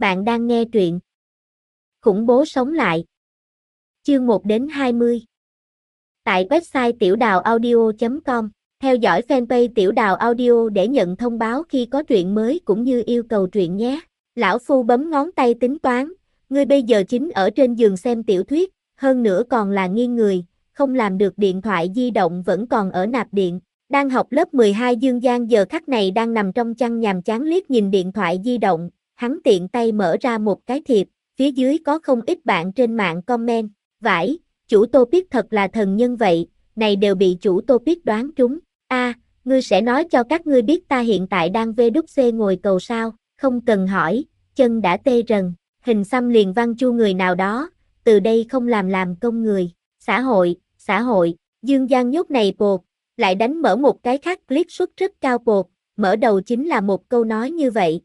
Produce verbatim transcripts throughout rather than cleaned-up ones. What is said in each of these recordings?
Bạn đang nghe truyện Khủng bố sống lại. Chương một đến hai mươi. Tại website tiểu đào audio chấm com, theo dõi fanpage Tiểu Đào Audio để nhận thông báo khi có truyện mới cũng như yêu cầu truyện nhé. Lão Phu bấm ngón tay tính toán, ngươi bây giờ chính ở trên giường xem tiểu thuyết, hơn nữa còn là nghiêng người, không làm được điện thoại di động vẫn còn ở nạp điện. Đang học lớp mười hai Dương Giang giờ khắc này đang nằm trong chăn nhàm chán liếc nhìn điện thoại di động, hắn tiện tay mở ra một cái thiệp, phía dưới có không ít bạn trên mạng comment, vãi, chủ topic thật là thần nhân vậy, này đều bị chủ topic đoán trúng. A, à, ngươi sẽ nói cho các ngươi biết ta hiện tại đang vê đút xê ngồi cầu sao, không cần hỏi, chân đã tê rần, hình xăm liền văn chu người nào đó, từ đây không làm làm công người, xã hội, xã hội, Dương Giang nhốt này bột, lại đánh mở một cái khác clip suất rất cao bột, mở đầu chính là một câu nói như vậy.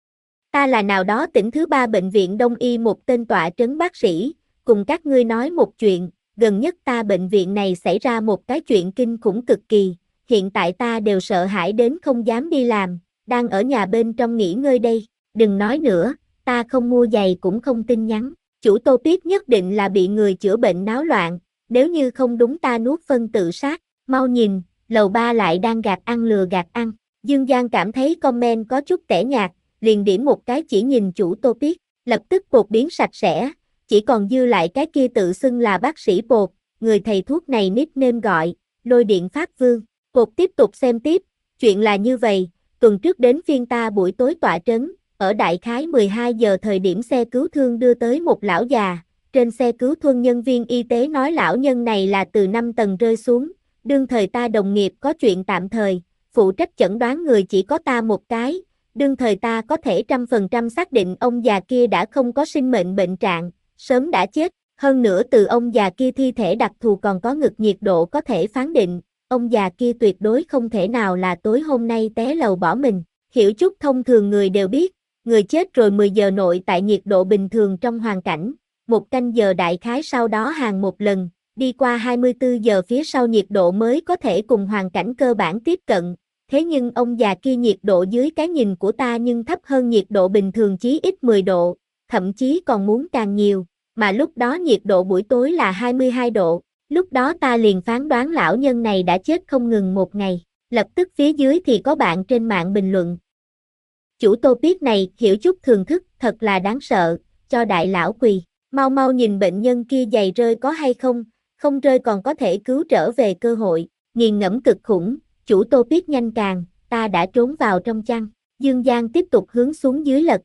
Ta là nào đó tỉnh thứ ba bệnh viện Đông Y một tên tọa trấn bác sĩ, cùng các ngươi nói một chuyện, gần nhất ta bệnh viện này xảy ra một cái chuyện kinh khủng cực kỳ, hiện tại ta đều sợ hãi đến không dám đi làm, đang ở nhà bên trong nghỉ ngơi đây, đừng nói nữa, ta không mua giày cũng không tin nhắn, chủ topic nhất định là bị người chữa bệnh náo loạn, nếu như không đúng ta nuốt phân tự sát, mau nhìn, lầu ba lại đang gạt ăn lừa gạt ăn, Dương Giang cảm thấy comment có chút tẻ nhạt, liền điểm một cái chỉ nhìn chủ topic, lập tức bột biến sạch sẽ, chỉ còn dư lại cái kia tự xưng là bác sĩ bột, người thầy thuốc này nickname gọi, lôi điện Pháp Vương. Bột tiếp tục xem tiếp, chuyện là như vậy, tuần trước đến phiên ta buổi tối tọa trấn, ở đại khái mười hai giờ thời điểm xe cứu thương đưa tới một lão già, trên xe cứu thương nhân viên y tế nói lão nhân này là từ năm tầng rơi xuống, đương thời ta đồng nghiệp có chuyện tạm thời, phụ trách chẩn đoán người chỉ có ta một cái, đương thời ta có thể trăm phần trăm xác định ông già kia đã không có sinh mệnh bệnh trạng, sớm đã chết, hơn nữa từ ông già kia thi thể đặc thù còn có ngực nhiệt độ có thể phán định, ông già kia tuyệt đối không thể nào là tối hôm nay té lầu bỏ mình, hiểu chút thông thường người đều biết, người chết rồi mười giờ nội tại nhiệt độ bình thường trong hoàn cảnh, một canh giờ đại khái sau đó hàng một lần, đi qua hai mươi tư giờ phía sau nhiệt độ mới có thể cùng hoàn cảnh cơ bản tiếp cận, thế nhưng ông già kia nhiệt độ dưới cái nhìn của ta nhưng thấp hơn nhiệt độ bình thường chí ít mười độ, thậm chí còn muốn càng nhiều, mà lúc đó nhiệt độ buổi tối là hai mươi hai độ. Lúc đó ta liền phán đoán lão nhân này đã chết không ngừng một ngày, lập tức phía dưới thì có bạn trên mạng bình luận. Chủ topic này hiểu chút thường thức thật là đáng sợ, cho đại lão quỳ, mau mau nhìn bệnh nhân kia giày rơi có hay không, không rơi còn có thể cứu trở về cơ hội, nghiền ngẫm cực khủng, chủ topic nhanh càng, ta đã trốn vào trong chăn, Dương Giang tiếp tục hướng xuống dưới lật.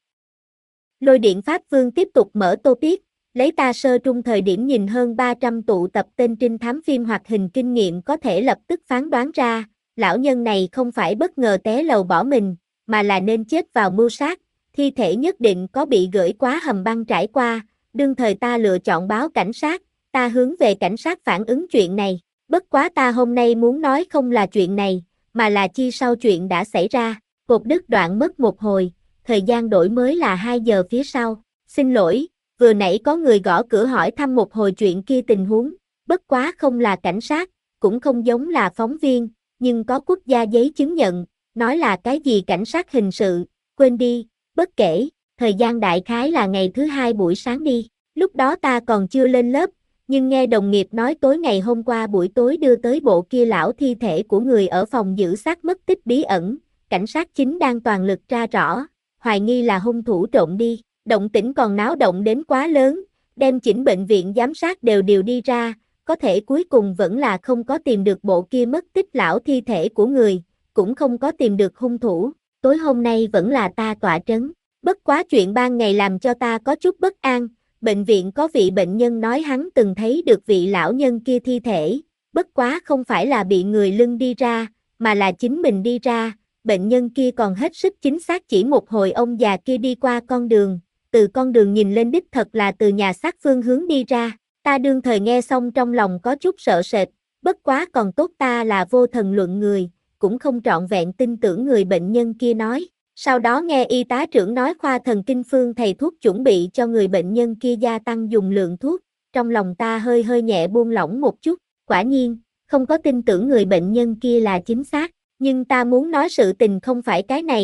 Lôi điện Pháp Vương tiếp tục mở topic. Lấy ta sơ trung thời điểm nhìn hơn ba trăm tụ tập tên trinh thám phim hoạt hình kinh nghiệm có thể lập tức phán đoán ra, lão nhân này không phải bất ngờ té lầu bỏ mình, mà là nên chết vào mưu sát, thi thể nhất định có bị gửi quá hầm băng trải qua, đương thời ta lựa chọn báo cảnh sát, ta hướng về cảnh sát phản ứng chuyện này, bất quá ta hôm nay muốn nói không là chuyện này, mà là chi sau chuyện đã xảy ra, cột đứt đoạn mất một hồi, thời gian đổi mới là hai giờ phía sau, xin lỗi. Vừa nãy có người gõ cửa hỏi thăm một hồi chuyện kia tình huống, bất quá không là cảnh sát, cũng không giống là phóng viên, nhưng có quốc gia giấy chứng nhận, nói là cái gì cảnh sát hình sự, quên đi, bất kể, thời gian đại khái là ngày thứ hai buổi sáng đi, lúc đó ta còn chưa lên lớp, nhưng nghe đồng nghiệp nói tối ngày hôm qua buổi tối đưa tới bộ kia lão thi thể của người ở phòng giữ xác mất tích bí ẩn, cảnh sát chính đang toàn lực tra rõ, hoài nghi là hung thủ trộm đi. Động tĩnh còn náo động đến quá lớn, đem chỉnh bệnh viện giám sát đều điều đi ra, có thể cuối cùng vẫn là không có tìm được bộ kia mất tích lão thi thể của người, cũng không có tìm được hung thủ, tối hôm nay vẫn là ta tọa trấn, bất quá chuyện ban ngày làm cho ta có chút bất an, bệnh viện có vị bệnh nhân nói hắn từng thấy được vị lão nhân kia thi thể, bất quá không phải là bị người lưng đi ra, mà là chính mình đi ra, bệnh nhân kia còn hết sức chính xác chỉ một hồi ông già kia đi qua con đường. Từ con đường nhìn lên đích thật là từ nhà xác phương hướng đi ra, ta đương thời nghe xong trong lòng có chút sợ sệt, bất quá còn tốt ta là vô thần luận người, cũng không trọn vẹn tin tưởng người bệnh nhân kia nói, sau đó nghe y tá trưởng nói khoa thần kinh phương thầy thuốc chuẩn bị cho người bệnh nhân kia gia tăng dùng lượng thuốc, trong lòng ta hơi hơi nhẹ buông lỏng một chút, quả nhiên, không có tin tưởng người bệnh nhân kia là chính xác, nhưng ta muốn nói sự tình không phải cái này,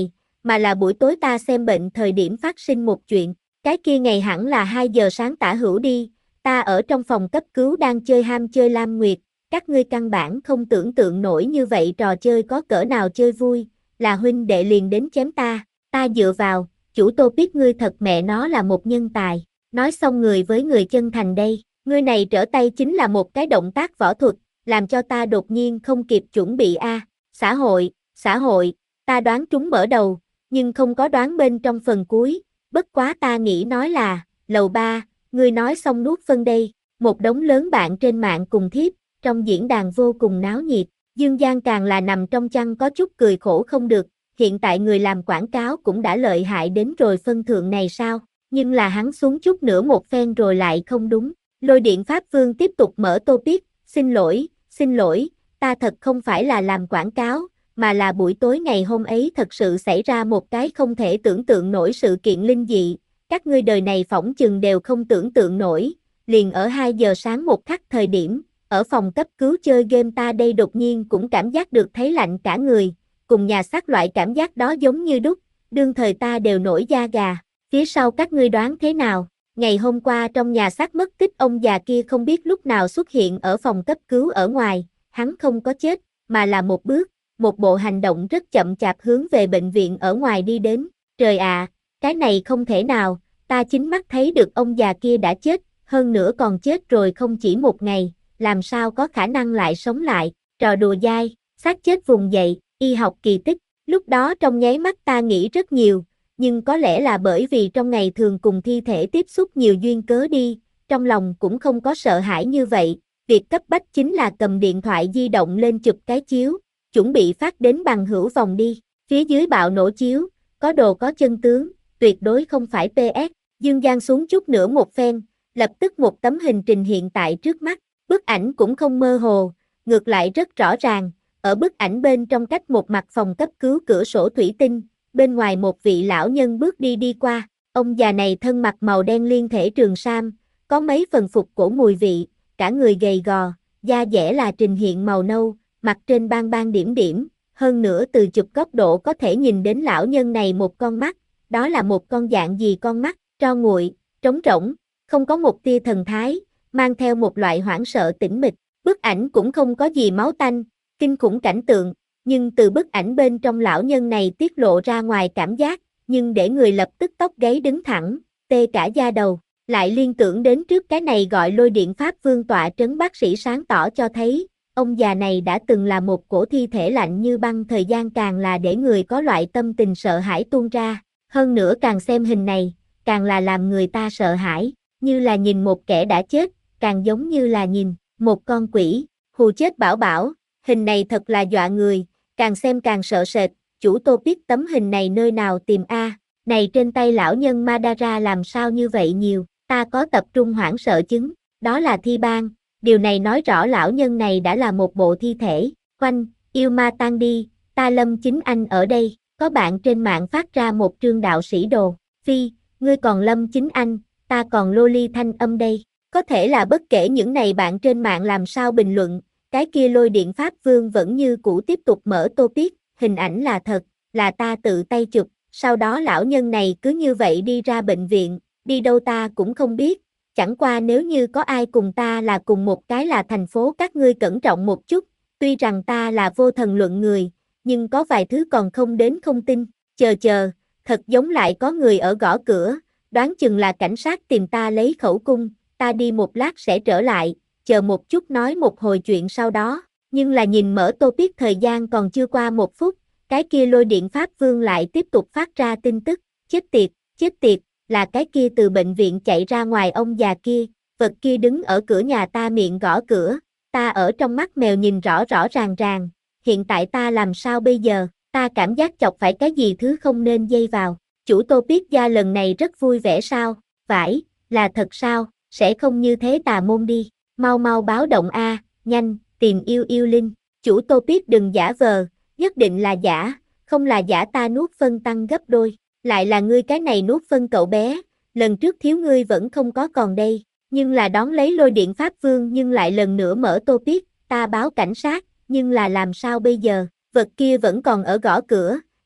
mà là buổi tối ta xem bệnh thời điểm phát sinh một chuyện. Cái kia ngày hẳn là hai giờ sáng tả hữu đi, ta ở trong phòng cấp cứu đang chơi ham chơi Lam Nguyệt, các ngươi căn bản không tưởng tượng nổi như vậy trò chơi có cỡ nào chơi vui, là huynh đệ liền đến chém ta, ta dựa vào, chủ Topic ngươi thật mẹ nó là một nhân tài, nói xong người với người chân thành đây, ngươi này trở tay chính là một cái động tác võ thuật, làm cho ta đột nhiên không kịp chuẩn bị a. Xã hội, xã hội, ta đoán trúng mở đầu, nhưng không có đoán bên trong phần cuối, bất quá ta nghĩ nói là, lầu ba, ngươi nói xong nuốt phân đây, một đống lớn bạn trên mạng cùng thiếp, trong diễn đàn vô cùng náo nhiệt, Dương Giang càng là nằm trong chăn có chút cười khổ không được, hiện tại người làm quảng cáo cũng đã lợi hại đến rồi phân thượng này sao, nhưng là hắn xuống chút nữa một phen rồi lại không đúng, Lôi Điện Pháp Vương tiếp tục mở topic, xin lỗi, xin lỗi, ta thật không phải là làm quảng cáo, mà là buổi tối ngày hôm ấy thật sự xảy ra một cái không thể tưởng tượng nổi sự kiện linh dị, các ngươi đời này phỏng chừng đều không tưởng tượng nổi, liền ở hai giờ sáng một khắc thời điểm, ở phòng cấp cứu chơi game ta đây đột nhiên cũng cảm giác được thấy lạnh cả người, cùng nhà xác loại cảm giác đó giống như đúc, đương thời ta đều nổi da gà, phía sau các ngươi đoán thế nào, ngày hôm qua trong nhà xác mất tích ông già kia không biết lúc nào xuất hiện ở phòng cấp cứu ở ngoài, hắn không có chết, mà là một bước, một bộ hành động rất chậm chạp hướng về bệnh viện ở ngoài đi đến, trời ạ, à, cái này không thể nào, ta chính mắt thấy được ông già kia đã chết, hơn nữa còn chết rồi không chỉ một ngày, làm sao có khả năng lại sống lại, trò đùa dai, xác chết vùng dậy, y học kỳ tích, lúc đó trong nháy mắt ta nghĩ rất nhiều, nhưng có lẽ là bởi vì trong ngày thường cùng thi thể tiếp xúc nhiều duyên cớ đi, trong lòng cũng không có sợ hãi như vậy, việc cấp bách chính là cầm điện thoại di động lên chụp cái chiếu, chuẩn bị phát đến bằng hữu vòng đi, phía dưới bạo nổ chiếu, có đồ có chân tướng, tuyệt đối không phải pê ét, Dương Giang xuống chút nữa một phen, lập tức một tấm hình trình hiện tại trước mắt, bức ảnh cũng không mơ hồ, ngược lại rất rõ ràng, ở bức ảnh bên trong cách một mặt phòng cấp cứu cửa sổ thủy tinh, bên ngoài một vị lão nhân bước đi đi qua, ông già này thân mặc màu đen liên thể trường sam, có mấy phần phục cổ mùi vị, cả người gầy gò, da dẻ là trình hiện màu nâu, mặt trên ban ban điểm điểm, hơn nữa từ chụp góc độ có thể nhìn đến lão nhân này một con mắt, đó là một con dạng gì con mắt, tro nguội, trống rỗng, không có một tia thần thái, mang theo một loại hoảng sợ tĩnh mịch, bức ảnh cũng không có gì máu tanh, kinh khủng cảnh tượng, nhưng từ bức ảnh bên trong lão nhân này tiết lộ ra ngoài cảm giác, nhưng để người lập tức tóc gáy đứng thẳng, tê cả da đầu, lại liên tưởng đến trước cái này gọi Lôi Điện Pháp Vương tọa trấn bác sĩ sáng tỏ cho thấy, ông già này đã từng là một cổ thi thể lạnh như băng, thời gian càng là để người có loại tâm tình sợ hãi tuôn ra, hơn nữa càng xem hình này, càng là làm người ta sợ hãi, như là nhìn một kẻ đã chết, càng giống như là nhìn một con quỷ, hù chết bảo bảo, hình này thật là dọa người, càng xem càng sợ sệt, chủ Topic tấm hình này nơi nào tìm a, này trên tay lão nhân Madara làm sao như vậy nhiều, ta có tập trung hoảng sợ chứng, đó là thi ban, điều này nói rõ lão nhân này đã là một bộ thi thể, khoanh, yêu ma tan đi, ta Lâm Chính Anh ở đây, có bạn trên mạng phát ra một trương đạo sĩ đồ, phi, ngươi còn Lâm Chính Anh, ta còn Loli thanh âm đây, có thể là bất kể những này bạn trên mạng làm sao bình luận, cái kia Lôi Điện Pháp Vương vẫn như cũ tiếp tục mở topic, hình ảnh là thật, là ta tự tay chụp, sau đó lão nhân này cứ như vậy đi ra bệnh viện, đi đâu ta cũng không biết, chẳng qua nếu như có ai cùng ta là cùng một cái là thành phố các ngươi cẩn trọng một chút, tuy rằng ta là vô thần luận người, nhưng có vài thứ còn không đến không tin, chờ chờ, thật giống lại có người ở gõ cửa, đoán chừng là cảnh sát tìm ta lấy khẩu cung, ta đi một lát sẽ trở lại, chờ một chút nói một hồi chuyện sau đó, nhưng là nhìn mở topic thời gian còn chưa qua một phút, cái kia Lôi Điện Pháp Vương lại tiếp tục phát ra tin tức, chết tiệt, chết tiệt, là cái kia từ bệnh viện chạy ra ngoài ông già kia, vật kia đứng ở cửa nhà ta miệng gõ cửa, ta ở trong mắt mèo nhìn rõ rõ ràng ràng, hiện tại ta làm sao bây giờ, ta cảm giác chọc phải cái gì thứ không nên dây vào, chủ Topic gia lần này rất vui vẻ sao, phải, là thật sao, sẽ không như thế tà môn đi, mau mau báo động a, nhanh, tìm yêu yêu linh, chủ Topic đừng giả vờ, nhất định là giả, không là giả ta nuốt phân tăng gấp đôi, lại là ngươi cái này nuốt phân cậu bé, lần trước thiếu ngươi vẫn không có còn đây, nhưng là đón lấy Lôi Điện Pháp Vương nhưng lại lần nữa mở topic, ta báo cảnh sát, nhưng là làm sao bây giờ, vật kia vẫn còn ở gõ cửa,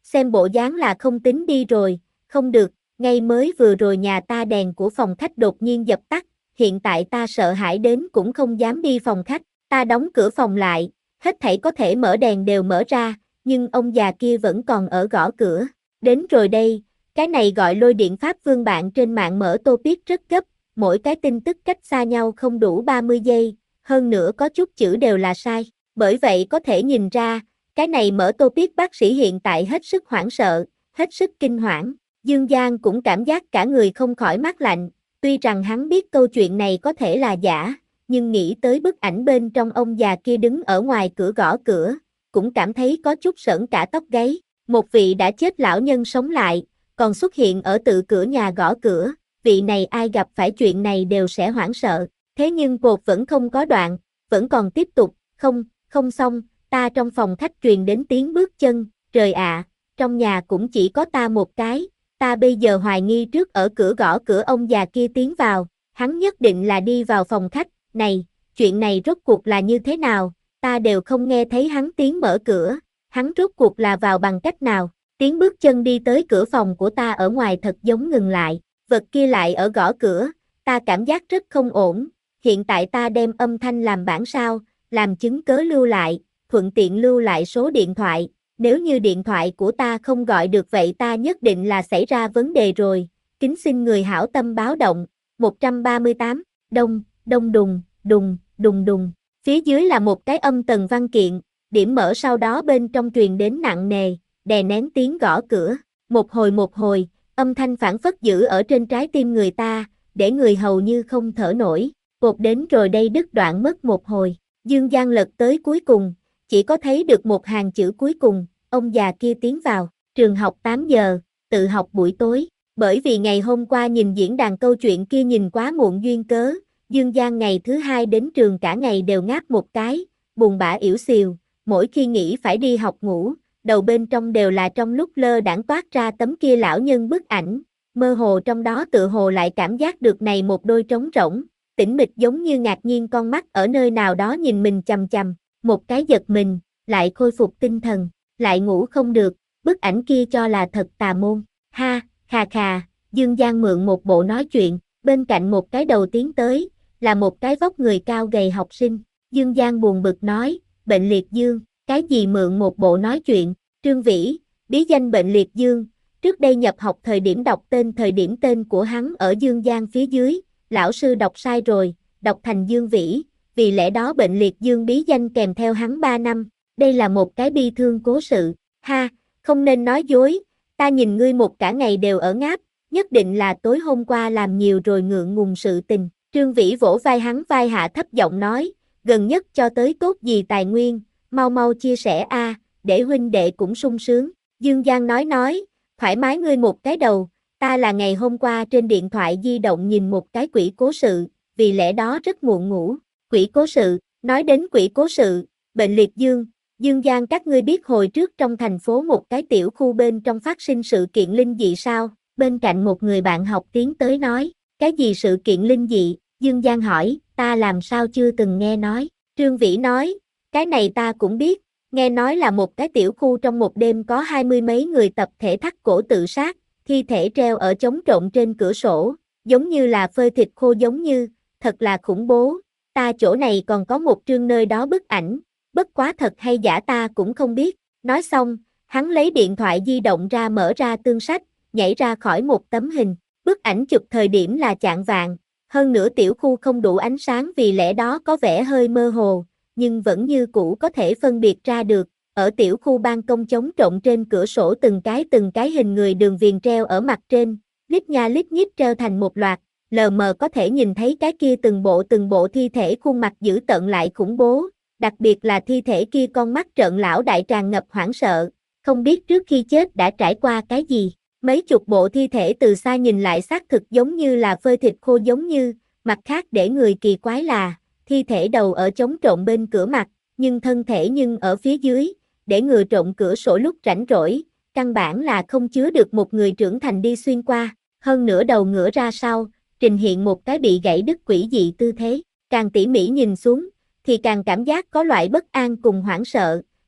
xem bộ dáng là không tính đi rồi, không được, ngay mới vừa rồi nhà ta đèn của phòng khách đột nhiên dập tắt, hiện tại ta sợ hãi đến cũng không dám đi phòng khách, ta đóng cửa phòng lại, hết thảy có thể mở đèn đều mở ra, nhưng ông già kia vẫn còn ở gõ cửa, đến rồi đây, cái này gọi lôi điện pháp vương bạn trên mạng mở topic rất gấp, mỗi cái tin tức cách xa nhau không đủ ba mươi giây, hơn nữa có chút chữ đều là sai, bởi vậy có thể nhìn ra, cái này mở topic bác sĩ hiện tại hết sức hoảng sợ, hết sức kinh hoảng, Dương Giang cũng cảm giác cả người không khỏi mát lạnh, tuy rằng hắn biết câu chuyện này có thể là giả, nhưng nghĩ tới bức ảnh bên trong ông già kia đứng ở ngoài cửa gõ cửa, cũng cảm thấy có chút sởn cả tóc gáy, một vị đã chết lão nhân sống lại, còn xuất hiện ở tự cửa nhà gõ cửa, vị này ai gặp phải chuyện này đều sẽ hoảng sợ, thế nhưng cột vẫn không có đoạn, vẫn còn tiếp tục, không, không xong, ta trong phòng khách truyền đến tiếng bước chân, trời ạ, trong nhà cũng chỉ có ta một cái, ta bây giờ hoài nghi trước ở cửa gõ cửa ông già kia tiến vào, hắn nhất định là đi vào phòng khách, này, chuyện này rốt cuộc là như thế nào, ta đều không nghe thấy hắn tiến mở cửa, hắn rốt cuộc là vào bằng cách nào, tiếng bước chân đi tới cửa phòng của ta ở ngoài thật giống ngừng lại, vật kia lại ở gõ cửa, ta cảm giác rất không ổn, hiện tại ta đem âm thanh làm bản sao, làm chứng cớ lưu lại, thuận tiện lưu lại số điện thoại, nếu như điện thoại của ta không gọi được vậy ta nhất định là xảy ra vấn đề rồi, kính xin người hảo tâm báo động, một trăm ba mươi tám, đông, đông đùng, đùng, đùng đùng, phía dưới là một cái âm tần văn kiện, điểm mở sau đó bên trong truyền đến nặng nề, đè nén tiếng gõ cửa, một hồi một hồi, âm thanh phảng phất giữ ở trên trái tim người ta, để người hầu như không thở nổi, cột đến rồi đây đứt đoạn mất một hồi, Dương Giang lật tới cuối cùng, chỉ có thấy được một hàng chữ cuối cùng, ông già kia tiến vào, trường học tám giờ, tự học buổi tối, bởi vì ngày hôm qua nhìn diễn đàn câu chuyện kia nhìn quá muộn duyên cớ, Dương Giang ngày thứ hai đến trường cả ngày đều ngáp một cái, buồn bã ỉu xìu, mỗi khi nghĩ phải đi học ngủ, đầu bên trong đều là trong lúc lơ đãng toát ra tấm kia lão nhân bức ảnh, mơ hồ trong đó tự hồ lại cảm giác được này một đôi trống rỗng, tĩnh mịch giống như ngạc nhiên con mắt ở nơi nào đó nhìn mình chằm chằm, một cái giật mình, lại khôi phục tinh thần, lại ngủ không được, bức ảnh kia cho là thật tà môn, ha, khà khà, Dương Giang mượn một bộ nói chuyện, bên cạnh một cái đầu tiến tới, là một cái vóc người cao gầy học sinh, Dương Giang buồn bực nói, bệnh liệt dương, cái gì mượn một bộ nói chuyện, Trương Vĩ, bí danh bệnh liệt dương, trước đây nhập học thời điểm đọc tên thời điểm tên của hắn ở Dương Giang phía dưới, lão sư đọc sai rồi, đọc thành Dương Vĩ, vì lẽ đó bệnh liệt dương bí danh kèm theo hắn ba năm, đây là một cái bi thương cố sự, ha, không nên nói dối, ta nhìn ngươi một cả ngày đều ở ngáp, nhất định là tối hôm qua làm nhiều rồi ngượng ngùng sự tình, Trương Vĩ vỗ vai hắn vai hạ thấp giọng nói, gần nhất cho tới tốt gì tài nguyên, mau mau chia sẻ a, để huynh đệ cũng sung sướng, Dương Giang nói nói, thoải mái ngươi một cái đầu, ta là ngày hôm qua trên điện thoại di động nhìn một cái quỷ cố sự, vì lẽ đó rất muộn ngủ, quỷ cố sự, nói đến quỷ cố sự, bệnh liệt dương, Dương Giang các ngươi biết hồi trước trong thành phố một cái tiểu khu bên trong phát sinh sự kiện linh dị sao, bên cạnh một người bạn học tiến tới nói, cái gì sự kiện linh dị, Dương Giang hỏi, ta làm sao chưa từng nghe nói, Trương Vĩ nói, cái này ta cũng biết, nghe nói là một cái tiểu khu trong một đêm có hai mươi mấy người tập thể thắt cổ tự sát, thi thể treo ở chống trộn trên cửa sổ, giống như là phơi thịt khô giống như, thật là khủng bố, ta chỗ này còn có một trương nơi đó bức ảnh, bất quá thật hay giả ta cũng không biết, nói xong, hắn lấy điện thoại di động ra mở ra tương sách, nhảy ra khỏi một tấm hình, bức ảnh chụp thời điểm là chạng vạng, hơn nữa tiểu khu không đủ ánh sáng vì lẽ đó có vẻ hơi mơ hồ, nhưng vẫn như cũ có thể phân biệt ra được, ở tiểu khu ban công chống trộn trên cửa sổ từng cái từng cái hình người đường viền treo ở mặt trên, lít nha lít nhít treo thành một loạt, lờ mờ có thể nhìn thấy cái kia từng bộ từng bộ thi thể khuôn mặt dữ tợn lại khủng bố, đặc biệt là thi thể kia con mắt trợn lão đại tràn ngập hoảng sợ, không biết trước khi chết đã trải qua cái gì, mấy chục bộ thi thể từ xa nhìn lại xác thực giống như là phơi thịt khô giống như, mặt khác để người kỳ quái là, thi thể đầu ở chống trộn bên cửa mặt, nhưng thân thể nhưng ở phía dưới, để ngừa trộn cửa sổ lúc rảnh rỗi, căn bản là không chứa được một người trưởng thành đi xuyên qua, hơn nữa đầu ngửa ra sau, trình hiện một cái bị gãy đứt quỷ dị tư thế, càng tỉ mỉ nhìn xuống, thì càng cảm giác có loại bất an cùng hoảng sợ,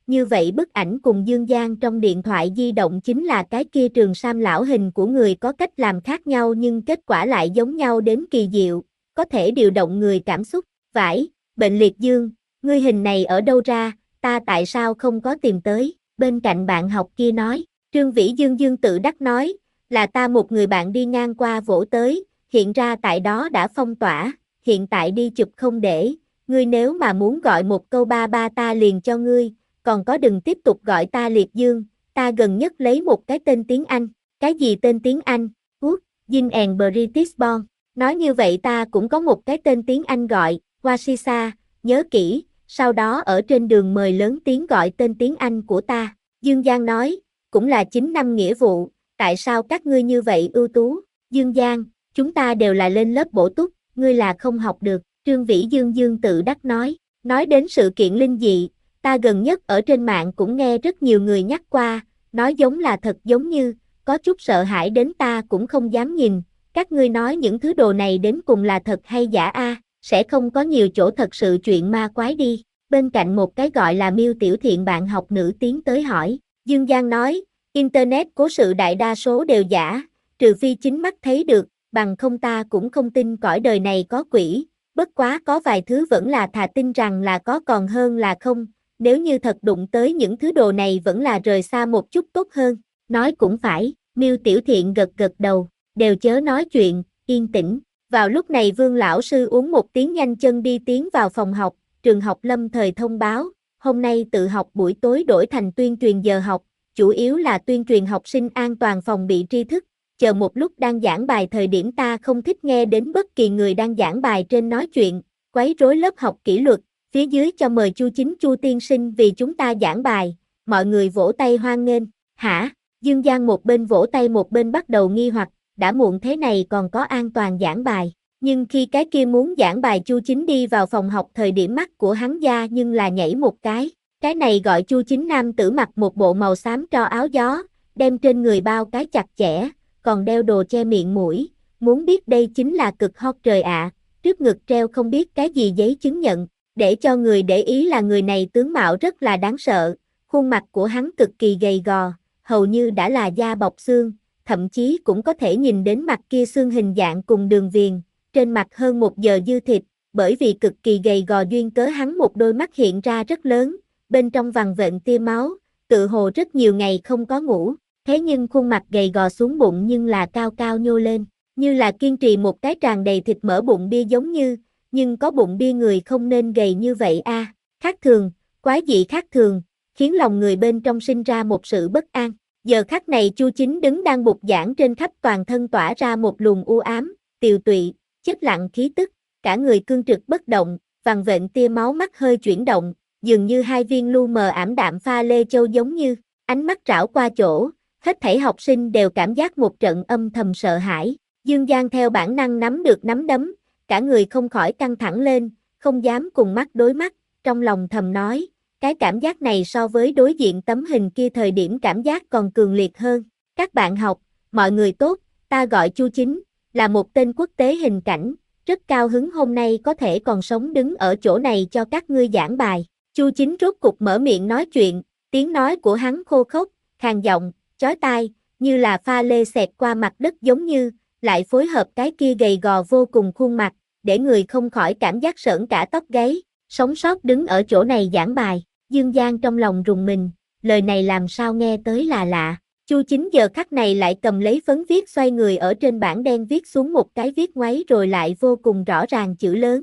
như vậy bức ảnh cùng Dương Giang trong điện thoại di động chính là cái kia Trường Sam lão hình của người có cách làm khác nhau nhưng kết quả lại giống nhau đến kỳ diệu, có thể điều động người cảm xúc. Vãi, bệnh liệt dương, ngươi hình này ở đâu ra, ta tại sao không có tìm tới, bên cạnh bạn học kia nói, Trương Vĩ Dương dương tự đắc nói, là ta một người bạn đi ngang qua vỗ tới, hiện ra tại đó đã phong tỏa, hiện tại đi chụp không để, ngươi nếu mà muốn gọi một câu ba ba ta liền cho ngươi, còn có đừng tiếp tục gọi ta liệt dương, ta gần nhất lấy một cái tên tiếng Anh, cái gì tên tiếng Anh, Good, Jin and British Born, nói như vậy ta cũng có một cái tên tiếng Anh gọi, Wasisa, nhớ kỹ, sau đó ở trên đường mời lớn tiếng gọi tên tiếng Anh của ta, Dương Giang nói, cũng là chín năm nghĩa vụ, tại sao các ngươi như vậy ưu tú, Dương Giang, chúng ta đều là lên lớp bổ túc, ngươi là không học được, Trương Vĩ Dương dương tự đắc nói, nói đến sự kiện linh dị, ta gần nhất ở trên mạng cũng nghe rất nhiều người nhắc qua, nói giống là thật giống như, có chút sợ hãi đến ta cũng không dám nhìn, các ngươi nói những thứ đồ này đến cùng là thật hay giả a, sẽ không có nhiều chỗ thật sự chuyện ma quái đi, bên cạnh một cái gọi là Miêu Tiểu Thiện bạn học nữ tiến tới hỏi, Dương Giang nói, Internet cố sự đại đa số đều giả, trừ phi chính mắt thấy được, bằng không ta cũng không tin cõi đời này có quỷ, bất quá có vài thứ vẫn là thà tin rằng là có còn hơn là không, nếu như thật đụng tới những thứ đồ này vẫn là rời xa một chút tốt hơn, nói cũng phải, Miêu Tiểu Thiện gật gật đầu, đều chớ nói chuyện, yên tĩnh, vào lúc này Vương lão sư uống một tiếng nhanh chân đi tiến vào phòng học, trường học lâm thời thông báo, hôm nay tự học buổi tối đổi thành tuyên truyền giờ học, chủ yếu là tuyên truyền học sinh an toàn phòng bị tri thức, chờ một lúc đang giảng bài thời điểm ta không thích nghe đến bất kỳ người đang giảng bài trên nói chuyện, quấy rối lớp học kỷ luật, phía dưới cho mời Chu Chính Chu tiên sinh vì chúng ta giảng bài, mọi người vỗ tay hoan nghênh, hả, Dương Giang một bên vỗ tay một bên bắt đầu nghi hoặc, đã muộn thế này còn có an toàn giảng bài, nhưng khi cái kia muốn giảng bài Chu Chính đi vào phòng học thời điểm mắt của hắn ra nhưng là nhảy một cái, cái này gọi Chu Chính nam tử mặc một bộ màu xám tro áo gió, đem trên người bao cái chặt chẽ, còn đeo đồ che miệng mũi, muốn biết đây chính là cực hot trời ạ, à, trước ngực treo không biết cái gì giấy chứng nhận, để cho người để ý là người này tướng mạo rất là đáng sợ, khuôn mặt của hắn cực kỳ gầy gò, hầu như đã là da bọc xương, thậm chí cũng có thể nhìn đến mặt kia xương hình dạng cùng đường viền, trên mặt hơn một giờ dư thịt, bởi vì cực kỳ gầy gò duyên cớ hắn một đôi mắt hiện ra rất lớn, bên trong vằn vện tia máu, tự hồ rất nhiều ngày không có ngủ, thế nhưng khuôn mặt gầy gò xuống bụng nhưng là cao cao nhô lên, như là kiên trì một cái tràn đầy thịt mỡ bụng bia giống như, nhưng có bụng bia người không nên gầy như vậy a, à. Khác thường, quái dị khác thường, khiến lòng người bên trong sinh ra một sự bất an. Giờ khắc này Chu Chính đứng đang bục giảng trên khắp toàn thân tỏa ra một luồng u ám, tiều tụy, chết lặng khí tức, cả người cương trực bất động, vằn vện tia máu mắt hơi chuyển động, dường như hai viên lu mờ ảm đạm pha lê châu giống như, ánh mắt trảo qua chỗ, hết thảy học sinh đều cảm giác một trận âm thầm sợ hãi, Dương Giang theo bản năng nắm được nắm đấm, cả người không khỏi căng thẳng lên, không dám cùng mắt đối mắt, trong lòng thầm nói, cái cảm giác này so với đối diện tấm hình kia thời điểm cảm giác còn cường liệt hơn. Các bạn học, mọi người tốt, ta gọi Chu Chính, là một tên quốc tế hình cảnh, rất cao hứng hôm nay có thể còn sống đứng ở chỗ này cho các ngươi giảng bài. Chu Chính rốt cục mở miệng nói chuyện, tiếng nói của hắn khô khốc, khàn giọng, chói tai, như là pha lê xẹt qua mặt đất giống như, lại phối hợp cái kia gầy gò vô cùng khuôn mặt, để người không khỏi cảm giác sởn cả tóc gáy, sống sót đứng ở chỗ này giảng bài. Dương Giang trong lòng rùng mình, lời này làm sao nghe tới là lạ. Chu Chính giờ khắc này lại cầm lấy phấn viết xoay người ở trên bảng đen viết xuống một cái viết ngoáy rồi lại vô cùng rõ ràng chữ lớn.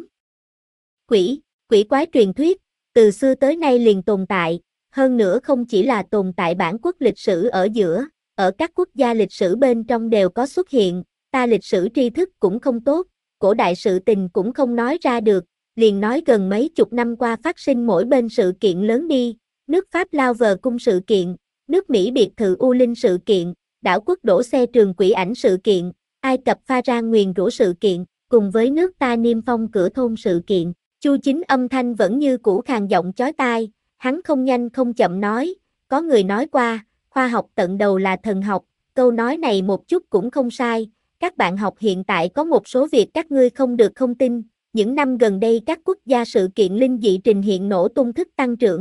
Quỷ, quỷ quái truyền thuyết, từ xưa tới nay liền tồn tại, hơn nữa không chỉ là tồn tại bản quốc lịch sử ở giữa, ở các quốc gia lịch sử bên trong đều có xuất hiện, ta lịch sử tri thức cũng không tốt, cổ đại sự tình cũng không nói ra được, liền nói gần mấy chục năm qua phát sinh mỗi bên sự kiện lớn đi, nước Pháp lao vờ cung sự kiện, nước Mỹ biệt thự U Linh sự kiện, đảo quốc đổ xe trường quỷ ảnh sự kiện, Ai Cập pha ra nguyền rủa sự kiện, cùng với nước ta niêm phong cửa thôn sự kiện. Chu Chính âm thanh vẫn như cũ khàn giọng chói tai, hắn không nhanh không chậm nói, có người nói qua, khoa học tận đầu là thần học, câu nói này một chút cũng không sai, các bạn học hiện tại có một số việc các ngươi không được không tin, những năm gần đây các quốc gia sự kiện linh dị trình hiện nổ tung thức tăng trưởng,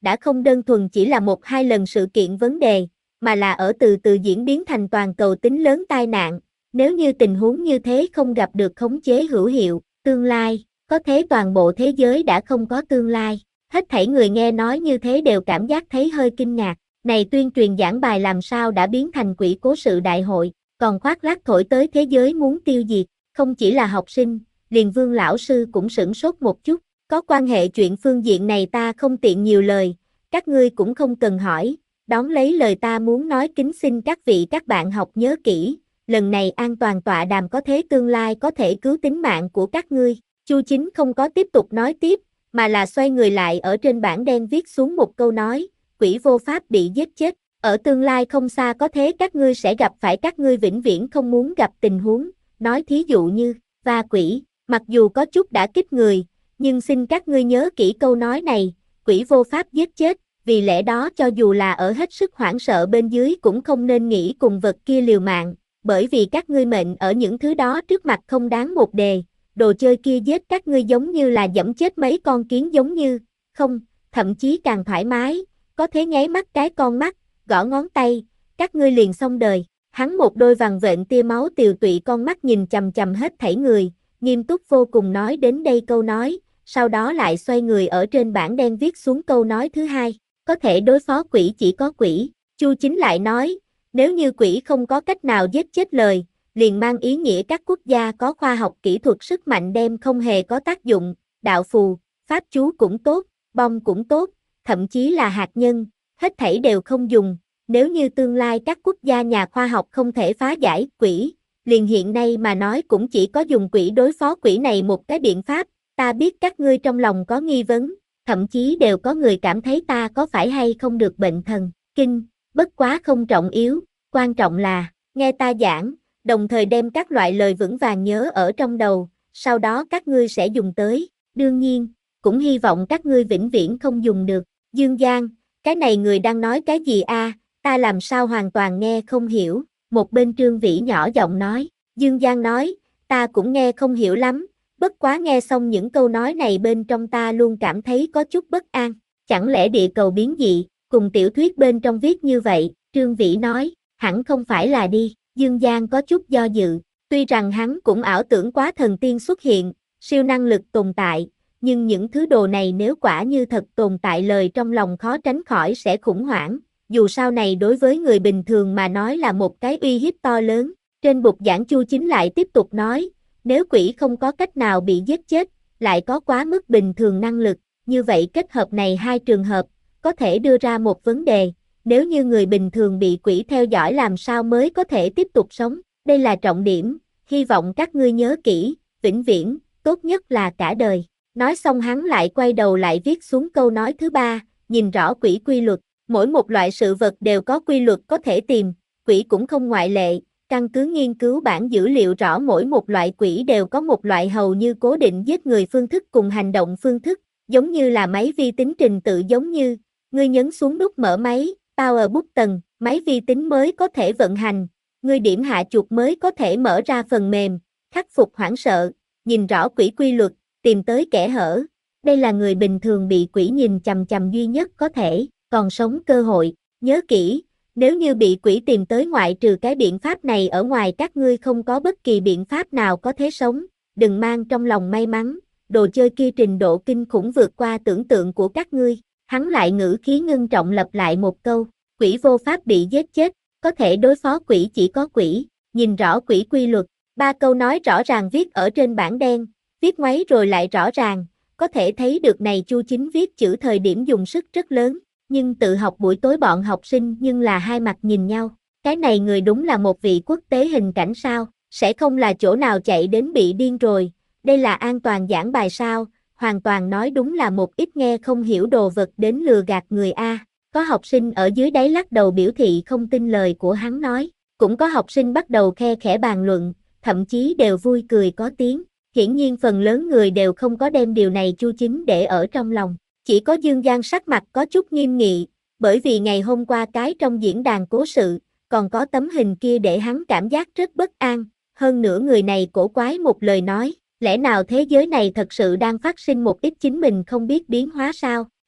đã không đơn thuần chỉ là một hai lần sự kiện vấn đề, mà là ở từ từ diễn biến thành toàn cầu tính lớn tai nạn. Nếu như tình huống như thế không gặp được khống chế hữu hiệu, tương lai, có thế toàn bộ thế giới đã không có tương lai. Hết thảy người nghe nói như thế đều cảm giác thấy hơi kinh ngạc. Này tuyên truyền giảng bài làm sao đã biến thành quỷ cố sự đại hội, còn khoác lác thổi tới thế giới muốn tiêu diệt. Không chỉ là học sinh, liền Vương lão sư cũng sửng sốt một chút. Có quan hệ chuyện phương diện này ta không tiện nhiều lời, các ngươi cũng không cần hỏi. Đón lấy lời ta muốn nói, kính xin các vị các bạn học nhớ kỹ, lần này an toàn tọa đàm có thế tương lai có thể cứu tính mạng của các ngươi. Chu Chính không có tiếp tục nói tiếp, mà là xoay người lại ở trên bảng đen viết xuống một câu nói, quỷ vô pháp bị giết chết, ở tương lai không xa có thế các ngươi sẽ gặp phải các ngươi vĩnh viễn không muốn gặp tình huống, nói thí dụ như, va quỷ, mặc dù có chút đã kích người, nhưng xin các ngươi nhớ kỹ câu nói này, quỷ vô pháp giết chết, vì lẽ đó cho dù là ở hết sức hoảng sợ bên dưới cũng không nên nghĩ cùng vật kia liều mạng, bởi vì các ngươi mệnh ở những thứ đó trước mặt không đáng một đề, đồ chơi kia giết các ngươi giống như là giẫm chết mấy con kiến giống như, không, thậm chí càng thoải mái, có thế nháy mắt cái con mắt, gõ ngón tay, các ngươi liền xong đời. Hắn một đôi vằn vện tia máu tiều tụy con mắt nhìn chằm chằm hết thảy người, nghiêm túc vô cùng nói đến đây câu nói, sau đó lại xoay người ở trên bảng đen viết xuống câu nói thứ hai, có thể đối phó quỷ chỉ có quỷ. Chu Chính lại nói, nếu như quỷ không có cách nào giết chết lời, liền mang ý nghĩa các quốc gia có khoa học kỹ thuật sức mạnh đem không hề có tác dụng, đạo phù, pháp chú cũng tốt, bom cũng tốt, thậm chí là hạt nhân, hết thảy đều không dùng. Nếu như tương lai các quốc gia nhà khoa học không thể phá giải quỷ, liền hiện nay mà nói cũng chỉ có dùng quỷ đối phó quỷ này một cái biện pháp. Ta biết các ngươi trong lòng có nghi vấn, thậm chí đều có người cảm thấy ta có phải hay không được bệnh thần kinh, bất quá không trọng yếu, quan trọng là, nghe ta giảng, đồng thời đem các loại lời vững vàng nhớ ở trong đầu, sau đó các ngươi sẽ dùng tới, đương nhiên, cũng hy vọng các ngươi vĩnh viễn không dùng được. Dương Giang, cái này người đang nói cái gì a? Ta làm sao hoàn toàn nghe không hiểu, một bên Trương Vĩ nhỏ giọng nói, Dương Giang nói, ta cũng nghe không hiểu lắm, bất quá nghe xong những câu nói này bên trong ta luôn cảm thấy có chút bất an, chẳng lẽ địa cầu biến dị, cùng tiểu thuyết bên trong viết như vậy, Trương Vĩ nói, hẳn không phải là đi, Dương Giang có chút do dự, tuy rằng hắn cũng ảo tưởng quá thần tiên xuất hiện, siêu năng lực tồn tại, nhưng những thứ đồ này nếu quả như thật tồn tại lời trong lòng khó tránh khỏi sẽ khủng hoảng, dù sao này đối với người bình thường mà nói là một cái uy hiếp to lớn. Trên bục giảng Chu Chính lại tiếp tục nói, nếu quỷ không có cách nào bị giết chết, lại có quá mức bình thường năng lực, như vậy kết hợp này hai trường hợp, có thể đưa ra một vấn đề, nếu như người bình thường bị quỷ theo dõi làm sao mới có thể tiếp tục sống, đây là trọng điểm, hy vọng các ngươi nhớ kỹ, vĩnh viễn, tốt nhất là cả đời. Nói xong hắn lại quay đầu lại viết xuống câu nói thứ ba, nhìn rõ quỷ quy luật, mỗi một loại sự vật đều có quy luật có thể tìm, quỷ cũng không ngoại lệ. Căn cứ nghiên cứu bản dữ liệu rõ mỗi một loại quỷ đều có một loại hầu như cố định giết người phương thức cùng hành động phương thức, giống như là máy vi tính trình tự giống như, ngươi nhấn xuống nút mở máy, power button, máy vi tính mới có thể vận hành, ngươi điểm hạ chuột mới có thể mở ra phần mềm, khắc phục hoảng sợ, nhìn rõ quỷ quy luật, tìm tới kẽ hở. Đây là người bình thường bị quỷ nhìn chằm chằm duy nhất có thể, còn sống cơ hội, nhớ kỹ. Nếu như bị quỷ tìm tới ngoại trừ cái biện pháp này ở ngoài các ngươi không có bất kỳ biện pháp nào có thể sống, đừng mang trong lòng may mắn, đồ chơi kia trình độ kinh khủng vượt qua tưởng tượng của các ngươi. Hắn lại ngữ khí ngưng trọng lặp lại một câu, quỷ vô pháp bị giết chết, có thể đối phó quỷ chỉ có quỷ, nhìn rõ quỷ quy luật. Ba câu nói rõ ràng viết ở trên bảng đen, viết ngoáy rồi lại rõ ràng, có thể thấy được này Chu Chính viết chữ thời điểm dùng sức rất lớn. Nhưng tự học buổi tối bọn học sinh nhưng là hai mặt nhìn nhau, cái này người đúng là một vị quốc tế hình cảnh sao, sẽ không là chỗ nào chạy đến bị điên rồi, đây là an toàn giảng bài sao, hoàn toàn nói đúng là một ít nghe không hiểu đồ vật đến lừa gạt người A. Có học sinh ở dưới đáy lắc đầu biểu thị không tin lời của hắn nói, cũng có học sinh bắt đầu khe khẽ bàn luận, thậm chí đều vui cười có tiếng, hiển nhiên phần lớn người đều không có đem điều này Chu Chính để ở trong lòng. Chỉ có Dương Giang sắc mặt có chút nghiêm nghị, bởi vì ngày hôm qua cái trong diễn đàn cố sự, còn có tấm hình kia để hắn cảm giác rất bất an, hơn nữa người này cổ quái một lời nói, lẽ nào thế giới này thật sự đang phát sinh một ít chính mình không biết biến hóa sao?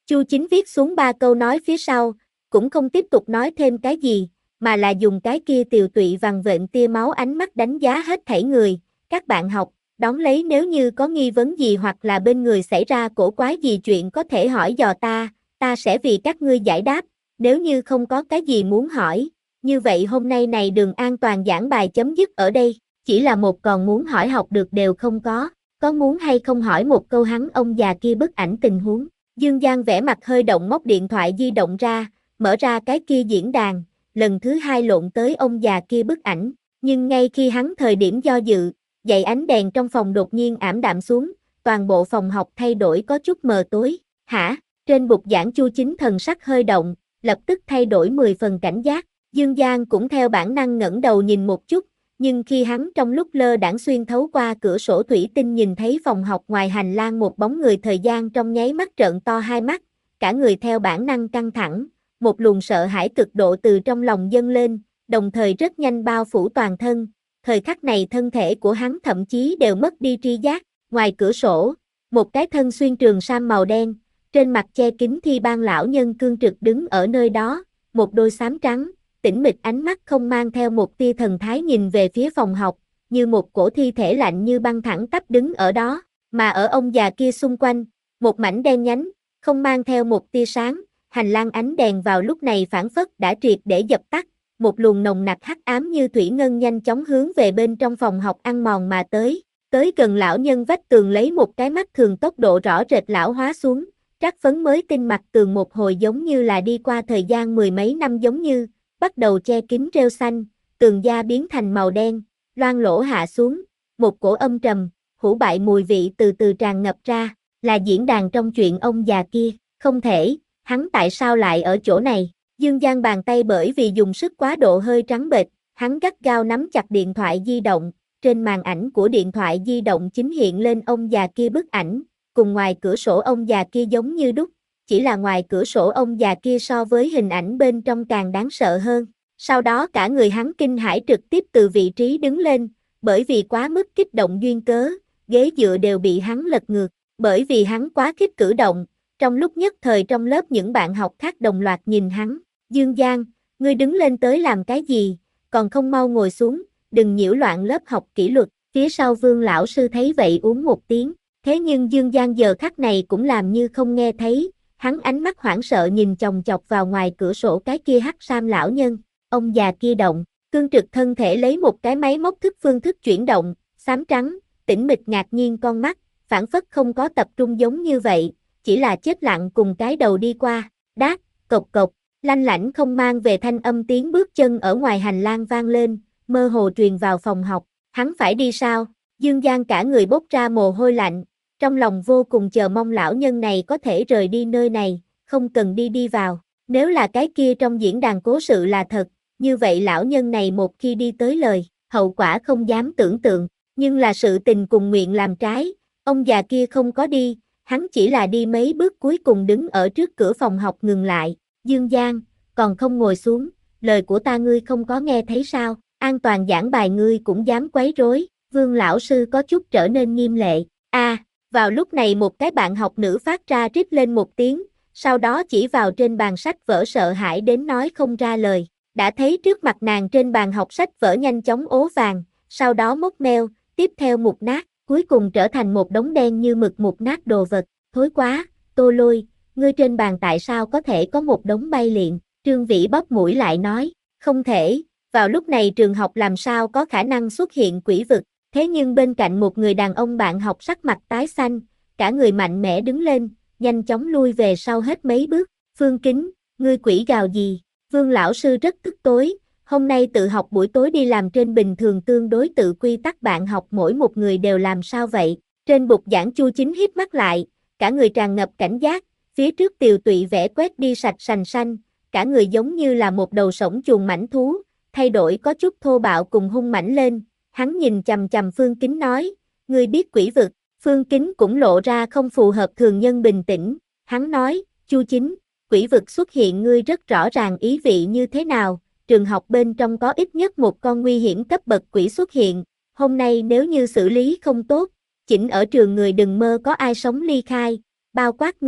Chu Chính viết xuống ba câu nói phía sau, cũng không tiếp tục nói thêm cái gì, mà là dùng cái kia tiều tụy vằn vện tia máu ánh mắt đánh giá hết thảy người. Các bạn học, đón lấy nếu như có nghi vấn gì hoặc là bên người xảy ra cổ quái gì chuyện có thể hỏi dò ta, ta sẽ vì các ngươi giải đáp. Nếu như không có cái gì muốn hỏi, như vậy hôm nay này đường an toàn giảng bài chấm dứt ở đây, chỉ là một còn muốn hỏi học được đều không có, có muốn hay không hỏi một câu hắn ông già kia bức ảnh tình huống. Dương Giang vẻ mặt hơi động móc điện thoại di động ra, mở ra cái kia diễn đàn, lần thứ hai lộn tới ông già kia bức ảnh, nhưng ngay khi hắn thời điểm do dự, dậy ánh đèn trong phòng đột nhiên ảm đạm xuống, toàn bộ phòng học thay đổi có chút mờ tối. Hả? Trên bục giảng Chu Chính thần sắc hơi động, lập tức thay đổi mười phần cảnh giác. Dương Giang cũng theo bản năng ngẩng đầu nhìn một chút, nhưng khi hắn trong lúc lơ đãng xuyên thấu qua cửa sổ thủy tinh nhìn thấy phòng học ngoài hành lang một bóng người thời gian trong nháy mắt trợn to hai mắt, cả người theo bản năng căng thẳng, một luồng sợ hãi cực độ từ trong lòng dâng lên, đồng thời rất nhanh bao phủ toàn thân. Thời khắc này thân thể của hắn thậm chí đều mất đi tri giác. Ngoài cửa sổ, một cái thân xuyên trường sam màu đen, trên mặt che kính thi ban lão nhân cương trực đứng ở nơi đó, một đôi xám trắng, tĩnh mịch ánh mắt không mang theo một tia thần thái nhìn về phía phòng học, như một cổ thi thể lạnh như băng thẳng tắp đứng ở đó, mà ở ông già kia xung quanh, một mảnh đen nhánh, không mang theo một tia sáng, hành lang ánh đèn vào lúc này phảng phất đã triệt để dập tắt, một luồng nồng nặc hắc ám như thủy ngân nhanh chóng hướng về bên trong phòng học ăn mòn mà tới, tới gần lão nhân vách tường lấy một cái mắt thường tốc độ rõ rệt lão hóa xuống, trắc phấn mới tinh mặt tường một hồi giống như là đi qua thời gian mười mấy năm giống như, bắt đầu che kín rêu xanh, tường da biến thành màu đen, loang lỗ hạ xuống, một cổ âm trầm, hủ bại mùi vị từ từ tràn ngập ra, là diễn đàn trong chuyện ông già kia, không thể, hắn tại sao lại ở chỗ này? Dương Giang bàn tay bởi vì dùng sức quá độ hơi trắng bệch, hắn gắt gao nắm chặt điện thoại di động, trên màn ảnh của điện thoại di động chính hiện lên ông già kia bức ảnh, cùng ngoài cửa sổ ông già kia giống như đúc, chỉ là ngoài cửa sổ ông già kia so với hình ảnh bên trong càng đáng sợ hơn. Sau đó cả người hắn kinh hãi trực tiếp từ vị trí đứng lên, bởi vì quá mức kích động duyên cớ, ghế dựa đều bị hắn lật ngược, bởi vì hắn quá khiếp cử động, trong lúc nhất thời trong lớp những bạn học khác đồng loạt nhìn hắn, Dương Giang, ngươi đứng lên tới làm cái gì, còn không mau ngồi xuống, đừng nhiễu loạn lớp học kỷ luật, phía sau Vương lão sư thấy vậy uống một tiếng, thế nhưng Dương Giang giờ khắc này cũng làm như không nghe thấy, hắn ánh mắt hoảng sợ nhìn chòng chọc vào ngoài cửa sổ cái kia hắc sam lão nhân, ông già kia động, cương trực thân thể lấy một cái máy móc thức phương thức chuyển động, xám trắng, tĩnh mịch ngạc nhiên con mắt, phản phất không có tập trung giống như vậy, chỉ là chết lặng cùng cái đầu đi qua, đát, cộc cộc, lanh lảnh không mang về thanh âm tiếng bước chân ở ngoài hành lang vang lên, mơ hồ truyền vào phòng học, hắn phải đi sao? Dương Giang cả người bốc ra mồ hôi lạnh, trong lòng vô cùng chờ mong lão nhân này có thể rời đi nơi này, không cần đi đi vào, nếu là cái kia trong diễn đàn cố sự là thật, như vậy lão nhân này một khi đi tới lời, hậu quả không dám tưởng tượng, nhưng là sự tình cùng nguyện làm trái, ông già kia không có đi, hắn chỉ là đi mấy bước cuối cùng đứng ở trước cửa phòng học ngừng lại, Dương Giang, còn không ngồi xuống, lời của ta ngươi không có nghe thấy sao, an toàn giảng bài ngươi cũng dám quấy rối, Vương lão sư có chút trở nên nghiêm lệ, a à, vào lúc này một cái bạn học nữ phát ra rít lên một tiếng, sau đó chỉ vào trên bàn sách vở sợ hãi đến nói không ra lời, đã thấy trước mặt nàng trên bàn học sách vở nhanh chóng ố vàng, sau đó mốc meo, tiếp theo mục nát, cuối cùng trở thành một đống đen như mực mục nát đồ vật, thối quá, Tô Lôi, ngươi trên bàn tại sao có thể có một đống bay liện, Trương Vĩ bóp mũi lại nói, không thể, vào lúc này trường học làm sao có khả năng xuất hiện quỷ vực, thế nhưng bên cạnh một người đàn ông bạn học sắc mặt tái xanh, cả người mạnh mẽ đứng lên, nhanh chóng lui về sau hết mấy bước, Phương Kính, ngươi quỷ gào gì, Vương lão sư rất tức tối, hôm nay tự học buổi tối đi làm trên bình thường tương đối tự quy tắc bạn học mỗi một người đều làm sao vậy, trên bục giảng Chu Chính híp mắt lại, cả người tràn ngập cảnh giác, phía trước tiều tụy vẽ quét đi sạch sành xanh, cả người giống như là một đầu sổng chuồng mãnh thú, thay đổi có chút thô bạo cùng hung mãnh lên, hắn nhìn chằm chằm Phương Kính nói, ngươi biết quỷ vực, Phương Kính cũng lộ ra không phù hợp thường nhân bình tĩnh, hắn nói, Chu Chính, quỷ vực xuất hiện ngươi rất rõ ràng ý vị như thế nào, trường học bên trong có ít nhất một con nguy hiểm cấp bậc quỷ xuất hiện, hôm nay nếu như xử lý không tốt, chỉnh ở trường người đừng mơ có ai sống ly khai, bao quát ngươi,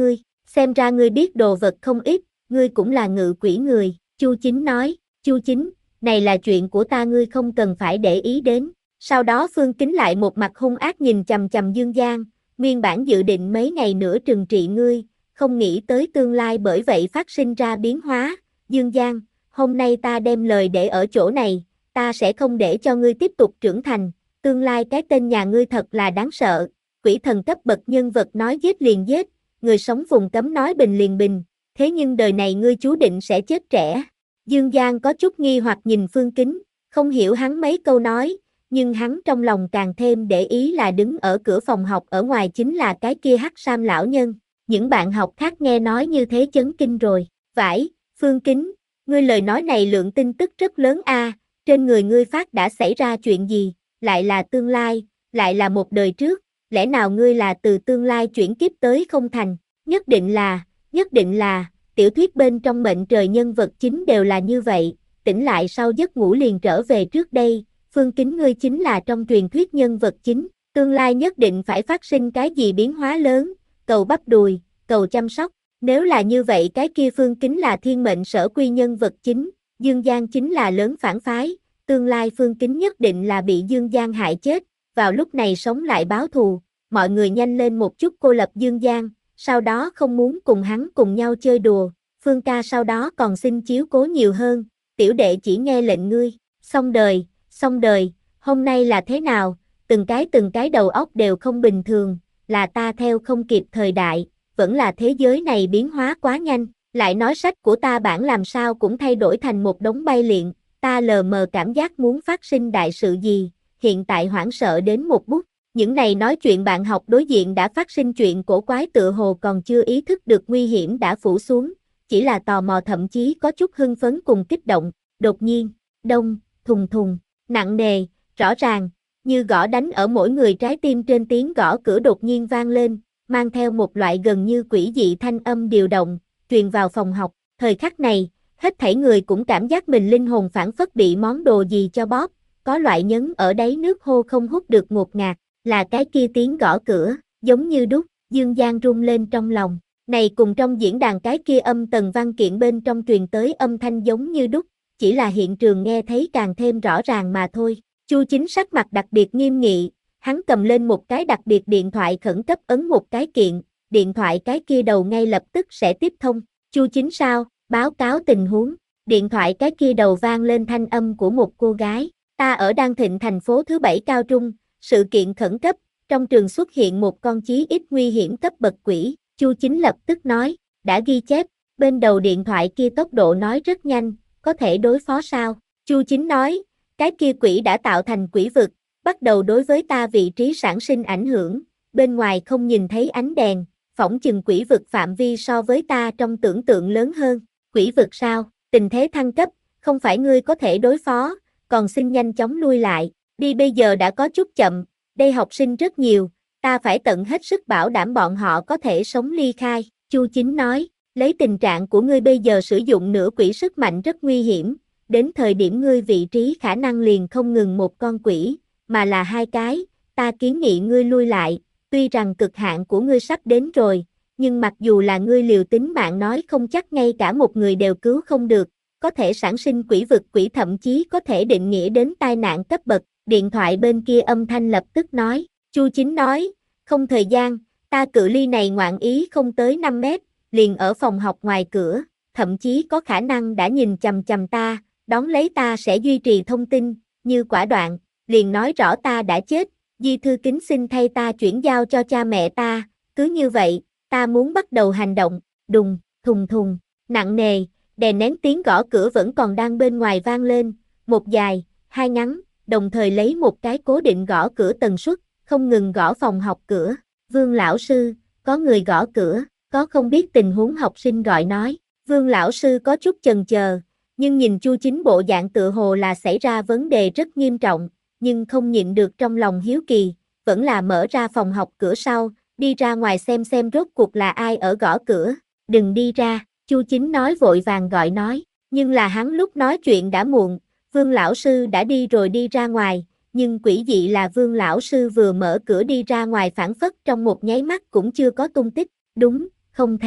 xem ra ngươi biết đồ vật không ít, ngươi cũng là ngự quỷ người, Chu Chính nói, Chu Chính, này là chuyện của ta ngươi không cần phải để ý đến. Sau đó Phương Kính lại một mặt hung ác nhìn chằm chằm Dương Giang, nguyên bản dự định mấy ngày nữa trừng trị ngươi, không nghĩ tới tương lai bởi vậy phát sinh ra biến hóa. Dương Giang, hôm nay ta đem lời để ở chỗ này, ta sẽ không để cho ngươi tiếp tục trưởng thành, tương lai cái tên nhà ngươi thật là đáng sợ. Quỷ thần cấp bậc nhân vật nói giết liền giết, người sống vùng cấm nói bình liền bình, thế nhưng đời này ngươi chú định sẽ chết trẻ. Dương Giang có chút nghi hoặc nhìn Phương Kính, không hiểu hắn mấy câu nói, nhưng hắn trong lòng càng thêm để ý là đứng ở cửa phòng học ở ngoài chính là cái kia hắc sam lão nhân. Những bạn học khác nghe nói như thế chấn kinh rồi. Vãi, Phương Kính, ngươi lời nói này lượng tin tức rất lớn a, trên người ngươi phát đã xảy ra chuyện gì, lại là tương lai, lại là một đời trước, lẽ nào ngươi là từ tương lai chuyển kiếp tới không thành, nhất định là, nhất định là, tiểu thuyết bên trong mệnh trời nhân vật chính đều là như vậy, tỉnh lại sau giấc ngủ liền trở về trước đây, Phương Kính ngươi chính là trong truyền thuyết nhân vật chính, tương lai nhất định phải phát sinh cái gì biến hóa lớn, cầu bắp đùi, cầu chăm sóc, nếu là như vậy cái kia Phương Kính là thiên mệnh sở quy nhân vật chính, Dương Giang chính là lớn phản phái, tương lai Phương Kính nhất định là bị Dương Giang hại chết, vào lúc này sống lại báo thù, mọi người nhanh lên một chút cô lập Dương Giang, sau đó không muốn cùng hắn cùng nhau chơi đùa, Phương ca sau đó còn xin chiếu cố nhiều hơn, tiểu đệ chỉ nghe lệnh ngươi, xong đời, xong đời, hôm nay là thế nào, từng cái từng cái đầu óc đều không bình thường, là ta theo không kịp thời đại, vẫn là thế giới này biến hóa quá nhanh, lại nói sách của ta bản làm sao cũng thay đổi thành một đống bay liện, ta lờ mờ cảm giác muốn phát sinh đại sự gì, hiện tại hoảng sợ đến một bút, những này nói chuyện bạn học đối diện đã phát sinh chuyện cổ quái tựa hồ còn chưa ý thức được nguy hiểm đã phủ xuống, chỉ là tò mò thậm chí có chút hưng phấn cùng kích động, đột nhiên, đông, thùng thùng, nặng nề, rõ ràng, như gõ đánh ở mỗi người trái tim trên tiếng gõ cửa đột nhiên vang lên, mang theo một loại gần như quỷ dị thanh âm điều động, truyền vào phòng học, thời khắc này, hết thảy người cũng cảm giác mình linh hồn phảng phất bị món đồ gì cho bóp, có loại nhấn ở đáy nước hô không hút được ngột ngạt, là cái kia tiếng gõ cửa, giống như đúc, Dương Giang rung lên trong lòng, này cùng trong diễn đàn cái kia âm tần văn kiện bên trong truyền tới âm thanh giống như đúc, chỉ là hiện trường nghe thấy càng thêm rõ ràng mà thôi. Chu Chính sắc mặt đặc biệt nghiêm nghị, hắn cầm lên một cái đặc biệt điện thoại khẩn cấp ấn một cái kiện, điện thoại cái kia đầu ngay lập tức sẽ tiếp thông. Chu Chính sao, báo cáo tình huống, điện thoại cái kia đầu vang lên thanh âm của một cô gái, ta ở Đan Thịnh thành phố thứ bảy cao trung, sự kiện khẩn cấp, trong trường xuất hiện một con chí ít nguy hiểm cấp bậc quỷ, Chu Chính lập tức nói, đã ghi chép, bên đầu điện thoại kia tốc độ nói rất nhanh, có thể đối phó sao? Chu Chính nói, cái kia quỷ đã tạo thành quỷ vực, bắt đầu đối với ta vị trí sản sinh ảnh hưởng, bên ngoài không nhìn thấy ánh đèn, phỏng chừng quỷ vực phạm vi so với ta trong tưởng tượng lớn hơn, quỷ vực sao, tình thế thăng cấp, không phải ngươi có thể đối phó, còn xin nhanh chóng lui lại, đi bây giờ đã có chút chậm, đây học sinh rất nhiều, ta phải tận hết sức bảo đảm bọn họ có thể sống ly khai, Chu Chính nói, lấy tình trạng của ngươi bây giờ sử dụng nửa quỷ sức mạnh rất nguy hiểm, đến thời điểm ngươi vị trí khả năng liền không ngừng một con quỷ, mà là hai cái, ta kiến nghị ngươi lui lại, tuy rằng cực hạn của ngươi sắp đến rồi, nhưng mặc dù là ngươi liều tính mạng nói không chắc ngay cả một người đều cứu không được, có thể sản sinh quỷ vực quỷ thậm chí có thể định nghĩa đến tai nạn cấp bậc, điện thoại bên kia âm thanh lập tức nói, Chu Chính nói, không thời gian, ta cự ly này ngoạn ý không tới năm mét, liền ở phòng học ngoài cửa, thậm chí có khả năng đã nhìn chằm chằm ta, đón lấy ta sẽ duy trì thông tin, như quả đoạn, liền nói rõ ta đã chết, Di Thư kính xin thay ta chuyển giao cho cha mẹ ta, cứ như vậy, ta muốn bắt đầu hành động, đùng, thùng thùng, nặng nề, đè nén tiếng gõ cửa vẫn còn đang bên ngoài vang lên, một dài, hai ngắn, đồng thời lấy một cái cố định gõ cửa tần suất, không ngừng gõ phòng học cửa, Vương lão sư, có người gõ cửa, có không biết tình huống học sinh gọi nói, Vương lão sư có chút chần chờ, nhưng nhìn Chu Chính bộ dạng tựa hồ là xảy ra vấn đề rất nghiêm trọng, nhưng không nhịn được trong lòng hiếu kỳ, vẫn là mở ra phòng học cửa sau, đi ra ngoài xem xem rốt cuộc là ai ở gõ cửa, đừng đi ra, Chu Chính nói vội vàng gọi nói, nhưng là hắn lúc nói chuyện đã muộn, Vương lão sư đã đi rồi đi ra ngoài, nhưng quỷ dị là Vương lão sư vừa mở cửa đi ra ngoài phảng phất trong một nháy mắt cũng chưa có tung tích, đúng, không thấy,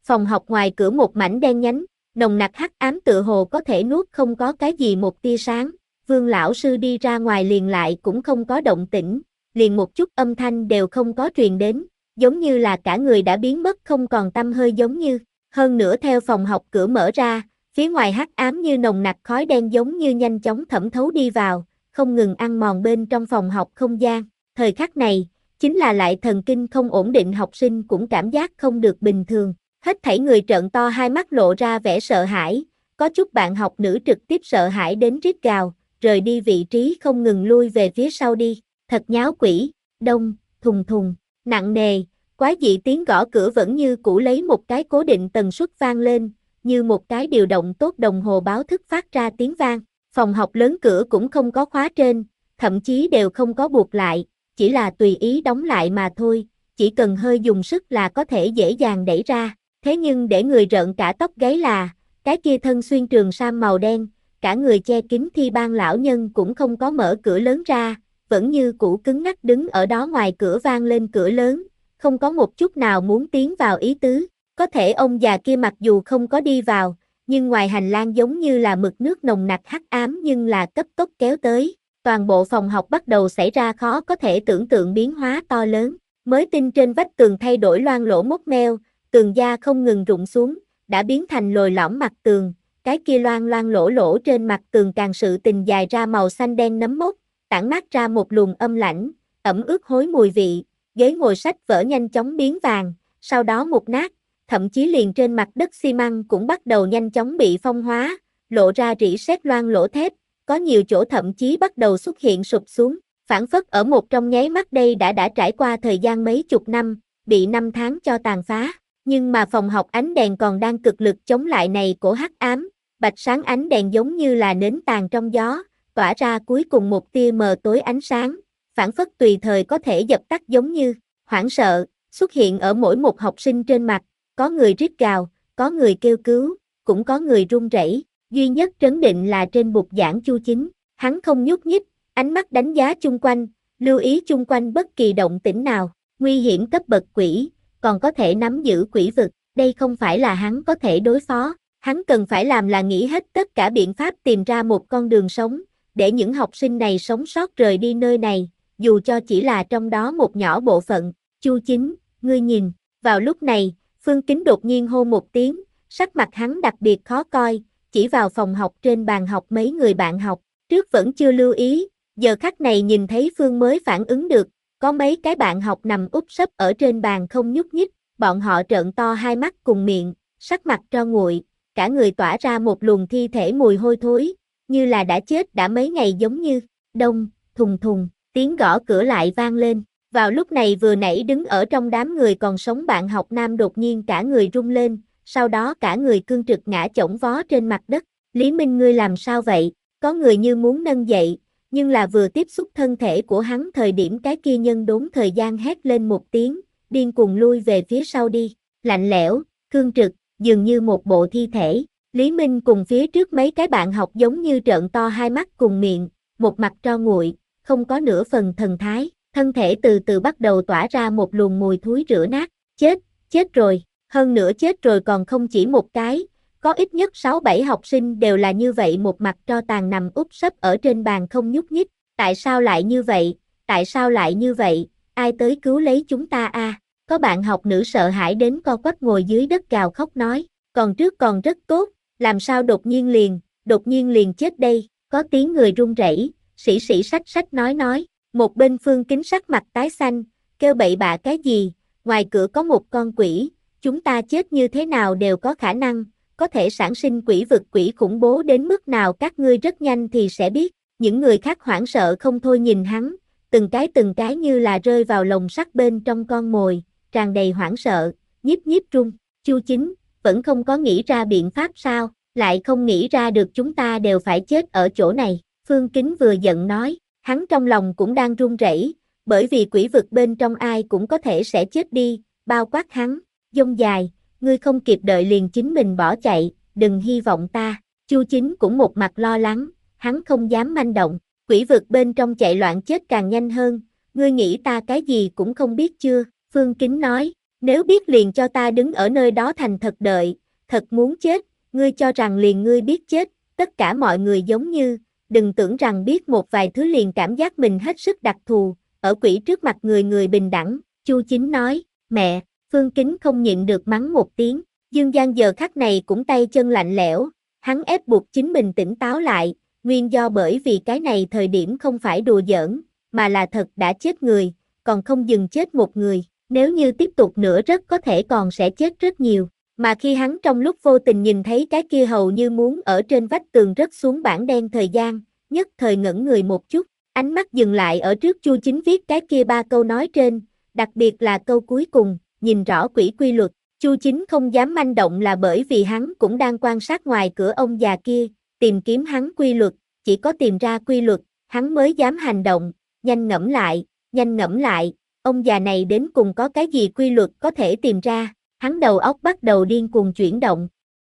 Phòng học ngoài cửa một mảnh đen nhánh, nồng nặc hắc ám tựa hồ có thể nuốt không có cái gì một tia sáng. Vương lão sư đi ra ngoài liền lại cũng không có động tĩnh, liền một chút âm thanh đều không có truyền đến, giống như là cả người đã biến mất không còn tăm hơi giống như. Hơn nữa theo phòng học cửa mở ra, phía ngoài hắc ám như nồng nặc khói đen giống như nhanh chóng thẩm thấu đi vào, không ngừng ăn mòn bên trong phòng học không gian. Thời khắc này, chính là lại thần kinh không ổn định học sinh cũng cảm giác không được bình thường. Hết thảy người trợn to hai mắt lộ ra vẻ sợ hãi, có chút bạn học nữ trực tiếp sợ hãi đến rít gào, rời đi vị trí không ngừng lui về phía sau đi. Thật nháo quỷ. Đông, thùng thùng, nặng nề, quái dị tiếng gõ cửa vẫn như cũ lấy một cái cố định tần suất vang lên, như một cái điều động tốt đồng hồ báo thức phát ra tiếng vang. Phòng học lớn cửa cũng không có khóa trên, thậm chí đều không có buộc lại, chỉ là tùy ý đóng lại mà thôi, chỉ cần hơi dùng sức là có thể dễ dàng đẩy ra. Thế nhưng để người rợn cả tóc gáy là, cái kia thân xuyên trường sam màu đen, cả người che kín thi ban lão nhân cũng không có mở cửa lớn ra, vẫn như cũ cứng ngắc đứng ở đó ngoài cửa vang lên cửa lớn, không có một chút nào muốn tiến vào ý tứ. Có thể ông già kia mặc dù không có đi vào, nhưng ngoài hành lang giống như là mực nước nồng nặc hắc ám nhưng là cấp tốc kéo tới. Toàn bộ phòng học bắt đầu xảy ra khó có thể tưởng tượng biến hóa to lớn. Mới tinh trên vách tường thay đổi loang lỗ mốc meo, tường da không ngừng rụng xuống, đã biến thành lồi lõm mặt tường. Cái kia loang loang lỗ lỗ trên mặt tường càng sự tình dài ra màu xanh đen nấm mốc, tản mát ra một luồng âm lãnh, ẩm ướt hối mùi vị. Ghế ngồi sách vở nhanh chóng biến vàng, sau đó mục nát, thậm chí liền trên mặt đất xi măng cũng bắt đầu nhanh chóng bị phong hóa, lộ ra rỉ sét loang lỗ thép, có nhiều chỗ thậm chí bắt đầu xuất hiện sụp xuống, phản phất ở một trong nháy mắt đây đã đã trải qua thời gian mấy chục năm, bị năm tháng cho tàn phá. Nhưng mà phòng học ánh đèn còn đang cực lực chống lại này cổ hắc ám, bạch sáng ánh đèn giống như là nến tàn trong gió, tỏa ra cuối cùng một tia mờ tối ánh sáng, phản phất tùy thời có thể dập tắt giống như. Hoảng sợ xuất hiện ở mỗi một học sinh trên mặt, có người rít gào, có người kêu cứu, cũng có người run rẩy. Duy nhất trấn định là trên bục giảng Chu Chính, hắn không nhúc nhích, ánh mắt đánh giá chung quanh, lưu ý chung quanh bất kỳ động tĩnh nào. Nguy hiểm cấp bậc quỷ, còn có thể nắm giữ quỷ vực, đây không phải là hắn có thể đối phó. Hắn cần phải làm là nghĩ hết tất cả biện pháp tìm ra một con đường sống, để những học sinh này sống sót rời đi nơi này, dù cho chỉ là trong đó một nhỏ bộ phận. Chu Chính, ngươi nhìn. Vào lúc này, Phương Kính đột nhiên hô một tiếng, sắc mặt hắn đặc biệt khó coi, chỉ vào phòng học trên bàn học mấy người bạn học, trước vẫn chưa lưu ý, giờ khắc này nhìn thấy Phương mới phản ứng được, có mấy cái bạn học nằm úp sấp ở trên bàn không nhúc nhích, bọn họ trợn to hai mắt cùng miệng, sắc mặt tro nguội, cả người tỏa ra một luồng thi thể mùi hôi thối, như là đã chết đã mấy ngày giống như. Đông, thùng thùng, tiếng gõ cửa lại vang lên. Vào lúc này vừa nãy đứng ở trong đám người còn sống bạn học nam đột nhiên cả người rung lên, sau đó cả người cương trực ngã chổng vó trên mặt đất. Lý Minh, ngươi làm sao vậy? Có người như muốn nâng dậy, nhưng là vừa tiếp xúc thân thể của hắn thời điểm cái kia nhân đốn thời gian hét lên một tiếng, điên cuồng lui về phía sau đi. Lạnh lẽo, cương trực, dường như một bộ thi thể. Lý Minh cùng phía trước mấy cái bạn học giống như trợn to hai mắt cùng miệng, một mặt tro nguội, không có nửa phần thần thái. Thân thể từ từ bắt đầu tỏa ra một luồng mùi thúi rữa nát. Chết, chết rồi, hơn nữa chết rồi còn không chỉ một cái, có ít nhất sáu bảy học sinh đều là như vậy, một mặt tro tàn nằm úp sấp ở trên bàn không nhúc nhích. Tại sao lại như vậy, tại sao lại như vậy, ai tới cứu lấy chúng ta a? À? Có bạn học nữ sợ hãi đến co quắp ngồi dưới đất gào khóc nói, còn trước còn rất tốt, làm sao đột nhiên liền, đột nhiên liền chết đây? Có tiếng người run rẩy, sĩ sĩ sách sách nói nói. Một bên Phương Kính sắc mặt tái xanh, kêu bậy bạ cái gì, ngoài cửa có một con quỷ, chúng ta chết như thế nào đều có khả năng, có thể sản sinh quỷ vực, quỷ khủng bố đến mức nào các ngươi rất nhanh thì sẽ biết. Những người khác hoảng sợ không thôi nhìn hắn, từng cái từng cái như là rơi vào lồng sắt bên trong con mồi, tràn đầy hoảng sợ, nhiếp nhiếp run. Chu Chính, vẫn không có nghĩ ra biện pháp sao, lại không nghĩ ra được chúng ta đều phải chết ở chỗ này. Phương Kính vừa giận nói. Hắn trong lòng cũng đang run rẩy, bởi vì quỷ vực bên trong ai cũng có thể sẽ chết đi, bao quát hắn. Dông dài, ngươi không kịp đợi liền chính mình bỏ chạy, đừng hy vọng ta. Chu Chính cũng một mặt lo lắng, hắn không dám manh động, quỷ vực bên trong chạy loạn chết càng nhanh hơn, ngươi nghĩ ta cái gì cũng không biết chưa? Phương Kính nói, Nếu biết liền cho ta đứng ở nơi đó thành thật đợi, thật muốn chết, ngươi cho rằng liền ngươi biết chết, tất cả mọi người giống như, đừng tưởng rằng biết một vài thứ liền cảm giác mình hết sức đặc thù, ở quỷ trước mặt người người bình đẳng, Chu Chính nói, mẹ, Phương Kính không nhịn được mắng một tiếng, Dương Giang giờ khắc này cũng tay chân lạnh lẽo, hắn ép buộc chính mình tỉnh táo lại, nguyên do bởi vì cái này thời điểm không phải đùa giỡn, mà là thật đã chết người, còn không dừng chết một người, nếu như tiếp tục nữa rất có thể còn sẽ chết rất nhiều. Mà khi hắn trong lúc vô tình nhìn thấy cái kia hầu như muốn ở trên vách tường rớt xuống bảng đen thời gian, nhất thời ngẩn người một chút, ánh mắt dừng lại ở trước Chu Chính viết cái kia ba câu nói trên, đặc biệt là câu cuối cùng, nhìn rõ quỷ quy luật, Chu Chính không dám manh động là bởi vì hắn cũng đang quan sát ngoài cửa ông già kia, tìm kiếm hắn quy luật, chỉ có tìm ra quy luật, hắn mới dám hành động, nhanh ngẫm lại, nhanh ngẫm lại, ông già này đến cùng có cái gì quy luật có thể tìm ra. Hắn đầu óc bắt đầu điên cuồng chuyển động.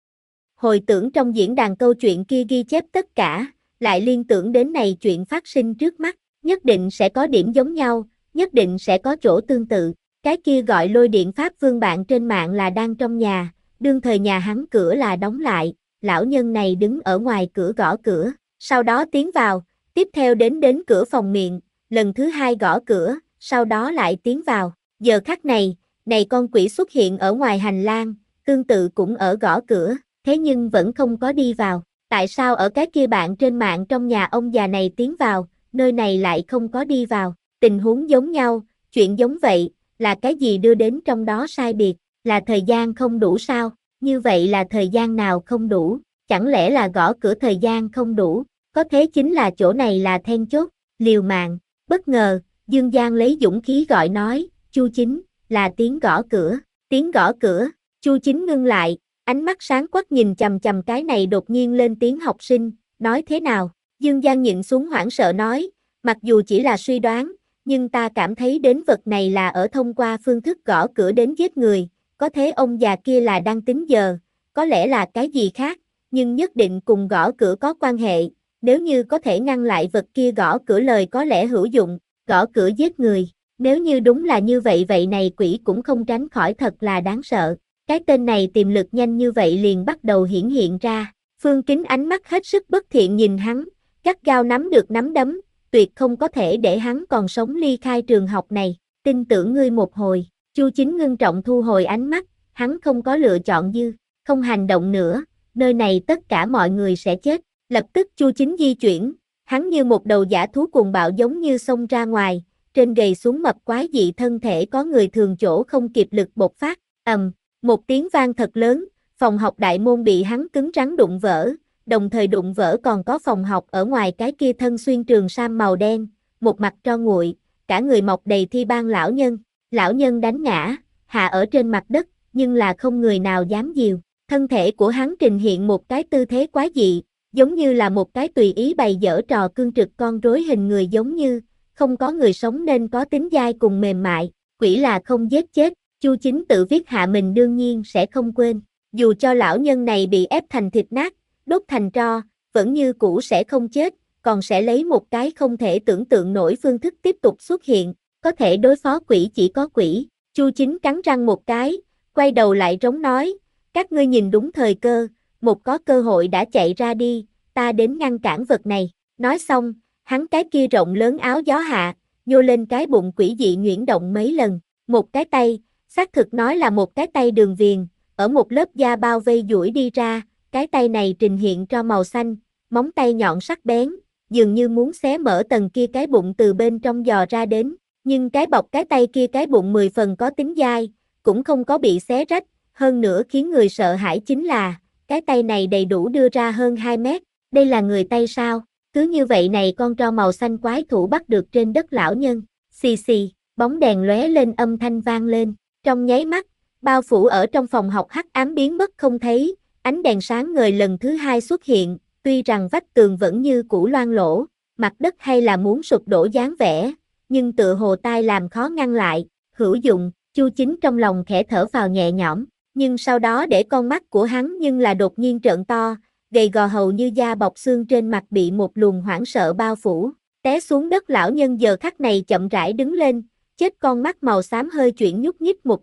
Hồi tưởng trong diễn đàn câu chuyện kia ghi chép tất cả, lại liên tưởng đến này chuyện phát sinh trước mắt, nhất định sẽ có điểm giống nhau, nhất định sẽ có chỗ tương tự. Cái kia gọi lôi điện pháp vương bạn trên mạng là đang trong nhà, đương thời nhà hắn cửa là đóng lại, lão nhân này đứng ở ngoài cửa gõ cửa, sau đó tiến vào, tiếp theo đến đến cửa phòng miệng, lần thứ hai gõ cửa, sau đó lại tiến vào. Giờ khắc này, này con quỷ xuất hiện ở ngoài hành lang, tương tự cũng ở gõ cửa, thế nhưng vẫn không có đi vào. Tại sao ở cái kia bạn trên mạng trong nhà ông già này tiến vào, nơi này lại không có đi vào? Tình huống giống nhau, chuyện giống vậy, là cái gì đưa đến trong đó sai biệt? Là thời gian không đủ sao? Như vậy là thời gian nào không đủ? Chẳng lẽ là gõ cửa thời gian không đủ? Có thế chính là chỗ này là then chốt, liều mạng. Bất ngờ, Dương Giang lấy dũng khí gọi nói, Chu Chính, là tiếng gõ cửa, tiếng gõ cửa, Chu Chính ngưng lại, ánh mắt sáng quắc nhìn chằm chằm cái này đột nhiên lên tiếng học sinh, nói thế nào? Dương Giang nhịn xuống hoảng sợ nói, mặc dù chỉ là suy đoán, nhưng ta cảm thấy đến vật này là ở thông qua phương thức gõ cửa đến giết người, có thế ông già kia là đang tính giờ, có lẽ là cái gì khác, nhưng nhất định cùng gõ cửa có quan hệ, nếu như có thể ngăn lại vật kia gõ cửa lời có lẽ hữu dụng, gõ cửa giết người. Nếu như đúng là như vậy vậy này quỷ cũng không tránh khỏi thật là đáng sợ. Cái tên này tiềm lực nhanh như vậy liền bắt đầu hiển hiện ra. Phương Kính ánh mắt hết sức bất thiện nhìn hắn, gắt gao nắm được nắm đấm, tuyệt không có thể để hắn còn sống ly khai trường học này. Tin tưởng ngươi một hồi, Chu Chính ngưng trọng thu hồi ánh mắt, hắn không có lựa chọn dư, không hành động nữa, nơi này tất cả mọi người sẽ chết. Lập tức Chu Chính di chuyển, hắn như một đầu dã thú cuồng bạo giống như xông ra ngoài. Trên gầy xuống mập quái dị thân thể có người thường chỗ không kịp lực bộc phát, ầm, một tiếng vang thật lớn, phòng học đại môn bị hắn cứng rắn đụng vỡ, đồng thời đụng vỡ còn có phòng học ở ngoài cái kia thân xuyên trường sam màu đen, một mặt tro nguội, cả người mọc đầy thi ban lão nhân, lão nhân đánh ngã, hạ ở trên mặt đất, nhưng là không người nào dám dìu, thân thể của hắn trình hiện một cái tư thế quái dị, giống như là một cái tùy ý bày dở trò cương trực con rối hình người giống như không có người sống nên có tính dai cùng mềm mại, quỷ là không giết chết, Chu Chính tự viết hạ mình đương nhiên sẽ không quên, dù cho lão nhân này bị ép thành thịt nát, đốt thành tro, vẫn như cũ sẽ không chết, còn sẽ lấy một cái không thể tưởng tượng nổi phương thức tiếp tục xuất hiện, có thể đối phó quỷ chỉ có quỷ, Chu Chính cắn răng một cái, quay đầu lại rống nói, các ngươi nhìn đúng thời cơ, một có cơ hội đã chạy ra đi, ta đến ngăn cản vật này, nói xong, hắn cái kia rộng lớn áo gió hạ, nhô lên cái bụng quỷ dị nhuyễn động mấy lần, một cái tay, xác thực nói là một cái tay đường viền, ở một lớp da bao vây duỗi đi ra, cái tay này trình hiện cho màu xanh, móng tay nhọn sắc bén, dường như muốn xé mở tầng kia cái bụng từ bên trong dò ra đến, nhưng cái bọc cái tay kia cái bụng mười phần có tính dai, cũng không có bị xé rách, hơn nữa khiến người sợ hãi chính là, cái tay này đầy đủ đưa ra hơn hai mét, đây là người tay sao? Cứ như vậy này con tro màu xanh quái thủ bắt được trên đất lão nhân, xì xì, bóng đèn lóe lên âm thanh vang lên, trong nháy mắt, bao phủ ở trong phòng học hắc ám biến mất không thấy, ánh đèn sáng ngời lần thứ hai xuất hiện, tuy rằng vách tường vẫn như cũ loang lỗ, mặt đất hay là muốn sụp đổ dáng vẻ, nhưng tựa hồ tai làm khó ngăn lại, hữu dụng, Chu Chính trong lòng khẽ thở vào nhẹ nhõm, nhưng sau đó để con mắt của hắn nhưng là đột nhiên trợn to, gầy gò hầu như da bọc xương trên mặt bị một luồng hoảng sợ bao phủ, té xuống đất lão nhân giờ khắc này chậm rãi đứng lên, chết con mắt màu xám hơi chuyển nhúc nhích một chút,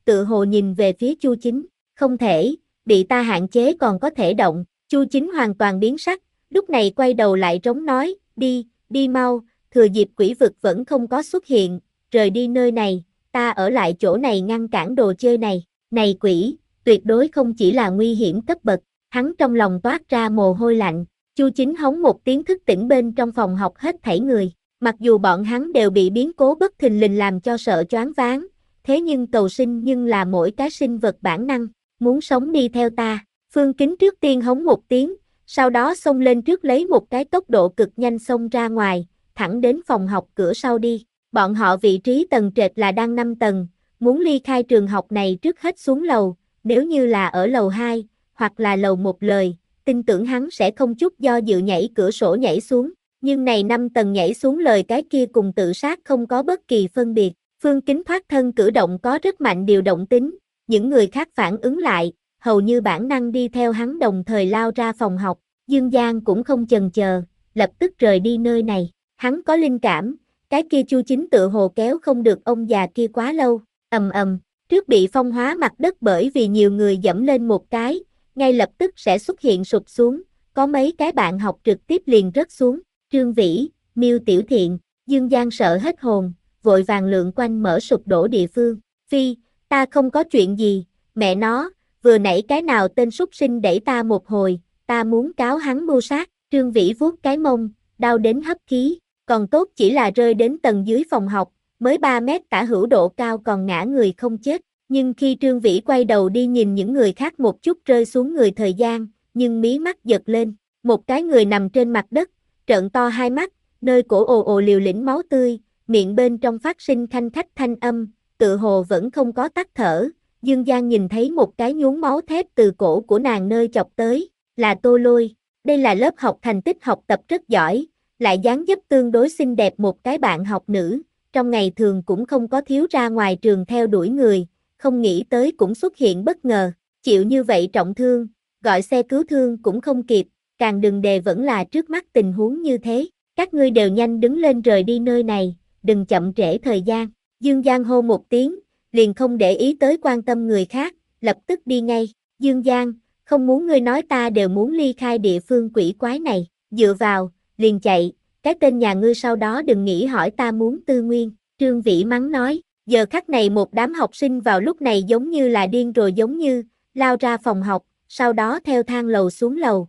tự hồ nhìn về phía Chu Chính, không thể, bị ta hạn chế còn có thể động, Chu Chính hoàn toàn biến sắc, lúc này quay đầu lại trống nói, đi, đi mau, thừa dịp quỷ vực vẫn không có xuất hiện, rời đi nơi này, ta ở lại chỗ này ngăn cản đồ chơi này, này quỷ, tuyệt đối không chỉ là nguy hiểm cấp bậc, hắn trong lòng toát ra mồ hôi lạnh, Chu Chính hống một tiếng thức tỉnh bên trong phòng học hết thảy người, mặc dù bọn hắn đều bị biến cố bất thình lình làm cho sợ choáng váng, thế nhưng cầu sinh nhưng là mỗi cái sinh vật bản năng, muốn sống đi theo ta, Phương Kính trước tiên hống một tiếng, sau đó xông lên trước lấy một cái tốc độ cực nhanh xông ra ngoài, thẳng đến phòng học cửa sau đi, bọn họ vị trí tầng trệt là đang năm tầng, muốn ly khai trường học này trước hết xuống lầu, nếu như là ở lầu hai, hoặc là lầu một lời, tin tưởng hắn sẽ không chút do dự nhảy cửa sổ nhảy xuống, nhưng này năm tầng nhảy xuống lời cái kia cùng tự sát không có bất kỳ phân biệt, Phương Kính thoát thân cử động có rất mạnh điều động tính, những người khác phản ứng lại, hầu như bản năng đi theo hắn đồng thời lao ra phòng học, Dương Giang cũng không chần chờ, lập tức rời đi nơi này, hắn có linh cảm, cái kia Chu Chính tự hồ kéo không được ông già kia quá lâu, ầm ầm, trước bị phong hóa mặt đất bởi vì nhiều người dẫm lên một cái, ngay lập tức sẽ xuất hiện sụp xuống, có mấy cái bạn học trực tiếp liền rớt xuống, Trương Vĩ, Miêu Tiểu Thiện, Dương Giang sợ hết hồn, vội vàng lượn quanh mở sụp đổ địa phương, phi, ta không có chuyện gì, mẹ nó, vừa nãy cái nào tên súc sinh đẩy ta một hồi, ta muốn cáo hắn mưu sát, Trương Vĩ vuốt cái mông, đau đến hấp khí, còn tốt chỉ là rơi đến tầng dưới phòng học, mới ba mét tả hữu độ cao còn ngã người không chết, nhưng khi Trương Vĩ quay đầu đi nhìn những người khác một chút rơi xuống người thời gian, nhưng mí mắt giật lên, một cái người nằm trên mặt đất, trợn to hai mắt, nơi cổ ồ ồ liều lĩnh máu tươi, miệng bên trong phát sinh khanh khách thanh âm, tự hồ vẫn không có tắt thở, Dương Giang nhìn thấy một cái nhuốm máu thép từ cổ của nàng nơi chọc tới, là Tô Lôi, đây là lớp học thành tích học tập rất giỏi, lại dáng dấp tương đối xinh đẹp một cái bạn học nữ, trong ngày thường cũng không có thiếu ra ngoài trường theo đuổi người, không nghĩ tới cũng xuất hiện bất ngờ, chịu như vậy trọng thương, gọi xe cứu thương cũng không kịp, càng đừng đề vẫn là trước mắt tình huống như thế, các ngươi đều nhanh đứng lên rời đi nơi này, đừng chậm trễ thời gian, Dương Giang hô một tiếng, liền không để ý tới quan tâm người khác, lập tức đi ngay, Dương Giang, không muốn ngươi nói ta đều muốn ly khai địa phương quỷ quái này, dựa vào, liền chạy, cái tên nhà ngươi sau đó đừng nghĩ hỏi ta muốn tư nguyên, Trương Vĩ mắng nói, giờ khắc này một đám học sinh vào lúc này giống như là điên rồi giống như, lao ra phòng học, sau đó theo thang lầu xuống lầu.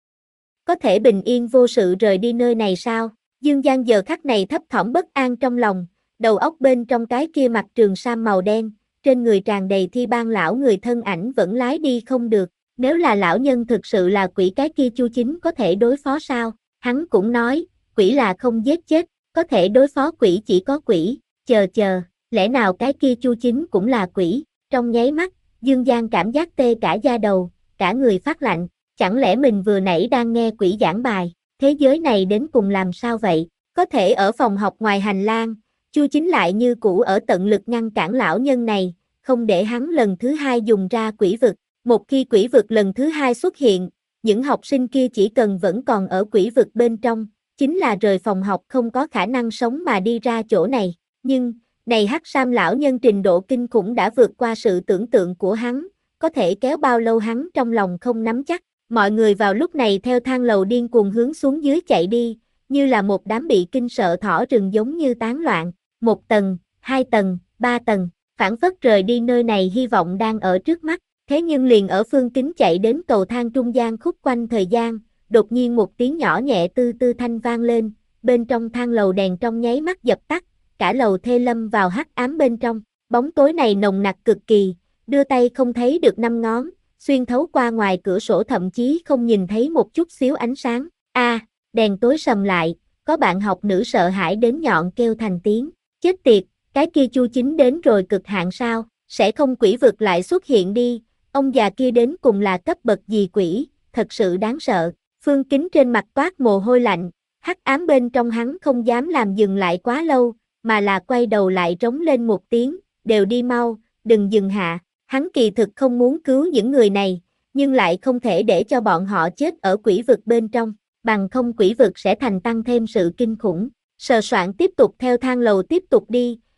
Có thể bình yên vô sự rời đi nơi này sao? Dương Giang giờ khắc này thấp thỏm bất an trong lòng, đầu óc bên trong cái kia mặc trường sam màu đen, trên người tràn đầy thi ban lão người thân ảnh vẫn lái đi không được, nếu là lão nhân thực sự là quỷ cái kia Chu Chính có thể đối phó sao? Hắn cũng nói, quỷ là không giết chết, có thể đối phó quỷ chỉ có quỷ, chờ chờ, lẽ nào cái kia Chu Chính cũng là quỷ, trong nháy mắt, Dương Giang cảm giác tê cả da đầu, cả người phát lạnh, chẳng lẽ mình vừa nãy đang nghe quỷ giảng bài, thế giới này đến cùng làm sao vậy, có thể ở phòng học ngoài hành lang, Chu Chính lại như cũ ở tận lực ngăn cản lão nhân này, không để hắn lần thứ hai dùng ra quỷ vực, một khi quỷ vực lần thứ hai xuất hiện, những học sinh kia chỉ cần vẫn còn ở quỷ vực bên trong, chính là rời phòng học không có khả năng sống mà đi ra chỗ này, nhưng, này hắc sam lão nhân trình độ kinh khủng đã vượt qua sự tưởng tượng của hắn, có thể kéo bao lâu hắn trong lòng không nắm chắc, mọi người vào lúc này theo thang lầu điên cuồng hướng xuống dưới chạy đi, như là một đám bị kinh sợ thỏ rừng giống như tán loạn, một tầng, hai tầng, ba tầng, phản phất rời đi nơi này hy vọng đang ở trước mắt, thế nhưng liền ở Phương Kính chạy đến cầu thang trung gian khúc quanh thời gian, đột nhiên một tiếng nhỏ nhẹ tư tư thanh vang lên, bên trong thang lầu đèn trong nháy mắt dập tắt, cả lầu thê lâm vào hắc ám bên trong, bóng tối này nồng nặc cực kỳ, đưa tay không thấy được năm ngón, xuyên thấu qua ngoài cửa sổ thậm chí không nhìn thấy một chút xíu ánh sáng, a à, đèn tối sầm lại, có bạn học nữ sợ hãi đến nhọn kêu thành tiếng, chết tiệt, cái kia Chu Chính đến rồi cực hạn sao, sẽ không quỷ vực lại xuất hiện đi, ông già kia đến cùng là cấp bậc gì quỷ, thật sự đáng sợ, Phương Kính trên mặt toát mồ hôi lạnh, hắc ám bên trong hắn không dám làm dừng lại quá lâu, mà là quay đầu lại trống lên một tiếng, đều đi mau, đừng dừng hạ, hắn kỳ thực không muốn cứu những người này, nhưng lại không thể để cho bọn họ chết ở quỷ vực bên trong, bằng không quỷ vực sẽ thành tăng thêm sự kinh khủng, sờ soạn tiếp tục theo thang lầu tiếp tục đi,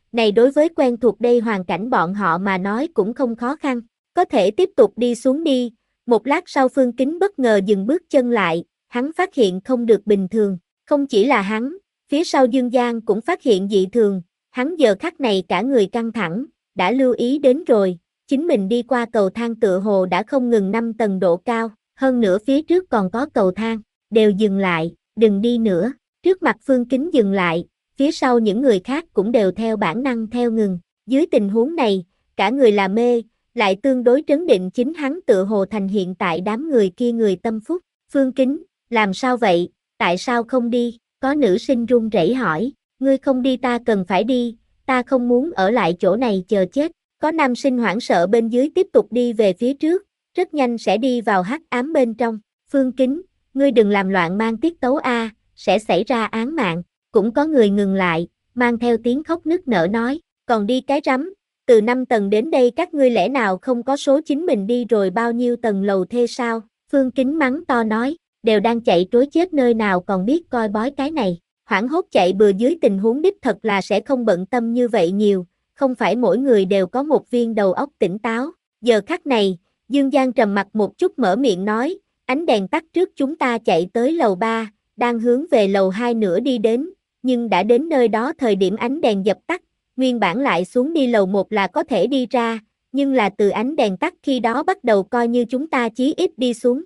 này đối với quen thuộc đây hoàn cảnh bọn họ mà nói cũng không khó khăn, có thể tiếp tục đi xuống đi. Một lát sau Phương Kính bất ngờ dừng bước chân lại, hắn phát hiện không được bình thường, không chỉ là hắn, phía sau Dương Giang cũng phát hiện dị thường, hắn giờ khắc này cả người căng thẳng, đã lưu ý đến rồi, chính mình đi qua cầu thang tựa hồ đã không ngừng năm tầng độ cao, hơn nữa phía trước còn có cầu thang, đều dừng lại, đừng đi nữa, trước mặt Phương Kính dừng lại, phía sau những người khác cũng đều theo bản năng theo ngừng, dưới tình huống này, cả người là mê, lại tương đối trấn định chính hắn tựa hồ thành hiện tại đám người kia người tâm phúc, Phương Kính, làm sao vậy, tại sao không đi, có nữ sinh run rẩy hỏi, ngươi không đi ta cần phải đi, ta không muốn ở lại chỗ này chờ chết, có nam sinh hoảng sợ bên dưới tiếp tục đi về phía trước, rất nhanh sẽ đi vào hắc ám bên trong, Phương Kính, ngươi đừng làm loạn mang tiết tấu a, sẽ xảy ra án mạng, cũng có người ngừng lại, mang theo tiếng khóc nức nở nói, còn đi cái rắm, từ năm tầng đến đây các ngươi lẽ nào không có số chính mình đi rồi bao nhiêu tầng lầu thê sao, Phương Kính mắng to nói, đều đang chạy trối chết nơi nào còn biết coi bói cái này, hoảng hốt chạy bừa dưới tình huống đích thật là sẽ không bận tâm như vậy nhiều, không phải mỗi người đều có một viên đầu óc tỉnh táo, giờ khắc này, Dương Giang trầm mặt một chút mở miệng nói, ánh đèn tắt trước chúng ta chạy tới lầu ba, đang hướng về lầu hai nữa đi đến, nhưng đã đến nơi đó thời điểm ánh đèn dập tắt, nguyên bản lại xuống đi lầu một là có thể đi ra, nhưng là từ ánh đèn tắt khi đó bắt đầu coi như chúng ta chí ít đi xuống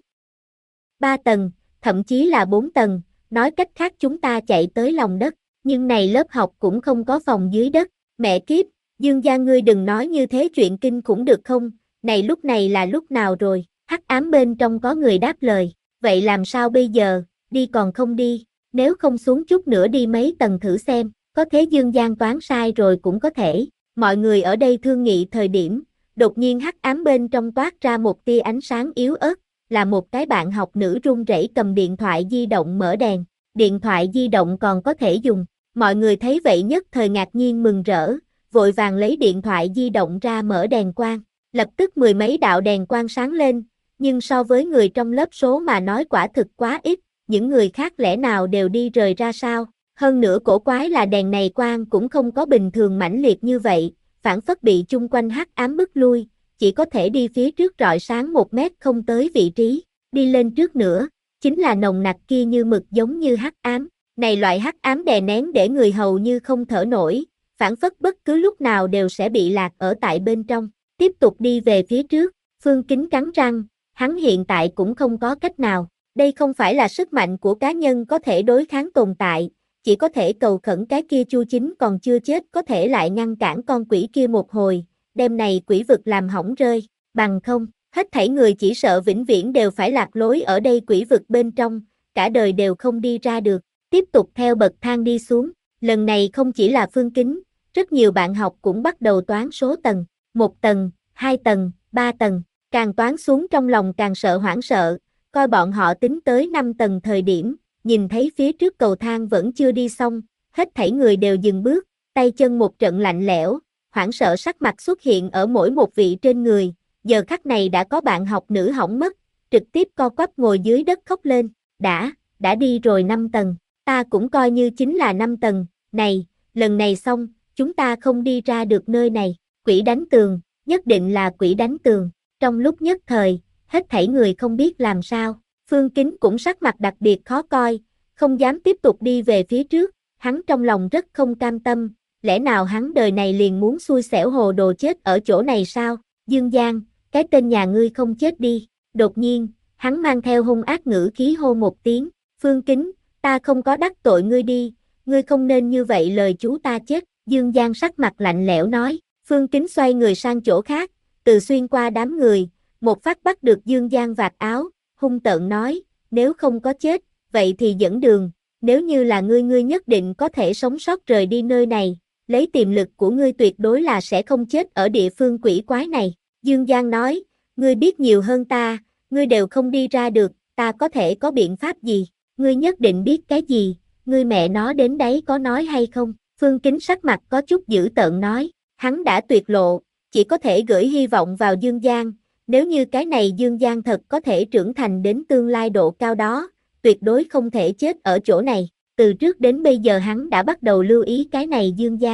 ba tầng, thậm chí là bốn tầng, nói cách khác chúng ta chạy tới lòng đất, nhưng này lớp học cũng không có phòng dưới đất, mẹ kiếp, Dương Giang ngươi đừng nói như thế chuyện kinh khủng được không, này lúc này là lúc nào rồi, hắc ám bên trong có người đáp lời, vậy làm sao bây giờ, đi còn không đi, nếu không xuống chút nữa đi mấy tầng thử xem, có thế Dương Giang toán sai rồi cũng có thể, mọi người ở đây thương nghị thời điểm, đột nhiên hắc ám bên trong toát ra một tia ánh sáng yếu ớt, là một cái bạn học nữ run rẩy cầm điện thoại di động mở đèn, điện thoại di động còn có thể dùng, mọi người thấy vậy nhất thời ngạc nhiên mừng rỡ, vội vàng lấy điện thoại di động ra mở đèn quang, lập tức mười mấy đạo đèn quang sáng lên, nhưng so với người trong lớp số mà nói quả thực quá ít, những người khác lẽ nào đều đi rời ra sao, hơn nữa cổ quái là đèn này quang cũng không có bình thường mãnh liệt như vậy, phản phất bị chung quanh hắc ám bức lui, chỉ có thể đi phía trước rọi sáng một mét không tới vị trí, đi lên trước nữa, chính là nồng nặc kia như mực giống như hắc ám, này loại hắc ám đè nén để người hầu như không thở nổi, phản phất bất cứ lúc nào đều sẽ bị lạc ở tại bên trong, tiếp tục đi về phía trước, Phương Kính cắn răng, hắn hiện tại cũng không có cách nào, đây không phải là sức mạnh của cá nhân có thể đối kháng tồn tại, chỉ có thể cầu khẩn cái kia Chu Chính còn chưa chết có thể lại ngăn cản con quỷ kia một hồi, đêm này quỷ vực làm hỏng rơi, bằng không, hết thảy người chỉ sợ vĩnh viễn đều phải lạc lối ở đây quỷ vực bên trong, cả đời đều không đi ra được, tiếp tục theo bậc thang đi xuống, lần này không chỉ là Phương Kính, rất nhiều bạn học cũng bắt đầu toán số tầng, một tầng, hai tầng, ba tầng, càng toán xuống trong lòng càng sợ hoảng sợ, coi bọn họ tính tới năm tầng thời điểm, nhìn thấy phía trước cầu thang vẫn chưa đi xong, hết thảy người đều dừng bước, tay chân một trận lạnh lẽo, hoảng sợ sắc mặt xuất hiện ở mỗi một vị trên người, giờ khắc này đã có bạn học nữ hỏng mất, trực tiếp co quắp ngồi dưới đất khóc lên, đã, đã đi rồi năm tầng, ta cũng coi như chính là năm tầng, này, lần này xong, chúng ta không đi ra được nơi này, quỷ đánh tường, nhất định là quỷ đánh tường, trong lúc nhất thời, hết thảy người không biết làm sao, Phương Kính cũng sắc mặt đặc biệt khó coi, không dám tiếp tục đi về phía trước, hắn trong lòng rất không cam tâm, lẽ nào hắn đời này liền muốn xui xẻo hồ đồ chết ở chỗ này sao, Dương Giang, cái tên nhà ngươi không chết đi, đột nhiên, hắn mang theo hung ác ngữ khí hô một tiếng, Phương Kính, ta không có đắc tội ngươi đi, ngươi không nên như vậy lời chú ta chết, Dương Giang sắc mặt lạnh lẽo nói, Phương Kính xoay người sang chỗ khác, từ xuyên qua đám người, một phát bắt được Dương Giang vạt áo, hung tợn nói, nếu không có chết, vậy thì dẫn đường, nếu như là ngươi ngươi nhất định có thể sống sót rời đi nơi này, lấy tiềm lực của ngươi tuyệt đối là sẽ không chết ở địa phương quỷ quái này, Dương Giang nói, ngươi biết nhiều hơn ta, ngươi đều không đi ra được, ta có thể có biện pháp gì, ngươi nhất định biết cái gì, ngươi mẹ nó đến đấy có nói hay không, Phương Kính sắc mặt có chút dữ tợn nói, hắn đã tuyệt lộ, chỉ có thể gửi hy vọng vào Dương Giang, nếu như cái này Dương Giang thật có thể trưởng thành đến tương lai độ cao đó, tuyệt đối không thể chết ở chỗ này, từ trước đến bây giờ hắn đã bắt đầu lưu ý cái này Dương Giang,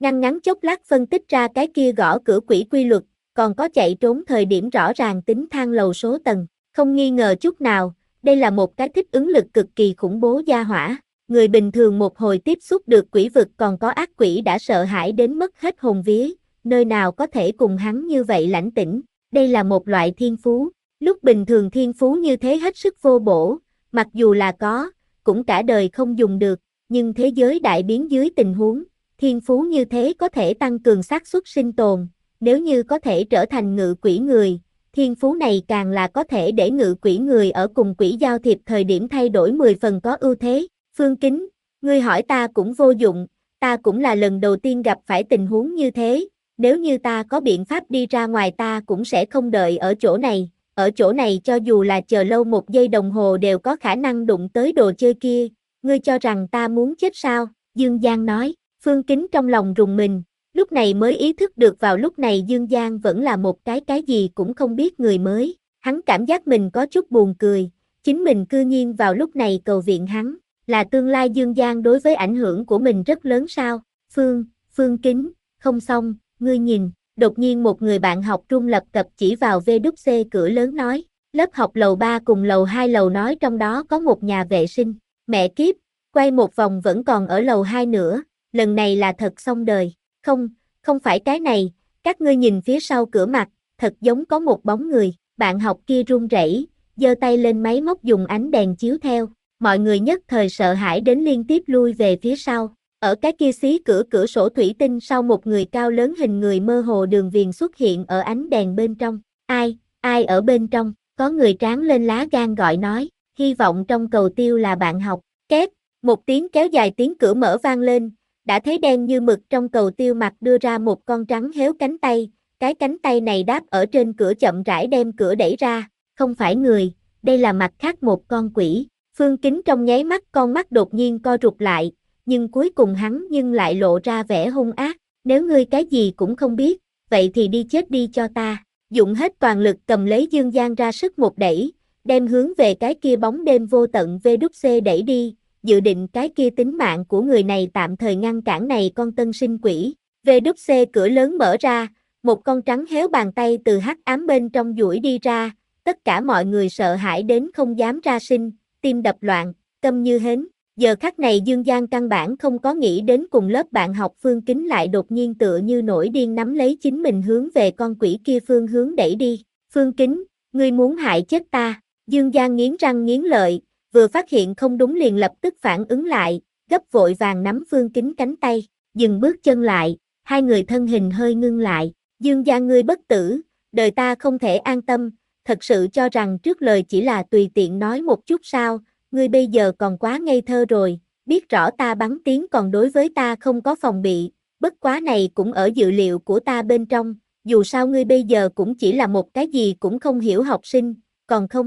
ngăn ngắn chốc lát phân tích ra cái kia gõ cửa quỷ quy luật, còn có chạy trốn thời điểm rõ ràng tính thang lầu số tầng. Không nghi ngờ chút nào, đây là một cái thích ứng lực cực kỳ khủng bố gia hỏa. Người bình thường một hồi tiếp xúc được quỷ vực còn có ác quỷ đã sợ hãi đến mất hết hồn vía, nơi nào có thể cùng hắn như vậy lãnh tĩnh. Đây là một loại thiên phú. Lúc bình thường thiên phú như thế hết sức vô bổ, mặc dù là có, cũng cả đời không dùng được, nhưng thế giới đại biến dưới tình huống, thiên phú như thế có thể tăng cường xác suất sinh tồn, nếu như có thể trở thành ngự quỷ người, thiên phú này càng là có thể để ngự quỷ người ở cùng quỷ giao thiệp thời điểm thay đổi mười phần có ưu thế. Phương Kính, ngươi hỏi ta cũng vô dụng, ta cũng là lần đầu tiên gặp phải tình huống như thế, nếu như ta có biện pháp đi ra ngoài ta cũng sẽ không đợi ở chỗ này, ở chỗ này cho dù là chờ lâu một giây đồng hồ đều có khả năng đụng tới đồ chơi kia, ngươi cho rằng ta muốn chết sao? Dương Giang nói. Phương Kính trong lòng rùng mình, lúc này mới ý thức được vào lúc này Dương Giang vẫn là một cái cái gì cũng không biết người mới, hắn cảm giác mình có chút buồn cười, chính mình cư nhiên vào lúc này cầu viện hắn, là tương lai Dương Giang đối với ảnh hưởng của mình rất lớn sao? Phương, Phương Kính, không xong, ngươi nhìn, đột nhiên một người bạn học trung lập cập chỉ vào vê kép xê cửa lớn nói, lớp học lầu ba cùng lầu hai lầu nói trong đó có một nhà vệ sinh, mẹ kiếp, quay một vòng vẫn còn ở lầu hai nữa, lần này là thật xong đời, không, không phải cái này, các ngươi nhìn phía sau cửa mặt, thật giống có một bóng người, bạn học kia run rẩy, giơ tay lên máy móc dùng ánh đèn chiếu theo, mọi người nhất thời sợ hãi đến liên tiếp lui về phía sau, ở cái kia xí cửa cửa sổ thủy tinh sau một người cao lớn hình người mơ hồ đường viền xuất hiện ở ánh đèn bên trong, ai, ai ở bên trong, có người tráng lên lá gan gọi nói, hy vọng trong cầu tiêu là bạn học, két, một tiếng kéo dài tiếng cửa mở vang lên, đã thấy đen như mực trong cầu tiêu mặt đưa ra một con trắng héo cánh tay, cái cánh tay này đáp ở trên cửa chậm rãi đem cửa đẩy ra, không phải người, đây là mặt khác một con quỷ, Phương Kính trong nháy mắt con mắt đột nhiên co rụt lại, nhưng cuối cùng hắn nhưng lại lộ ra vẻ hung ác, nếu ngươi cái gì cũng không biết, vậy thì đi chết đi cho ta, dụng hết toàn lực cầm lấy Dương Giang ra sức một đẩy, đem hướng về cái kia bóng đêm vô tận vê kép xê đẩy đi, dự định cái kia tính mạng của người này tạm thời ngăn cản này con tân sinh quỷ. vê kép xê cửa lớn mở ra, một con trắng héo bàn tay từ hắc ám bên trong duỗi đi ra, tất cả mọi người sợ hãi đến không dám ra sinh, tim đập loạn, câm như hến. Giờ khắc này Dương Giang căn bản không có nghĩ đến cùng lớp bạn học Phương Kính lại đột nhiên tựa như nổi điên nắm lấy chính mình hướng về con quỷ kia phương hướng đẩy đi. Phương Kính, ngươi muốn hại chết ta. Dương Giang nghiến răng nghiến lợi, vừa phát hiện không đúng liền lập tức phản ứng lại, gấp vội vàng nắm Phương Kính cánh tay, dừng bước chân lại, hai người thân hình hơi ngưng lại. Dương Giang ngươi bất tử, đời ta không thể an tâm, thật sự cho rằng trước lời chỉ là tùy tiện nói một chút sao? Ngươi bây giờ còn quá ngây thơ rồi, biết rõ ta bắn tiếng còn đối với ta không có phòng bị, bất quá này cũng ở dự liệu của ta bên trong, dù sao ngươi bây giờ cũng chỉ là một cái gì cũng không hiểu học sinh, còn không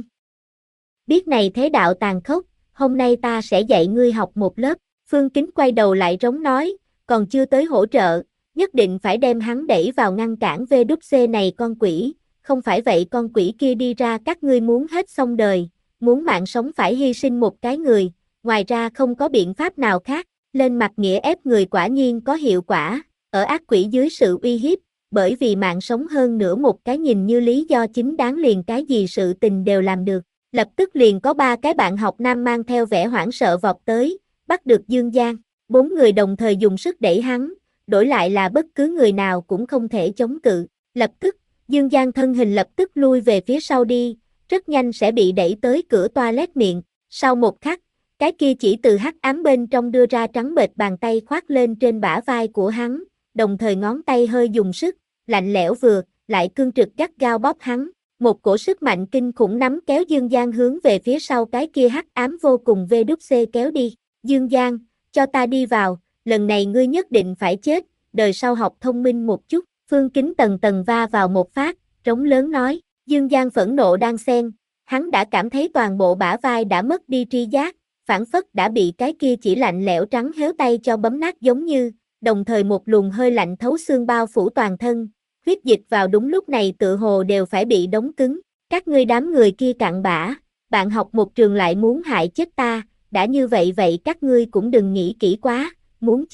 biết này thế đạo tàn khốc, hôm nay ta sẽ dạy ngươi học một lớp. Phương Kính quay đầu lại rống nói, còn chưa tới hỗ trợ, nhất định phải đem hắn đẩy vào ngăn cản vê kép xê này con quỷ, không phải vậy con quỷ kia đi ra các ngươi muốn hết xong đời. Muốn mạng sống phải hy sinh một cái người, ngoài ra không có biện pháp nào khác, lên mặt nghĩa ép người quả nhiên có hiệu quả, ở ác quỷ dưới sự uy hiếp, bởi vì mạng sống hơn nữa một cái nhìn như lý do chính đáng liền cái gì sự tình đều làm được, lập tức liền có ba cái bạn học nam mang theo vẻ hoảng sợ vọt tới, bắt được Dương Giang, bốn người đồng thời dùng sức đẩy hắn, đổi lại là bất cứ người nào cũng không thể chống cự, lập tức, Dương Giang thân hình lập tức lui về phía sau đi, rất nhanh sẽ bị đẩy tới cửa toilet miệng, sau một khắc, cái kia chỉ từ hắc ám bên trong đưa ra trắng bệch bàn tay khoác lên trên bả vai của hắn, đồng thời ngón tay hơi dùng sức, lạnh lẽo vừa, lại cương trực gắt gao bóp hắn, một cổ sức mạnh kinh khủng nắm kéo Dương Giang hướng về phía sau cái kia hắc ám vô cùng vê kép xê kéo đi, Dương Giang, cho ta đi vào, lần này ngươi nhất định phải chết, đời sau học thông minh một chút, Phương Kính tầng tầng va vào một phát, trống lớn nói. Dương Giang phẫn nộ đang xen, hắn đã cảm thấy toàn bộ bả vai đã mất đi tri giác, phản phất đã bị cái kia chỉ lạnh lẽo trắng héo tay cho bấm nát giống như, đồng thời một luồng hơi lạnh thấu xương bao phủ toàn thân, huyết dịch vào đúng lúc này tự hồ đều phải bị đóng cứng, các ngươi đám người kia cặn bã, bạn học một trường lại muốn hại chết ta, đã như vậy vậy các ngươi cũng đừng nghĩ kỹ quá, muốn chết,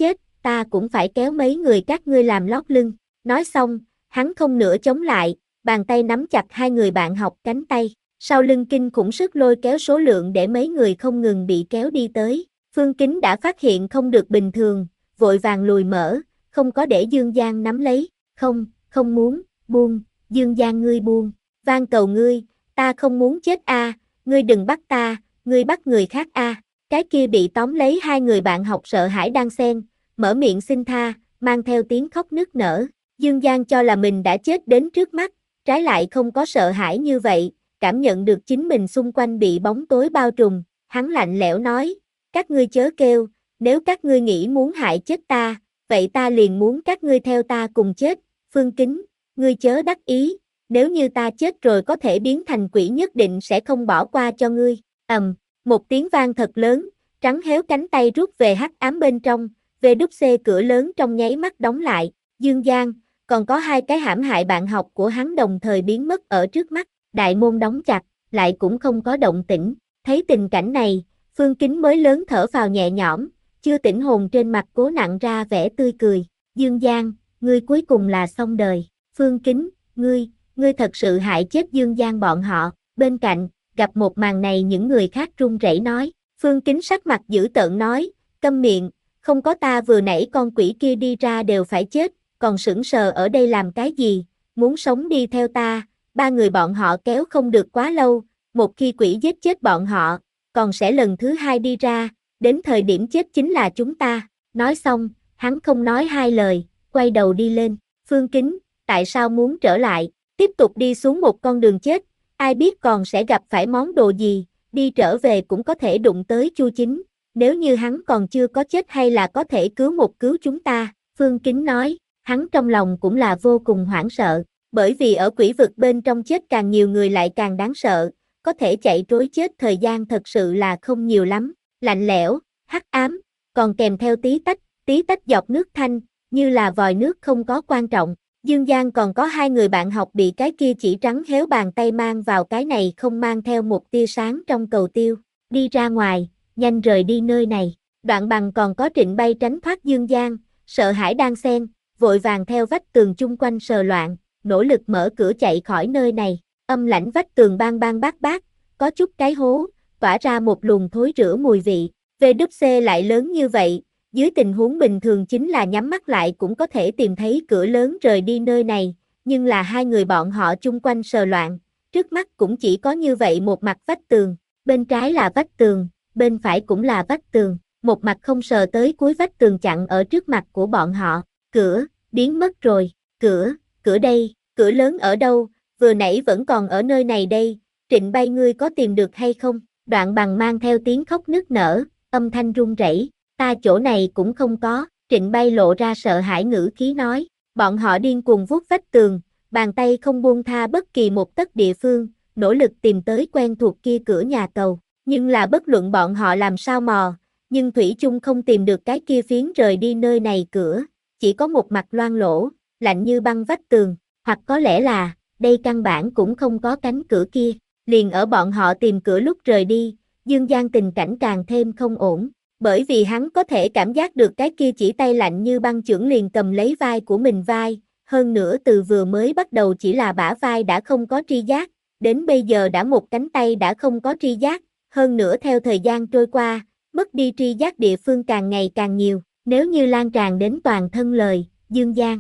ta cũng phải kéo mấy người các ngươi làm lót lưng. Nói xong, hắn không nữa chống lại, bàn tay nắm chặt hai người bạn học cánh tay. Sau lưng kinh khủng sức lôi kéo số lượng để mấy người không ngừng bị kéo đi tới. Phương Kính đã phát hiện không được bình thường, vội vàng lùi mở, không có để Dương Giang nắm lấy. Không, không muốn, buông, Dương Giang ngươi buông, van cầu ngươi, ta không muốn chết a, ngươi đừng bắt ta, ngươi bắt người khác a. Cái kia bị tóm lấy hai người bạn học sợ hãi đan xen, mở miệng xin tha, mang theo tiếng khóc nức nở. Dương Giang cho là mình đã chết đến trước mắt, trái lại không có sợ hãi như vậy, cảm nhận được chính mình xung quanh bị bóng tối bao trùm, hắn lạnh lẽo nói, các ngươi chớ kêu, nếu các ngươi nghĩ muốn hại chết ta, vậy ta liền muốn các ngươi theo ta cùng chết. Phương Kính, ngươi chớ đắc ý, nếu như ta chết rồi có thể biến thành quỷ nhất định sẽ không bỏ qua cho ngươi. Ầm, một tiếng vang thật lớn, trắng héo cánh tay rút về hắc ám bên trong, vê đúc xê cửa lớn trong nháy mắt đóng lại. Dương Giang, còn có hai cái hãm hại bạn học của hắn đồng thời biến mất ở trước mắt, đại môn đóng chặt, lại cũng không có động tĩnh. Thấy tình cảnh này, Phương Kính mới lớn thở phào nhẹ nhõm, chưa tỉnh hồn trên mặt cố nặn ra vẻ tươi cười. Dương Giang, ngươi cuối cùng là xong đời. Phương Kính, ngươi, ngươi thật sự hại chết Dương Giang bọn họ. Bên cạnh, gặp một màn này những người khác run rẩy nói. Phương Kính sắc mặt dữ tợn nói, câm miệng, không có ta vừa nãy con quỷ kia đi ra đều phải chết, còn sững sờ ở đây làm cái gì, muốn sống đi theo ta. Ba người bọn họ kéo không được quá lâu, một khi quỷ giết chết bọn họ, còn sẽ lần thứ hai đi ra, đến thời điểm chết chính là chúng ta. Nói xong, hắn không nói hai lời, quay đầu đi lên. Phương Kính, tại sao muốn trở lại, tiếp tục đi xuống một con đường chết, ai biết còn sẽ gặp phải món đồ gì, đi trở về cũng có thể đụng tới Chu Chính, nếu như hắn còn chưa có chết hay là có thể cứu một cứu chúng ta. Phương Kính nói, hắn trong lòng cũng là vô cùng hoảng sợ, bởi vì ở quỷ vực bên trong chết càng nhiều người lại càng đáng sợ, có thể chạy trối chết thời gian thật sự là không nhiều lắm, lạnh lẽo, hắc ám, còn kèm theo tí tách, tí tách giọt nước thanh, như là vòi nước không có quan trọng. Dương Giang còn có hai người bạn học bị cái kia chỉ trắng héo bàn tay mang vào cái này không mang theo một tia sáng trong cầu tiêu, đi ra ngoài, nhanh rời đi nơi này. Đoạn Bằng còn có Trịnh Bay tránh thoát Dương Giang, sợ hãi đan xen, vội vàng theo vách tường chung quanh sờ loạn, nỗ lực mở cửa chạy khỏi nơi này. Âm lãnh vách tường bang bang bát bát, có chút cái hố, tỏa ra một luồng thối rữa mùi vị. vê đúc xê lại lớn như vậy, dưới tình huống bình thường chính là nhắm mắt lại cũng có thể tìm thấy cửa lớn rời đi nơi này, nhưng là hai người bọn họ chung quanh sờ loạn, trước mắt cũng chỉ có như vậy một mặt vách tường, bên trái là vách tường, bên phải cũng là vách tường, một mặt không sờ tới cuối vách tường chặn ở trước mặt của bọn họ. Cửa, biến mất rồi, cửa, cửa đây, cửa lớn ở đâu, vừa nãy vẫn còn ở nơi này đây, Trịnh Bay ngươi có tìm được hay không? Đoạn Bằng mang theo tiếng khóc nức nở, âm thanh run rẩy, ta chỗ này cũng không có. Trịnh Bay lộ ra sợ hãi ngữ khí nói, bọn họ điên cuồng vuốt vách tường, bàn tay không buông tha bất kỳ một tấc địa phương, nỗ lực tìm tới quen thuộc kia cửa nhà cầu, nhưng là bất luận bọn họ làm sao mò, nhưng thủy chung không tìm được cái kia phiến rời đi nơi này cửa, chỉ có một mặt loang lỗ, lạnh như băng vách tường, hoặc có lẽ là, đây căn bản cũng không có cánh cửa kia. Liền ở bọn họ tìm cửa lúc rời đi, Dương Giang tình cảnh càng thêm không ổn, bởi vì hắn có thể cảm giác được cái kia chỉ tay lạnh như băng chưởng liền cầm lấy vai của mình vai, hơn nữa từ vừa mới bắt đầu chỉ là bả vai đã không có tri giác, đến bây giờ đã một cánh tay đã không có tri giác, hơn nữa theo thời gian trôi qua, mất đi tri giác địa phương càng ngày càng nhiều, nếu như lan tràn đến toàn thân lời, Dương Giang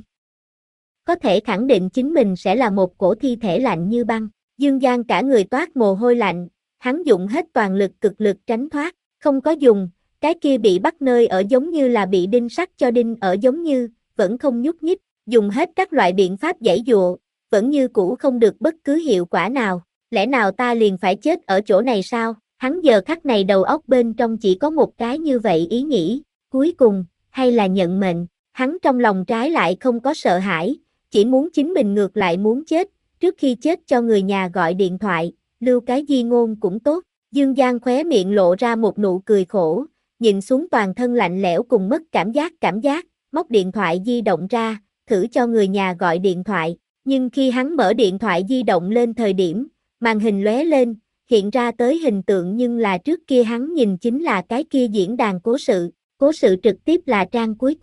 có thể khẳng định chính mình sẽ là một cổ thi thể lạnh như băng. Dương Giang cả người toát mồ hôi lạnh, hắn dùng hết toàn lực cực lực tránh thoát, không có dùng, cái kia bị bắt nơi ở giống như là bị đinh sắt cho đinh ở giống như, vẫn không nhúc nhích, dùng hết các loại biện pháp giãy dụa, vẫn như cũ không được bất cứ hiệu quả nào, lẽ nào ta liền phải chết ở chỗ này sao? Hắn giờ khắc này đầu óc bên trong chỉ có một cái như vậy ý nghĩ, cuối cùng, hay là nhận mệnh, hắn trong lòng trái lại không có sợ hãi, chỉ muốn chính mình ngược lại muốn chết. Trước khi chết cho người nhà gọi điện thoại, lưu cái di ngôn cũng tốt. Dương Giang khóe miệng lộ ra một nụ cười khổ, nhìn xuống toàn thân lạnh lẽo cùng mất cảm giác cảm giác, móc điện thoại di động ra, thử cho người nhà gọi điện thoại. Nhưng khi hắn mở điện thoại di động lên thời điểm, màn hình lóe lên, hiện ra tới hình tượng nhưng là trước kia hắn nhìn chính là cái kia diễn đàn cố sự, cố sự trực tiếp là trang cuối cùng.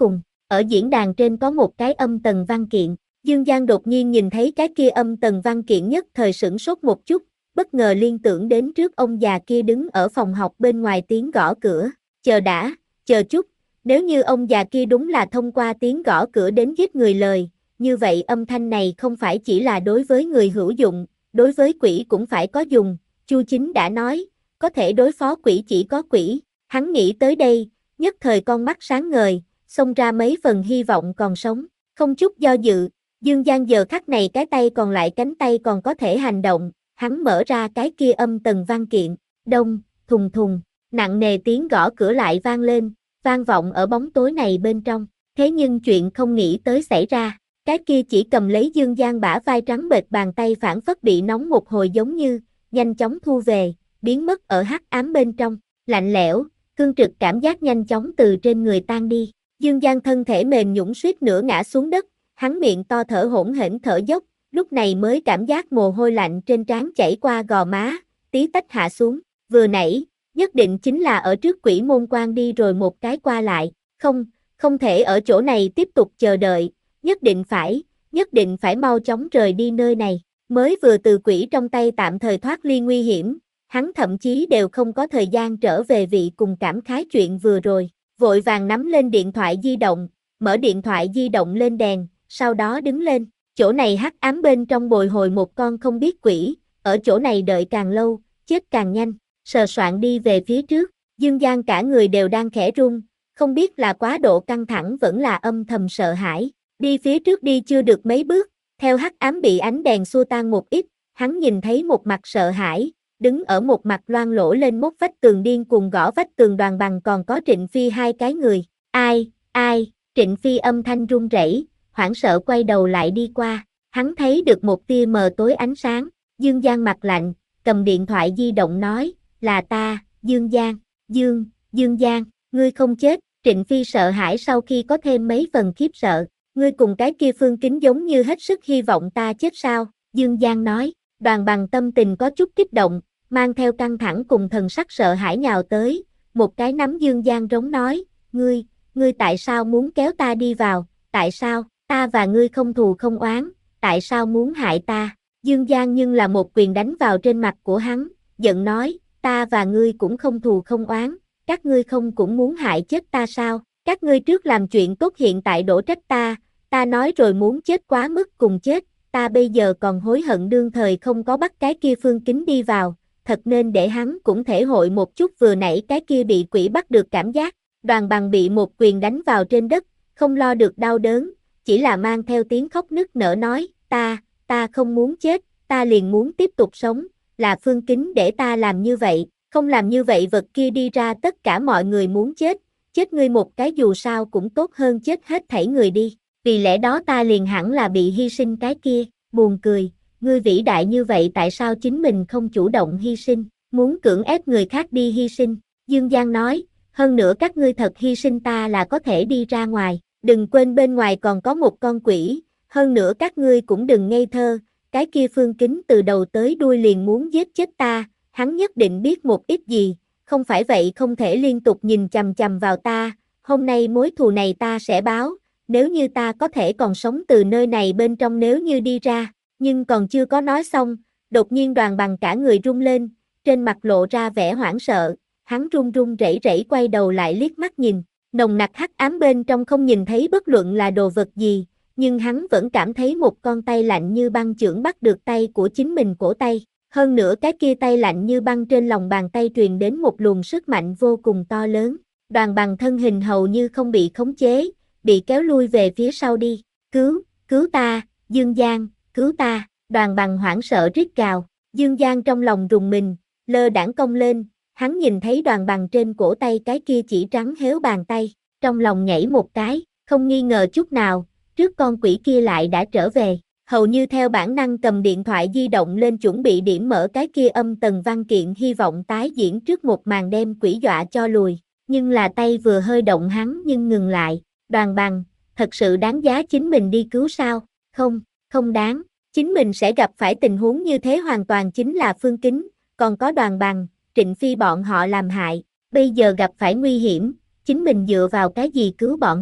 ở diễn đàn trên có một cái âm tần văn kiện. Dương Giang đột nhiên nhìn thấy cái kia âm tần văn kiện nhất thời sửng sốt một chút, bất ngờ liên tưởng đến trước ông già kia đứng ở phòng học bên ngoài tiếng gõ cửa. Chờ đã, chờ chút, nếu như ông già kia đúng là thông qua tiếng gõ cửa đến giết người lời, như vậy âm thanh này không phải chỉ là đối với người hữu dụng, đối với quỷ cũng phải có dùng. Chu Chính đã nói, có thể đối phó quỷ chỉ có quỷ. Hắn nghĩ tới đây, nhất thời con mắt sáng ngời, xông ra mấy phần hy vọng còn sống. Không chút do dự, Dương Giang giờ khắc này cái tay còn lại cánh tay còn có thể hành động, hắn mở ra cái kia âm tần văn kiện. Đông, thùng thùng, nặng nề tiếng gõ cửa lại vang lên, vang vọng ở bóng tối này bên trong. Thế nhưng chuyện không nghĩ tới xảy ra, cái kia chỉ cầm lấy Dương Giang bả vai trắng bệch bàn tay phản phất bị nóng một hồi giống như, nhanh chóng thu về, biến mất ở hắc ám bên trong, lạnh lẽo, cương trực cảm giác nhanh chóng từ trên người tan đi. Dương Giang thân thể mềm nhũn suýt nữa ngã xuống đất, hắn miệng to thở hổn hển thở dốc, lúc này mới cảm giác mồ hôi lạnh trên trán chảy qua gò má, tí tách hạ xuống, vừa nãy, nhất định chính là ở trước quỷ môn quan đi rồi một cái qua lại, không, không thể ở chỗ này tiếp tục chờ đợi, nhất định phải, nhất định phải mau chóng rời đi nơi này, mới vừa từ quỷ trong tay tạm thời thoát ly nguy hiểm, hắn thậm chí đều không có thời gian trở về vị cùng cảm khái chuyện vừa rồi, vội vàng nắm lên điện thoại di động, mở điện thoại di động lên đèn, sau đó đứng lên, chỗ này hắc ám bên trong bồi hồi một con không biết quỷ, ở chỗ này đợi càng lâu, chết càng nhanh, sờ soạn đi về phía trước, Dương Giang cả người đều đang khẽ run, không biết là quá độ căng thẳng vẫn là âm thầm sợ hãi, đi phía trước đi chưa được mấy bước, theo hắc ám bị ánh đèn xua tan một ít, hắn nhìn thấy một mặt sợ hãi, đứng ở một mặt loang lổ lên mốt vách tường điên cuồng gõ vách tường Đoàn Bằng còn có Trịnh Phi hai cái người, ai, ai, Trịnh Phi âm thanh run rẩy, hoảng sợ quay đầu lại đi qua, hắn thấy được một tia mờ tối ánh sáng, Dương Giang mặt lạnh, cầm điện thoại di động nói, là ta, Dương Giang, Dương, Dương Giang, ngươi không chết, Trịnh Phi sợ hãi sau khi có thêm mấy phần khiếp sợ, ngươi cùng cái kia Phương Kính giống như hết sức hy vọng ta chết sao, Dương Giang nói, Đoàn Bằng tâm tình có chút kích động, mang theo căng thẳng cùng thần sắc sợ hãi nhào tới, một cái nắm Dương Giang rống nói, ngươi, ngươi tại sao muốn kéo ta đi vào, tại sao, ta và ngươi không thù không oán, tại sao muốn hại ta, Dương Giang nhưng là một quyền đánh vào trên mặt của hắn, giận nói, ta và ngươi cũng không thù không oán, các ngươi không cũng muốn hại chết ta sao, các ngươi trước làm chuyện tốt hiện tại đổ trách ta, ta nói rồi muốn chết quá mức cùng chết, ta bây giờ còn hối hận đương thời không có bắt cái kia Phương Kính đi vào, thật nên để hắn cũng thể hội một chút vừa nãy cái kia bị quỷ bắt được cảm giác, Đoàn Bằng bị một quyền đánh vào trên đất, không lo được đau đớn, chỉ là mang theo tiếng khóc nức nở nói, ta, ta không muốn chết, ta liền muốn tiếp tục sống, là Phương Kính để ta làm như vậy, không làm như vậy vật kia đi ra tất cả mọi người muốn chết, chết ngươi một cái dù sao cũng tốt hơn chết hết thảy người đi, vì lẽ đó ta liền hẳn là bị hy sinh cái kia, buồn cười, ngươi vĩ đại như vậy tại sao chính mình không chủ động hy sinh, muốn cưỡng ép người khác đi hy sinh, Dương Giang nói, hơn nữa các ngươi thật hy sinh ta là có thể đi ra ngoài, đừng quên bên ngoài còn có một con quỷ, hơn nữa các ngươi cũng đừng ngây thơ, cái kia Phương Kính từ đầu tới đuôi liền muốn giết chết ta, hắn nhất định biết một ít gì, không phải vậy không thể liên tục nhìn chằm chằm vào ta, hôm nay mối thù này ta sẽ báo, nếu như ta có thể còn sống từ nơi này bên trong nếu như đi ra, nhưng còn chưa có nói xong, đột nhiên Đoàn Bằng cả người rung lên, trên mặt lộ ra vẻ hoảng sợ, hắn run run rẩy rẩy quay đầu lại liếc mắt nhìn, nồng nặc hắc ám bên trong không nhìn thấy bất luận là đồ vật gì, nhưng hắn vẫn cảm thấy một con tay lạnh như băng chưởng bắt được tay của chính mình cổ tay, hơn nữa cái kia tay lạnh như băng trên lòng bàn tay truyền đến một luồng sức mạnh vô cùng to lớn, Đoàn Bằng thân hình hầu như không bị khống chế, bị kéo lui về phía sau đi, cứu, cứu ta, Dương Giang, cứu ta, Đoàn Bằng hoảng sợ rít gào, Dương Giang trong lòng rùng mình, lơ đãng cong lên, hắn nhìn thấy Đoàn Bằng trên cổ tay cái kia chỉ trắng héo bàn tay, trong lòng nhảy một cái, không nghi ngờ chút nào, trước con quỷ kia lại đã trở về, hầu như theo bản năng cầm điện thoại di động lên chuẩn bị điểm mở cái kia âm tần văn kiện hy vọng tái diễn trước một màn đem quỷ dọa cho lùi, nhưng là tay vừa hơi động hắn nhưng ngừng lại, Đoàn Bằng, thật sự đáng giá chính mình đi cứu sao, không, không đáng, chính mình sẽ gặp phải tình huống như thế hoàn toàn chính là Phương Kính, còn có Đoàn Bằng, Trịnh Phi bọn họ làm hại, bây giờ gặp phải nguy hiểm, chính mình dựa vào cái gì cứu bọn họ,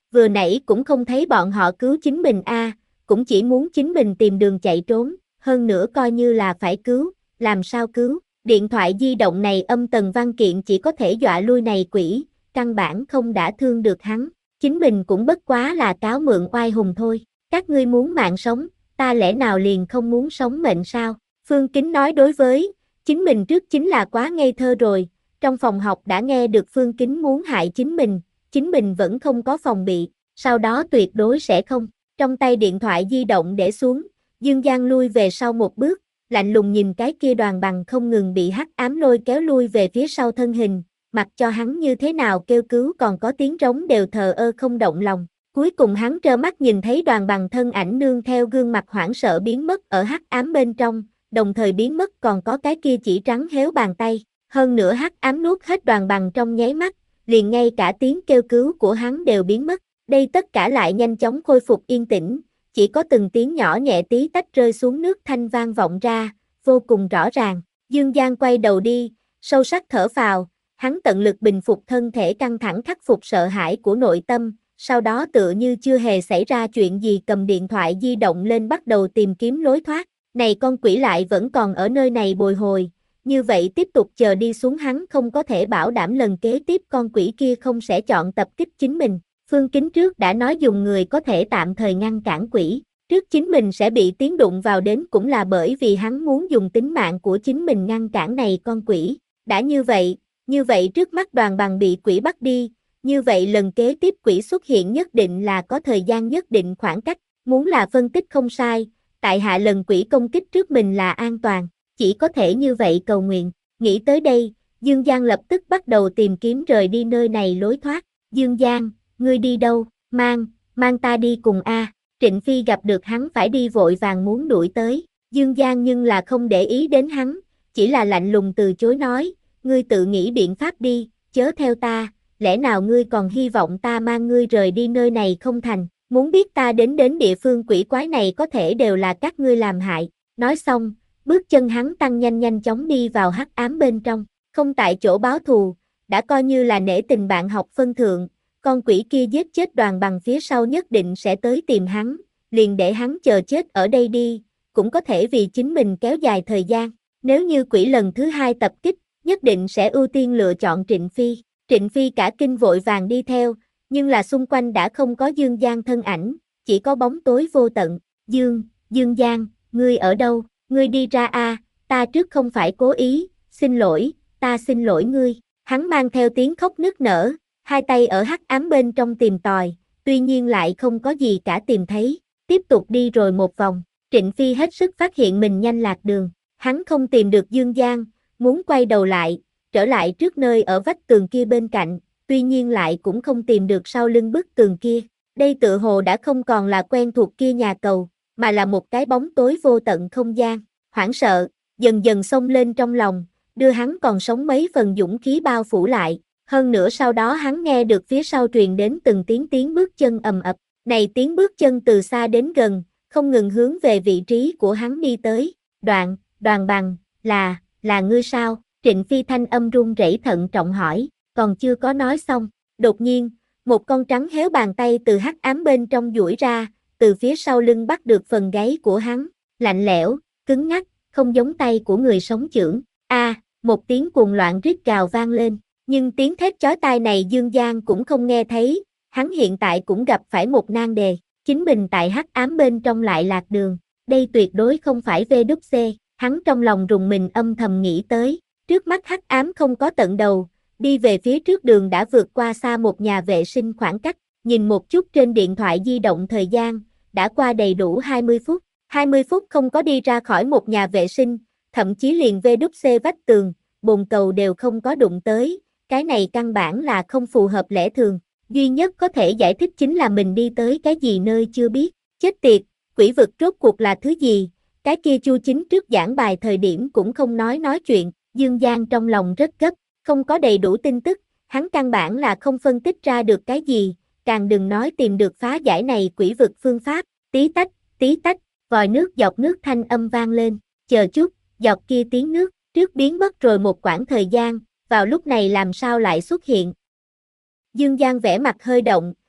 vừa nãy cũng không thấy bọn họ cứu chính mình a, à, cũng chỉ muốn chính mình tìm đường chạy trốn, hơn nữa coi như là phải cứu, làm sao cứu, điện thoại di động này âm tần văn kiện chỉ có thể dọa lui này quỷ, căn bản không đả thương được hắn, chính mình cũng bất quá là cáo mượn oai hùng thôi, các ngươi muốn mạng sống, ta lẽ nào liền không muốn sống mệnh sao, Phương Kính nói đối với, chính mình trước chính là quá ngây thơ rồi, trong phòng học đã nghe được Phương Kính muốn hại chính mình, chính mình vẫn không có phòng bị, sau đó tuyệt đối sẽ không, trong tay điện thoại di động để xuống, Dương Giang lui về sau một bước, lạnh lùng nhìn cái kia đoàn bằng không ngừng bị hắc ám lôi kéo lui về phía sau thân hình, mặc cho hắn như thế nào kêu cứu còn có tiếng trống đều thờ ơ không động lòng. Cuối cùng hắn trơ mắt nhìn thấy đoàn bằng thân ảnh nương theo gương mặt hoảng sợ biến mất ở hắc ám bên trong, đồng thời biến mất còn có cái kia chỉ trắng héo bàn tay, hơn nữa hắc ám nuốt hết đoàn bằng trong nháy mắt, liền ngay cả tiếng kêu cứu của hắn đều biến mất, đây tất cả lại nhanh chóng khôi phục yên tĩnh, chỉ có từng tiếng nhỏ nhẹ tí tách rơi xuống nước thanh vang vọng ra, vô cùng rõ ràng, Dương Giang quay đầu đi, sâu sắc thở phào, hắn tận lực bình phục thân thể căng thẳng khắc phục sợ hãi của nội tâm, sau đó tựa như chưa hề xảy ra chuyện gì cầm điện thoại di động lên bắt đầu tìm kiếm lối thoát, này con quỷ lại vẫn còn ở nơi này bồi hồi, như vậy tiếp tục chờ đi xuống hắn không có thể bảo đảm lần kế tiếp con quỷ kia không sẽ chọn tập kích chính mình. Phương Kính trước đã nói dùng người có thể tạm thời ngăn cản quỷ, trước chính mình sẽ bị tiếng đụng vào đến cũng là bởi vì hắn muốn dùng tính mạng của chính mình ngăn cản này con quỷ, đã như vậy, như vậy trước mắt đoàn bằng bị quỷ bắt đi, như vậy lần kế tiếp quỷ xuất hiện nhất định là có thời gian nhất định khoảng cách, muốn là phân tích không sai, tại hạ lần quỷ công kích trước mình là an toàn, chỉ có thể như vậy cầu nguyện, nghĩ tới đây, Dương Giang lập tức bắt đầu tìm kiếm rời đi nơi này lối thoát, Dương Giang, ngươi đi đâu, mang, mang ta đi cùng a. Trịnh Phi gặp được hắn phải đi vội vàng muốn đuổi tới, Dương Giang nhưng là không để ý đến hắn, chỉ là lạnh lùng từ chối nói, ngươi tự nghĩ biện pháp đi, chớ theo ta, lẽ nào ngươi còn hy vọng ta mang ngươi rời đi nơi này không thành, muốn biết ta đến đến địa phương quỷ quái này có thể đều là các ngươi làm hại, nói xong, bước chân hắn tăng nhanh nhanh chóng đi vào hắc ám bên trong, không tại chỗ báo thù, đã coi như là nể tình bạn học phân thượng, con quỷ kia giết chết đoàn bằng phía sau nhất định sẽ tới tìm hắn, liền để hắn chờ chết ở đây đi, cũng có thể vì chính mình kéo dài thời gian, nếu như quỷ lần thứ hai tập kích, nhất định sẽ ưu tiên lựa chọn Trịnh Phi, Trịnh Phi cả kinh vội vàng đi theo, nhưng là xung quanh đã không có Dương Giang thân ảnh, chỉ có bóng tối vô tận, Dương, Dương Giang, ngươi ở đâu, ngươi đi ra a, ta trước không phải cố ý, xin lỗi, ta xin lỗi ngươi, hắn mang theo tiếng khóc nức nở, hai tay ở hắc ám bên trong tìm tòi, tuy nhiên lại không có gì cả tìm thấy, tiếp tục đi rồi một vòng, Trịnh Phi hết sức phát hiện mình nhanh lạc đường, hắn không tìm được Dương Giang, muốn quay đầu lại, trở lại trước nơi ở vách tường kia bên cạnh, tuy nhiên lại cũng không tìm được sau lưng bức tường kia, đây tựa hồ đã không còn là quen thuộc kia nhà cầu, mà là một cái bóng tối vô tận không gian, hoảng sợ, dần dần xông lên trong lòng, đưa hắn còn sống mấy phần dũng khí bao phủ lại, hơn nữa sau đó hắn nghe được phía sau truyền đến từng tiếng tiếng bước chân ầm ập, này tiếng bước chân từ xa đến gần, không ngừng hướng về vị trí của hắn đi tới, đoạn, đoàn bằng, là, là ngươi sao, Trịnh Phi thanh âm run rẩy thận trọng hỏi, còn chưa có nói xong, đột nhiên, một con trắng héo bàn tay từ hắc ám bên trong duỗi ra, từ phía sau lưng bắt được phần gáy của hắn, lạnh lẽo, cứng ngắc, không giống tay của người sống chưởng, a, một tiếng cuồng loạn rít gào vang lên, nhưng tiếng thét chói tai này Dương Giang cũng không nghe thấy, hắn hiện tại cũng gặp phải một nan đề, chính mình tại hắc ám bên trong lại lạc đường, đây tuyệt đối không phải vê đúp xê, hắn trong lòng rùng mình âm thầm nghĩ tới, trước mắt hắc ám không có tận đầu, đi về phía trước đường đã vượt qua xa một nhà vệ sinh khoảng cách, nhìn một chút trên điện thoại di động thời gian, đã qua đầy đủ hai mươi phút, hai mươi phút không có đi ra khỏi một nhà vệ sinh, thậm chí liền vê đúp xê vách tường, bồn cầu đều không có đụng tới, cái này căn bản là không phù hợp lẽ thường, duy nhất có thể giải thích chính là mình đi tới cái gì nơi chưa biết, chết tiệt, quỷ vực rốt cuộc là thứ gì, cái kia Chu Chính trước giảng bài thời điểm cũng không nói nói chuyện, Dương Giang trong lòng rất gấp, không có đầy đủ tin tức, hắn căn bản là không phân tích ra được cái gì, càng đừng nói tìm được phá giải này quỷ vực phương pháp, tí tách, tí tách, vòi nước dọc nước thanh âm vang lên, chờ chút, dọc kia tiếng nước, trước biến mất rồi một quãng thời gian, vào lúc này làm sao lại xuất hiện. Dương Giang vẻ mặt hơi động,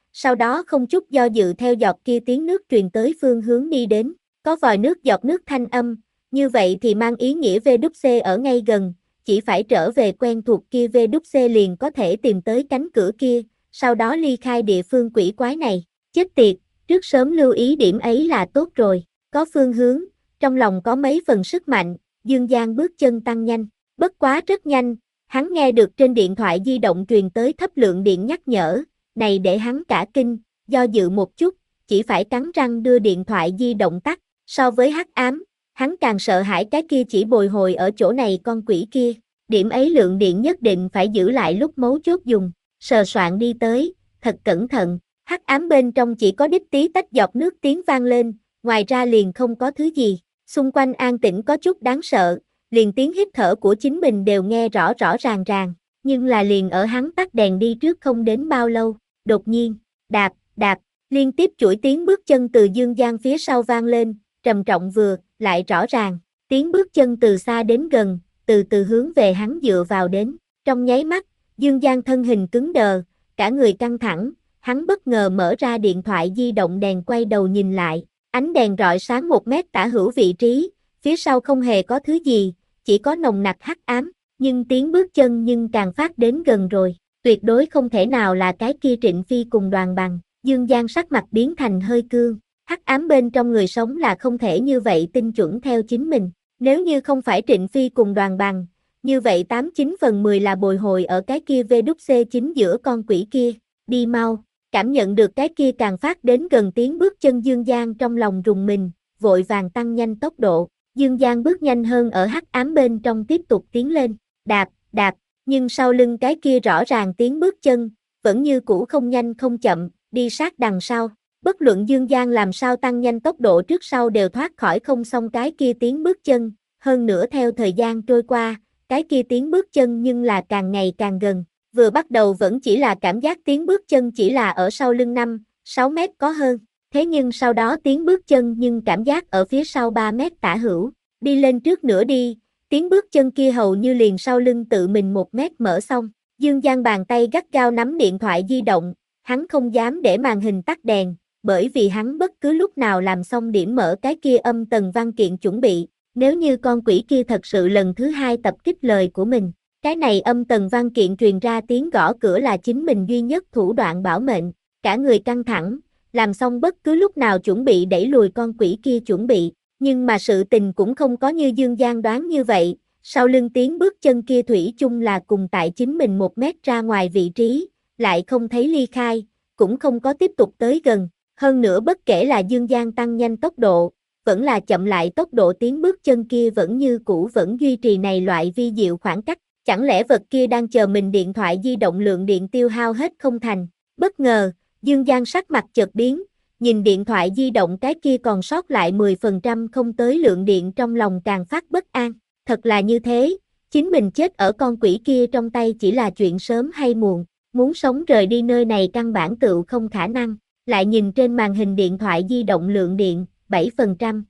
sau đó không chút do dự theo giọt kia tiếng nước truyền tới phương hướng đi đến. Có vòi nước giọt nước thanh âm, như vậy thì mang ý nghĩa vê kép xê ở ngay gần, chỉ phải trở về quen thuộc kia vê kép xê liền có thể tìm tới cánh cửa kia, sau đó ly khai địa phương quỷ quái này. Chết tiệt, trước sớm lưu ý điểm ấy là tốt rồi. Có phương hướng, trong lòng có mấy phần sức mạnh, Dương Giang bước chân tăng nhanh. Bất quá rất nhanh, hắn nghe được trên điện thoại di động truyền tới thấp lượng điện nhắc nhở, này để hắn cả kinh, do dự một chút, chỉ phải cắn răng đưa điện thoại di động tắt. So với hắc ám, hắn càng sợ hãi cái kia chỉ bồi hồi ở chỗ này con quỷ kia. Điểm ấy lượng điện nhất định phải giữ lại lúc mấu chốt dùng. Sờ soạn đi tới, thật cẩn thận. Hắc ám bên trong chỉ có đít tí tách giọt nước tiếng vang lên, ngoài ra liền không có thứ gì. Xung quanh an tĩnh có chút đáng sợ, liền tiếng hít thở của chính mình đều nghe rõ rõ ràng ràng. Nhưng là liền ở hắn tắt đèn đi trước không đến bao lâu, đột nhiên, đạp, đạp, liên tiếp chuỗi tiếng bước chân từ Dương Giang phía sau vang lên, trầm trọng vừa, lại rõ ràng. Tiếng bước chân từ xa đến gần, từ từ hướng về hắn dựa vào đến. Trong nháy mắt, Dương Giang thân hình cứng đờ, cả người căng thẳng, hắn bất ngờ mở ra điện thoại di động đèn quay đầu nhìn lại. Ánh đèn rọi sáng một mét tả hữu vị trí, phía sau không hề có thứ gì, chỉ có nồng nặc hắc ám, nhưng tiếng bước chân nhưng càng phát đến gần rồi. Tuyệt đối không thể nào là cái kia Trịnh Phi cùng Đoàn Bằng. Dương Giang sắc mặt biến thành hơi cương. Hắc ám bên trong người sống là không thể như vậy tinh chuẩn theo chính mình. Nếu như không phải Trịnh Phi cùng Đoàn Bằng, như vậy tám chín phần mười là bồi hồi ở cái kia vê kép xê chính giữa con quỷ kia. Đi mau. Cảm nhận được cái kia càng phát đến gần tiếng bước chân Dương Giang trong lòng rùng mình, vội vàng tăng nhanh tốc độ. Dương Giang bước nhanh hơn ở hắc ám bên trong tiếp tục tiến lên, đạp, đạp, nhưng sau lưng cái kia rõ ràng tiếng bước chân, vẫn như cũ không nhanh không chậm, đi sát đằng sau. Bất luận Dương Giang làm sao tăng nhanh tốc độ trước sau đều thoát khỏi không xong cái kia tiếng bước chân, hơn nữa theo thời gian trôi qua, cái kia tiếng bước chân nhưng là càng ngày càng gần. Vừa bắt đầu vẫn chỉ là cảm giác tiếng bước chân chỉ là ở sau lưng năm, sáu mét có hơn. Thế nhưng sau đó tiếng bước chân nhưng cảm giác ở phía sau ba mét tả hữu. Đi lên trước nữa đi, tiếng bước chân kia hầu như liền sau lưng tự mình một mét mở xong. Dương Giang bàn tay gắt gao nắm điện thoại di động, hắn không dám để màn hình tắt đèn, bởi vì hắn bất cứ lúc nào làm xong điểm mở cái kia âm tần văn kiện chuẩn bị. Nếu như con quỷ kia thật sự lần thứ hai tập kích lời của mình, cái này âm tần văn kiện truyền ra tiếng gõ cửa là chính mình duy nhất thủ đoạn bảo mệnh. Cả người căng thẳng, làm xong bất cứ lúc nào chuẩn bị đẩy lùi con quỷ kia chuẩn bị. Nhưng mà sự tình cũng không có như Dương Giang đoán như vậy, sau lưng tiếng bước chân kia thủy chung là cùng tại chính mình một mét ra ngoài vị trí, lại không thấy ly khai, cũng không có tiếp tục tới gần. Hơn nữa bất kể là Dương Giang tăng nhanh tốc độ, vẫn là chậm lại tốc độ tiếng bước chân kia vẫn như cũ vẫn duy trì này loại vi diệu khoảng cách. Chẳng lẽ vật kia đang chờ mình điện thoại di động lượng điện tiêu hao hết không thành? Bất ngờ, Dương Giang sắc mặt chợt biến, nhìn điện thoại di động cái kia còn sót lại mười phần trăm không tới lượng điện trong lòng càng phát bất an. Thật là như thế, chính mình chết ở con quỷ kia trong tay chỉ là chuyện sớm hay muộn, muốn sống rời đi nơi này căn bản tựu không khả năng. Lại nhìn trên màn hình điện thoại di động lượng điện, bảy phần trăm.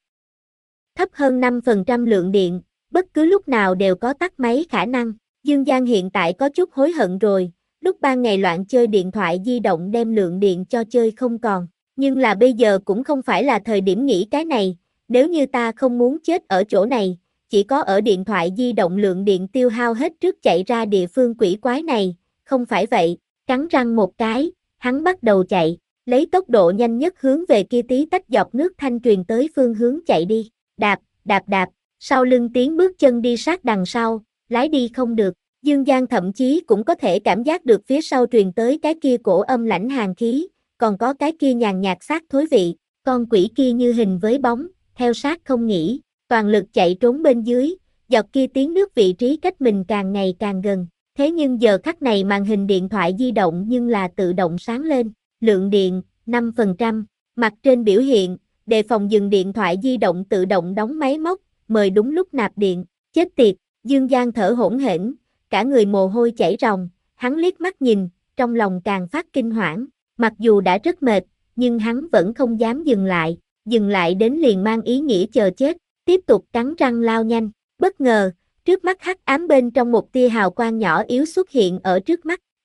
Thấp hơn năm phần trăm lượng điện, bất cứ lúc nào đều có tắt máy khả năng. Dương Giang hiện tại có chút hối hận rồi, lúc ban ngày loạn chơi điện thoại di động đem lượng điện cho chơi không còn. Nhưng là bây giờ cũng không phải là thời điểm nghĩ cái này, nếu như ta không muốn chết ở chỗ này, chỉ có ở điện thoại di động lượng điện tiêu hao hết trước chạy ra địa phương quỷ quái này, không phải vậy, cắn răng một cái, hắn bắt đầu chạy, lấy tốc độ nhanh nhất hướng về kia tí tách giọt nước thanh truyền tới phương hướng chạy đi, đạp, đạp đạp, sau lưng tiếng bước chân đi sát đằng sau, lái đi không được. Dương Giang thậm chí cũng có thể cảm giác được phía sau truyền tới cái kia cổ âm lãnh hàn khí, còn có cái kia nhàn nhạt xác thối vị, con quỷ kia như hình với bóng, theo sát không nghỉ, toàn lực chạy trốn bên dưới, giọt kia tiếng nước vị trí cách mình càng ngày càng gần. Thế nhưng giờ khắc này màn hình điện thoại di động nhưng là tự động sáng lên, lượng điện, năm phần trăm, mặt trên biểu hiện, đề phòng dừng điện thoại di động tự động đóng máy móc, mời đúng lúc nạp điện, chết tiệt, Dương Giang thở hổn hển, cả người mồ hôi chảy ròng, hắn liếc mắt nhìn, trong lòng càng phát kinh hoảng, mặc dù đã rất mệt, nhưng hắn vẫn không dám dừng lại, dừng lại đến liền mang ý nghĩa chờ chết, tiếp tục cắn răng lao nhanh, bất ngờ, trước mắt hắc ám bên trong một tia hào quang nhỏ yếu xuất hiện ở trước mắt,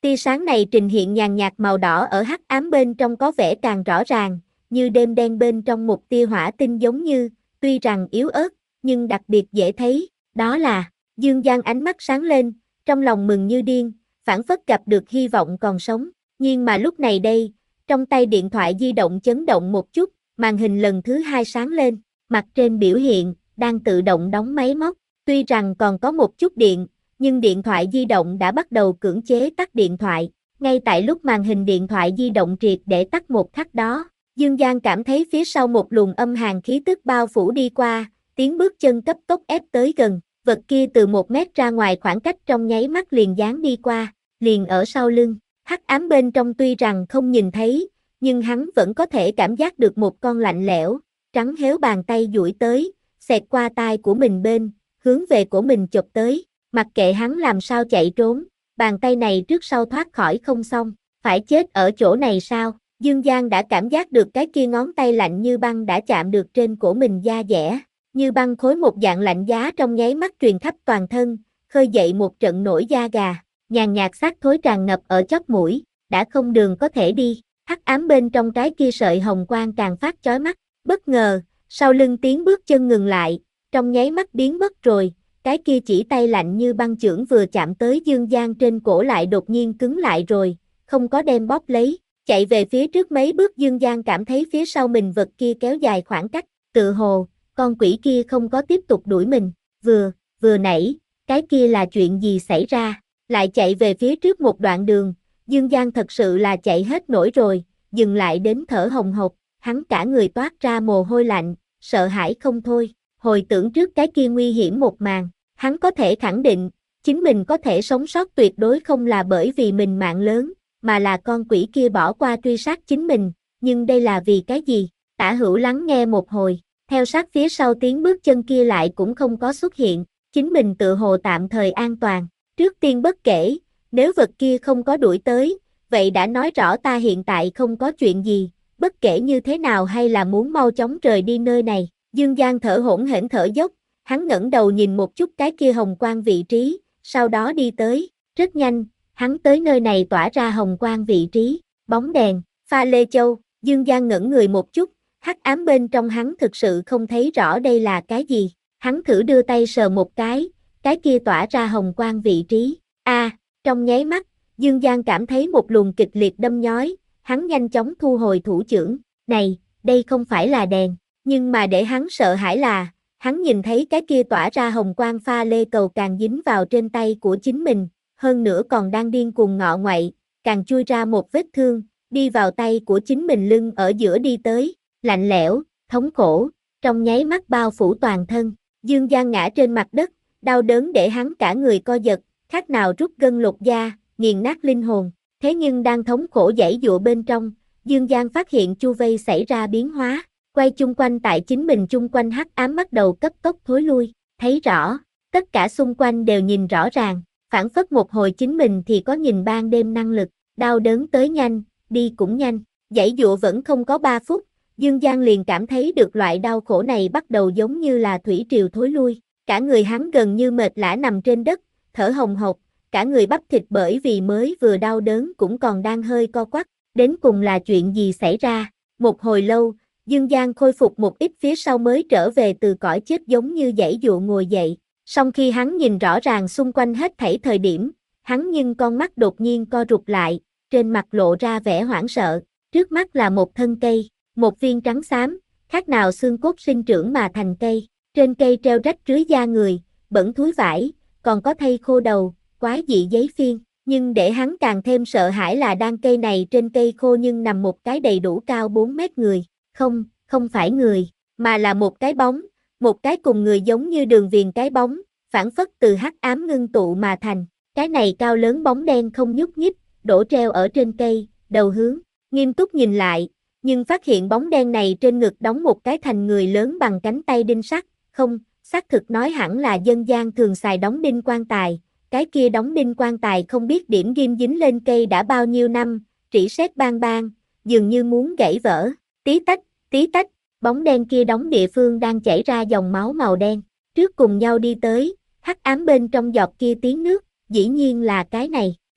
Tia sáng này trình hiện nhàn nhạt màu đỏ ở hắc ám bên trong có vẻ càng rõ ràng, như đêm đen bên trong một tia hỏa tinh giống như, tuy rằng yếu ớt, nhưng đặc biệt dễ thấy, đó là, Dương Giang ánh mắt sáng lên, trong lòng mừng như điên, phảng phất gặp được hy vọng còn sống, nhưng mà lúc này đây, trong tay điện thoại di động chấn động một chút, màn hình lần thứ hai sáng lên, mặt trên biểu hiện, đang tự động đóng máy móc, tuy rằng còn có một chút điện, nhưng điện thoại di động đã bắt đầu cưỡng chế tắt điện thoại, ngay tại lúc màn hình điện thoại di động triệt để tắt một khắc đó, Dương Giang cảm thấy phía sau một luồng âm hàn khí tức bao phủ đi qua, tiếng bước chân cấp tốc ép tới gần, vật kia từ một mét ra ngoài khoảng cách trong nháy mắt liền dán đi qua, liền ở sau lưng, hắc ám bên trong tuy rằng không nhìn thấy, nhưng hắn vẫn có thể cảm giác được một con lạnh lẽo, trắng héo bàn tay duỗi tới, xẹt qua tai của mình bên, hướng về cổ mình chụp tới, mặc kệ hắn làm sao chạy trốn, bàn tay này trước sau thoát khỏi không xong, phải chết ở chỗ này sao? Dương Giang đã cảm giác được cái kia ngón tay lạnh như băng đã chạm được trên cổ mình da dẻ, như băng khối một dạng lạnh giá trong nháy mắt truyền khắp toàn thân, khơi dậy một trận nổi da gà, nhàn nhạt xác thối tràn ngập ở chóp mũi, đã không đường có thể đi, hắc ám bên trong cái kia sợi hồng quang càng phát chói mắt, bất ngờ, sau lưng tiếng bước chân ngừng lại, trong nháy mắt biến mất rồi, cái kia chỉ tay lạnh như băng chưởng vừa chạm tới Dương Giang trên cổ lại đột nhiên cứng lại rồi, không có đem bóp lấy. Chạy về phía trước mấy bước Dương Giang cảm thấy phía sau mình vật kia kéo dài khoảng cách, tự hồ, con quỷ kia không có tiếp tục đuổi mình, vừa, vừa nãy, cái kia là chuyện gì xảy ra, lại chạy về phía trước một đoạn đường, Dương Giang thật sự là chạy hết nổi rồi, dừng lại đến thở hồng hộc, hắn cả người toát ra mồ hôi lạnh, sợ hãi không thôi, hồi tưởng trước cái kia nguy hiểm một màn, hắn có thể khẳng định, chính mình có thể sống sót tuyệt đối không là bởi vì mình mạng lớn, mà là con quỷ kia bỏ qua truy sát chính mình, nhưng đây là vì cái gì? Tả Hữu lắng nghe một hồi, theo sát phía sau tiếng bước chân kia lại cũng không có xuất hiện, chính mình tự hồ tạm thời an toàn, trước tiên bất kể, nếu vật kia không có đuổi tới, vậy đã nói rõ ta hiện tại không có chuyện gì, bất kể như thế nào hay là muốn mau chóng rời đi nơi này, Dương Giang thở hổn hển thở dốc, hắn ngẩng đầu nhìn một chút cái kia hồng quang vị trí, sau đó đi tới, rất nhanh. Hắn tới nơi này tỏa ra hồng quang vị trí, bóng đèn, pha lê châu, Dương Giang ngẩn người một chút, hắc ám bên trong hắn thực sự không thấy rõ đây là cái gì, hắn thử đưa tay sờ một cái, cái kia tỏa ra hồng quang vị trí, a, à, trong nháy mắt, Dương Giang cảm thấy một luồng kịch liệt đâm nhói, hắn nhanh chóng thu hồi thủ chưởng, này, đây không phải là đèn, nhưng mà để hắn sợ hãi là, hắn nhìn thấy cái kia tỏa ra hồng quang pha lê cầu càng dính vào trên tay của chính mình. Hơn nữa còn đang điên cuồng ngọ ngoậy, càng chui ra một vết thương, đi vào tay của chính mình lưng ở giữa đi tới, lạnh lẽo, thống khổ, trong nháy mắt bao phủ toàn thân, Dương Giang ngã trên mặt đất, đau đớn để hắn cả người co giật, khác nào rút gân lột da, nghiền nát linh hồn, thế nhưng đang thống khổ giãy giụa bên trong, Dương Giang phát hiện chu vi xảy ra biến hóa, quay chung quanh tại chính mình chung quanh hắc ám bắt đầu cấp tốc thối lui, thấy rõ, tất cả xung quanh đều nhìn rõ ràng. Phản phất một hồi chính mình thì có nhìn ban đêm năng lực, đau đớn tới nhanh, đi cũng nhanh, giãy giụa vẫn không có ba phút, Dương Giang liền cảm thấy được loại đau khổ này bắt đầu giống như là thủy triều thối lui, cả người hắn gần như mệt lả nằm trên đất, thở hồng hộc, cả người bắp thịt bởi vì mới vừa đau đớn cũng còn đang hơi co quắp, đến cùng là chuyện gì xảy ra, một hồi lâu, Dương Giang khôi phục một ít phía sau mới trở về từ cõi chết giống như giãy giụa ngồi dậy. Song khi hắn nhìn rõ ràng xung quanh hết thảy thời điểm, hắn nhưng con mắt đột nhiên co rụt lại, trên mặt lộ ra vẻ hoảng sợ, trước mắt là một thân cây, một viên trắng xám, khác nào xương cốt sinh trưởng mà thành cây, trên cây treo rách rưới da người, bẩn thúi vải, còn có thây khô đầu, quái dị giấy phiên, nhưng để hắn càng thêm sợ hãi là đang cây này trên cây khô nhưng nằm một cái đầy đủ cao bốn mét người, không, không phải người, mà là một cái bóng. Một cái cùng người giống như đường viền cái bóng, phản phất từ hắc ám ngưng tụ mà thành, cái này cao lớn bóng đen không nhúc nhích, đổ treo ở trên cây, đầu hướng, nghiêm túc nhìn lại, nhưng phát hiện bóng đen này trên ngực đóng một cái thành người lớn bằng cánh tay đinh sắt, không, xác thực nói hẳn là dân gian thường xài đóng đinh quan tài, cái kia đóng đinh quan tài không biết điểm ghim dính lên cây đã bao nhiêu năm, rỉ sét bang bang, dường như muốn gãy vỡ, tí tách, tí tách. Bóng đen kia đóng địa phương đang chảy ra dòng máu màu đen, trước cùng nhau đi tới, hắc ám bên trong giọt kia tiếng nước, dĩ nhiên là cái này,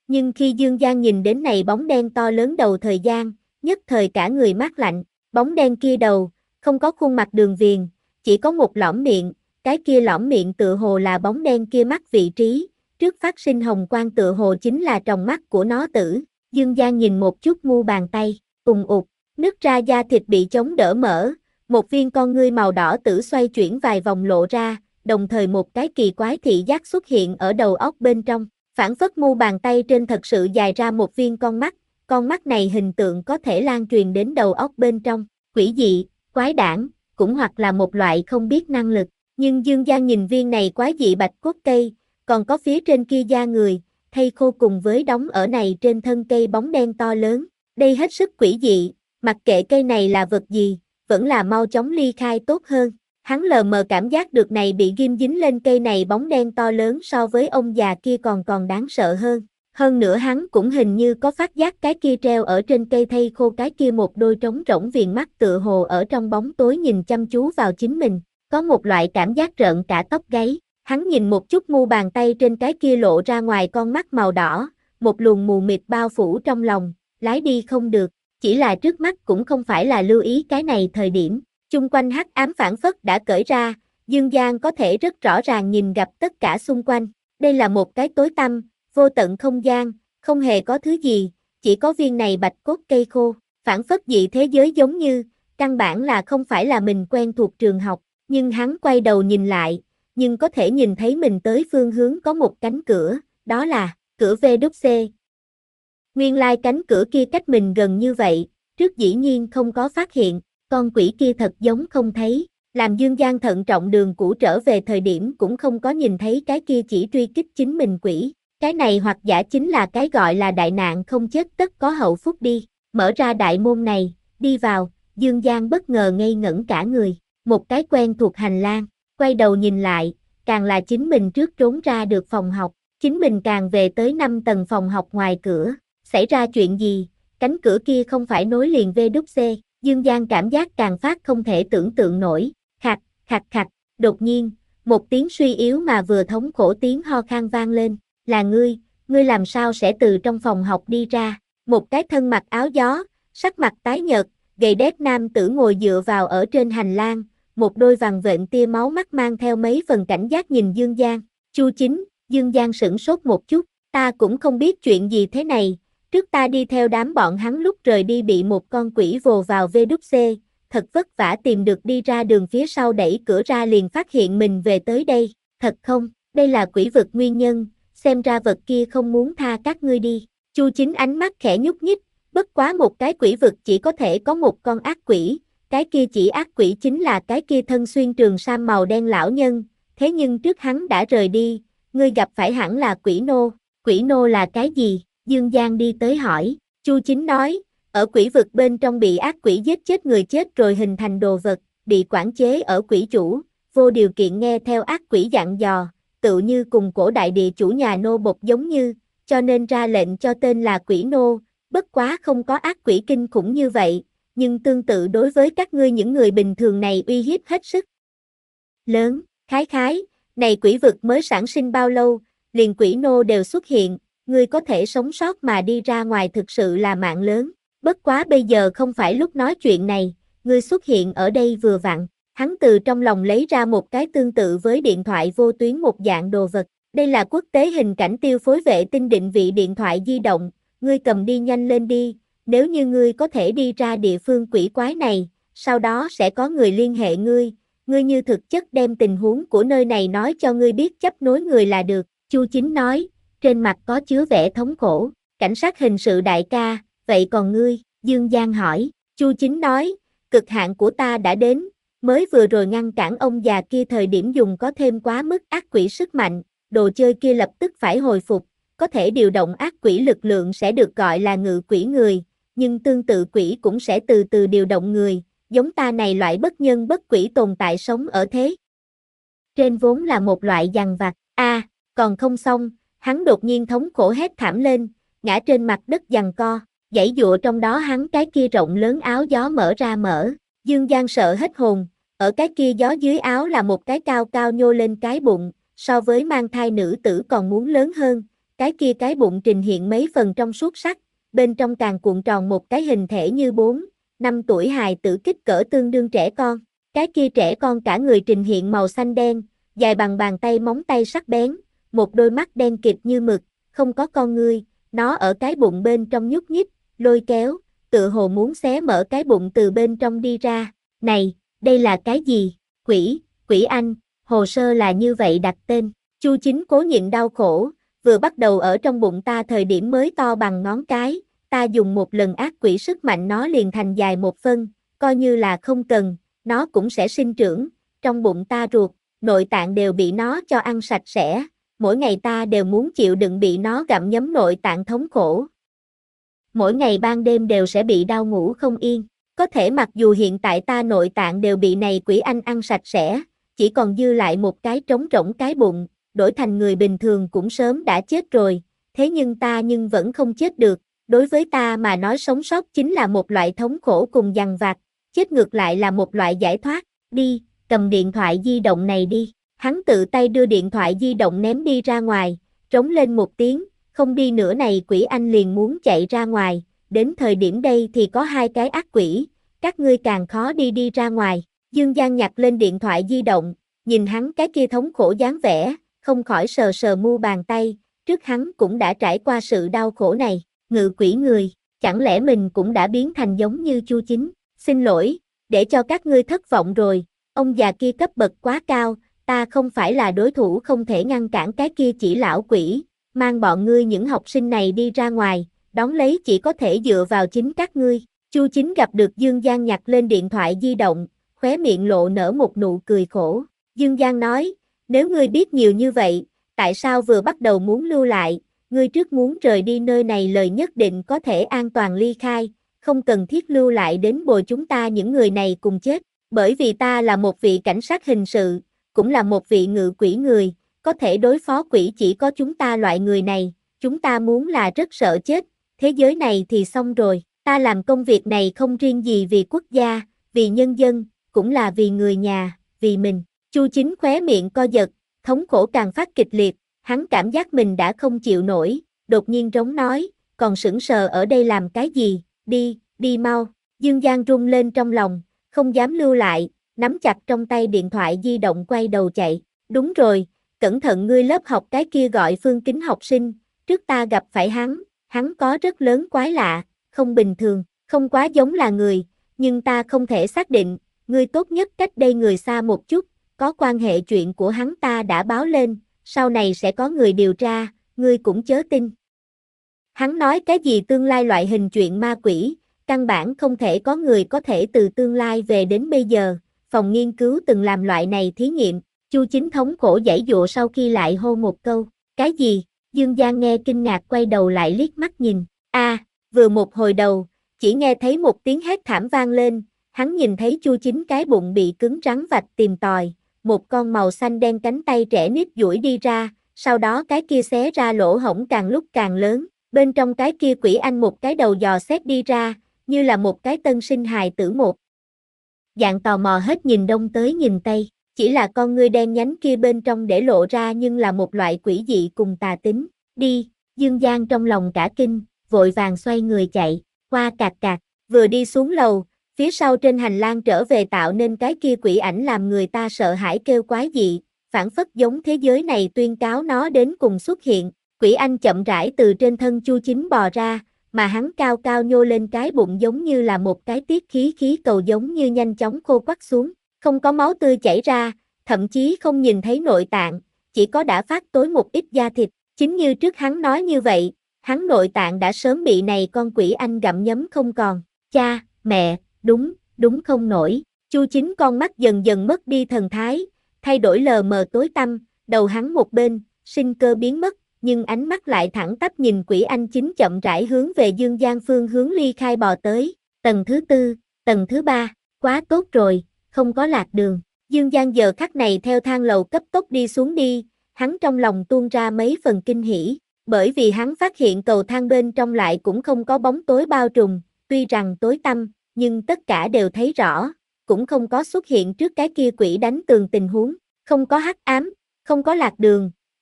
Nhưng khi Dương Giang nhìn đến này bóng đen to lớn đầu thời gian, nhất thời cả người mát lạnh, bóng đen kia đầu, không có khuôn mặt đường viền, chỉ có một lõm miệng, cái kia lõm miệng tựa hồ là bóng đen kia mắt vị trí, trước phát sinh hồng quang tựa hồ chính là tròng mắt của nó tử. Dương Giang nhìn một chút mu bàn tay, ùng ục, nứt ra da thịt bị chống đỡ mở, một viên con ngươi màu đỏ tử xoay chuyển vài vòng lộ ra, đồng thời một cái kỳ quái thị giác xuất hiện ở đầu óc bên trong, phản phất mu bàn tay trên thật sự dài ra một viên con mắt, con mắt này hình tượng có thể lan truyền đến đầu óc bên trong, quỷ dị, quái đản, cũng hoặc là một loại không biết năng lực, nhưng Dương Giang nhìn viên này quái dị bạch cốt cây, còn có phía trên kia da người, thây khô cùng với đóng ở này trên thân cây bóng đen to lớn, đây hết sức quỷ dị, mặc kệ cây này là vật gì, vẫn là mau chóng ly khai tốt hơn. Hắn lờ mờ cảm giác được này bị ghim dính lên cây này bóng đen to lớn so với ông già kia còn còn đáng sợ hơn. Hơn nữa hắn cũng hình như có phát giác cái kia treo ở trên cây thây khô cái kia một đôi trống rỗng viền mắt tựa hồ ở trong bóng tối nhìn chăm chú vào chính mình. Có một loại cảm giác rợn cả tóc gáy. Hắn nhìn một chút mu bàn tay trên cái kia lộ ra ngoài con mắt màu đỏ, một luồng mù mịt bao phủ trong lòng, lái đi không được. Chỉ là trước mắt cũng không phải là lưu ý cái này thời điểm. Chung quanh hắc ám phảng phất đã cởi ra, Dương Giang có thể rất rõ ràng nhìn gặp tất cả xung quanh. Đây là một cái tối tăm, vô tận không gian, không hề có thứ gì, chỉ có viên này bạch cốt cây khô, phảng phất dị thế giới giống như, căn bản là không phải là mình quen thuộc trường học, nhưng hắn quay đầu nhìn lại, nhưng có thể nhìn thấy mình tới phương hướng có một cánh cửa, đó là, cửa vê kép xê. Nguyên lai like cánh cửa kia cách mình gần như vậy, trước dĩ nhiên không có phát hiện. Con quỷ kia thật giống không thấy, làm Dương Giang thận trọng đường cũ trở về thời điểm cũng không có nhìn thấy cái kia chỉ truy kích chính mình quỷ. Cái này hoặc giả chính là cái gọi là đại nạn không chết tất có hậu phúc đi. Mở ra đại môn này, đi vào, Dương Giang bất ngờ ngây ngẩn cả người. Một cái quen thuộc hành lang, quay đầu nhìn lại, càng là chính mình trước trốn ra được phòng học. Chính mình càng về tới năm tầng phòng học ngoài cửa. Xảy ra chuyện gì? Cánh cửa kia không phải nối liền vê kép xê. Dương Giang cảm giác càng phát không thể tưởng tượng nổi, khạc, khạc khạc, đột nhiên, một tiếng suy yếu mà vừa thống khổ tiếng ho khan vang lên, là ngươi, ngươi làm sao sẽ từ trong phòng học đi ra, một cái thân mặc áo gió, sắc mặt tái nhợt, gầy đét nam tử ngồi dựa vào ở trên hành lang, một đôi vằn vện tia máu mắt mang theo mấy phần cảnh giác nhìn Dương Giang, Chu Chính, Dương Giang sửng sốt một chút, ta cũng không biết chuyện gì thế này. Trước ta đi theo đám bọn hắn lúc rời đi bị một con quỷ vồ vào vê kép xê, thật vất vả tìm được đi ra đường phía sau đẩy cửa ra liền phát hiện mình về tới đây, thật không, đây là quỷ vực nguyên nhân, xem ra vật kia không muốn tha các ngươi đi. Chu Chính ánh mắt khẽ nhúc nhích, bất quá một cái quỷ vực chỉ có thể có một con ác quỷ, cái kia chỉ ác quỷ chính là cái kia thân xuyên trường sam màu đen lão nhân, thế nhưng trước hắn đã rời đi, ngươi gặp phải hẳn là quỷ nô, quỷ nô là cái gì? Dương Giang đi tới hỏi, Chu Chính nói, ở quỷ vực bên trong bị ác quỷ giết chết người chết rồi hình thành đồ vật, bị quản chế ở quỷ chủ, vô điều kiện nghe theo ác quỷ dặn dò, tự như cùng cổ đại địa chủ nhà nô bộc giống như, cho nên ra lệnh cho tên là quỷ nô, bất quá không có ác quỷ kinh khủng như vậy, nhưng tương tự đối với các ngươi những người bình thường này uy hiếp hết sức lớn, khái khái, này quỷ vực mới sản sinh bao lâu, liền quỷ nô đều xuất hiện. Ngươi có thể sống sót mà đi ra ngoài thực sự là mạng lớn, bất quá bây giờ không phải lúc nói chuyện này, ngươi xuất hiện ở đây vừa vặn, hắn từ trong lòng lấy ra một cái tương tự với điện thoại vô tuyến một dạng đồ vật, đây là quốc tế hình cảnh tiêu phối vệ tinh định vị điện thoại di động, ngươi cầm đi nhanh lên đi, nếu như ngươi có thể đi ra địa phương quỷ quái này, sau đó sẽ có người liên hệ ngươi, ngươi như thực chất đem tình huống của nơi này nói cho ngươi biết chấp nối người là được, Chu Chính nói. Trên mặt có chứa vẻ thống khổ, cảnh sát hình sự đại ca, vậy còn ngươi, Dương Giang hỏi, Chu Chính nói, cực hạn của ta đã đến, mới vừa rồi ngăn cản ông già kia thời điểm dùng có thêm quá mức ác quỷ sức mạnh, đồ chơi kia lập tức phải hồi phục, có thể điều động ác quỷ lực lượng sẽ được gọi là ngự quỷ người, nhưng tương tự quỷ cũng sẽ từ từ điều động người, giống ta này loại bất nhân bất quỷ tồn tại sống ở thế. Trên vốn là một loại dằn vặt, a à, còn không xong. Hắn đột nhiên thống khổ hét thảm lên, ngã trên mặt đất giằng co, giãy giụa trong đó hắn cái kia rộng lớn áo gió mở ra mở, Dương Giang sợ hết hồn, ở cái kia gió dưới áo là một cái cao cao nhô lên cái bụng, so với mang thai nữ tử còn muốn lớn hơn, cái kia cái bụng trình hiện mấy phần trong suốt sắc, bên trong càng cuộn tròn một cái hình thể như bốn, năm tuổi hài tử kích cỡ tương đương trẻ con. Cái kia trẻ con cả người trình hiện màu xanh đen, dài bằng bàn tay móng tay sắc bén, một đôi mắt đen kịt như mực, không có con ngươi, nó ở cái bụng bên trong nhúc nhích, lôi kéo, tựa hồ muốn xé mở cái bụng từ bên trong đi ra. Này, đây là cái gì? Quỷ, quỷ anh, hồ sơ là như vậy đặt tên. Chu Chính cố nhịn đau khổ, vừa bắt đầu ở trong bụng ta thời điểm mới to bằng ngón cái, ta dùng một lần ác quỷ sức mạnh nó liền thành dài một phân, coi như là không cần, nó cũng sẽ sinh trưởng, trong bụng ta ruột, nội tạng đều bị nó cho ăn sạch sẽ, mỗi ngày ta đều muốn chịu đựng bị nó gặm nhấm nội tạng thống khổ. Mỗi ngày ban đêm đều sẽ bị đau ngủ không yên, có thể mặc dù hiện tại ta nội tạng đều bị này quỷ anh ăn sạch sẽ, chỉ còn dư lại một cái trống rỗng cái bụng, đổi thành người bình thường cũng sớm đã chết rồi, thế nhưng ta nhưng vẫn không chết được, đối với ta mà nói sống sót chính là một loại thống khổ cùng dằn vặt, chết ngược lại là một loại giải thoát, đi, cầm điện thoại di động này đi, hắn tự tay đưa điện thoại di động ném đi ra ngoài, trống lên một tiếng, không đi nữa này quỷ anh liền muốn chạy ra ngoài, đến thời điểm đây thì có hai cái ác quỷ, các ngươi càng khó đi đi ra ngoài, Dương Giang nhặt lên điện thoại di động, nhìn hắn cái kia thống khổ dáng vẻ, không khỏi sờ sờ mu bàn tay, trước hắn cũng đã trải qua sự đau khổ này, ngự quỷ người, chẳng lẽ mình cũng đã biến thành giống như Chu Chính, xin lỗi, để cho các ngươi thất vọng rồi, ông già kia cấp bậc quá cao, ta không phải là đối thủ không thể ngăn cản cái kia chỉ lão quỷ, mang bọn ngươi những học sinh này đi ra ngoài, đón lấy chỉ có thể dựa vào chính các ngươi. Chu Chính gặp được Dương Giang nhặt lên điện thoại di động, khóe miệng lộ nở một nụ cười khổ. Dương Giang nói, nếu ngươi biết nhiều như vậy, tại sao vừa bắt đầu muốn lưu lại, ngươi trước muốn rời đi nơi này lời nhất định có thể an toàn ly khai, không cần thiết lưu lại đến bồi chúng ta những người này cùng chết, bởi vì ta là một vị cảnh sát hình sự, cũng là một vị ngự quỷ người, có thể đối phó quỷ chỉ có chúng ta loại người này, chúng ta muốn là rất sợ chết, thế giới này thì xong rồi, ta làm công việc này không riêng gì vì quốc gia, vì nhân dân, cũng là vì người nhà, vì mình. Chu Chính khóe miệng co giật, thống khổ càng phát kịch liệt, hắn cảm giác mình đã không chịu nổi, đột nhiên rống nói, còn sững sờ ở đây làm cái gì, đi, đi mau. Dương Giang rung lên trong lòng, không dám lưu lại, nắm chặt trong tay điện thoại di động quay đầu chạy. Đúng rồi, cẩn thận ngươi lớp học cái kia gọi Phương Kính học sinh, trước ta gặp phải hắn, hắn có rất lớn quái lạ, không bình thường, không quá giống là người, nhưng ta không thể xác định, ngươi tốt nhất cách đây người xa một chút, có quan hệ chuyện của hắn ta đã báo lên, sau này sẽ có người điều tra, ngươi cũng chớ tin. Hắn nói cái gì tương lai loại hình chuyện ma quỷ, căn bản không thể có người có thể từ tương lai về đến bây giờ, phòng nghiên cứu từng làm loại này thí nghiệm, Chu Chính thống khổ giãy dụa sau khi lại hô một câu, cái gì, Dương Giang nghe kinh ngạc quay đầu lại liếc mắt nhìn, a à, vừa một hồi đầu, chỉ nghe thấy một tiếng hét thảm vang lên, hắn nhìn thấy Chu Chính cái bụng bị cứng rắn vạch tìm tòi, một con màu xanh đen cánh tay trẻ nít duỗi đi ra, sau đó cái kia xé ra lỗ hổng càng lúc càng lớn, bên trong cái kia quỷ anh một cái đầu dò xét đi ra, như là một cái tân sinh hài tử một. Dạng tò mò hết nhìn đông tới nhìn tây, chỉ là con ngươi đen nhánh kia bên trong để lộ ra nhưng là một loại quỷ dị cùng tà tính, đi, Dương Giang trong lòng cả kinh, vội vàng xoay người chạy, qua cạc cạc, vừa đi xuống lầu, phía sau trên hành lang trở về tạo nên cái kia quỷ ảnh làm người ta sợ hãi kêu quái dị, phản phất giống thế giới này tuyên cáo nó đến cùng xuất hiện, quỷ anh chậm rãi từ trên thân Chu Chính bò ra, mà hắn cao cao nhô lên cái bụng giống như là một cái tiết khí khí cầu giống như nhanh chóng khô quắt xuống, không có máu tươi chảy ra, thậm chí không nhìn thấy nội tạng, chỉ có đã phát tối một ít da thịt, chính như trước hắn nói như vậy, hắn nội tạng đã sớm bị này con quỷ anh gặm nhấm không còn, cha, mẹ, đúng, đúng không nổi, Chu Chính con mắt dần dần mất đi thần thái, thay đổi lờ mờ tối tăm, đầu hắn một bên, sinh cơ biến mất, nhưng ánh mắt lại thẳng tắp nhìn quỷ anh chính chậm rãi hướng về Dương Giang phương hướng ly khai bò tới, tầng thứ tư, tầng thứ ba, quá tốt rồi, không có lạc đường, Dương Giang giờ khắc này theo thang lầu cấp tốc đi xuống đi, hắn trong lòng tuôn ra mấy phần kinh hỉ, bởi vì hắn phát hiện cầu thang bên trong lại cũng không có bóng tối bao trùm, tuy rằng tối tăm, nhưng tất cả đều thấy rõ, cũng không có xuất hiện trước cái kia quỷ đánh tường tình huống, không có hắc ám, không có lạc đường,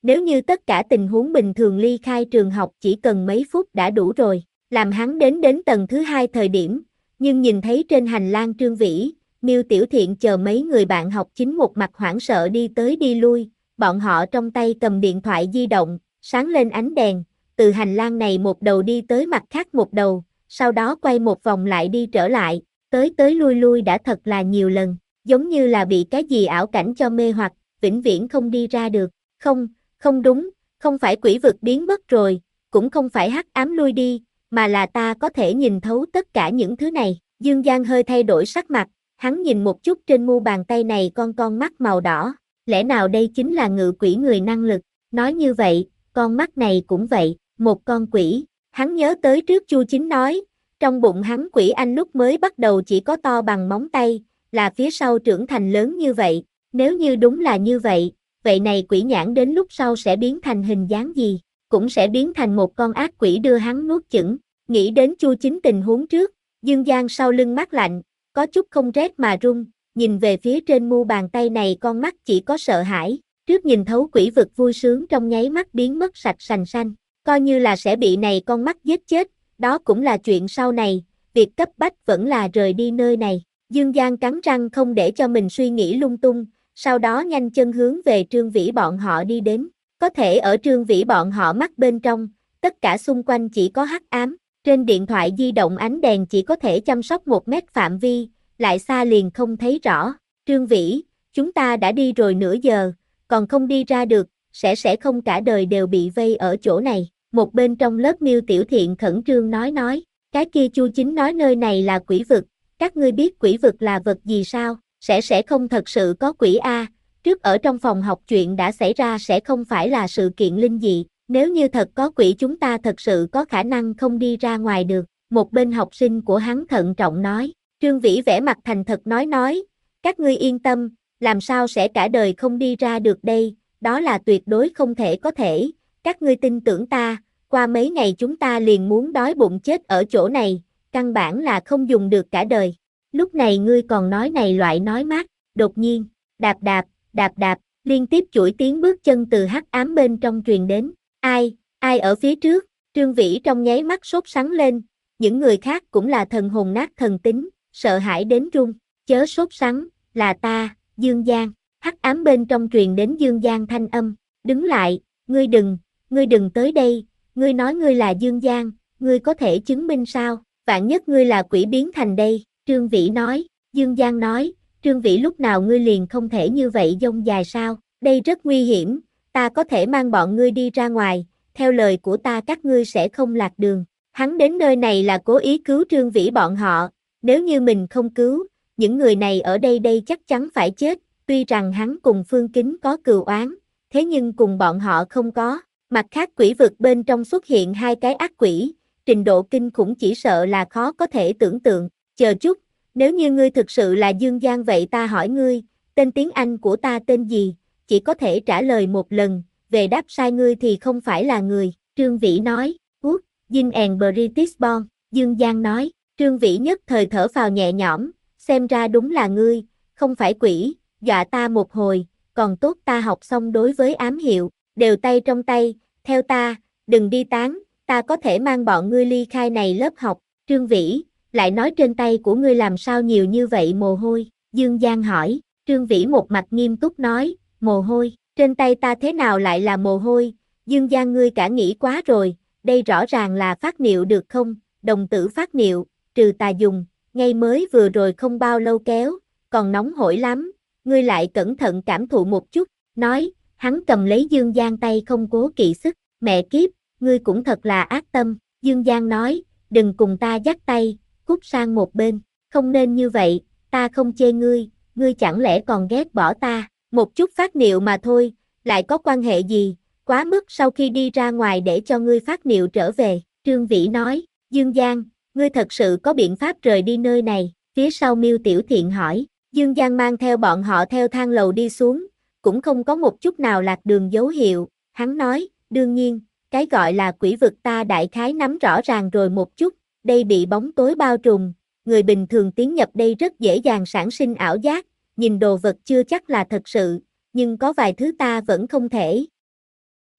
Nếu như tất cả tình huống bình thường ly khai trường học chỉ cần mấy phút đã đủ rồi. Làm hắn đến đến tầng thứ hai thời điểm, nhưng nhìn thấy trên hành lang Trương Vĩ, Miêu Tiểu Thiện chờ mấy người bạn học chính một mặt hoảng sợ đi tới đi lui, bọn họ trong tay cầm điện thoại di động, sáng lên ánh đèn, từ hành lang này một đầu đi tới mặt khác một đầu, sau đó quay một vòng lại đi trở lại, tới tới lui lui đã thật là nhiều lần, giống như là bị cái gì ảo cảnh cho mê hoặc, vĩnh viễn không đi ra được. Không, không đúng, không phải quỷ vực biến mất rồi, cũng không phải hắc ám lui đi, mà là ta có thể nhìn thấu tất cả những thứ này. Dương Giang hơi thay đổi sắc mặt, hắn nhìn một chút trên mu bàn tay này con con mắt màu đỏ, lẽ nào đây chính là ngự quỷ người năng lực, nói như vậy, con mắt này cũng vậy, một con quỷ, hắn nhớ tới trước Chu Chính nói, trong bụng hắn quỷ anh lúc mới bắt đầu chỉ có to bằng móng tay, là phía sau trưởng thành lớn như vậy, nếu như đúng là như vậy, vậy này quỷ nhãn đến lúc sau sẽ biến thành hình dáng gì, cũng sẽ biến thành một con ác quỷ đưa hắn nuốt chửng. Nghĩ đến Chu Chính tình huống trước, Dương Giang sau lưng mát lạnh, có chút không rét mà run, nhìn về phía trên mu bàn tay này con mắt chỉ có sợ hãi, trước nhìn thấu quỷ vực vui sướng trong nháy mắt biến mất sạch sành xanh, coi như là sẽ bị này con mắt giết chết, đó cũng là chuyện sau này, việc cấp bách vẫn là rời đi nơi này. Dương Giang cắn răng không để cho mình suy nghĩ lung tung, sau đó nhanh chân hướng về Trương Vĩ bọn họ đi đến, có thể ở Trương Vĩ bọn họ mắt bên trong, tất cả xung quanh chỉ có hắc ám. Trên điện thoại di động ánh đèn chỉ có thể chăm sóc một mét phạm vi, lại xa liền không thấy rõ. Trương Vĩ, chúng ta đã đi rồi nửa giờ, còn không đi ra được, sẽ sẽ không cả đời đều bị vây ở chỗ này. Một bên trong lớp Miêu Tiểu Thiện khẩn trương nói nói, cái kia Chu Chính nói nơi này là quỷ vực, các ngươi biết quỷ vực là vật gì sao? Sẽ sẽ không thật sự có quỷ a, trước ở trong phòng học chuyện đã xảy ra sẽ không phải là sự kiện linh dị. Nếu như thật có quỷ chúng ta thật sự có khả năng không đi ra ngoài được, một bên học sinh của hắn thận trọng nói. Trương Vĩ vẻ mặt thành thật nói nói, các ngươi yên tâm, làm sao sẽ cả đời không đi ra được đây, đó là tuyệt đối không thể có thể, các ngươi tin tưởng ta, qua mấy ngày chúng ta liền muốn đói bụng chết ở chỗ này, căn bản là không dùng được cả đời. Lúc này ngươi còn nói này loại nói mát, đột nhiên, đạp đạp, đạp đạp, liên tiếp chuỗi tiếng bước chân từ hắc ám bên trong truyền đến. Ai, ai ở phía trước, Trương Vĩ trong nháy mắt sốt sắng lên, những người khác cũng là thần hồn nát thần tính, sợ hãi đến run, chớ sốt sắng, là ta, Dương Giang, hắc ám bên trong truyền đến Dương Giang thanh âm, đứng lại, ngươi đừng, ngươi đừng tới đây, ngươi nói ngươi là Dương Giang, ngươi có thể chứng minh sao, vạn nhất ngươi là quỷ biến thành đây, Trương Vĩ nói, Dương Giang nói, Trương Vĩ lúc nào ngươi liền không thể như vậy dông dài sao, đây rất nguy hiểm. Ta có thể mang bọn ngươi đi ra ngoài, theo lời của ta các ngươi sẽ không lạc đường. Hắn đến nơi này là cố ý cứu Trương Vĩ bọn họ, nếu như mình không cứu, những người này ở đây đây chắc chắn phải chết, tuy rằng hắn cùng Phương Kính có cừu oán, thế nhưng cùng bọn họ không có. Mặt khác quỷ vực bên trong xuất hiện hai cái ác quỷ, trình độ kinh khủng chỉ sợ là khó có thể tưởng tượng. Chờ chút, nếu như ngươi thực sự là Dương Giang vậy ta hỏi ngươi, tên tiếng Anh của ta tên gì? Chỉ có thể trả lời một lần, về đáp sai ngươi thì không phải là người, Trương Vĩ nói, Good, Jin and British Born, Dương Giang nói, Trương Vĩ nhất thời thở phào nhẹ nhõm, xem ra đúng là ngươi, không phải quỷ, dọa ta một hồi, còn tốt ta học xong đối với ám hiệu, đều tay trong tay, theo ta, đừng đi tán, ta có thể mang bọn ngươi ly khai này lớp học, Trương Vĩ, lại nói trên tay của ngươi làm sao nhiều như vậy mồ hôi, Dương Giang hỏi, Trương Vĩ một mặt nghiêm túc nói, mồ hôi, trên tay ta thế nào lại là mồ hôi, Dương Giang ngươi cả nghĩ quá rồi, đây rõ ràng là phát niệu được không, đồng tử phát niệu, trừ tà dùng, ngay mới vừa rồi không bao lâu kéo, còn nóng hổi lắm, ngươi lại cẩn thận cảm thụ một chút, nói, hắn cầm lấy Dương Giang tay không cố kỵ sức, mẹ kiếp, ngươi cũng thật là ác tâm, Dương Giang nói, đừng cùng ta dắt tay, cút sang một bên, không nên như vậy, ta không chê ngươi, ngươi chẳng lẽ còn ghét bỏ ta. Một chút phát niệu mà thôi, lại có quan hệ gì, quá mức sau khi đi ra ngoài để cho ngươi phát niệu trở về, Trương Vĩ nói, Dương Giang, ngươi thật sự có biện pháp rời đi nơi này, phía sau Miêu Tiểu Thiện hỏi, Dương Giang mang theo bọn họ theo thang lầu đi xuống, cũng không có một chút nào lạc đường dấu hiệu, hắn nói, đương nhiên, cái gọi là quỷ vực ta đại khái nắm rõ ràng rồi một chút, đây bị bóng tối bao trùm, người bình thường tiến nhập đây rất dễ dàng sản sinh ảo giác, nhìn đồ vật chưa chắc là thật sự, nhưng có vài thứ ta vẫn không thể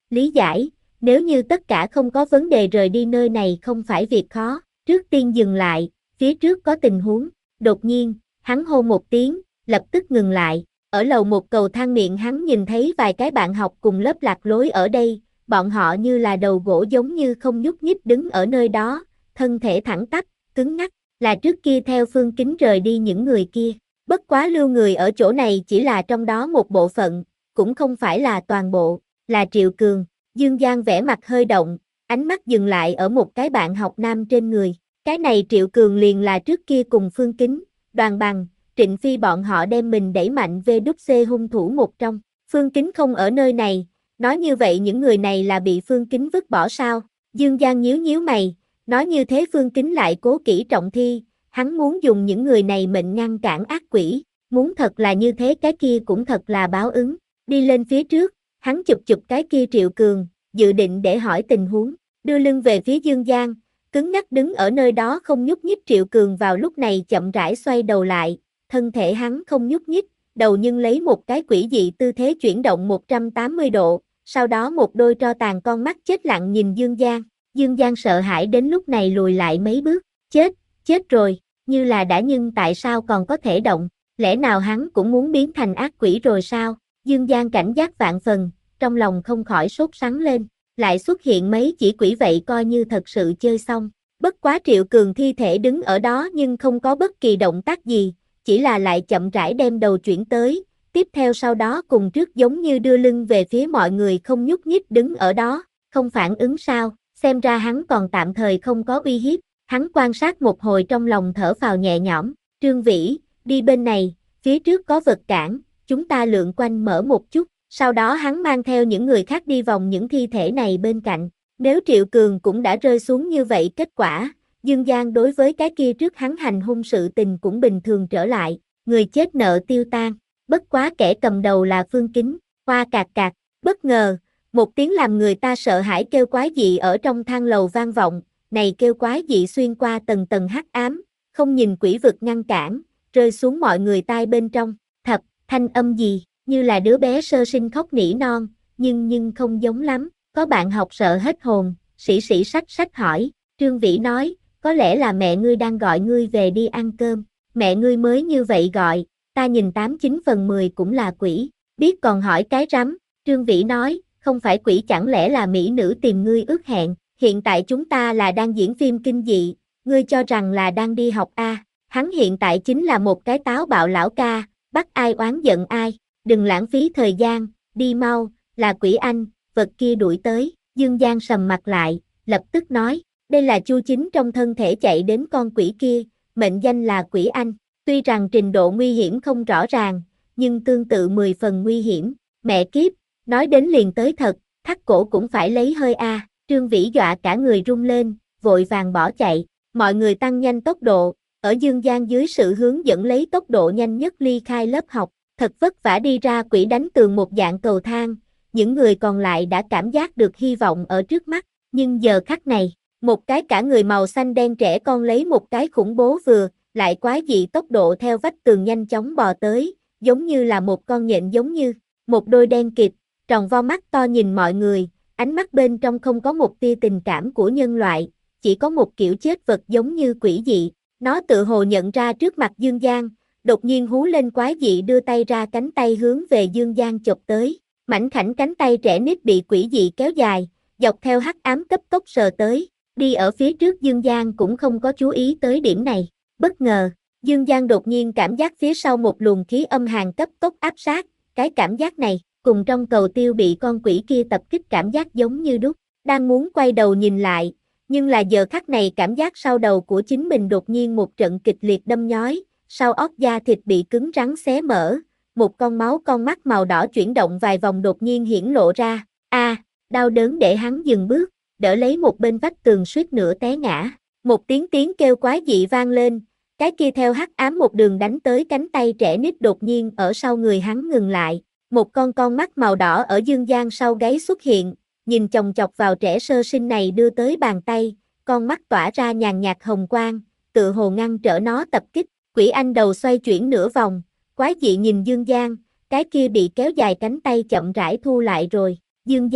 lý giải, nếu như tất cả không có vấn đề rời đi nơi này không phải việc khó, trước tiên dừng lại, phía trước có tình huống, đột nhiên, hắn hô một tiếng, lập tức ngừng lại, ở lầu một cầu thang miệng hắn nhìn thấy vài cái bạn học cùng lớp lạc lối ở đây, bọn họ như là đầu gỗ giống như không nhúc nhích đứng ở nơi đó, thân thể thẳng tắp, cứng ngắc, là trước kia theo Phương Kính rời đi những người kia. Bất quá lưu người ở chỗ này chỉ là trong đó một bộ phận, cũng không phải là toàn bộ, là Triệu Cường. Dương Giang vẻ mặt hơi động, ánh mắt dừng lại ở một cái bạn học nam trên người. Cái này Triệu Cường liền là trước kia cùng Phương Kính, Đoàn Bằng, Trịnh Phi bọn họ đem mình đẩy mạnh vê đúc xê hung thủ một trong. Phương Kính không ở nơi này, nói như vậy những người này là bị Phương Kính vứt bỏ sao? Dương Giang nhíu nhíu mày, nói như thế Phương Kính lại cố kỹ trọng thi, hắn muốn dùng những người này mệnh ngăn cản ác quỷ, muốn thật là như thế cái kia cũng thật là báo ứng. Đi lên phía trước, hắn chụp chụp cái kia Triệu Cường, dự định để hỏi tình huống, đưa lưng về phía Dương Giang, cứng nhắc đứng ở nơi đó không nhúc nhích. Triệu Cường vào lúc này chậm rãi xoay đầu lại, thân thể hắn không nhúc nhích, đầu nhưng lấy một cái quỷ dị tư thế chuyển động một trăm tám mươi độ, sau đó một đôi tro tàn con mắt chết lặng nhìn Dương Giang. Dương Giang sợ hãi đến lúc này lùi lại mấy bước, chết, chết rồi, như là đã nhưng tại sao còn có thể động, lẽ nào hắn cũng muốn biến thành ác quỷ rồi sao? Dương Giang cảnh giác vạn phần, trong lòng không khỏi sốt sắng lên, lại xuất hiện mấy chỉ quỷ vậy coi như thật sự chơi xong. Bất quá Triệu Cường thi thể đứng ở đó nhưng không có bất kỳ động tác gì, chỉ là lại chậm rãi đem đầu chuyển tới, tiếp theo sau đó cùng trước giống như đưa lưng về phía mọi người không nhúc nhích đứng ở đó, không phản ứng sao, xem ra hắn còn tạm thời không có uy hiếp, hắn quan sát một hồi trong lòng thở phào nhẹ nhõm, Trương Vĩ, đi bên này, phía trước có vật cản, chúng ta lượn quanh mở một chút, sau đó hắn mang theo những người khác đi vòng những thi thể này bên cạnh, nếu Triệu Cường cũng đã rơi xuống như vậy kết quả, Dương Giang đối với cái kia trước hắn hành hung sự tình cũng bình thường trở lại, người chết nợ tiêu tan, bất quá kẻ cầm đầu là Phương Kính, hoa cạc cạc, bất ngờ, một tiếng làm người ta sợ hãi kêu quái dị ở trong thang lầu vang vọng, này kêu quái dị xuyên qua tầng tầng hắc ám, không nhìn quỷ vực ngăn cản, rơi xuống mọi người tai bên trong, thập, thanh âm gì, như là đứa bé sơ sinh khóc nỉ non, nhưng nhưng không giống lắm, có bạn học sợ hết hồn, sĩ sĩ sách sách hỏi, Trương Vĩ nói, có lẽ là mẹ ngươi đang gọi ngươi về đi ăn cơm, mẹ ngươi mới như vậy gọi, ta nhìn tám chín phần mười cũng là quỷ, biết còn hỏi cái rắm, Trương Vĩ nói, không phải quỷ chẳng lẽ là mỹ nữ tìm ngươi ước hẹn, hiện tại chúng ta là đang diễn phim kinh dị, ngươi cho rằng là đang đi học a? À? Hắn hiện tại chính là một cái táo bạo lão ca, bắt ai oán giận ai, đừng lãng phí thời gian, đi mau, là quỷ anh, vật kia đuổi tới, Dương Giang sầm mặt lại, lập tức nói, đây là Chu Chính trong thân thể chạy đến con quỷ kia, mệnh danh là quỷ anh, tuy rằng trình độ nguy hiểm không rõ ràng, nhưng tương tự mười phần nguy hiểm, mẹ kiếp, nói đến liền tới thật, thắt cổ cũng phải lấy hơi a. À. Trương Vĩ dọa cả người rung lên, vội vàng bỏ chạy, mọi người tăng nhanh tốc độ, ở Dương Giang dưới sự hướng dẫn lấy tốc độ nhanh nhất ly khai lớp học, thật vất vả đi ra quỷ đánh tường một dạng cầu thang, những người còn lại đã cảm giác được hy vọng ở trước mắt, nhưng giờ khắc này, một cái cả người màu xanh đen trẻ con lấy một cái khủng bố vừa, lại quái dị tốc độ theo vách tường nhanh chóng bò tới, giống như là một con nhện giống như, một đôi đen kịt, tròn vo mắt to nhìn mọi người, ánh mắt bên trong không có một tia tình cảm của nhân loại, chỉ có một kiểu chết vật giống như quỷ dị, nó tự hồ nhận ra trước mặt Dương Giang, đột nhiên hú lên quái dị đưa tay ra cánh tay hướng về Dương Giang chộp tới, mảnh khảnh cánh tay trẻ nít bị quỷ dị kéo dài, dọc theo hắc ám cấp tốc sờ tới, đi ở phía trước Dương Giang cũng không có chú ý tới điểm này, bất ngờ, Dương Giang đột nhiên cảm giác phía sau một luồng khí âm hàn cấp tốc áp sát, cái cảm giác này, cùng trong cầu tiêu bị con quỷ kia tập kích cảm giác giống như đúc, đang muốn quay đầu nhìn lại, nhưng là giờ khắc này cảm giác sau đầu của chính mình đột nhiên một trận kịch liệt đâm nhói, sau óc da thịt bị cứng rắn xé mở, một con máu con mắt màu đỏ chuyển động vài vòng đột nhiên hiển lộ ra, a, à, đau đớn để hắn dừng bước, đỡ lấy một bên vách tường suýt nữa té ngã, một tiếng tiếng kêu quái dị vang lên, cái kia theo hắc ám một đường đánh tới cánh tay trẻ nít đột nhiên ở sau người hắn ngừng lại, một con con mắt màu đỏ ở Dương Giang sau gáy xuất hiện, nhìn chòng chọc vào trẻ sơ sinh này đưa tới bàn tay, con mắt tỏa ra nhàn nhạt hồng quang, tự hồ ngăn trở nó tập kích, quỷ anh đầu xoay chuyển nửa vòng, quái dị nhìn Dương Giang, cái kia bị kéo dài cánh tay chậm rãi thu lại rồi, Dương Giang,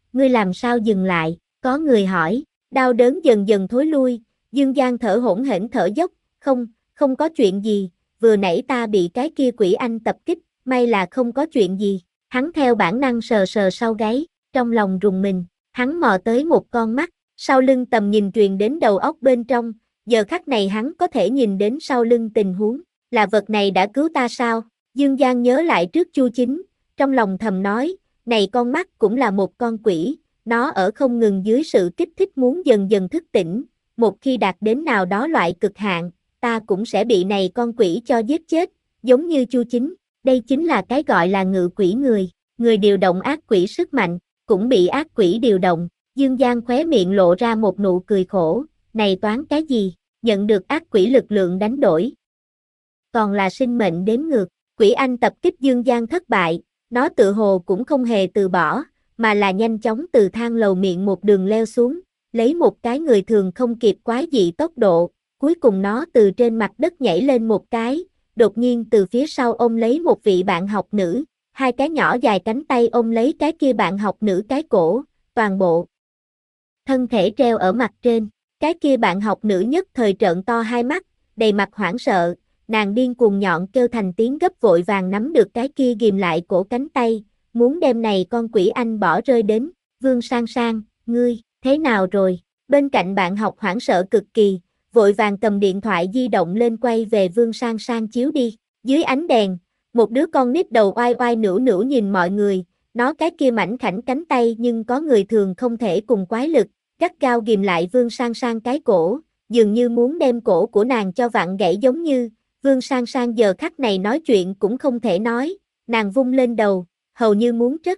ngươi làm sao dừng lại, có người hỏi, đau đớn dần dần thối lui, Dương Giang thở hổn hển thở dốc, không, không có chuyện gì, vừa nãy ta bị cái kia quỷ anh tập kích, may là không có chuyện gì, hắn theo bản năng sờ sờ sau gáy, trong lòng rùng mình, hắn mò tới một con mắt, sau lưng tầm nhìn truyền đến đầu óc bên trong, giờ khắc này hắn có thể nhìn đến sau lưng tình huống, là vật này đã cứu ta sao, Dương Giang nhớ lại trước Chu Chính, trong lòng thầm nói, này con mắt cũng là một con quỷ, nó ở không ngừng dưới sự kích thích muốn dần dần thức tỉnh, một khi đạt đến nào đó loại cực hạn, ta cũng sẽ bị này con quỷ cho giết chết, giống như Chu Chính, đây chính là cái gọi là ngự quỷ người, người điều động ác quỷ sức mạnh, cũng bị ác quỷ điều động, Dương Giang khóe miệng lộ ra một nụ cười khổ, này toán cái gì, nhận được ác quỷ lực lượng đánh đổi, còn là sinh mệnh đếm ngược, quỷ anh tập kích Dương Giang thất bại, nó tự hồ cũng không hề từ bỏ, mà là nhanh chóng từ thang lầu miệng một đường leo xuống, lấy một cái người thường không kịp quái dị tốc độ, cuối cùng nó từ trên mặt đất nhảy lên một cái, đột nhiên từ phía sau ôm lấy một vị bạn học nữ, hai cái nhỏ dài cánh tay ôm lấy cái kia bạn học nữ cái cổ, toàn bộ thân thể treo ở mặt trên, cái kia bạn học nữ nhất thời trợn to hai mắt, đầy mặt hoảng sợ, nàng điên cuồng nhọn kêu thành tiếng gấp vội vàng nắm được cái kia ghìm lại cổ cánh tay, muốn đem này con quỷ anh bỏ rơi đến, Vương Sang Sang, ngươi, thế nào rồi, bên cạnh bạn học hoảng sợ cực kỳ, vội vàng cầm điện thoại di động lên quay về Vương Sang Sang chiếu đi, dưới ánh đèn, một đứa con nít đầu oai oai nữu nữu nhìn mọi người, nó cái kia mảnh khảnh cánh tay nhưng có người thường không thể cùng quái lực, gắt gao ghìm lại Vương Sang Sang cái cổ, dường như muốn đem cổ của nàng cho vặn gãy giống như, Vương Sang Sang giờ khắc này nói chuyện cũng không thể nói, nàng vung lên đầu, hầu như muốn trất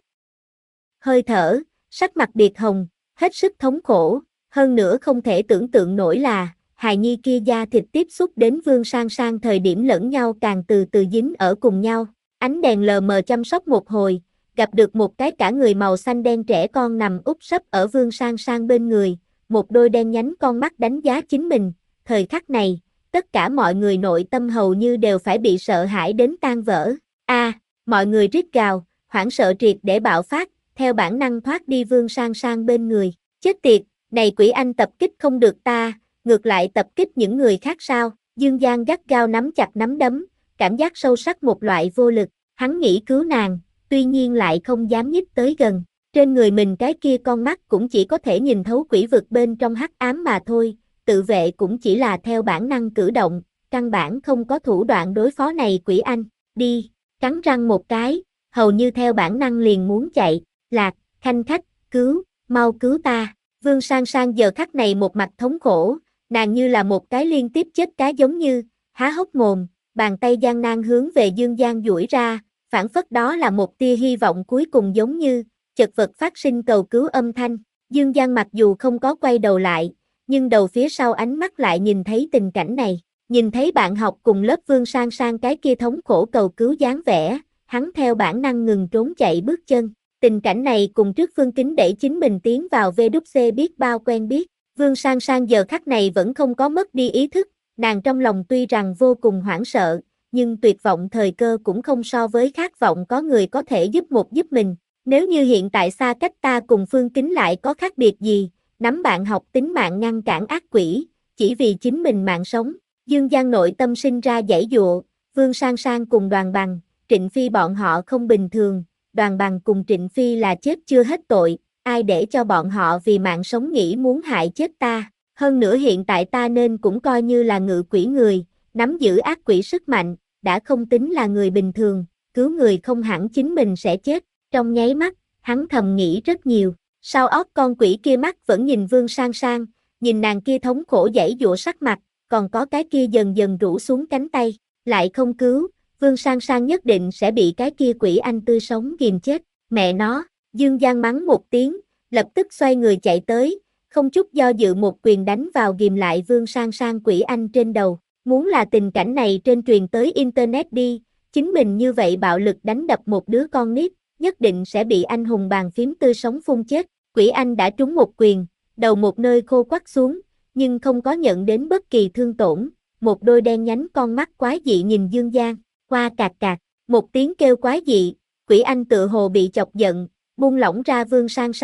hơi thở, sắc mặt biệt hồng, hết sức thống khổ, hơn nữa không thể tưởng tượng nổi là, hài nhi kia da thịt tiếp xúc đến Vương Sang Sang thời điểm lẫn nhau càng từ từ dính ở cùng nhau, ánh đèn lờ mờ chăm sóc một hồi, gặp được một cái cả người màu xanh đen trẻ con nằm úp sấp ở Vương Sang Sang bên người, một đôi đen nhánh con mắt đánh giá chính mình, thời khắc này, tất cả mọi người nội tâm hầu như đều phải bị sợ hãi đến tan vỡ, a à, mọi người rít gào, hoảng sợ triệt để bạo phát, theo bản năng thoát đi Vương Sang Sang bên người, chết tiệt, này quỷ anh tập kích không được ta, ngược lại tập kích những người khác sao, Dương Giang gắt gao nắm chặt nắm đấm, cảm giác sâu sắc một loại vô lực, hắn nghĩ cứu nàng, tuy nhiên lại không dám nhích tới gần, trên người mình cái kia con mắt cũng chỉ có thể nhìn thấu quỷ vực bên trong hắc ám mà thôi, tự vệ cũng chỉ là theo bản năng cử động, căn bản không có thủ đoạn đối phó này quỷ anh, đi, cắn răng một cái, hầu như theo bản năng liền muốn chạy, Lạc, Khanh khách, cứu, mau cứu ta, Vương Sang Sang giờ khắc này một mặt thống khổ, nàng như là một cái liên tiếp chết cá giống như, há hốc mồm, bàn tay gian nan hướng về Dương Giang duỗi ra, phản phất đó là một tia hy vọng cuối cùng giống như, chật vật phát sinh cầu cứu âm thanh, Dương Giang mặc dù không có quay đầu lại, nhưng đầu phía sau ánh mắt lại nhìn thấy tình cảnh này, nhìn thấy bạn học cùng lớp Vương Sang Sang cái kia thống khổ cầu cứu dáng vẻ, hắn theo bản năng ngừng trốn chạy bước chân, tình cảnh này cùng trước Phương Kính đẩy chính mình tiến vào vê kép xê biết bao quen biết, Vương Sang Sang giờ khắc này vẫn không có mất đi ý thức, nàng trong lòng tuy rằng vô cùng hoảng sợ, nhưng tuyệt vọng thời cơ cũng không so với khát vọng có người có thể giúp một giúp mình, nếu như hiện tại xa cách ta cùng Phương Kính lại có khác biệt gì, nắm bạn học tính mạng ngăn cản ác quỷ, chỉ vì chính mình mạng sống, Dương Giang nội tâm sinh ra giãy giụa, Vương Sang Sang cùng Đoàn Bằng, Trịnh Phi bọn họ không bình thường, Đoàn Bằng cùng Trịnh Phi là chết chưa hết tội, ai để cho bọn họ vì mạng sống nghĩ muốn hại chết ta, hơn nữa hiện tại ta nên cũng coi như là ngự quỷ người, nắm giữ ác quỷ sức mạnh, đã không tính là người bình thường, cứu người không hẳn chính mình sẽ chết, trong nháy mắt, hắn thầm nghĩ rất nhiều, sau óc con quỷ kia mắt vẫn nhìn Vương Sang Sang, nhìn nàng kia thống khổ giãy giụa sắc mặt, còn có cái kia dần dần rũ xuống cánh tay, lại không cứu, Vương Sang Sang nhất định sẽ bị cái kia quỷ anh tươi sống ghìm chết, mẹ nó, Dương Giang mắng một tiếng, lập tức xoay người chạy tới, không chút do dự một quyền đánh vào ghìm lại Vương Sang Sang quỷ anh trên đầu, muốn là tình cảnh này trên truyền tới internet đi, chính mình như vậy bạo lực đánh đập một đứa con nít, nhất định sẽ bị anh hùng bàn phím tươi sống phun chết, quỷ anh đã trúng một quyền, đầu một nơi khô quắt xuống, nhưng không có nhận đến bất kỳ thương tổn, một đôi đen nhánh con mắt quái dị nhìn Dương Giang, qua cạc cạc, một tiếng kêu quái dị, quỷ anh tựa hồ bị chọc giận, buông lỏng ra Vương Sang Sang,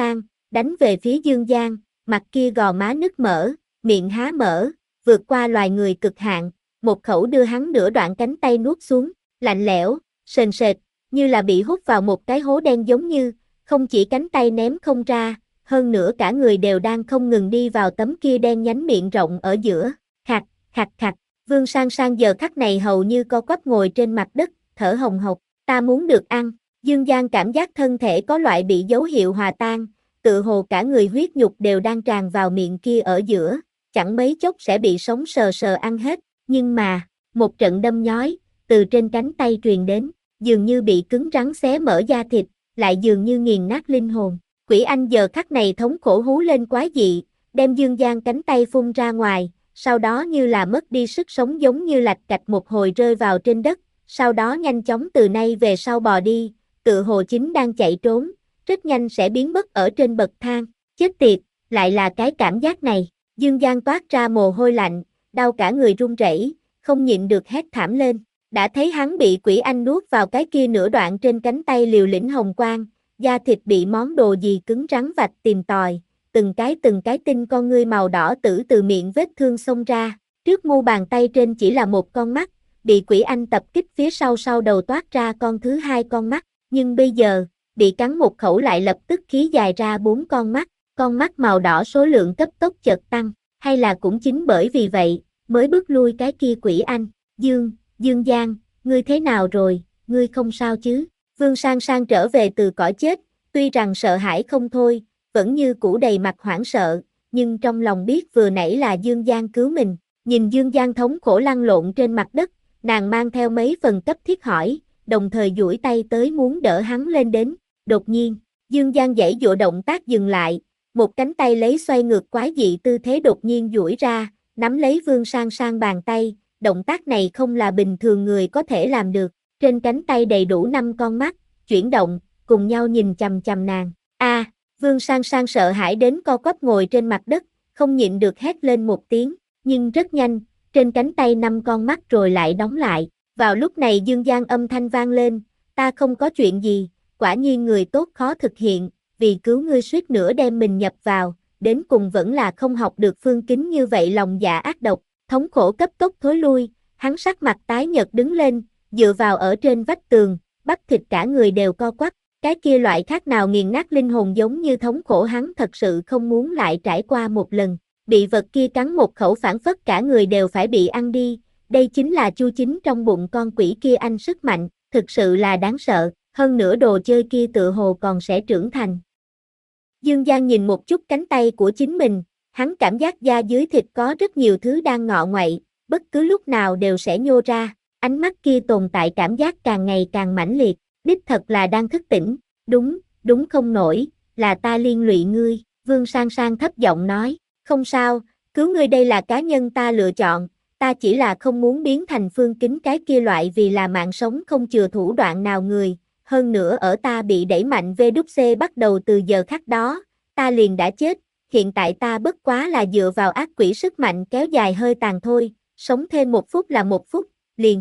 đánh về phía Dương Giang, mặt kia gò má nứt mở, miệng há mở, vượt qua loài người cực hạn, một khẩu đưa hắn nửa đoạn cánh tay nuốt xuống, lạnh lẽo, sền sệt, như là bị hút vào một cái hố đen giống như, không chỉ cánh tay ném không ra, hơn nữa cả người đều đang không ngừng đi vào tấm kia đen nhánh miệng rộng ở giữa, khạc, khạc khạc, Vương Sang Sang giờ khắc này hầu như co quắp ngồi trên mặt đất, thở hồng hộc, ta muốn được ăn, Dương Giang cảm giác thân thể có loại bị dấu hiệu hòa tan, tự hồ cả người huyết nhục đều đang tràn vào miệng kia ở giữa, chẳng mấy chốc sẽ bị sống sờ sờ ăn hết, nhưng mà, một trận đâm nhói, từ trên cánh tay truyền đến, dường như bị cứng rắn xé mở da thịt, lại dường như nghiền nát linh hồn. Quỷ Anh giờ khắc này thống khổ hú lên quái dị, đem Dương Giang cánh tay phun ra ngoài, sau đó như là mất đi sức sống giống như lạch cạch một hồi rơi vào trên đất, sau đó nhanh chóng từ nay về sau bò đi, tự hồ chính đang chạy trốn, rất nhanh sẽ biến mất ở trên bậc thang. Chết tiệt, lại là cái cảm giác này. Dương Giang toát ra mồ hôi lạnh, đau cả người run rẩy, không nhịn được hét thảm lên. Đã thấy hắn bị Quỷ Anh nuốt vào cái kia nửa đoạn trên cánh tay liều lĩnh hồng quang, da thịt bị món đồ gì cứng rắn vạch tìm tòi, từng cái từng cái tinh con ngươi màu đỏ tử từ miệng vết thương xông ra, trước mu bàn tay trên chỉ là một con mắt, bị Quỷ Anh tập kích phía sau sau đầu toát ra con thứ hai con mắt, nhưng bây giờ, bị cắn một khẩu lại lập tức khí dài ra bốn con mắt, con mắt màu đỏ số lượng cấp tốc chợt tăng, hay là cũng chính bởi vì vậy, mới bước lui cái kia Quỷ Anh. Dương, Dương Giang, ngươi thế nào rồi, ngươi không sao chứ? Vương Sang Sang trở về từ cõi chết, tuy rằng sợ hãi không thôi, vẫn như cũ đầy mặt hoảng sợ, nhưng trong lòng biết vừa nãy là Dương Giang cứu mình, nhìn Dương Giang thống khổ lăn lộn trên mặt đất, nàng mang theo mấy phần cấp thiết hỏi, đồng thời duỗi tay tới muốn đỡ hắn lên đến, đột nhiên, Dương Giang giãy giụa động tác dừng lại, một cánh tay lấy xoay ngược quái dị tư thế đột nhiên duỗi ra, nắm lấy Vương Sang Sang bàn tay, động tác này không là bình thường người có thể làm được, trên cánh tay đầy đủ năm con mắt, chuyển động, cùng nhau nhìn chằm chằm nàng. A, Vương Sang Sang sợ hãi đến co quắp ngồi trên mặt đất, không nhịn được hét lên một tiếng, nhưng rất nhanh, trên cánh tay năm con mắt rồi lại đóng lại. Vào lúc này Dương Giang âm thanh vang lên, ta không có chuyện gì, quả nhiên người tốt khó thực hiện, vì cứu ngươi suýt nữa đem mình nhập vào, đến cùng vẫn là không học được Phương Kính như vậy lòng dạ ác độc, thống khổ cấp tốc thối lui, hắn sắc mặt tái nhợt đứng lên, dựa vào ở trên vách tường, bắp thịt cả người đều co quắp, cái kia loại khác nào nghiền nát linh hồn giống như thống khổ hắn thật sự không muốn lại trải qua một lần, bị vật kia cắn một khẩu phản phất cả người đều phải bị ăn đi, đây chính là chu chính trong bụng con quỷ kia anh sức mạnh, thực sự là đáng sợ, hơn nữa đồ chơi kia tự hồ còn sẽ trưởng thành. Dương Giang nhìn một chút cánh tay của chính mình, hắn cảm giác da dưới thịt có rất nhiều thứ đang ngọ nguậy, bất cứ lúc nào đều sẽ nhô ra, ánh mắt kia tồn tại cảm giác càng ngày càng mãnh liệt, đích thật là đang thức tỉnh, đúng, đúng không nổi, là ta liên lụy ngươi, Vương Sang Sang thấp giọng nói, không sao, cứu ngươi đây là cá nhân ta lựa chọn, ta chỉ là không muốn biến thành Phương Kính cái kia loại vì là mạng sống không chừa thủ đoạn nào người, hơn nữa ở ta bị đẩy mạnh vê đút xê bắt đầu từ giờ khắc đó, ta liền đã chết, hiện tại ta bất quá là dựa vào ác quỷ sức mạnh kéo dài hơi tàn thôi, sống thêm một phút là một phút, liền.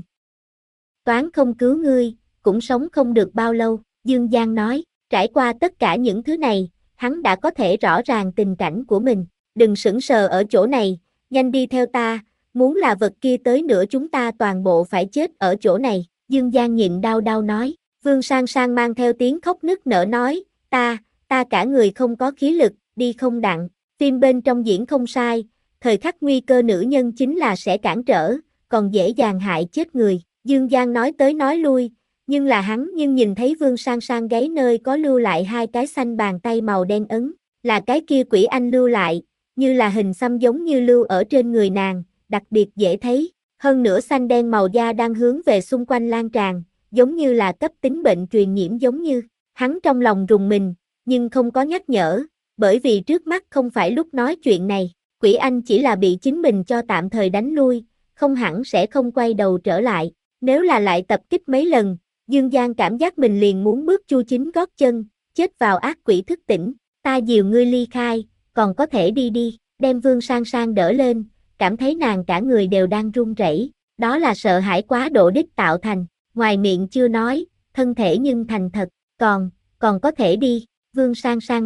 Toán không cứu ngươi, cũng sống không được bao lâu, Dương Giang nói, trải qua tất cả những thứ này, hắn đã có thể rõ ràng tình cảnh của mình, đừng sững sờ ở chỗ này, nhanh đi theo ta, muốn là vật kia tới nữa chúng ta toàn bộ phải chết ở chỗ này, Dương Giang nhịn đau đau nói, Vương Sang Sang mang theo tiếng khóc nức nở nói, ta, ta cả người không có khí lực, đi không đặng, phim bên trong diễn không sai, thời khắc nguy cơ nữ nhân chính là sẽ cản trở, còn dễ dàng hại chết người, Dương Giang nói tới nói lui, nhưng là hắn nhưng nhìn thấy Vương Sang Sang gáy nơi có lưu lại hai cái xanh bàn tay màu đen ấn, là cái kia Quỷ Anh lưu lại, như là hình xăm giống như lưu ở trên người nàng, đặc biệt dễ thấy, hơn nữa xanh đen màu da đang hướng về xung quanh lan tràn, giống như là cấp tính bệnh truyền nhiễm giống như, hắn trong lòng rùng mình, nhưng không có nhắc nhở, bởi vì trước mắt không phải lúc nói chuyện này, Quỷ Anh chỉ là bị chính mình cho tạm thời đánh lui, không hẳn sẽ không quay đầu trở lại, nếu là lại tập kích mấy lần, Dương Giang cảm giác mình liền muốn bước chu chính gót chân, chết vào ác quỷ thức tỉnh, ta dìu ngươi ly khai, còn có thể đi đi, đem Vương Sang Sang đỡ lên, cảm thấy nàng cả người đều đang run rẩy, đó là sợ hãi quá độ đích tạo thành, ngoài miệng chưa nói, thân thể nhưng thành thật, còn, còn có thể đi, Vương Sang Sang nói,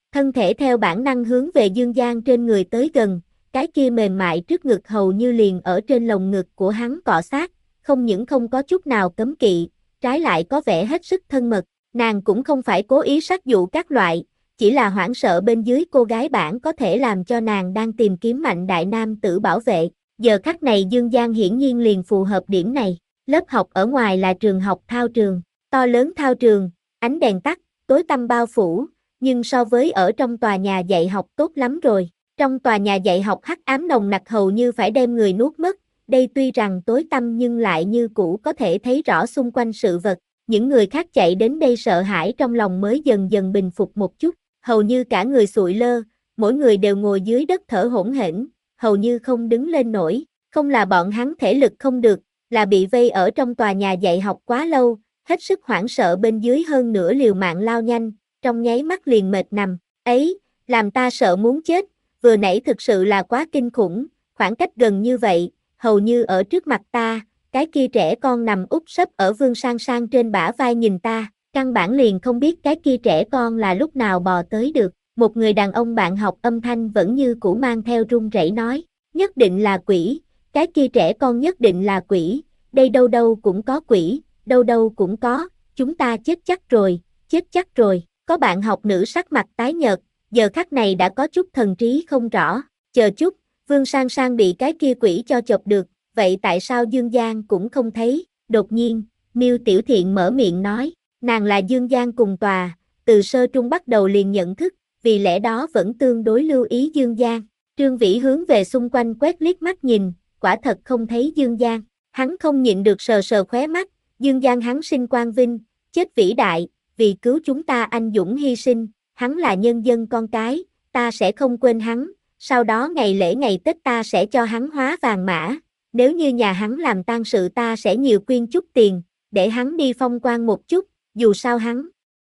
thân thể theo bản năng hướng về Dương Giang trên người tới gần, cái kia mềm mại trước ngực hầu như liền ở trên lồng ngực của hắn cọ sát, không những không có chút nào cấm kỵ, trái lại có vẻ hết sức thân mật, nàng cũng không phải cố ý sát dụ các loại, chỉ là hoảng sợ bên dưới cô gái bản có thể làm cho nàng đang tìm kiếm mạnh đại nam tử bảo vệ, giờ khắc này Dương Giang hiển nhiên liền phù hợp điểm này, lớp học ở ngoài là trường học thao trường, to lớn thao trường, ánh đèn tắt, tối tăm bao phủ, nhưng so với ở trong tòa nhà dạy học tốt lắm rồi. Trong tòa nhà dạy học hắc ám nồng nặc hầu như phải đem người nuốt mất, đây tuy rằng tối tăm nhưng lại như cũ có thể thấy rõ xung quanh sự vật, những người khác chạy đến đây sợ hãi trong lòng mới dần dần bình phục một chút, hầu như cả người sụi lơ, mỗi người đều ngồi dưới đất thở hổn hển, hầu như không đứng lên nổi, không là bọn hắn thể lực không được, là bị vây ở trong tòa nhà dạy học quá lâu, hết sức hoảng sợ bên dưới hơn nửa liều mạng lao nhanh, trong nháy mắt liền mệt nằm, ấy, làm ta sợ muốn chết. Vừa nãy thực sự là quá kinh khủng, khoảng cách gần như vậy, hầu như ở trước mặt ta, cái kia trẻ con nằm úp sấp ở Vương Sang Sang trên bả vai nhìn ta, căn bản liền không biết cái kia trẻ con là lúc nào bò tới được. Một người đàn ông bạn học âm thanh vẫn như cũ mang theo run rẩy nói, nhất định là quỷ, cái kia trẻ con nhất định là quỷ, đây đâu đâu cũng có quỷ, đâu đâu cũng có, chúng ta chết chắc rồi, chết chắc rồi, có bạn học nữ sắc mặt tái nhợt. Giờ khắc này đã có chút thần trí không rõ, chờ chút, Vương Sang Sang bị cái kia quỷ cho chộp được, vậy tại sao Dương Giang cũng không thấy, đột nhiên, Miêu Tiểu Thiện mở miệng nói, nàng là Dương Giang cùng tòa, từ sơ trung bắt đầu liền nhận thức, vì lẽ đó vẫn tương đối lưu ý Dương Giang, Trương Vĩ hướng về xung quanh quét liếc mắt nhìn, quả thật không thấy Dương Giang, hắn không nhịn được sờ sờ khóe mắt, Dương Giang hắn sinh quang vinh, chết vĩ đại, vì cứu chúng ta anh dũng hy sinh. Hắn là nhân dân con cái, ta sẽ không quên hắn, sau đó ngày lễ ngày Tết ta sẽ cho hắn hóa vàng mã, nếu như nhà hắn làm tang sự ta sẽ nhiều quyên chút tiền, để hắn đi phong quang một chút, dù sao hắn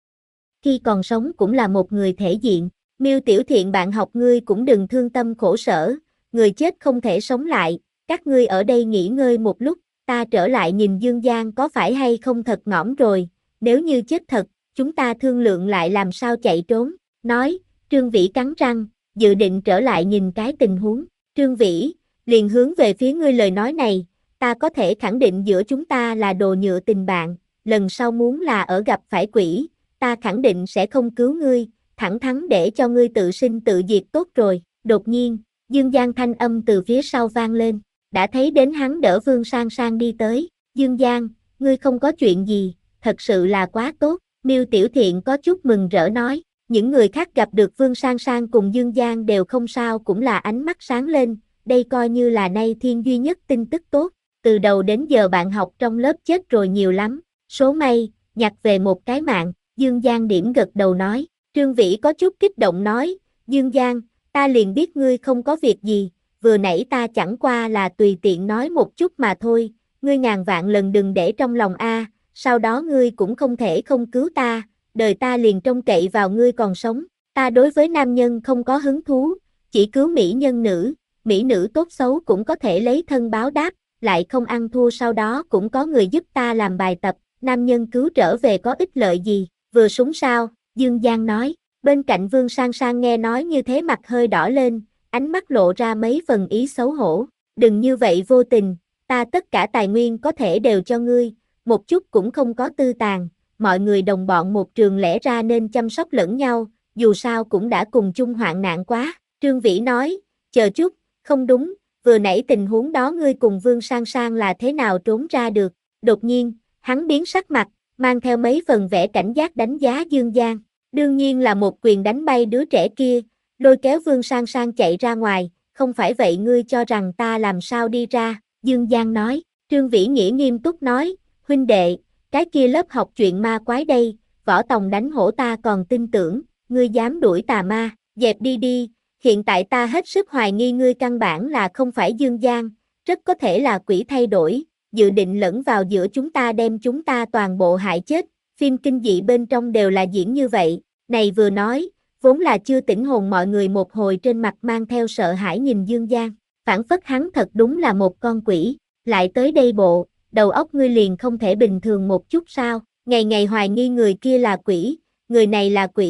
khi còn sống cũng là một người thể diện, Miêu Tiểu Thiện bạn học ngươi cũng đừng thương tâm khổ sở, người chết không thể sống lại, các ngươi ở đây nghỉ ngơi một lúc, ta trở lại nhìn Dương Giang có phải hay không thật ngõm rồi, nếu như chết thật, chúng ta thương lượng lại làm sao chạy trốn, nói, Trương Vĩ cắn răng, dự định trở lại nhìn cái tình huống, Trương Vĩ, liền hướng về phía ngươi lời nói này, ta có thể khẳng định giữa chúng ta là đồ nhựa tình bạn, lần sau muốn là ở gặp phải quỷ, ta khẳng định sẽ không cứu ngươi, thẳng thắn để cho ngươi tự sinh tự diệt tốt rồi, đột nhiên, Dương Giang thanh âm từ phía sau vang lên, đã thấy đến hắn đỡ Vương Sang Sang đi tới, Dương Giang, ngươi không có chuyện gì, thật sự là quá tốt. Miêu Tiểu Thiện có chút mừng rỡ nói, những người khác gặp được Vương Sang Sang cùng Dương Giang đều không sao cũng là ánh mắt sáng lên, đây coi như là nay thiên duy nhất tin tức tốt, từ đầu đến giờ bạn học trong lớp chết rồi nhiều lắm, số may, nhặt về một cái mạng, Dương Giang điểm gật đầu nói, Trương Vĩ có chút kích động nói, Dương Giang, ta liền biết ngươi không có việc gì, vừa nãy ta chẳng qua là tùy tiện nói một chút mà thôi, ngươi ngàn vạn lần đừng để trong lòng a. Sau đó ngươi cũng không thể không cứu ta, đời ta liền trông cậy vào ngươi còn sống, ta đối với nam nhân không có hứng thú, chỉ cứu mỹ nhân nữ, mỹ nữ tốt xấu cũng có thể lấy thân báo đáp, lại không ăn thua sau đó cũng có người giúp ta làm bài tập, nam nhân cứu trở về có ích lợi gì, vừa súng sao, Dương Giang nói, bên cạnh Vương Sang Sang nghe nói như thế mặt hơi đỏ lên, ánh mắt lộ ra mấy phần ý xấu hổ, đừng như vậy vô tình, ta tất cả tài nguyên có thể đều cho ngươi, một chút cũng không có tư tàn, mọi người đồng bọn một trường lẽ ra nên chăm sóc lẫn nhau, dù sao cũng đã cùng chung hoạn nạn quá, Trương Vĩ nói, chờ chút, không đúng, vừa nãy tình huống đó ngươi cùng Vương Sang Sang là thế nào trốn ra được, đột nhiên, hắn biến sắc mặt, mang theo mấy phần vẻ cảnh giác đánh giá Dương Giang, đương nhiên là một quyền đánh bay đứa trẻ kia, lôi kéo Vương Sang Sang chạy ra ngoài, không phải vậy ngươi cho rằng ta làm sao đi ra, Dương Giang nói, Trương Vĩ nghĩa nghiêm túc nói, huynh đệ, cái kia lớp học chuyện ma quái đây, võ tòng đánh hổ ta còn tin tưởng, ngươi dám đuổi tà ma, dẹp đi đi, hiện tại ta hết sức hoài nghi ngươi căn bản là không phải Dương Giang, rất có thể là quỷ thay đổi, dự định lẫn vào giữa chúng ta đem chúng ta toàn bộ hại chết, phim kinh dị bên trong đều là diễn như vậy, này vừa nói, vốn là chưa tỉnh hồn mọi người một hồi trên mặt mang theo sợ hãi nhìn Dương Giang, phản phất hắn thật đúng là một con quỷ, lại tới đây bộ, đầu óc ngươi liền không thể bình thường một chút sao, ngày ngày hoài nghi người kia là quỷ, người này là quỷ,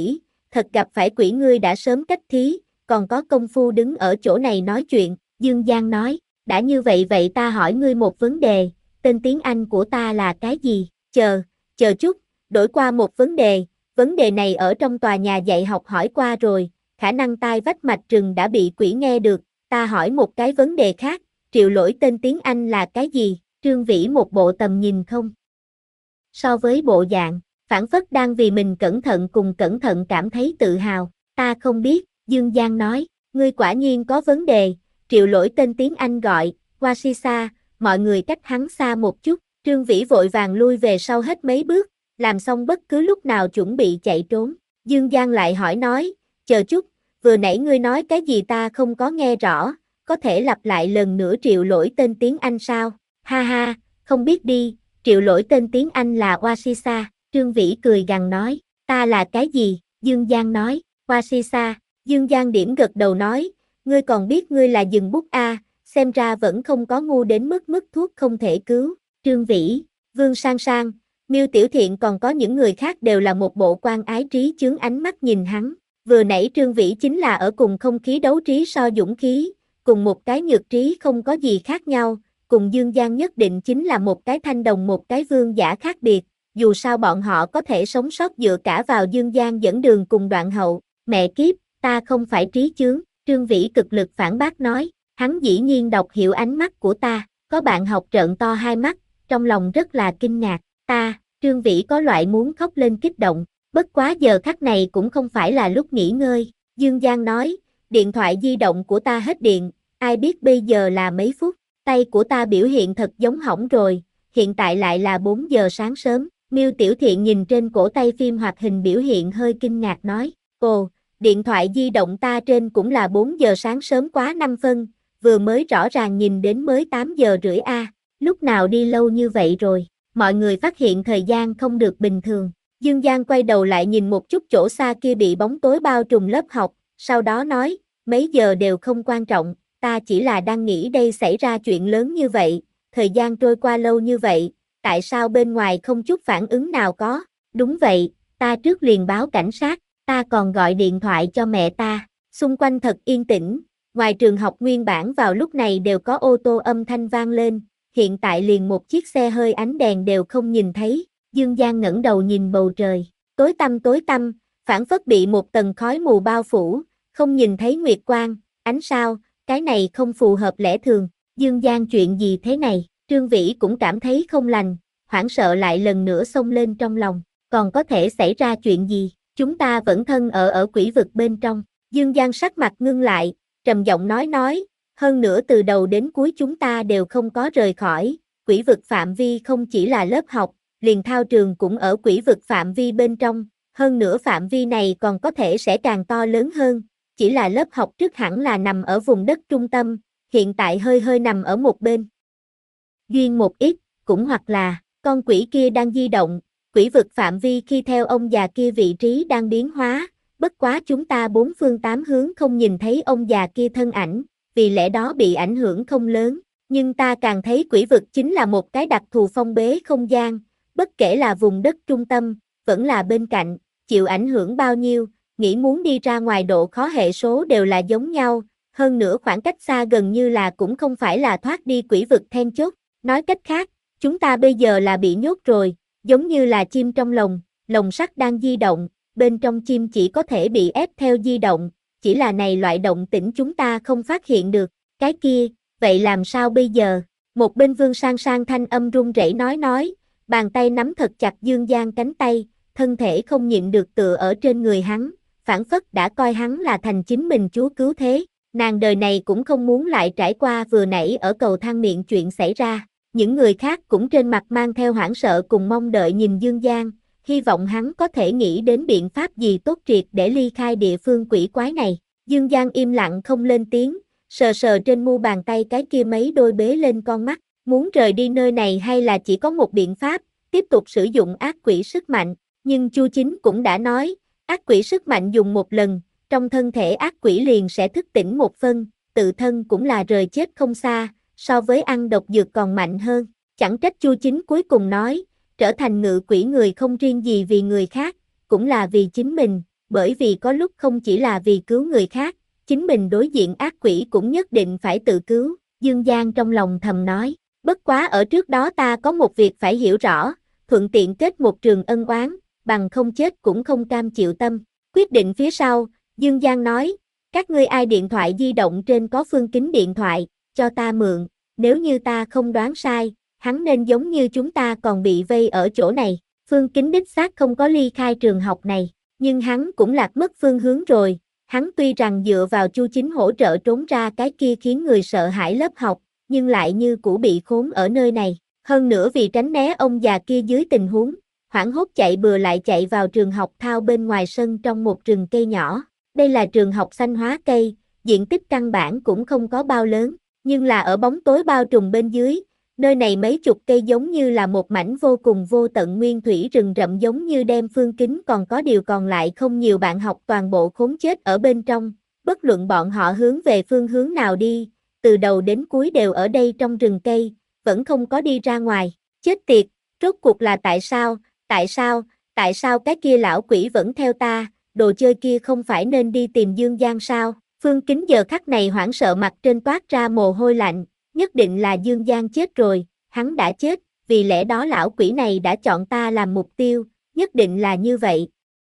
thật gặp phải quỷ ngươi đã sớm cách thí, còn có công phu đứng ở chỗ này nói chuyện, Dương Giang nói, đã như vậy vậy ta hỏi ngươi một vấn đề, tên tiếng Anh của ta là cái gì, chờ, chờ chút, đổi qua một vấn đề, vấn đề này ở trong tòa nhà dạy học hỏi qua rồi, khả năng tai vách mạch rừng đã bị quỷ nghe được, ta hỏi một cái vấn đề khác, Triệu Lỗi tên tiếng Anh là cái gì, Trương Vĩ một bộ tầm nhìn không so với bộ dạng, phản phất đang vì mình cẩn thận cùng cẩn thận cảm thấy tự hào, ta không biết, Dương Giang nói, ngươi quả nhiên có vấn đề, Triệu Lỗi tên tiếng Anh gọi, Wasisa, mọi người cách hắn xa một chút, Trương Vĩ vội vàng lui về sau hết mấy bước, làm xong bất cứ lúc nào chuẩn bị chạy trốn, Dương Giang lại hỏi nói, chờ chút, vừa nãy ngươi nói cái gì ta không có nghe rõ, có thể lặp lại lần nữa Triệu Lỗi tên tiếng Anh sao, ha ha, không biết đi, Triệu Lỗi tên tiếng Anh là Wasisa, Trương Vĩ cười gằn nói, ta là cái gì, Dương Giang nói, Wasisa, Dương Giang điểm gật đầu nói, ngươi còn biết ngươi là dừng bút a, xem ra vẫn không có ngu đến mức mức thuốc không thể cứu, Trương Vĩ, Vương Sang Sang, Miêu Tiểu Thiện còn có những người khác đều là một bộ quan ái trí chướng ánh mắt nhìn hắn, vừa nãy Trương Vĩ chính là ở cùng không khí đấu trí so dũng khí, cùng một cái nhược trí không có gì khác nhau, cùng Dương Giang nhất định chính là một cái thanh đồng một cái vương giả khác biệt, dù sao bọn họ có thể sống sót dựa cả vào Dương Giang dẫn đường cùng Đoạn Hậu, mẹ kiếp, ta không phải trí chướng, Trương Vĩ cực lực phản bác nói, hắn dĩ nhiên đọc hiểu ánh mắt của ta, có bạn học trợn to hai mắt, trong lòng rất là kinh ngạc, ta, Trương Vĩ có loại muốn khóc lên kích động, bất quá giờ khắc này cũng không phải là lúc nghỉ ngơi, Dương Giang nói, điện thoại di động của ta hết điện, ai biết bây giờ là mấy phút, tay của ta biểu hiện thật giống hỏng rồi, hiện tại lại là bốn giờ sáng sớm, Miêu Tiểu Thiện nhìn trên cổ tay phim hoạt hình biểu hiện hơi kinh ngạc nói, ồ, điện thoại di động ta trên cũng là bốn giờ sáng sớm quá năm phân, vừa mới rõ ràng nhìn đến mới tám giờ rưỡi a, lúc nào đi lâu như vậy rồi, mọi người phát hiện thời gian không được bình thường, Dương Giang quay đầu lại nhìn một chút chỗ xa kia bị bóng tối bao trùm lớp học, sau đó nói, mấy giờ đều không quan trọng, ta chỉ là đang nghĩ đây xảy ra chuyện lớn như vậy, thời gian trôi qua lâu như vậy, tại sao bên ngoài không chút phản ứng nào có, đúng vậy, ta trước liền báo cảnh sát, ta còn gọi điện thoại cho mẹ ta, xung quanh thật yên tĩnh, ngoài trường học nguyên bản vào lúc này đều có ô tô âm thanh vang lên, hiện tại liền một chiếc xe hơi ánh đèn đều không nhìn thấy, Dương Giang ngẩng đầu nhìn bầu trời, tối tăm tối tăm, phản phất bị một tầng khói mù bao phủ, không nhìn thấy nguyệt quang, ánh sao, cái này không phù hợp lẽ thường, Dương Giang chuyện gì thế này, Trương Vĩ cũng cảm thấy không lành, hoảng sợ lại lần nữa xông lên trong lòng, còn có thể xảy ra chuyện gì, chúng ta vẫn thân ở ở quỷ vực bên trong, Dương Giang sắc mặt ngưng lại, trầm giọng nói nói, hơn nữa từ đầu đến cuối chúng ta đều không có rời khỏi, quỷ vực phạm vi không chỉ là lớp học, liền thao trường cũng ở quỷ vực phạm vi bên trong, hơn nữa phạm vi này còn có thể sẽ càng to lớn hơn, chỉ là lớp học trước hẳn là nằm ở vùng đất trung tâm, hiện tại hơi hơi nằm ở một bên. Duyên một ít, cũng hoặc là, con quỷ kia đang di động, quỷ vực phạm vi khi theo ông già kia vị trí đang biến hóa, bất quá chúng ta bốn phương tám hướng không nhìn thấy ông già kia thân ảnh, vì lẽ đó bị ảnh hưởng không lớn, nhưng ta càng thấy quỷ vực chính là một cái đặc thù phong bế không gian, bất kể là vùng đất trung tâm, vẫn là bên cạnh, chịu ảnh hưởng bao nhiêu, nghĩ muốn đi ra ngoài độ khó hệ số đều là giống nhau, hơn nữa khoảng cách xa gần như là cũng không phải là thoát đi quỷ vực then chốt, nói cách khác, chúng ta bây giờ là bị nhốt rồi, giống như là chim trong lồng, lồng sắt đang di động, bên trong chim chỉ có thể bị ép theo di động, chỉ là này loại động tĩnh chúng ta không phát hiện được, cái kia, vậy làm sao bây giờ? Một bên Vương Sang Sang thanh âm run rẩy nói nói, bàn tay nắm thật chặt Dương Giang cánh tay, thân thể không nhịn được tựa ở trên người hắn, phản phất đã coi hắn là thành chính mình chúa cứu thế, nàng đời này cũng không muốn lại trải qua vừa nãy ở cầu thang miệng chuyện xảy ra, những người khác cũng trên mặt mang theo hoảng sợ cùng mong đợi nhìn Dương Giang, hy vọng hắn có thể nghĩ đến biện pháp gì tốt triệt để ly khai địa phương quỷ quái này, Dương Giang im lặng không lên tiếng, sờ sờ trên mu bàn tay cái kia mấy đôi bế lên con mắt, muốn rời đi nơi này hay là chỉ có một biện pháp, tiếp tục sử dụng ác quỷ sức mạnh, nhưng Chu Chính cũng đã nói, ác quỷ sức mạnh dùng một lần, trong thân thể ác quỷ liền sẽ thức tỉnh một phân, tự thân cũng là rời chết không xa, so với ăn độc dược còn mạnh hơn, chẳng trách Chu Chính cuối cùng nói, trở thành ngự quỷ người không riêng gì vì người khác, cũng là vì chính mình, bởi vì có lúc không chỉ là vì cứu người khác, chính mình đối diện ác quỷ cũng nhất định phải tự cứu, Dương Giang trong lòng thầm nói, bất quá ở trước đó ta có một việc phải hiểu rõ, thuận tiện kết một trường ân oán, bằng không chết cũng không cam chịu tâm. Quyết định phía sau, Dương Giang nói, các ngươi ai điện thoại di động trên có Phương Kính điện thoại, cho ta mượn, nếu như ta không đoán sai, hắn nên giống như chúng ta còn bị vây ở chỗ này. Phương Kính đích xác không có ly khai trường học này, nhưng hắn cũng lạc mất phương hướng rồi. Hắn tuy rằng dựa vào Chu Chính hỗ trợ trốn ra cái kia khiến người sợ hãi lớp học, nhưng lại như cũ bị khốn ở nơi này. Hơn nữa vì tránh né ông già kia dưới tình huống, hoảng hốt chạy bừa lại chạy vào trường học thao bên ngoài sân trong một rừng cây nhỏ. Đây là trường học xanh hóa cây, diện tích căn bản cũng không có bao lớn, nhưng là ở bóng tối bao trùm bên dưới, nơi này mấy chục cây giống như là một mảnh vô cùng vô tận nguyên thủy rừng rậm giống như đem Phương Kính còn có điều còn lại không nhiều bạn học toàn bộ khốn chết ở bên trong, bất luận bọn họ hướng về phương hướng nào đi, từ đầu đến cuối đều ở đây trong rừng cây, vẫn không có đi ra ngoài. Chết tiệt, rốt cuộc là tại sao, tại sao, tại sao cái kia lão quỷ vẫn theo ta, đồ chơi kia không phải nên đi tìm Dương Giang sao? Phương Kính giờ khắc này hoảng sợ mặt trên toát ra mồ hôi lạnh, nhất định là Dương Giang chết rồi, hắn đã chết, vì lẽ đó lão quỷ này đã chọn ta làm mục tiêu, nhất định là như vậy.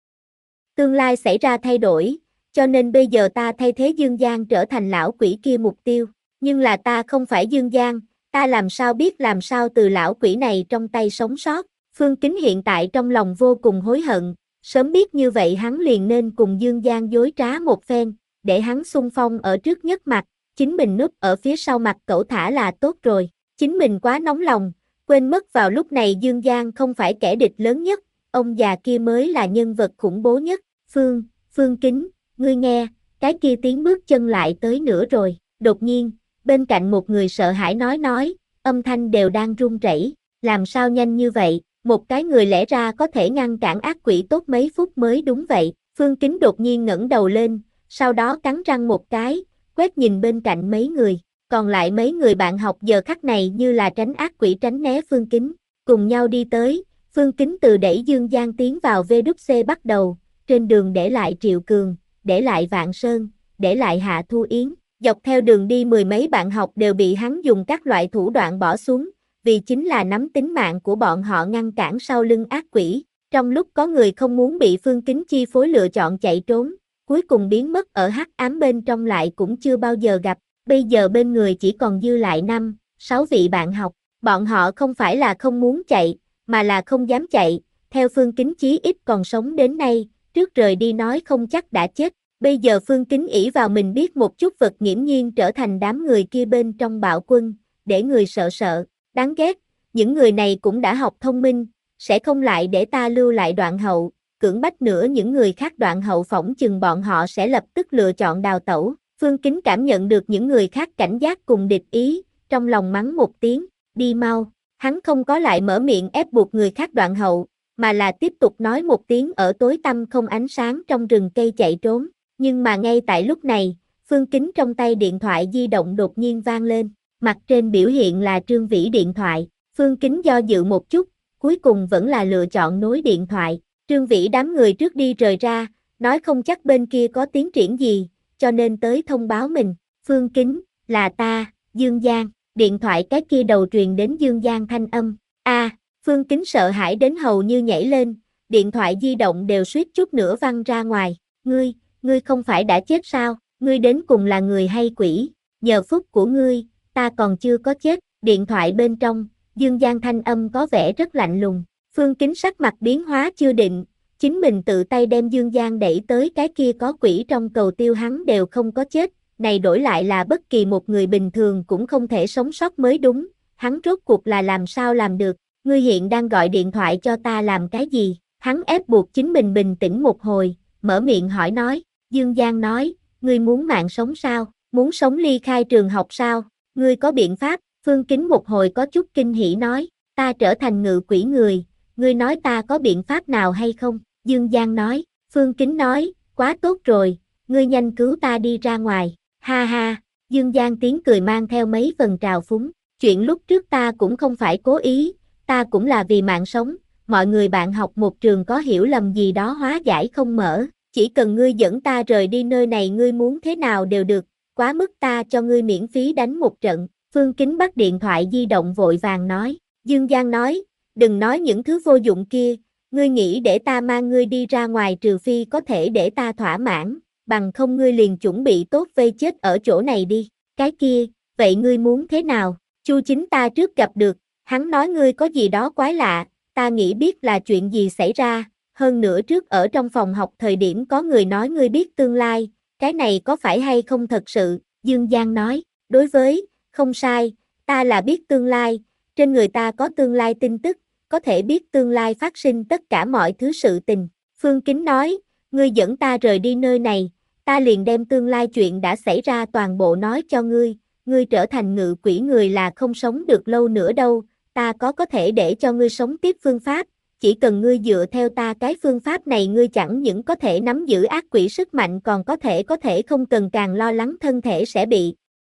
Tương lai xảy ra thay đổi, cho nên bây giờ ta thay thế Dương Giang trở thành lão quỷ kia mục tiêu, nhưng là ta không phải Dương Giang, ta làm sao biết làm sao từ lão quỷ này trong tay sống sót. Phương Kính hiện tại trong lòng vô cùng hối hận, sớm biết như vậy hắn liền nên cùng Dương Giang dối trá một phen, để hắn xung phong ở trước nhất mặt, chính mình núp ở phía sau mặt cẩu thả là tốt rồi. Chính mình quá nóng lòng, quên mất vào lúc này Dương Giang không phải kẻ địch lớn nhất, ông già kia mới là nhân vật khủng bố nhất. Phương, Phương Kính, ngươi nghe, cái kia tiếng bước chân lại tới nữa rồi. Đột nhiên, bên cạnh một người sợ hãi nói nói, âm thanh đều đang run rẩy, làm sao nhanh như vậy, một cái người lẽ ra có thể ngăn cản ác quỷ tốt mấy phút mới đúng vậy. Phương Kính đột nhiên ngẩng đầu lên, sau đó cắn răng một cái, quét nhìn bên cạnh mấy người, còn lại mấy người bạn học giờ khắc này như là tránh ác quỷ tránh né Phương Kính, cùng nhau đi tới. Phương Kính từ đẩy Dương Giang tiến vào vê kép xê bắt đầu, trên đường để lại Triệu Cường, để lại Vạn Sơn, để lại Hạ Thu Yến, dọc theo đường đi mười mấy bạn học đều bị hắn dùng các loại thủ đoạn bỏ xuống, vì chính là nắm tính mạng của bọn họ ngăn cản sau lưng ác quỷ. Trong lúc có người không muốn bị Phương Kính chi phối lựa chọn chạy trốn, cuối cùng biến mất ở hắc ám bên trong lại cũng chưa bao giờ gặp, bây giờ bên người chỉ còn dư lại năm, sáu vị bạn học, bọn họ không phải là không muốn chạy, mà là không dám chạy, theo Phương Kính chí ít còn sống đến nay, trước rời đi nói không chắc đã chết, bây giờ Phương Kính ỷ vào mình biết một chút vật nghiễm nhiên trở thành đám người kia bên trong bạo quân, để người sợ sợ, đáng ghét, những người này cũng đã học thông minh, sẽ không lại để ta lưu lại đoạn hậu, cưỡng bách nữa những người khác đoạn hậu phỏng chừng bọn họ sẽ lập tức lựa chọn đào tẩu. Phương Kính cảm nhận được những người khác cảnh giác cùng địch ý, trong lòng mắng một tiếng, đi mau, hắn không có lại mở miệng ép buộc người khác đoạn hậu, mà là tiếp tục nói một tiếng ở tối tăm không ánh sáng trong rừng cây chạy trốn, nhưng mà ngay tại lúc này, Phương Kính trong tay điện thoại di động đột nhiên vang lên, mặt trên biểu hiện là Trương Vĩ điện thoại, Phương Kính do dự một chút, cuối cùng vẫn là lựa chọn nối điện thoại. Trương Vĩ đám người trước đi rời ra, nói không chắc bên kia có tiến triển gì, cho nên tới thông báo mình. Phương Kính, là ta, Dương Giang, điện thoại cái kia đầu truyền đến Dương Giang thanh âm. A, à, Phương Kính sợ hãi đến hầu như nhảy lên, điện thoại di động đều suýt chút nữa văng ra ngoài. Ngươi, ngươi không phải đã chết sao, ngươi đến cùng là người hay quỷ, nhờ phúc của ngươi, ta còn chưa có chết. Điện thoại bên trong, Dương Giang thanh âm có vẻ rất lạnh lùng. Phương Kính sắc mặt biến hóa chưa định, chính mình tự tay đem Dương Giang đẩy tới cái kia có quỷ trong cầu tiêu hắn đều không có chết, này đổi lại là bất kỳ một người bình thường cũng không thể sống sót mới đúng, hắn rốt cuộc là làm sao làm được, ngươi hiện đang gọi điện thoại cho ta làm cái gì, hắn ép buộc chính mình bình tĩnh một hồi, mở miệng hỏi nói, Dương Giang nói, ngươi muốn mạng sống sao, muốn sống ly khai trường học sao, ngươi có biện pháp, Phương Kính một hồi có chút kinh hỉ nói, ta trở thành ngự quỷ người. Ngươi nói ta có biện pháp nào hay không? Dương Giang nói, Phương Kính nói, quá tốt rồi, ngươi nhanh cứu ta đi ra ngoài, ha ha, Dương Giang tiếng cười mang theo mấy phần trào phúng, chuyện lúc trước ta cũng không phải cố ý, ta cũng là vì mạng sống, mọi người bạn học một trường có hiểu lầm gì đó hóa giải không mở, chỉ cần ngươi dẫn ta rời đi nơi này ngươi muốn thế nào đều được, quá mức ta cho ngươi miễn phí đánh một trận. Phương Kính bắt điện thoại di động vội vàng nói. Dương Giang nói, đừng nói những thứ vô dụng kia, ngươi nghĩ để ta mang ngươi đi ra ngoài trừ phi có thể để ta thỏa mãn, bằng không ngươi liền chuẩn bị tốt vây chết ở chỗ này đi. Cái kia, vậy ngươi muốn thế nào? Chu Chính ta trước gặp được, hắn nói ngươi có gì đó quái lạ, ta nghĩ biết là chuyện gì xảy ra, hơn nữa trước ở trong phòng học thời điểm có người nói ngươi biết tương lai, cái này có phải hay không thật sự? Dương Giang nói, đối với, không sai, ta là biết tương lai, trên người ta có tương lai tin tức, có thể biết tương lai phát sinh tất cả mọi thứ sự tình. Phương Kính nói, ngươi dẫn ta rời đi nơi này, ta liền đem tương lai chuyện đã xảy ra toàn bộ nói cho ngươi, ngươi trở thành ngự quỷ người là không sống được lâu nữa đâu, ta có có thể để cho ngươi sống tiếp phương pháp, chỉ cần ngươi dựa theo ta cái phương pháp này ngươi chẳng những có thể nắm giữ ác quỷ sức mạnh còn có thể có thể không cần càng lo lắng thân thể sẽ bị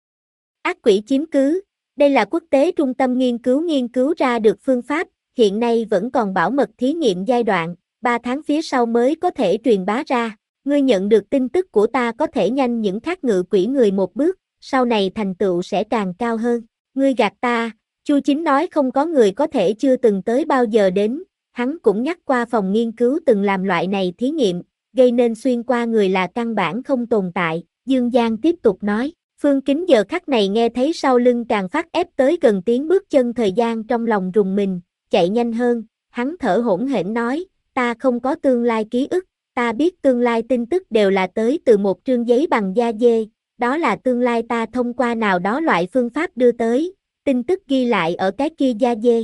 ác quỷ chiếm cứ. Đây là quốc tế trung tâm nghiên cứu nghiên cứu ra được phương pháp, hiện nay vẫn còn bảo mật thí nghiệm giai đoạn, ba tháng phía sau mới có thể truyền bá ra. Ngươi nhận được tin tức của ta có thể nhanh những khác ngự quỷ người một bước, sau này thành tựu sẽ càng cao hơn. Ngươi gạt ta, Chu Chính nói không có người có thể chưa từng tới bao giờ đến, hắn cũng nhắc qua phòng nghiên cứu từng làm loại này thí nghiệm, gây nên xuyên qua người là căn bản không tồn tại. Dương Giang tiếp tục nói, Phương Kính giờ khắc này nghe thấy sau lưng càng phát ép tới gần tiếng bước chân thời gian trong lòng rùng mình, chạy nhanh hơn, hắn thở hổn hển nói, ta không có tương lai ký ức, ta biết tương lai tin tức đều là tới từ một trương giấy bằng da dê, đó là tương lai ta thông qua nào đó loại phương pháp đưa tới, tin tức ghi lại ở cái kia da dê.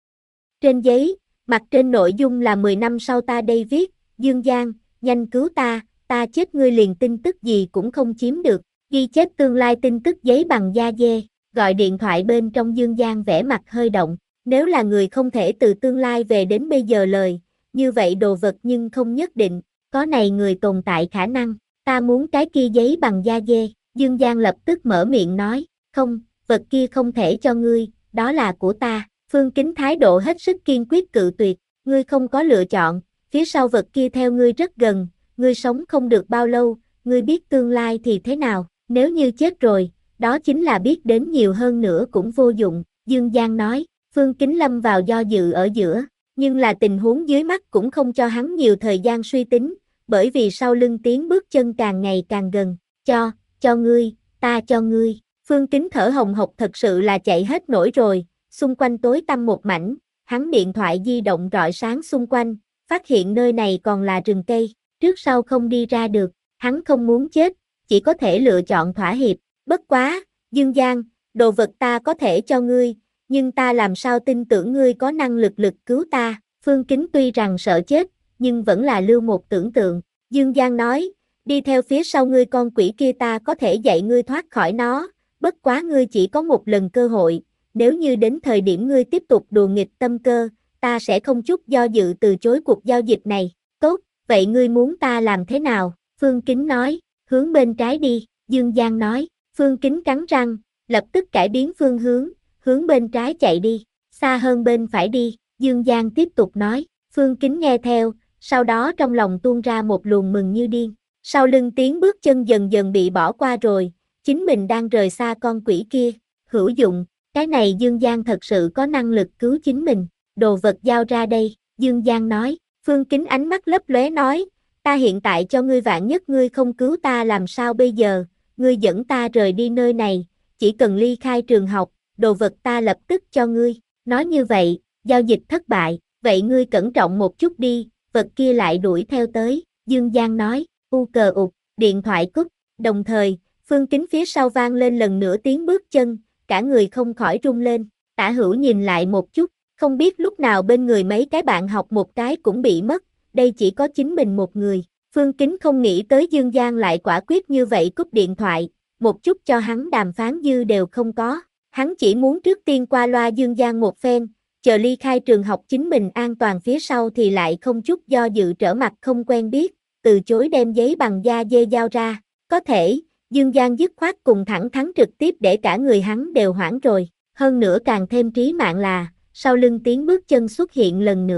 Trên giấy, mặt trên nội dung là mười năm sau ta đây viết, Dương Giang, nhanh cứu ta, ta chết ngươi liền tin tức gì cũng không chiếm được, ghi chép tương lai tin tức giấy bằng da dê, gọi điện thoại bên trong Dương Giang vẻ mặt hơi động, nếu là người không thể từ tương lai về đến bây giờ lời, như vậy đồ vật nhưng không nhất định, có này người tồn tại khả năng, ta muốn cái kia giấy bằng da dê, Dương Giang lập tức mở miệng nói, không, vật kia không thể cho ngươi, đó là của ta. Phương Kính thái độ hết sức kiên quyết cự tuyệt, ngươi không có lựa chọn, phía sau vật kia theo ngươi rất gần, ngươi sống không được bao lâu, ngươi biết tương lai thì thế nào, nếu như chết rồi, đó chính là biết đến nhiều hơn nữa cũng vô dụng, Dương Giang nói. Phương Kính lâm vào do dự ở giữa, nhưng là tình huống dưới mắt cũng không cho hắn nhiều thời gian suy tính, bởi vì sau lưng tiếng bước chân càng ngày càng gần, cho, cho ngươi, ta cho ngươi. Phương Kính thở hồng hộc thật sự là chạy hết nổi rồi, xung quanh tối tăm một mảnh, hắn điện thoại di động rọi sáng xung quanh, phát hiện nơi này còn là rừng cây, trước sau không đi ra được, hắn không muốn chết, chỉ có thể lựa chọn thỏa hiệp, bất quá, Dương Giang, đồ vật ta có thể cho ngươi, nhưng ta làm sao tin tưởng ngươi có năng lực lực cứu ta. Phương Kính tuy rằng sợ chết, nhưng vẫn là lưu một tưởng tượng. Dương Giang nói, đi theo phía sau ngươi con quỷ kia ta có thể dạy ngươi thoát khỏi nó, bất quá ngươi chỉ có một lần cơ hội, nếu như đến thời điểm ngươi tiếp tục đùa nghịch tâm cơ, ta sẽ không chút do dự từ chối cuộc giao dịch này. Tốt, vậy ngươi muốn ta làm thế nào? Phương Kính nói, hướng bên trái đi, Dương Giang nói. Phương Kính cắn răng, lập tức cải biến phương hướng, hướng bên trái chạy đi, xa hơn bên phải đi, Dương Giang tiếp tục nói. Phương Kính nghe theo, sau đó trong lòng tuôn ra một luồng mừng như điên. Sau lưng tiếng bước chân dần dần bị bỏ qua rồi, chính mình đang rời xa con quỷ kia, hữu dụng, cái này Dương Giang thật sự có năng lực cứu chính mình, đồ vật giao ra đây, Dương Giang nói. Phương Kính ánh mắt lấp lóe nói, ta hiện tại cho ngươi vạn nhất ngươi không cứu ta làm sao bây giờ, ngươi dẫn ta rời đi nơi này, chỉ cần ly khai trường học, đồ vật ta lập tức cho ngươi. Nói như vậy, giao dịch thất bại, vậy ngươi cẩn trọng một chút đi, vật kia lại đuổi theo tới, Dương Giang nói. U cờ ụt, điện thoại cúp, đồng thời, Phương Kính phía sau vang lên lần nữa tiếng bước chân, cả người không khỏi rung lên, Tả Hữu nhìn lại một chút, không biết lúc nào bên người mấy cái bạn học một cái cũng bị mất, đây chỉ có chính mình một người. Phương Kính không nghĩ tới Dương Giang lại quả quyết như vậy cúp điện thoại, một chút cho hắn đàm phán dư đều không có, hắn chỉ muốn trước tiên qua loa Dương Giang một phen, chờ ly khai trường học chính mình an toàn phía sau thì lại không chút do dự trở mặt không quen biết, từ chối đem giấy bằng da dê giao ra, có thể, Dương Giang dứt khoát cùng thẳng thắn trực tiếp để cả người hắn đều hoảng rồi, hơn nữa càng thêm trí mạng là, sau lưng tiếng bước chân xuất hiện lần nữa,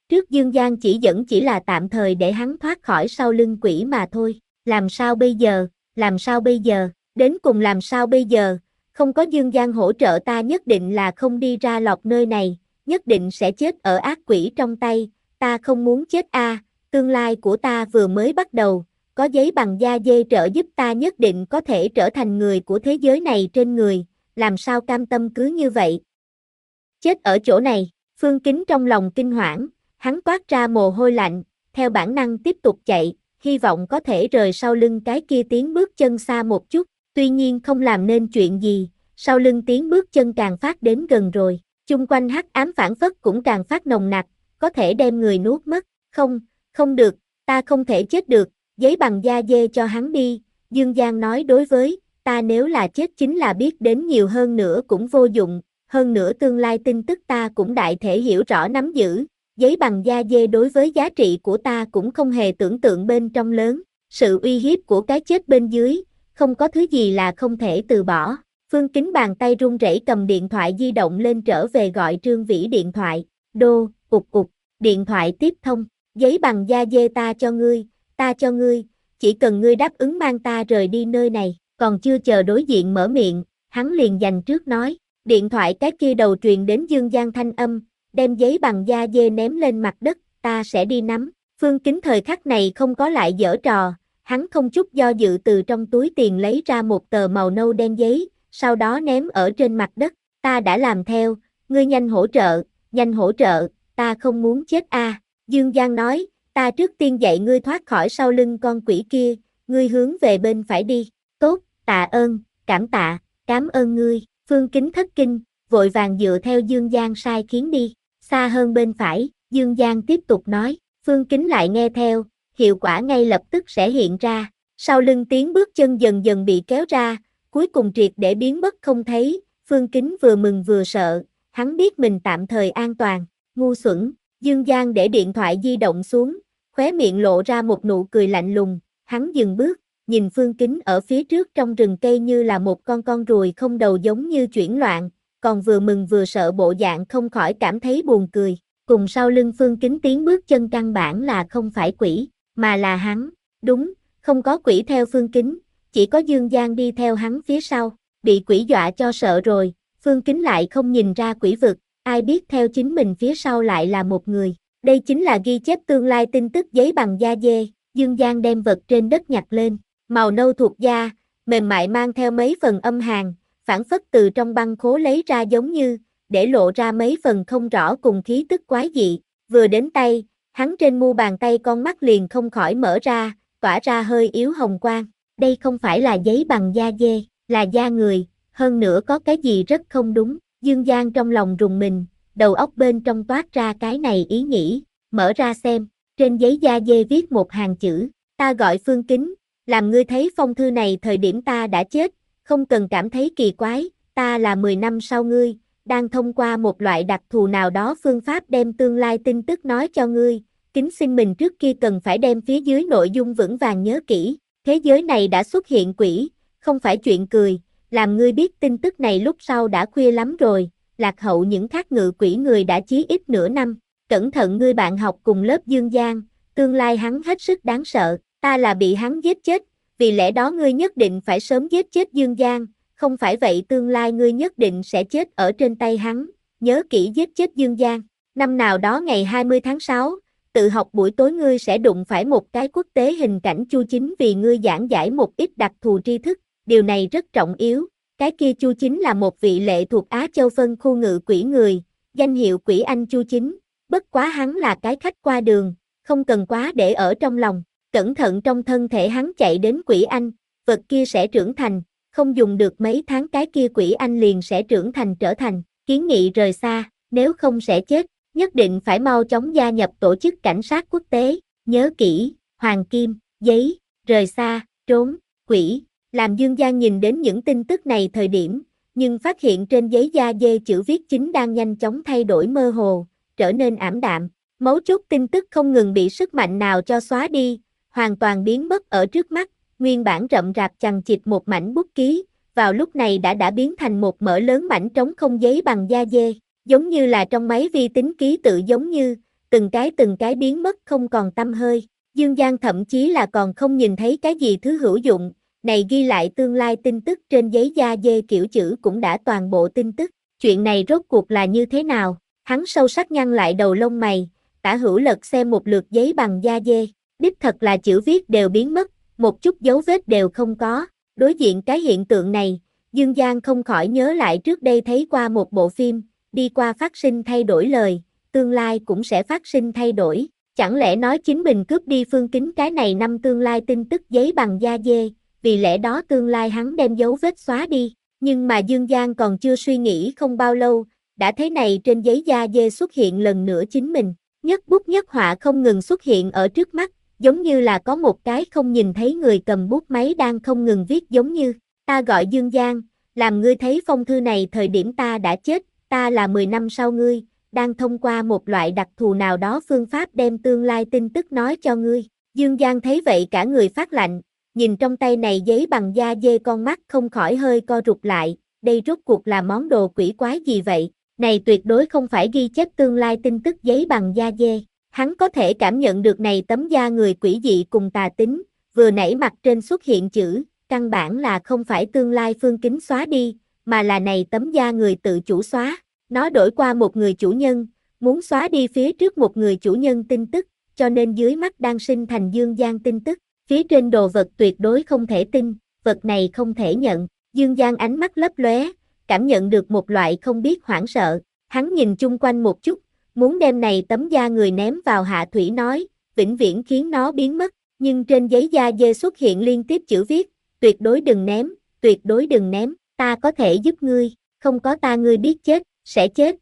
Trước Dương Giang chỉ dẫn chỉ là tạm thời để hắn thoát khỏi sau lưng quỷ mà thôi. Làm sao bây giờ, làm sao bây giờ, đến cùng làm sao bây giờ, không có Dương Giang hỗ trợ ta nhất định là không đi ra lọt nơi này, nhất định sẽ chết ở ác quỷ trong tay, ta không muốn chết a, à, tương lai của ta vừa mới bắt đầu, có giấy bằng da dê trợ giúp ta nhất định có thể trở thành người của thế giới này trên người, làm sao cam tâm cứ như vậy. Chết ở chỗ này, Phương Kính trong lòng kinh hoảng, hắn toát ra mồ hôi lạnh, theo bản năng tiếp tục chạy, hy vọng có thể rời sau lưng cái kia tiếng bước chân xa một chút, tuy nhiên không làm nên chuyện gì, sau lưng tiếng bước chân càng phát đến gần rồi, chung quanh hắc ám phảng phất cũng càng phát nồng nặc, có thể đem người nuốt mất, không, không được, ta không thể chết được, giấy bằng da dê cho hắn đi, Dương Giang nói đối với, ta nếu là chết chính là biết đến nhiều hơn nữa cũng vô dụng, hơn nữa tương lai tin tức ta cũng đại thể hiểu rõ nắm giữ, giấy bằng da dê đối với giá trị của ta cũng không hề tưởng tượng bên trong lớn, sự uy hiếp của cái chết bên dưới, không có thứ gì là không thể từ bỏ. Phương Kính bàn tay run rẩy cầm điện thoại di động lên trở về gọi Trương Vĩ điện thoại, đô, cục cục, điện thoại tiếp thông, giấy bằng da dê ta cho ngươi, ta cho ngươi, chỉ cần ngươi đáp ứng mang ta rời đi nơi này, còn chưa chờ đối diện mở miệng, hắn liền dành trước nói, điện thoại cái kia đầu truyền đến Dương Giang thanh âm, đem giấy bằng da dê ném lên mặt đất, ta sẽ đi nắm, Phương Kính thời khắc này không có lại giở trò, hắn không chút do dự từ trong túi tiền lấy ra một tờ màu nâu đen giấy, sau đó ném ở trên mặt đất, ta đã làm theo, ngươi nhanh hỗ trợ, nhanh hỗ trợ, ta không muốn chết a. À. Dương Giang nói, ta trước tiên dạy ngươi thoát khỏi sau lưng con quỷ kia, ngươi hướng về bên phải đi, tốt, tạ ơn, cảm tạ, cảm ơn ngươi, Phương Kính thất kinh, vội vàng dựa theo Dương Giang sai khiến đi, xa hơn bên phải, Dương Giang tiếp tục nói, Phương Kính lại nghe theo, hiệu quả ngay lập tức sẽ hiện ra, sau lưng tiếng bước chân dần dần bị kéo ra, cuối cùng triệt để biến mất không thấy, Phương Kính vừa mừng vừa sợ, hắn biết mình tạm thời an toàn, ngu xuẩn, Dương Giang để điện thoại di động xuống, khóe miệng lộ ra một nụ cười lạnh lùng, hắn dừng bước, nhìn Phương Kính ở phía trước trong rừng cây như là một con con ruồi không đầu giống như chuyển loạn, còn vừa mừng vừa sợ bộ dạng không khỏi cảm thấy buồn cười, cùng sau lưng Phương Kính tiếng bước chân căn bản là không phải quỷ, mà là hắn, đúng, không có quỷ theo Phương Kính, chỉ có Dương Giang đi theo hắn phía sau, bị quỷ dọa cho sợ rồi, Phương Kính lại không nhìn ra quỷ vực, ai biết theo chính mình phía sau lại là một người, đây chính là ghi chép tương lai tin tức giấy bằng da dê, Dương Giang đem vật trên đất nhặt lên, màu nâu thuộc da, mềm mại mang theo mấy phần âm hàn, phảng phất từ trong băng khố lấy ra giống như, để lộ ra mấy phần không rõ cùng khí tức quái dị, vừa đến tay, hắn trên mu bàn tay con mắt liền không khỏi mở ra, tỏa ra hơi yếu hồng quang, đây không phải là giấy bằng da dê, là da người, hơn nữa có cái gì rất không đúng, Dương Giang trong lòng rùng mình, đầu óc bên trong toát ra cái này ý nghĩ, mở ra xem, trên giấy da dê viết một hàng chữ, ta gọi Phương Kính, làm ngươi thấy phong thư này thời điểm ta đã chết, không cần cảm thấy kỳ quái, ta là mười năm sau ngươi, đang thông qua một loại đặc thù nào đó phương pháp đem tương lai tin tức nói cho ngươi, Kính xin mình trước kia cần phải đem phía dưới nội dung vững vàng nhớ kỹ, thế giới này đã xuất hiện quỷ, không phải chuyện cười, làm ngươi biết tin tức này lúc sau đã khuya lắm rồi, lạc hậu những khác ngự quỷ người đã chí ít nửa năm, cẩn thận ngươi bạn học cùng lớp Dương Giang, tương lai hắn hết sức đáng sợ, ta là bị hắn giết chết, vì lẽ đó ngươi nhất định phải sớm giết chết Dương Giang, không phải vậy tương lai ngươi nhất định sẽ chết ở trên tay hắn, nhớ kỹ giết chết Dương Giang, năm nào đó ngày hai mươi tháng sáu, tự học buổi tối ngươi sẽ đụng phải một cái quốc tế hình cảnh Chu Chính vì ngươi giảng giải một ít đặc thù tri thức, điều này rất trọng yếu, cái kia Chu Chính là một vị lệ thuộc Á Châu phân khu ngự quỷ người, danh hiệu quỷ anh Chu Chính, bất quá hắn là cái khách qua đường, không cần quá để ở trong lòng, cẩn thận trong thân thể hắn chạy đến quỷ anh, vật kia sẽ trưởng thành, không dùng được mấy tháng cái kia quỷ anh liền sẽ trưởng thành trở thành, kiến nghị rời xa, nếu không sẽ chết, nhất định phải mau chóng gia nhập tổ chức cảnh sát quốc tế, nhớ kỹ, hoàng kim, giấy, rời xa, trốn, quỷ, làm Dương Giang nhìn đến những tin tức này thời điểm, nhưng phát hiện trên giấy da dê chữ viết chính đang nhanh chóng thay đổi mơ hồ, trở nên ảm đạm, mấu chốt tin tức không ngừng bị sức mạnh nào cho xóa đi, hoàn toàn biến mất ở trước mắt, nguyên bản rậm rạp chằng chịt một mảnh bút ký, vào lúc này đã đã biến thành một mỡ lớn mảnh trống không giấy bằng da dê, giống như là trong máy vi tính ký tự giống như, từng cái từng cái biến mất không còn tăm hơi. Dương Giang thậm chí là còn không nhìn thấy cái gì thứ hữu dụng, này ghi lại tương lai tin tức trên giấy da dê kiểu chữ cũng đã toàn bộ tin tức. Chuyện này rốt cuộc là như thế nào? Hắn sâu sắc nhăn lại đầu lông mày, tả hữu lật xem một lượt giấy bằng da dê. Đích thật là chữ viết đều biến mất, một chút dấu vết đều không có. Đối diện cái hiện tượng này, Dương Giang không khỏi nhớ lại trước đây thấy qua một bộ phim, đi qua phát sinh thay đổi lời, tương lai cũng sẽ phát sinh thay đổi. Chẳng lẽ nói chính mình cướp đi Phương Kính cái này năm tương lai tin tức giấy bằng da dê, vì lẽ đó tương lai hắn đem dấu vết xóa đi. Nhưng mà Dương Giang còn chưa suy nghĩ không bao lâu, đã thấy này trên giấy da dê xuất hiện lần nữa chính mình. Nhất bút nhất họa không ngừng xuất hiện ở trước mắt, giống như là có một cái không nhìn thấy người cầm bút máy đang không ngừng viết giống như. Ta gọi Dương Giang, làm ngươi thấy phong thư này thời điểm ta đã chết, ta là mười năm sau ngươi, đang thông qua một loại đặc thù nào đó phương pháp đem tương lai tin tức nói cho ngươi. Dương Giang thấy vậy cả người phát lạnh, nhìn trong tay này giấy bằng da dê con mắt không khỏi hơi co rụt lại, đây rốt cuộc là món đồ quỷ quái gì vậy? Này tuyệt đối không phải ghi chép tương lai tin tức giấy bằng da dê. Hắn có thể cảm nhận được này tấm da người quỷ dị cùng tà tính, vừa nãy mặt trên xuất hiện chữ, căn bản là không phải tương lai Phương Kính xóa đi, mà là này tấm da người tự chủ xóa. Nó đổi qua một người chủ nhân, muốn xóa đi phía trước một người chủ nhân tin tức, cho nên dưới mắt đang sinh thành Dương Giang tin tức. Phía trên đồ vật tuyệt đối không thể tin, vật này không thể nhận. Dương Giang ánh mắt lấp lóe, cảm nhận được một loại không biết hoảng sợ. Hắn nhìn chung quanh một chút, muốn đem này tấm da người ném vào hạ thủy nói, vĩnh viễn khiến nó biến mất. Nhưng trên giấy da dê xuất hiện liên tiếp chữ viết, tuyệt đối đừng ném, tuyệt đối đừng ném, ta có thể giúp ngươi, không có ta ngươi biết chết, sẽ chết.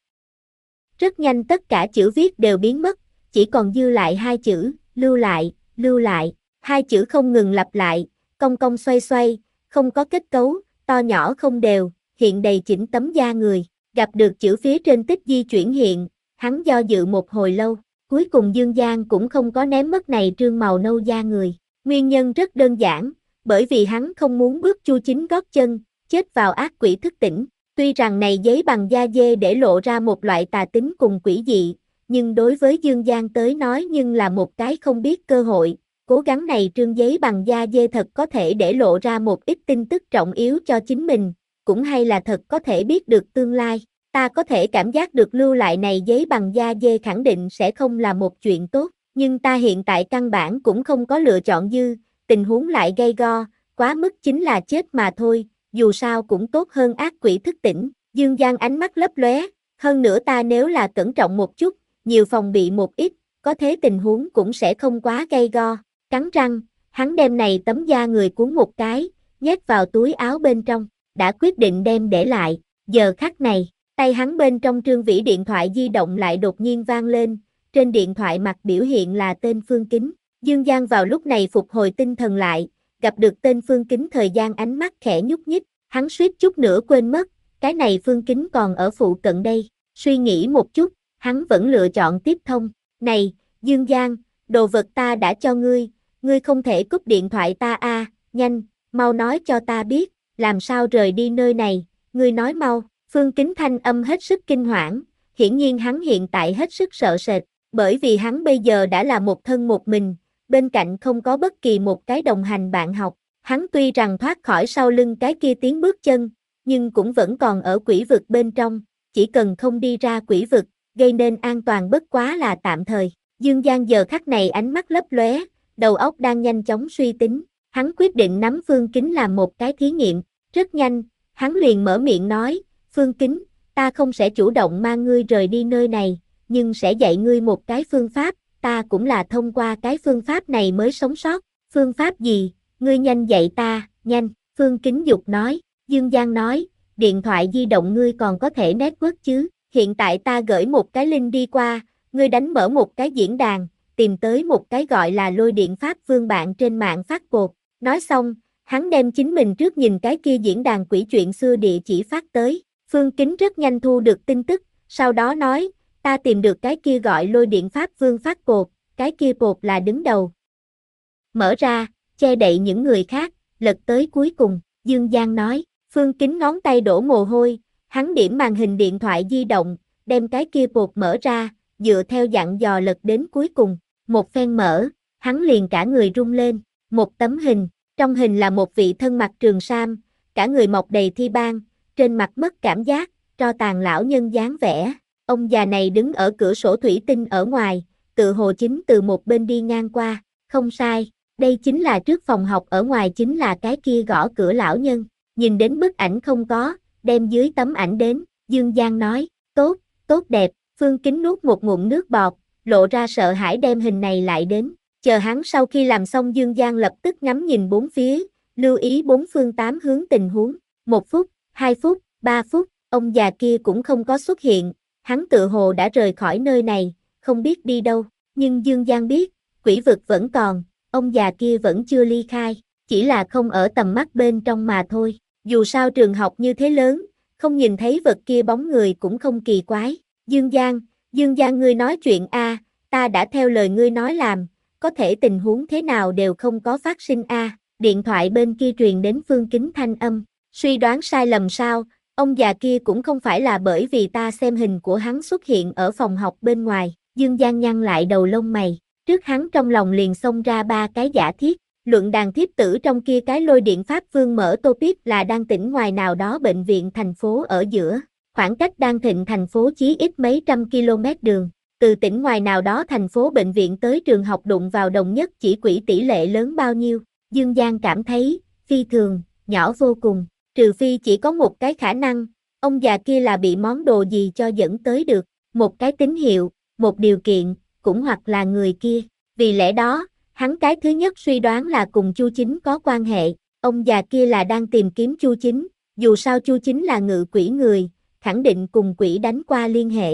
Rất nhanh tất cả chữ viết đều biến mất, chỉ còn dư lại hai chữ, lưu lại, lưu lại. Hai chữ không ngừng lặp lại, cong cong xoay xoay, không có kết cấu, to nhỏ không đều, hiện đầy chỉnh tấm da người. Gặp được chữ phía trên tích di chuyển hiện, hắn do dự một hồi lâu, cuối cùng Dương Giang cũng không có ném mất này trương màu nâu da người. Nguyên nhân rất đơn giản, bởi vì hắn không muốn bước Chu Chính gót chân, chết vào ác quỷ thức tỉnh. Tuy rằng này giấy bằng da dê để lộ ra một loại tà tính cùng quỷ dị, nhưng đối với Dương Giang tới nói nhưng là một cái không biết cơ hội. Cố gắng này trương giấy bằng da dê thật có thể để lộ ra một ít tin tức trọng yếu cho chính mình, cũng hay là thật có thể biết được tương lai. Ta có thể cảm giác được lưu lại này giấy bằng da dê khẳng định sẽ không là một chuyện tốt, nhưng ta hiện tại căn bản cũng không có lựa chọn dư, tình huống lại gay go, quá mức chính là chết mà thôi, dù sao cũng tốt hơn ác quỷ thức tỉnh. Dương Giang ánh mắt lấp lóe, hơn nữa ta nếu là cẩn trọng một chút, nhiều phòng bị một ít, có thế tình huống cũng sẽ không quá gay go. Cắn răng, hắn đem này tấm da người cuốn một cái, nhét vào túi áo bên trong, đã quyết định đem để lại. Giờ khắc này, tay hắn bên trong trương vĩ điện thoại di động lại đột nhiên vang lên, trên điện thoại mặt biểu hiện là tên Phương Kính. Dương Giang vào lúc này phục hồi tinh thần lại, gặp được tên Phương Kính thời gian ánh mắt khẽ nhúc nhích, hắn suýt chút nữa quên mất, cái này Phương Kính còn ở phụ cận đây. Suy nghĩ một chút, hắn vẫn lựa chọn tiếp thông. Này, Dương Giang, đồ vật ta đã cho ngươi, ngươi không thể cúp điện thoại ta a, à, nhanh, mau nói cho ta biết, làm sao rời đi nơi này, ngươi nói mau. Phương Kính thanh âm hết sức kinh hoảng, hiển nhiên hắn hiện tại hết sức sợ sệt, bởi vì hắn bây giờ đã là một thân một mình, bên cạnh không có bất kỳ một cái đồng hành bạn học. Hắn tuy rằng thoát khỏi sau lưng cái kia tiếng bước chân, nhưng cũng vẫn còn ở quỷ vực bên trong, chỉ cần không đi ra quỷ vực, gây nên an toàn bất quá là tạm thời. Dương Giang giờ khắc này ánh mắt lấp lóe, đầu óc đang nhanh chóng suy tính, hắn quyết định nắm Phương Kính làm một cái thí nghiệm. Rất nhanh, hắn liền mở miệng nói, Phương Kính, ta không sẽ chủ động mang ngươi rời đi nơi này, nhưng sẽ dạy ngươi một cái phương pháp, ta cũng là thông qua cái phương pháp này mới sống sót. Phương pháp gì? Ngươi nhanh dạy ta, nhanh. Phương Kính dục nói. Dương Giang nói, điện thoại di động ngươi còn có thể network chứ, hiện tại ta gửi một cái link đi qua, ngươi đánh mở một cái diễn đàn, tìm tới một cái gọi là lôi điện pháp vương bạn trên mạng phát cột. Nói xong, hắn đem chính mình trước nhìn cái kia diễn đàn quỷ chuyện xưa địa chỉ phát tới. Phương Kính rất nhanh thu được tin tức, sau đó nói, ta tìm được cái kia gọi lôi điện pháp vương phát cột, cái kia cột là đứng đầu. Mở ra, che đậy những người khác, lật tới cuối cùng, Dương Giang nói. Phương Kính ngón tay đổ mồ hôi, hắn điểm màn hình điện thoại di động, đem cái kia cột mở ra, dựa theo dặn dò lật đến cuối cùng, một phen mở, hắn liền cả người rung lên, một tấm hình, trong hình là một vị thân mặc trường sam, cả người mọc đầy thi ban, trên mặt mất cảm giác, tro tàn lão nhân dáng vẻ, ông già này đứng ở cửa sổ thủy tinh ở ngoài, tự hồ chính từ một bên đi ngang qua, không sai, đây chính là trước phòng học ở ngoài chính là cái kia gõ cửa lão nhân, nhìn đến bức ảnh không có, đem dưới tấm ảnh đến, Dương Giang nói, tốt, tốt đẹp, Phương Kính nuốt một ngụm nước bọt, lộ ra sợ hãi đem hình này lại đến, chờ hắn sau khi làm xong Dương Giang lập tức ngắm nhìn bốn phía, lưu ý bốn phương tám hướng tình huống, một phút, hai phút, ba phút, ông già kia cũng không có xuất hiện, hắn tự hồ đã rời khỏi nơi này, không biết đi đâu, nhưng Dương Giang biết, quỷ vực vẫn còn, ông già kia vẫn chưa ly khai, chỉ là không ở tầm mắt bên trong mà thôi, dù sao trường học như thế lớn, không nhìn thấy vật kia bóng người cũng không kỳ quái, Dương Giang, Dương Giang ngươi nói chuyện a, ta đã theo lời ngươi nói làm, có thể tình huống thế nào đều không có phát sinh a, điện thoại bên kia truyền đến Phương Kính thanh âm, suy đoán sai lầm sao, ông già kia cũng không phải là bởi vì ta xem hình của hắn xuất hiện ở phòng học bên ngoài, Dương Giang nhăn lại đầu lông mày, trước hắn trong lòng liền xông ra ba cái giả thiết, luận đàn thiếp tử trong kia cái lôi điện pháp vương mở topic là đang tỉnh ngoài nào đó bệnh viện thành phố ở giữa, khoảng cách Đan Thịnh thành phố chí ít mấy trăm km đường, từ tỉnh ngoài nào đó thành phố bệnh viện tới trường học đụng vào đồng nhất chỉ quỷ tỷ lệ lớn bao nhiêu, Dương Giang cảm thấy, phi thường, nhỏ vô cùng, trừ phi chỉ có một cái khả năng, ông già kia là bị món đồ gì cho dẫn tới được, một cái tín hiệu, một điều kiện, cũng hoặc là người kia, vì lẽ đó, hắn cái thứ nhất suy đoán là cùng Chu Chính có quan hệ, ông già kia là đang tìm kiếm Chu Chính, dù sao Chu Chính là ngự quỷ người, khẳng định cùng quỷ đánh qua liên hệ.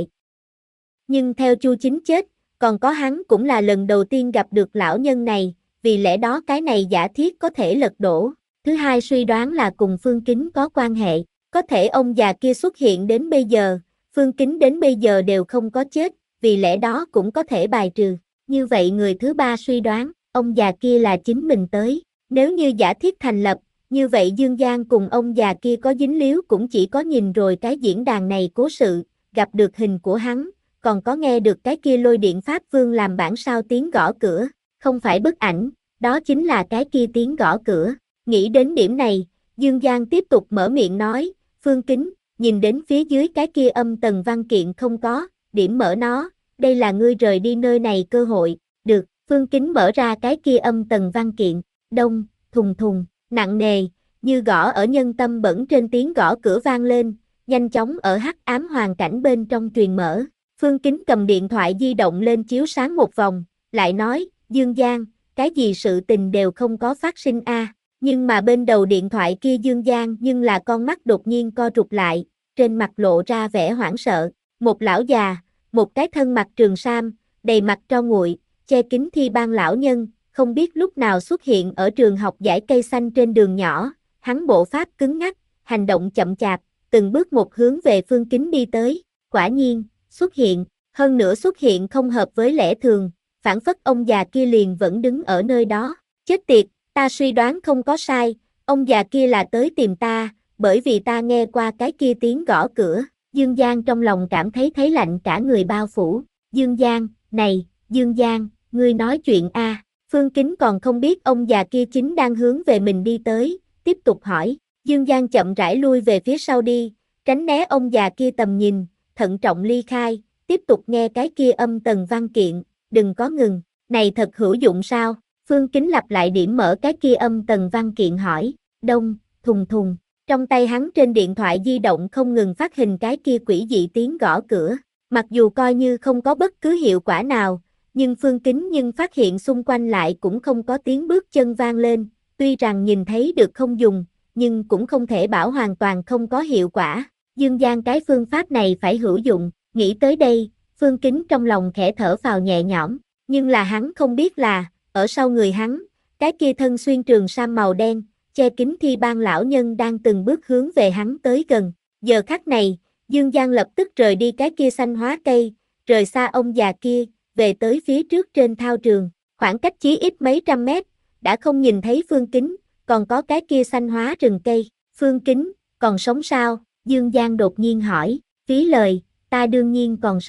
Nhưng theo Chu Chính chết, còn có hắn cũng là lần đầu tiên gặp được lão nhân này, vì lẽ đó cái này giả thiết có thể lật đổ. Thứ hai suy đoán là cùng Phương Kính có quan hệ, có thể ông già kia xuất hiện đến bây giờ, Phương Kính đến bây giờ đều không có chết, vì lẽ đó cũng có thể bài trừ. Như vậy người thứ ba suy đoán, ông già kia là chính mình tới, nếu như giả thiết thành lập, như vậy Dương Giang cùng ông già kia có dính líu cũng chỉ có nhìn rồi cái diễn đàn này cố sự, gặp được hình của hắn, còn có nghe được cái kia lôi điện pháp vương làm bản sao tiếng gõ cửa, không phải bức ảnh, đó chính là cái kia tiếng gõ cửa. Nghĩ đến điểm này, Dương Giang tiếp tục mở miệng nói, Phương Kính, nhìn đến phía dưới cái kia âm tần văn kiện không có, điểm mở nó, đây là ngươi rời đi nơi này cơ hội, được, Phương Kính mở ra cái kia âm tần văn kiện, đông, thùng thùng, nặng nề, như gõ ở nhân tâm bẩn trên tiếng gõ cửa vang lên, nhanh chóng ở hắc ám hoàn cảnh bên trong truyền mở. Phương Kính cầm điện thoại di động lên chiếu sáng một vòng, lại nói, Dương Giang, cái gì sự tình đều không có phát sinh a. À. Nhưng mà bên đầu điện thoại kia Dương Giang nhưng là con mắt đột nhiên co rụt lại, trên mặt lộ ra vẻ hoảng sợ, một lão già, một cái thân mặc trường sam, đầy mặt tro nguội, che kín thi ban lão nhân, không biết lúc nào xuất hiện ở trường học dãy cây xanh trên đường nhỏ, hắn bộ pháp cứng ngắc, hành động chậm chạp, từng bước một hướng về Phương Kính đi tới, quả nhiên, xuất hiện, hơn nữa xuất hiện không hợp với lẽ thường, phản phất ông già kia liền vẫn đứng ở nơi đó, chết tiệt, ta suy đoán không có sai, ông già kia là tới tìm ta, bởi vì ta nghe qua cái kia tiếng gõ cửa, Dương Giang trong lòng cảm thấy thấy lạnh cả người bao phủ, Dương Giang, này, Dương Giang, ngươi nói chuyện a. À. Phương Kính còn không biết ông già kia chính đang hướng về mình đi tới, tiếp tục hỏi, Dương Giang chậm rãi lui về phía sau đi, tránh né ông già kia tầm nhìn, thận trọng ly khai, tiếp tục nghe cái kia âm tần văn kiện, đừng có ngừng, này thật hữu dụng sao? Phương Kính lặp lại điểm mở cái kia âm tần văn kiện hỏi, đông, thùng thùng, trong tay hắn trên điện thoại di động không ngừng phát hình cái kia quỷ dị tiếng gõ cửa, mặc dù coi như không có bất cứ hiệu quả nào, nhưng Phương Kính nhưng phát hiện xung quanh lại cũng không có tiếng bước chân vang lên, tuy rằng nhìn thấy được không dùng, nhưng cũng không thể bảo hoàn toàn không có hiệu quả, Dương Giang cái phương pháp này phải hữu dụng, nghĩ tới đây, Phương Kính trong lòng khẽ thở phào nhẹ nhõm, nhưng là hắn không biết là, ở sau người hắn, cái kia thân xuyên trường sam màu đen, che kín thi ban lão nhân đang từng bước hướng về hắn tới gần. Giờ khắc này, Dương Giang lập tức rời đi cái kia xanh hóa cây, rời xa ông già kia, về tới phía trước trên thao trường, khoảng cách chí ít mấy trăm mét, đã không nhìn thấy Phương Kính, còn có cái kia xanh hóa rừng cây. Phương Kính, còn sống sao? Dương Giang đột nhiên hỏi, phí lời, ta đương nhiên còn sống.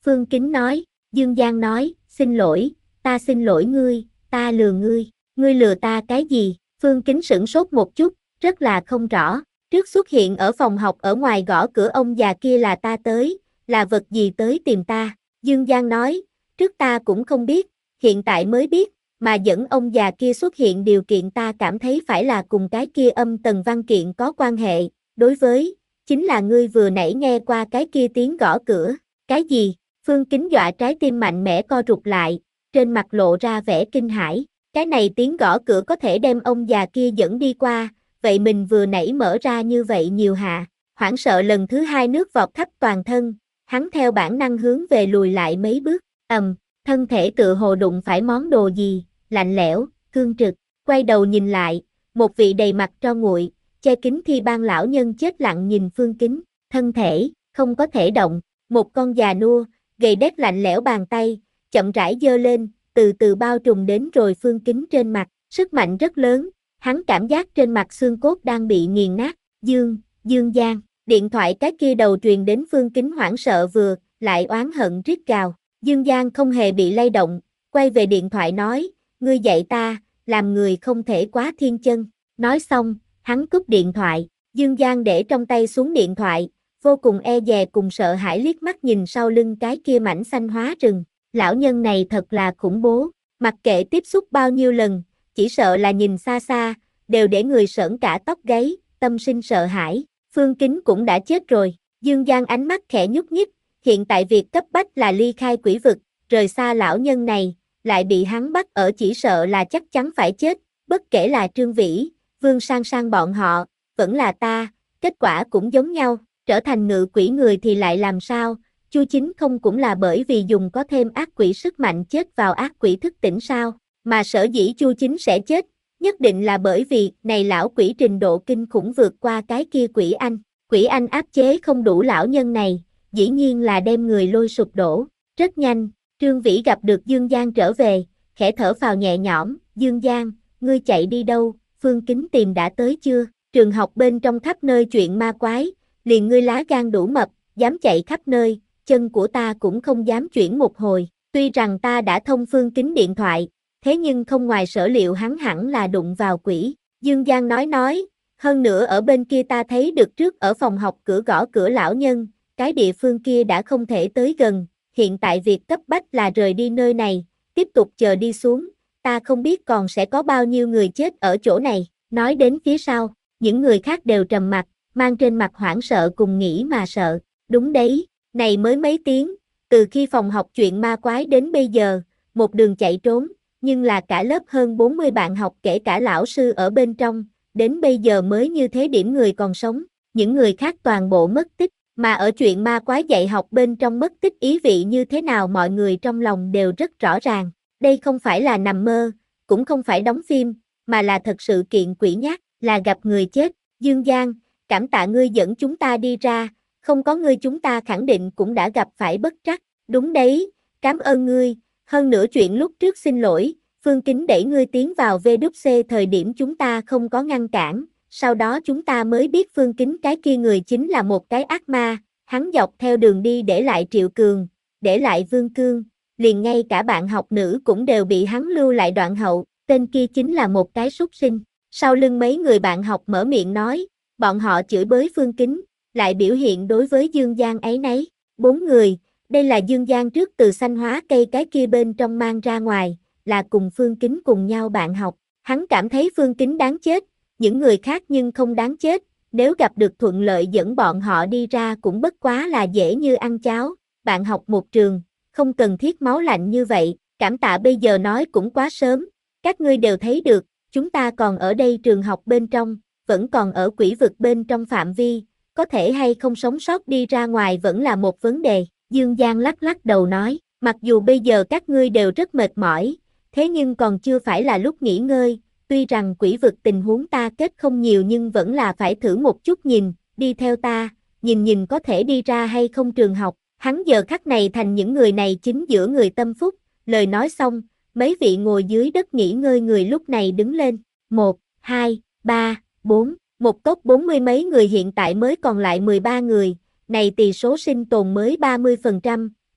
Phương Kính nói. Dương Giang nói, xin lỗi, ta xin lỗi ngươi, ta lừa ngươi, ngươi lừa ta cái gì? Phương Kính sửng sốt một chút, rất là không rõ. Trước xuất hiện ở phòng học ở ngoài gõ cửa ông già kia là ta tới, là vật gì tới tìm ta? Dương Giang nói, trước ta cũng không biết, hiện tại mới biết, mà dẫn ông già kia xuất hiện điều kiện ta cảm thấy phải là cùng cái kia âm tần văn kiện có quan hệ, đối với, chính là ngươi vừa nãy nghe qua cái kia tiếng gõ cửa, cái gì? Phương Kính dọa trái tim mạnh mẽ co rụt lại, trên mặt lộ ra vẻ kinh hãi, cái này tiếng gõ cửa có thể đem ông già kia dẫn đi qua, vậy mình vừa nãy mở ra như vậy nhiều hạ, hoảng sợ lần thứ hai nước vọt khắp toàn thân, hắn theo bản năng hướng về lùi lại mấy bước, ầm, thân thể tựa hồ đụng phải món đồ gì, lạnh lẽo, cương trực, quay đầu nhìn lại, một vị đầy mặt tro nguội, che kín thi ban lão nhân chết lặng nhìn Phương Kính, thân thể, không có thể động, một con già nua, gầy đét lạnh lẽo bàn tay, chậm rãi giơ lên, từ từ bao trùm đến rồi Phương Kính trên mặt, sức mạnh rất lớn, hắn cảm giác trên mặt xương cốt đang bị nghiền nát, Dương, Dương Giang, điện thoại cái kia đầu truyền đến Phương Kính hoảng sợ vừa, lại oán hận rít gào, Dương Giang không hề bị lay động, quay về điện thoại nói, ngươi dạy ta, làm người không thể quá thiên chân, nói xong, hắn cúp điện thoại, Dương Giang để trong tay xuống điện thoại, vô cùng e dè cùng sợ hãi liếc mắt nhìn sau lưng cái kia mảnh xanh hóa rừng, lão nhân này thật là khủng bố, mặc kệ tiếp xúc bao nhiêu lần, chỉ sợ là nhìn xa xa, đều để người sởn cả tóc gáy, tâm sinh sợ hãi, Phương Kính cũng đã chết rồi, Dương Giang ánh mắt khẽ nhúc nhích, hiện tại việc cấp bách là ly khai quỷ vực, rời xa lão nhân này, lại bị hắn bắt ở chỉ sợ là chắc chắn phải chết, bất kể là Trương Vĩ, Vương Sang Sang bọn họ, vẫn là ta, kết quả cũng giống nhau, trở thành ngự quỷ người thì lại làm sao, Chu Chính không cũng là bởi vì dùng có thêm ác quỷ sức mạnh chết vào ác quỷ thức tỉnh sao, mà sở dĩ Chu Chính sẽ chết, nhất định là bởi vì này lão quỷ trình độ kinh khủng vượt qua cái kia quỷ anh, quỷ anh áp chế không đủ lão nhân này, dĩ nhiên là đem người lôi sụp đổ, rất nhanh, Trương Vĩ gặp được Dương Giang trở về, khẽ thở phào nhẹ nhõm, Dương Giang, ngươi chạy đi đâu, Phương Kính tìm đã tới chưa, trường học bên trong khắp nơi chuyện ma quái, liền ngươi lá gan đủ mập, dám chạy khắp nơi, chân của ta cũng không dám chuyển một hồi, tuy rằng ta đã thông Phương Kính điện thoại, thế nhưng không ngoài sở liệu hắn hẳn là đụng vào quỷ, Dương Giang nói nói, hơn nữa ở bên kia ta thấy được trước ở phòng học cửa gõ cửa lão nhân, cái địa phương kia đã không thể tới gần, hiện tại việc cấp bách là rời đi nơi này, tiếp tục chờ đi xuống, ta không biết còn sẽ có bao nhiêu người chết ở chỗ này, nói đến phía sau, những người khác đều trầm mặt, mang trên mặt hoảng sợ cùng nghĩ mà sợ, đúng đấy, này mới mấy tiếng, từ khi phòng học chuyện ma quái đến bây giờ, một đường chạy trốn, nhưng là cả lớp hơn bốn mươi bạn học kể cả lão sư ở bên trong, đến bây giờ mới như thế điểm người còn sống, những người khác toàn bộ mất tích, mà ở chuyện ma quái dạy học bên trong mất tích ý vị như thế nào mọi người trong lòng đều rất rõ ràng, đây không phải là nằm mơ, cũng không phải đóng phim, mà là thật sự kiện quỷ nhát, là gặp người chết, Dương Giang, cảm tạ ngươi dẫn chúng ta đi ra, không có ngươi chúng ta khẳng định cũng đã gặp phải bất trắc, đúng đấy, cảm ơn ngươi, hơn nữa chuyện lúc trước xin lỗi, Phương Kính đẩy ngươi tiến vào vê kép xê thời điểm chúng ta không có ngăn cản, sau đó chúng ta mới biết Phương Kính cái kia người chính là một cái ác ma, hắn dọc theo đường đi để lại Triệu Cường, để lại Vương Cương, liền ngay cả bạn học nữ cũng đều bị hắn lưu lại đoạn hậu, tên kia chính là một cái súc sinh, sau lưng mấy người bạn học mở miệng nói, bọn họ chửi bới Phương Kính, lại biểu hiện đối với Dương Giang ấy nấy, bốn người, đây là Dương Giang trước từ xanh hóa cây cái kia bên trong mang ra ngoài, là cùng Phương Kính cùng nhau bạn học, hắn cảm thấy Phương Kính đáng chết, những người khác nhưng không đáng chết, nếu gặp được thuận lợi dẫn bọn họ đi ra cũng bất quá là dễ như ăn cháo, bạn học một trường, không cần thiết máu lạnh như vậy, cảm tạ bây giờ nói cũng quá sớm, các ngươi đều thấy được, chúng ta còn ở đây trường học bên trong, vẫn còn ở quỷ vực bên trong phạm vi, có thể hay không sống sót đi ra ngoài vẫn là một vấn đề, Dương Giang lắc lắc đầu nói, mặc dù bây giờ các ngươi đều rất mệt mỏi, thế nhưng còn chưa phải là lúc nghỉ ngơi, tuy rằng quỷ vực tình huống ta kết không nhiều nhưng vẫn là phải thử một chút nhìn, đi theo ta, nhìn nhìn có thể đi ra hay không trường học, hắn giờ khắc này thành những người này chính giữa người tâm phúc, lời nói xong, mấy vị ngồi dưới đất nghỉ ngơi người lúc này đứng lên, một, hai, ba, bốn, một tốp bốn mươi mấy người hiện tại mới còn lại mười ba người, này tỷ số sinh tồn mới ba mươi phần trăm,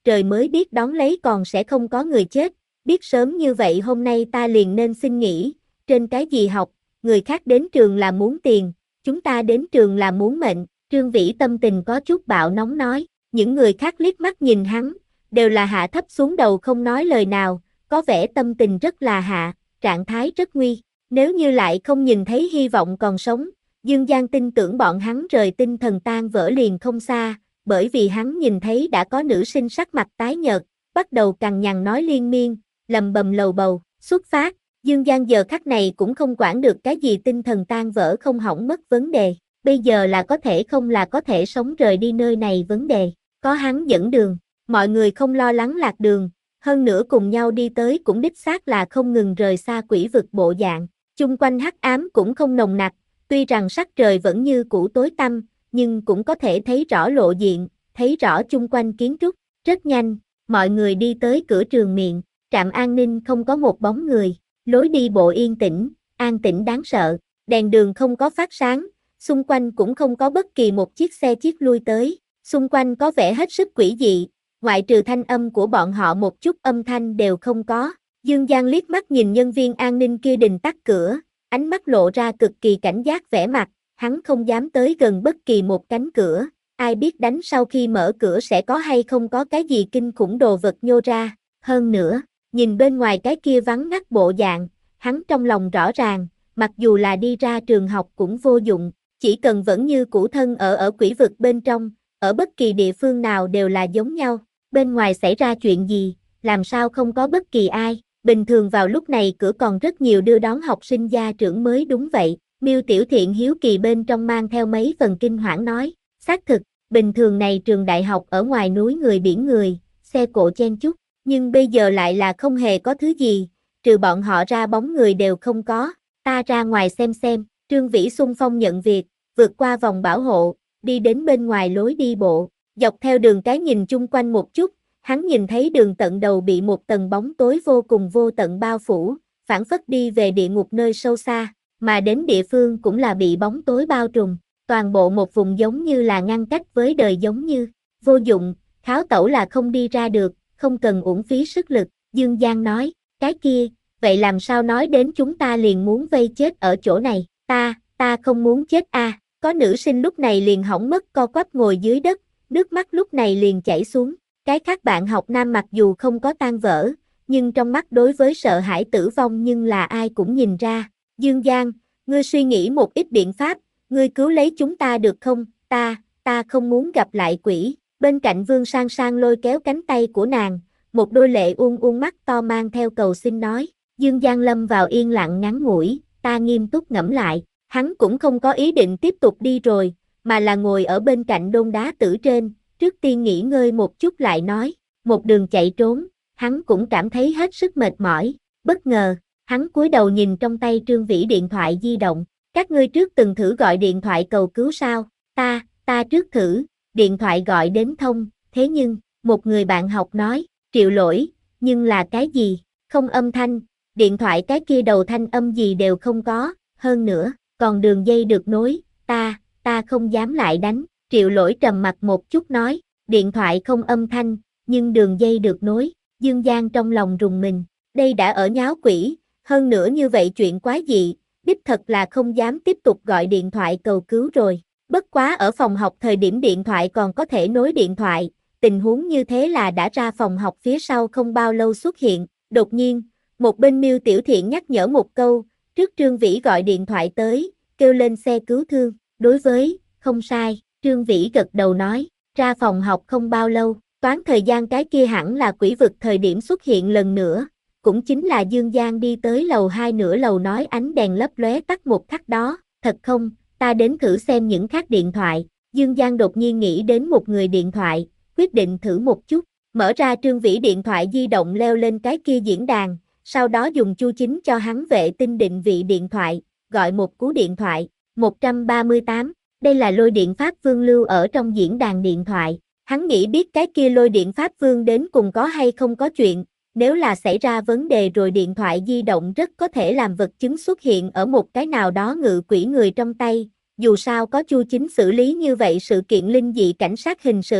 trời mới biết đón lấy còn sẽ không có người chết, biết sớm như vậy hôm nay ta liền nên xin nghỉ, trên cái gì học, người khác đến trường là muốn tiền, chúng ta đến trường là muốn mệnh, Trương Vĩ tâm tình có chút bạo nóng nói, những người khác liếc mắt nhìn hắn, đều là hạ thấp xuống đầu không nói lời nào, có vẻ tâm tình rất là hạ, trạng thái rất nguy, nếu như lại không nhìn thấy hy vọng còn sống, Dương Giang tin tưởng bọn hắn rời tinh thần tan vỡ liền không xa, bởi vì hắn nhìn thấy đã có nữ sinh sắc mặt tái nhợt, bắt đầu cằn nhằn nói liên miên, lầm bầm lầu bầu, xuất phát, Dương Giang giờ khắc này cũng không quản được cái gì tinh thần tan vỡ không hỏng mất vấn đề, bây giờ là có thể không là có thể sống rời đi nơi này vấn đề, có hắn dẫn đường, mọi người không lo lắng lạc đường, hơn nữa cùng nhau đi tới cũng đích xác là không ngừng rời xa quỷ vực bộ dạng, chung quanh hắc ám cũng không nồng nặc, tuy rằng sắc trời vẫn như cũ tối tăm, nhưng cũng có thể thấy rõ lộ diện, thấy rõ chung quanh kiến trúc, rất nhanh, mọi người đi tới cửa trường miệng, trạm an ninh không có một bóng người, lối đi bộ yên tĩnh, an tĩnh đáng sợ, đèn đường không có phát sáng, xung quanh cũng không có bất kỳ một chiếc xe chiếc lui tới, xung quanh có vẻ hết sức quỷ dị, ngoại trừ thanh âm của bọn họ một chút âm thanh đều không có. Dương Giang liếc mắt nhìn nhân viên an ninh kia đình tắt cửa, ánh mắt lộ ra cực kỳ cảnh giác vẻ mặt, hắn không dám tới gần bất kỳ một cánh cửa, ai biết đánh sau khi mở cửa sẽ có hay không có cái gì kinh khủng đồ vật nhô ra, hơn nữa, nhìn bên ngoài cái kia vắng ngắt bộ dạng, hắn trong lòng rõ ràng, mặc dù là đi ra trường học cũng vô dụng, chỉ cần vẫn như cũ thân ở ở quỷ vực bên trong, ở bất kỳ địa phương nào đều là giống nhau, bên ngoài xảy ra chuyện gì, làm sao không có bất kỳ ai, bình thường vào lúc này cửa còn rất nhiều đưa đón học sinh gia trưởng mới đúng vậy, Miêu Tiểu Thiện hiếu kỳ bên trong mang theo mấy phần kinh hoảng nói, xác thực, bình thường này trường đại học ở ngoài núi người biển người, xe cộ chen chúc, nhưng bây giờ lại là không hề có thứ gì, trừ bọn họ ra bóng người đều không có, ta ra ngoài xem xem, Trương Vĩ xung phong nhận việc, vượt qua vòng bảo hộ, đi đến bên ngoài lối đi bộ, dọc theo đường cái nhìn chung quanh một chút, hắn nhìn thấy đường tận đầu bị một tầng bóng tối vô cùng vô tận bao phủ, phảng phất đi về địa ngục nơi sâu xa, mà đến địa phương cũng là bị bóng tối bao trùm, toàn bộ một vùng giống như là ngăn cách với đời giống như, vô dụng, kháo tẩu là không đi ra được, không cần uổng phí sức lực, Dương Giang nói, cái kia, vậy làm sao nói đến chúng ta liền muốn vây chết ở chỗ này, ta, ta không muốn chết a. À. Có nữ sinh lúc này liền hỏng mất co quắp ngồi dưới đất, nước mắt lúc này liền chảy xuống, cái khác bạn học nam mặc dù không có tan vỡ, nhưng trong mắt đối với sợ hãi tử vong nhưng là ai cũng nhìn ra, Dương Giang, ngươi suy nghĩ một ít biện pháp, ngươi cứu lấy chúng ta được không, ta, ta không muốn gặp lại quỷ, bên cạnh Vương Sang Sang lôi kéo cánh tay của nàng, một đôi lệ uôn uôn mắt to mang theo cầu xin nói, Dương Giang lâm vào yên lặng ngắn ngủi, ta nghiêm túc ngẫm lại, hắn cũng không có ý định tiếp tục đi rồi, mà là ngồi ở bên cạnh đôn đá tử trên, trước tiên nghỉ ngơi một chút lại nói, một đường chạy trốn, hắn cũng cảm thấy hết sức mệt mỏi, bất ngờ, hắn cúi đầu nhìn trong tay Trương Vĩ điện thoại di động, các ngươi trước từng thử gọi điện thoại cầu cứu sao, ta, ta trước thử, điện thoại gọi đến thông, thế nhưng, một người bạn học nói, Triệu Lỗi, nhưng là cái gì, không âm thanh, điện thoại cái kia đầu thanh âm gì đều không có, hơn nữa, còn đường dây được nối, ta, ta không dám lại đánh, Triệu Lỗi trầm mặt một chút nói, điện thoại không âm thanh, nhưng đường dây được nối, Dương Giang trong lòng rùng mình, đây đã ở nháo quỷ, hơn nữa như vậy chuyện quá dị, đích thật là không dám tiếp tục gọi điện thoại cầu cứu rồi, bất quá ở phòng học thời điểm điện thoại còn có thể nối điện thoại, tình huống như thế là đã ra phòng học phía sau không bao lâu xuất hiện, đột nhiên, một bên Miêu Tiểu Thiện nhắc nhở một câu, trước Trương Vĩ gọi điện thoại tới, kêu lên xe cứu thương, đối với, không sai, Trương Vĩ gật đầu nói, ra phòng học không bao lâu, toán thời gian cái kia hẳn là quỷ vực thời điểm xuất hiện lần nữa, cũng chính là Dương Giang đi tới lầu hai nửa lầu nói ánh đèn lấp lóe tắt một khắc đó, thật không, ta đến thử xem những khác điện thoại, Dương Giang đột nhiên nghĩ đến một người điện thoại, quyết định thử một chút, mở ra Trương Vĩ điện thoại di động leo lên cái kia diễn đàn, sau đó dùng chu chính cho hắn vệ tinh định vị điện thoại, gọi một cú điện thoại, một ba tám, đây là lôi điện Pháp Vương lưu ở trong diễn đàn điện thoại, hắn nghĩ biết cái kia lôi điện Pháp Vương đến cùng có hay không có chuyện, nếu là xảy ra vấn đề rồi điện thoại di động rất có thể làm vật chứng xuất hiện ở một cái nào đó ngự quỷ người trong tay, dù sao có chu chính xử lý như vậy sự kiện linh dị cảnh sát hình sự,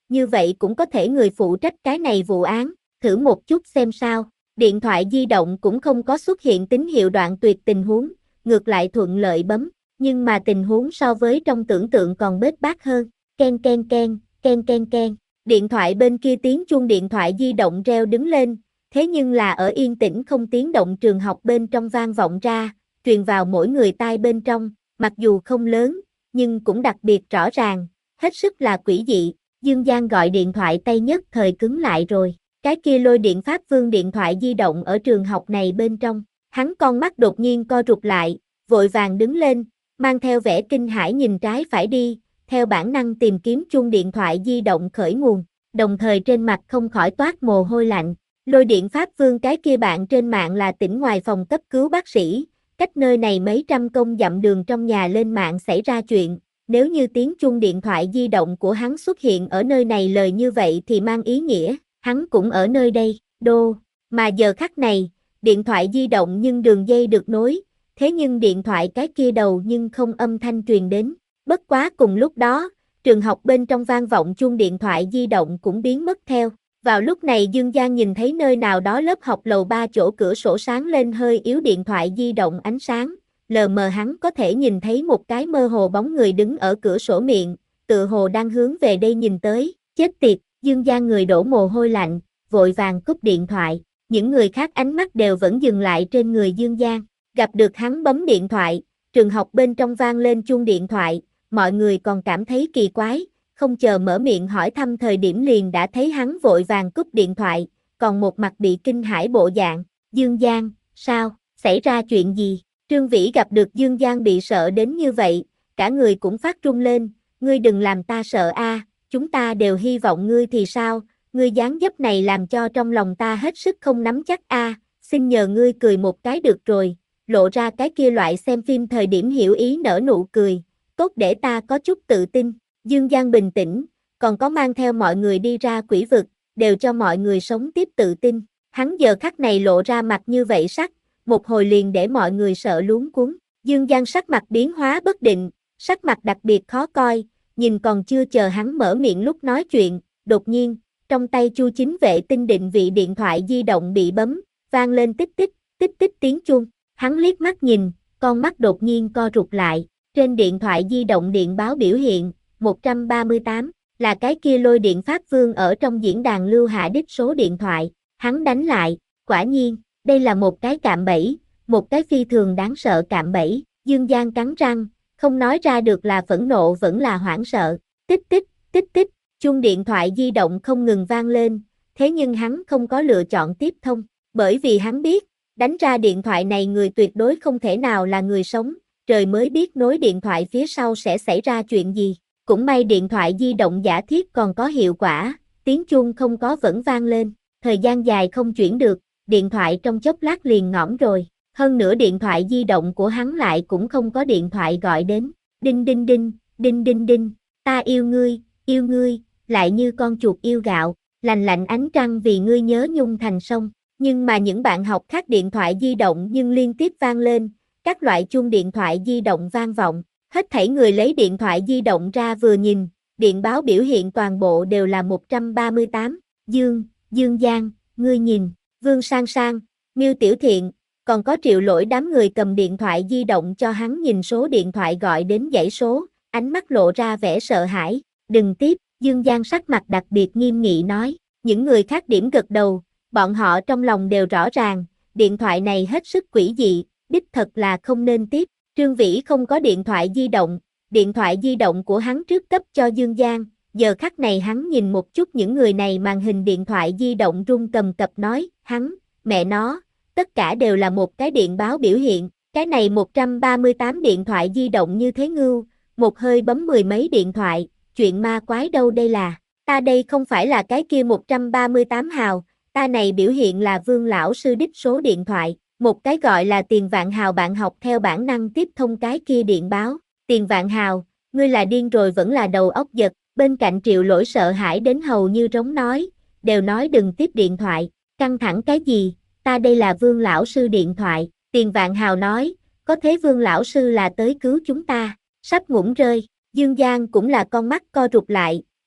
như vậy cũng có thể người phụ trách cái này vụ án, thử một chút xem sao. Điện thoại di động cũng không có xuất hiện tín hiệu đoạn tuyệt tình huống, ngược lại thuận lợi bấm, nhưng mà tình huống so với trong tưởng tượng còn bết bát hơn. Ken ken ken, ken ken ken. Điện thoại bên kia tiếng chuông điện thoại di động reo đứng lên, thế nhưng là ở yên tĩnh không tiếng động trường học bên trong vang vọng ra, truyền vào mỗi người tai bên trong, mặc dù không lớn, nhưng cũng đặc biệt rõ ràng, hết sức là quỷ dị. Dương Giang gọi điện thoại tay nhất thời cứng lại rồi, cái kia lôi điện pháp vương điện thoại di động ở trường học này bên trong, hắn con mắt đột nhiên co rụt lại, vội vàng đứng lên, mang theo vẻ kinh hãi nhìn trái phải đi, theo bản năng tìm kiếm chuông điện thoại di động khởi nguồn, đồng thời trên mặt không khỏi toát mồ hôi lạnh. Lôi điện pháp vương cái kia bạn trên mạng là tỉnh ngoài phòng cấp cứu bác sĩ, cách nơi này mấy trăm công dặm đường trong nhà lên mạng xảy ra chuyện, nếu như tiếng chuông điện thoại di động của hắn xuất hiện ở nơi này lời như vậy thì mang ý nghĩa, hắn cũng ở nơi đây, đô, mà giờ khắc này, điện thoại di động nhưng đường dây được nối, thế nhưng điện thoại cái kia đầu nhưng không âm thanh truyền đến, bất quá cùng lúc đó, trường học bên trong vang vọng chuông điện thoại di động cũng biến mất theo. Vào lúc này Dương Giang nhìn thấy nơi nào đó lớp học lầu ba chỗ cửa sổ sáng lên hơi yếu điện thoại di động ánh sáng, lờ mờ hắn có thể nhìn thấy một cái mơ hồ bóng người đứng ở cửa sổ miệng, tựa hồ đang hướng về đây nhìn tới, chết tiệt, Dương Giang người đổ mồ hôi lạnh, vội vàng cúp điện thoại, những người khác ánh mắt đều vẫn dừng lại trên người Dương Giang, gặp được hắn bấm điện thoại, trường học bên trong vang lên chuông điện thoại, mọi người còn cảm thấy kỳ quái. Không chờ mở miệng hỏi thăm thời điểm liền đã thấy hắn vội vàng cúp điện thoại, còn một mặt bị kinh hãi bộ dạng, Dương Giang, sao, xảy ra chuyện gì? Trương Vĩ gặp được Dương Giang bị sợ đến như vậy, cả người cũng phát run lên, ngươi đừng làm ta sợ a, chúng ta đều hy vọng ngươi thì sao, ngươi dáng dấp này làm cho trong lòng ta hết sức không nắm chắc a, xin nhờ ngươi cười một cái được rồi, lộ ra cái kia loại xem phim thời điểm hiểu ý nở nụ cười, tốt để ta có chút tự tin. Dương Giang bình tĩnh, còn có mang theo mọi người đi ra quỷ vực, đều cho mọi người sống tiếp tự tin. Hắn giờ khắc này lộ ra mặt như vậy sắc, một hồi liền để mọi người sợ luống cuống. Dương Giang sắc mặt biến hóa bất định, sắc mặt đặc biệt khó coi, nhìn còn chưa chờ hắn mở miệng lúc nói chuyện, đột nhiên, trong tay Chu Chính Vệ tinh định vị điện thoại di động bị bấm, vang lên tích tích, tích tích tiếng chuông. Hắn liếc mắt nhìn, con mắt đột nhiên co rụt lại, trên điện thoại di động điện báo biểu hiện một trăm ba mươi tám, là cái kia lôi điện pháp vương ở trong diễn đàn lưu hạ đích số điện thoại, hắn đánh lại, quả nhiên, đây là một cái cạm bẫy, một cái phi thường đáng sợ cạm bẫy, Dương Giang cắn răng, không nói ra được là phẫn nộ vẫn là hoảng sợ, tích tích, tích tích, chuông điện thoại di động không ngừng vang lên, thế nhưng hắn không có lựa chọn tiếp thông, bởi vì hắn biết, đánh ra điện thoại này người tuyệt đối không thể nào là người sống, trời mới biết nối điện thoại phía sau sẽ xảy ra chuyện gì. Cũng may điện thoại di động giả thiết còn có hiệu quả, tiếng chuông không có vẫn vang lên, thời gian dài không chuyển được, điện thoại trong chốc lát liền ngõm rồi, hơn nữa điện thoại di động của hắn lại cũng không có điện thoại gọi đến, đinh đinh đinh, đinh đinh đinh, ta yêu ngươi, yêu ngươi, lại như con chuột yêu gạo, lành lạnh ánh trăng vì ngươi nhớ nhung thành sông, nhưng mà những bạn học khác điện thoại di động nhưng liên tiếp vang lên, các loại chuông điện thoại di động vang vọng. Hết thảy người lấy điện thoại di động ra vừa nhìn, điện báo biểu hiện toàn bộ đều là một trăm ba mươi tám, Dương, Dương Giang, ngươi nhìn, Vương Sang Sang, Miêu Tiểu Thiện, còn có Triệu Lỗi đám người cầm điện thoại di động cho hắn nhìn số điện thoại gọi đến dãy số, ánh mắt lộ ra vẻ sợ hãi, đừng tiếp, Dương Giang sắc mặt đặc biệt nghiêm nghị nói, những người khác điểm gật đầu, bọn họ trong lòng đều rõ ràng, điện thoại này hết sức quỷ dị, đích thật là không nên tiếp. Trương Vĩ không có điện thoại di động, điện thoại di động của hắn trước cấp cho Dương Giang, giờ khắc này hắn nhìn một chút những người này màn hình điện thoại di động rung cầm cập nói, hắn, mẹ nó, tất cả đều là một cái điện báo biểu hiện, cái này một trăm ba mươi tám điện thoại di động như thế ngưu, một hơi bấm mười mấy điện thoại, chuyện ma quái đâu đây là, ta đây không phải là cái kia một trăm ba mươi tám hào, ta này biểu hiện là Vương lão sư đích số điện thoại. Một cái gọi là Tiền Vạn Hào bạn học theo bản năng tiếp thông cái kia điện báo, Tiền Vạn Hào, ngươi là điên rồi vẫn là đầu óc giật, bên cạnh Triệu Lỗi sợ hãi đến hầu như rống nói, đều nói đừng tiếp điện thoại, căng thẳng cái gì, ta đây là Vương lão sư điện thoại, Tiền Vạn Hào nói, có thế Vương lão sư là tới cứu chúng ta, sắp ngủm rơi, Dương Giang cũng là con mắt co rụt lại,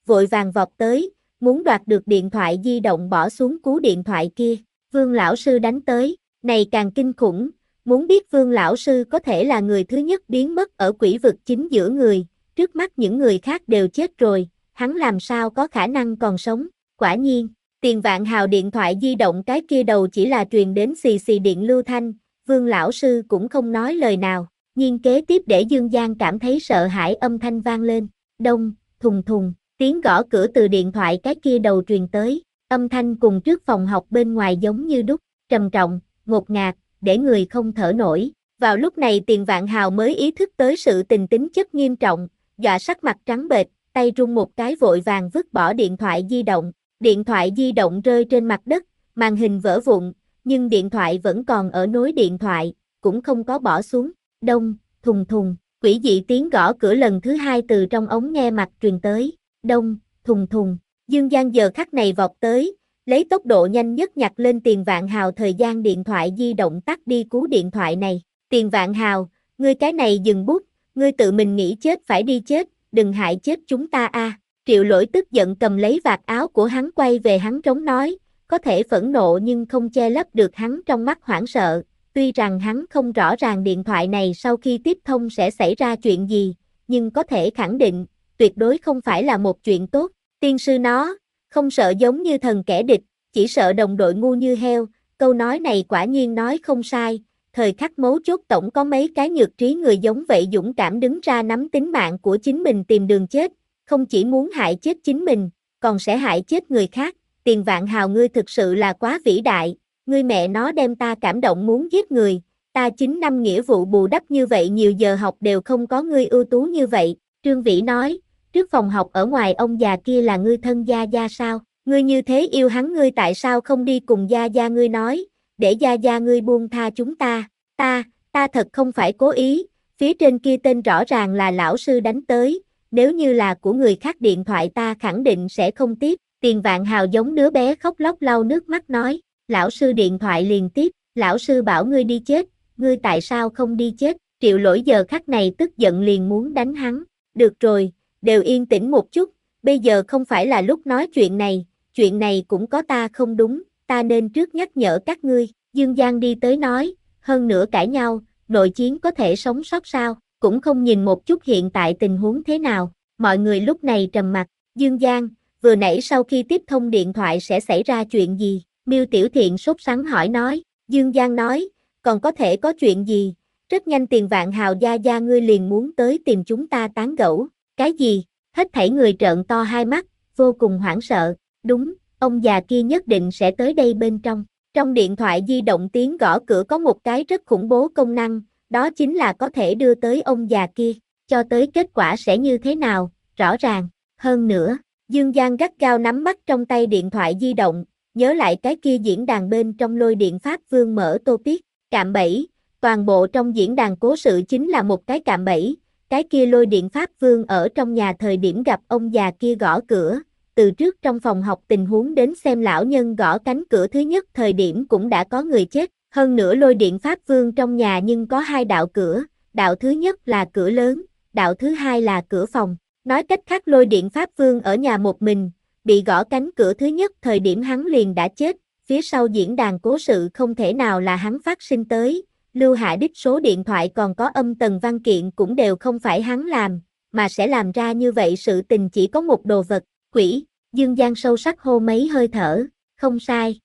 vội vàng vọt tới, muốn đoạt được điện thoại di động bỏ xuống cú điện thoại kia. Vương lão sư đánh tới, này càng kinh khủng, muốn biết Vương lão sư có thể là người thứ nhất biến mất ở quỷ vực chính giữa người, trước mắt những người khác đều chết rồi, hắn làm sao có khả năng còn sống. Quả nhiên, Tiền Vạn Hào điện thoại di động cái kia đầu chỉ là truyền đến xì xì điện lưu thanh, Vương lão sư cũng không nói lời nào, nhưng kế tiếp để Dương Giang cảm thấy sợ hãi âm thanh vang lên, đông, thùng thùng, tiếng gõ cửa từ điện thoại cái kia đầu truyền tới, âm thanh cùng trước phòng học bên ngoài giống như đúc, trầm trọng, ngột ngạt, để người không thở nổi. Vào lúc này Tiền Vạn Hào mới ý thức tới sự tình tính chất nghiêm trọng, dọa sắc mặt trắng bệch, tay run một cái vội vàng vứt bỏ điện thoại di động. Điện thoại di động rơi trên mặt đất, màn hình vỡ vụn, nhưng điện thoại vẫn còn ở nối điện thoại, cũng không có bỏ xuống. Đông, thùng thùng, quỷ dị tiếng gõ cửa lần thứ hai từ trong ống nghe mặt truyền tới. Đông, thùng thùng, Dương Giang giờ khắc này vọt tới, lấy tốc độ nhanh nhất nhặt lên Tiền Vạn Hào thời gian điện thoại di động tắt đi cú điện thoại này. Tiền Vạn Hào, ngươi cái này dừng bút, ngươi tự mình nghĩ chết phải đi chết, đừng hại chết chúng ta a. À. Triệu Lỗi tức giận cầm lấy vạt áo của hắn quay về hắn trống nói, có thể phẫn nộ nhưng không che lấp được hắn trong mắt hoảng sợ, tuy rằng hắn không rõ ràng điện thoại này sau khi tiếp thông sẽ xảy ra chuyện gì, nhưng có thể khẳng định, tuyệt đối không phải là một chuyện tốt. Tiên sư nó, không sợ giống như thần kẻ địch, chỉ sợ đồng đội ngu như heo, câu nói này quả nhiên nói không sai, thời khắc mấu chốt tổng có mấy cái nhược trí người giống vậy dũng cảm đứng ra nắm tính mạng của chính mình tìm đường chết, không chỉ muốn hại chết chính mình, còn sẽ hại chết người khác. Tiền Vạn Hào ngươi thực sự là quá vĩ đại, ngươi mẹ nó đem ta cảm động muốn giết người, ta chín năm nghĩa vụ bù đắp như vậy nhiều giờ học đều không có ngươi ưu tú như vậy. Trương Vĩ nói, trước phòng học ở ngoài ông già kia là ngươi thân gia gia sao, ngươi như thế yêu hắn ngươi tại sao không đi cùng gia gia ngươi nói, để gia gia ngươi buông tha chúng ta, ta, ta thật không phải cố ý, phía trên kia tên rõ ràng là lão sư đánh tới, nếu như là của người khác điện thoại ta khẳng định sẽ không tiếp. Tiền Vạn Hào giống đứa bé khóc lóc lau nước mắt nói, lão sư điện thoại liền tiếp, lão sư bảo ngươi đi chết, ngươi tại sao không đi chết. Triệu Lỗi giờ khắc này tức giận liền muốn đánh hắn, được rồi, đều yên tĩnh một chút, bây giờ không phải là lúc nói chuyện này, chuyện này cũng có ta không đúng, ta nên trước nhắc nhở các ngươi. Dương Giang đi tới nói, hơn nữa cãi nhau, nội chiến có thể sống sót sao, cũng không nhìn một chút hiện tại tình huống thế nào. Mọi người lúc này trầm mặc. Dương Giang, vừa nãy sau khi tiếp thông điện thoại sẽ xảy ra chuyện gì? Miêu Tiểu Thiện sốt sắng hỏi nói. Dương Giang nói, còn có thể có chuyện gì? Rất nhanh Tiền Vạn Hào gia gia ngươi liền muốn tới tìm chúng ta tán gẫu. Cái gì? Hết thảy người trợn to hai mắt, vô cùng hoảng sợ. Đúng, ông già kia nhất định sẽ tới đây bên trong. Trong điện thoại di động tiếng gõ cửa có một cái rất khủng bố công năng, đó chính là có thể đưa tới ông già kia. Cho tới kết quả sẽ như thế nào, rõ ràng. Hơn nữa, Dương Giang gắt gao nắm bắt trong tay điện thoại di động, nhớ lại cái kia diễn đàn bên trong Lôi Điện Pháp Vương mở topic, cạm bẫy, toàn bộ trong diễn đàn cố sự chính là một cái cạm bẫy, cái kia Lôi Điện Pháp Vương ở trong nhà thời điểm gặp ông già kia gõ cửa, từ trước trong phòng học tình huống đến xem lão nhân gõ cánh cửa thứ nhất thời điểm cũng đã có người chết, hơn nữa Lôi Điện Pháp Vương trong nhà nhưng có hai đạo cửa, đạo thứ nhất là cửa lớn, đạo thứ hai là cửa phòng. Nói cách khác Lôi Điện Pháp Vương ở nhà một mình, bị gõ cánh cửa thứ nhất thời điểm hắn liền đã chết, phía sau diễn đàn cố sự không thể nào là hắn phát sinh tới, lưu hạ đích số điện thoại còn có âm tần văn kiện cũng đều không phải hắn làm, mà sẽ làm ra như vậy sự tình chỉ có một đồ vật, quỷ. Dương Giang sâu sắc hô mấy hơi thở, không sai.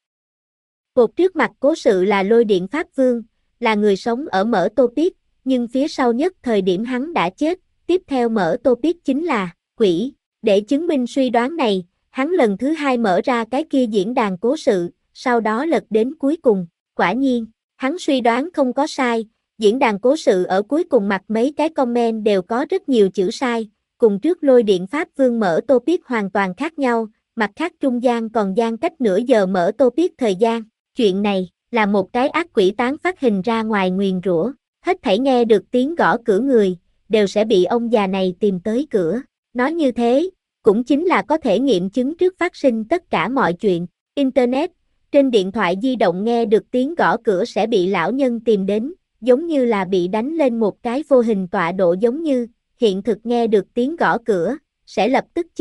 Cột trước mặt cố sự là Lôi Điện Pháp Vương, là người sống ở mở topic, nhưng phía sau nhất thời điểm hắn đã chết. Tiếp theo mở topic chính là quỷ, để chứng minh suy đoán này, hắn lần thứ hai mở ra cái kia diễn đàn cố sự, sau đó lật đến cuối cùng, quả nhiên, hắn suy đoán không có sai, diễn đàn cố sự ở cuối cùng mặt mấy cái comment đều có rất nhiều chữ sai, cùng trước Lôi Điện Pháp Vương mở topic hoàn toàn khác nhau, mặt khác trung gian còn gian cách nửa giờ mở topic thời gian, chuyện này là một cái ác quỷ tán phát hình ra ngoài nguyền rủa, hết thảy nghe được tiếng gõ cửa người đều sẽ bị ông già này tìm tới cửa. Nói như thế, cũng chính là có thể nghiệm chứng trước phát sinh tất cả mọi chuyện. Internet, trên điện thoại di động nghe được tiếng gõ cửa sẽ bị lão nhân tìm đến, giống như là bị đánh lên một cái vô hình tọa độ giống như, hiện thực nghe được tiếng gõ cửa, sẽ lập tức chết.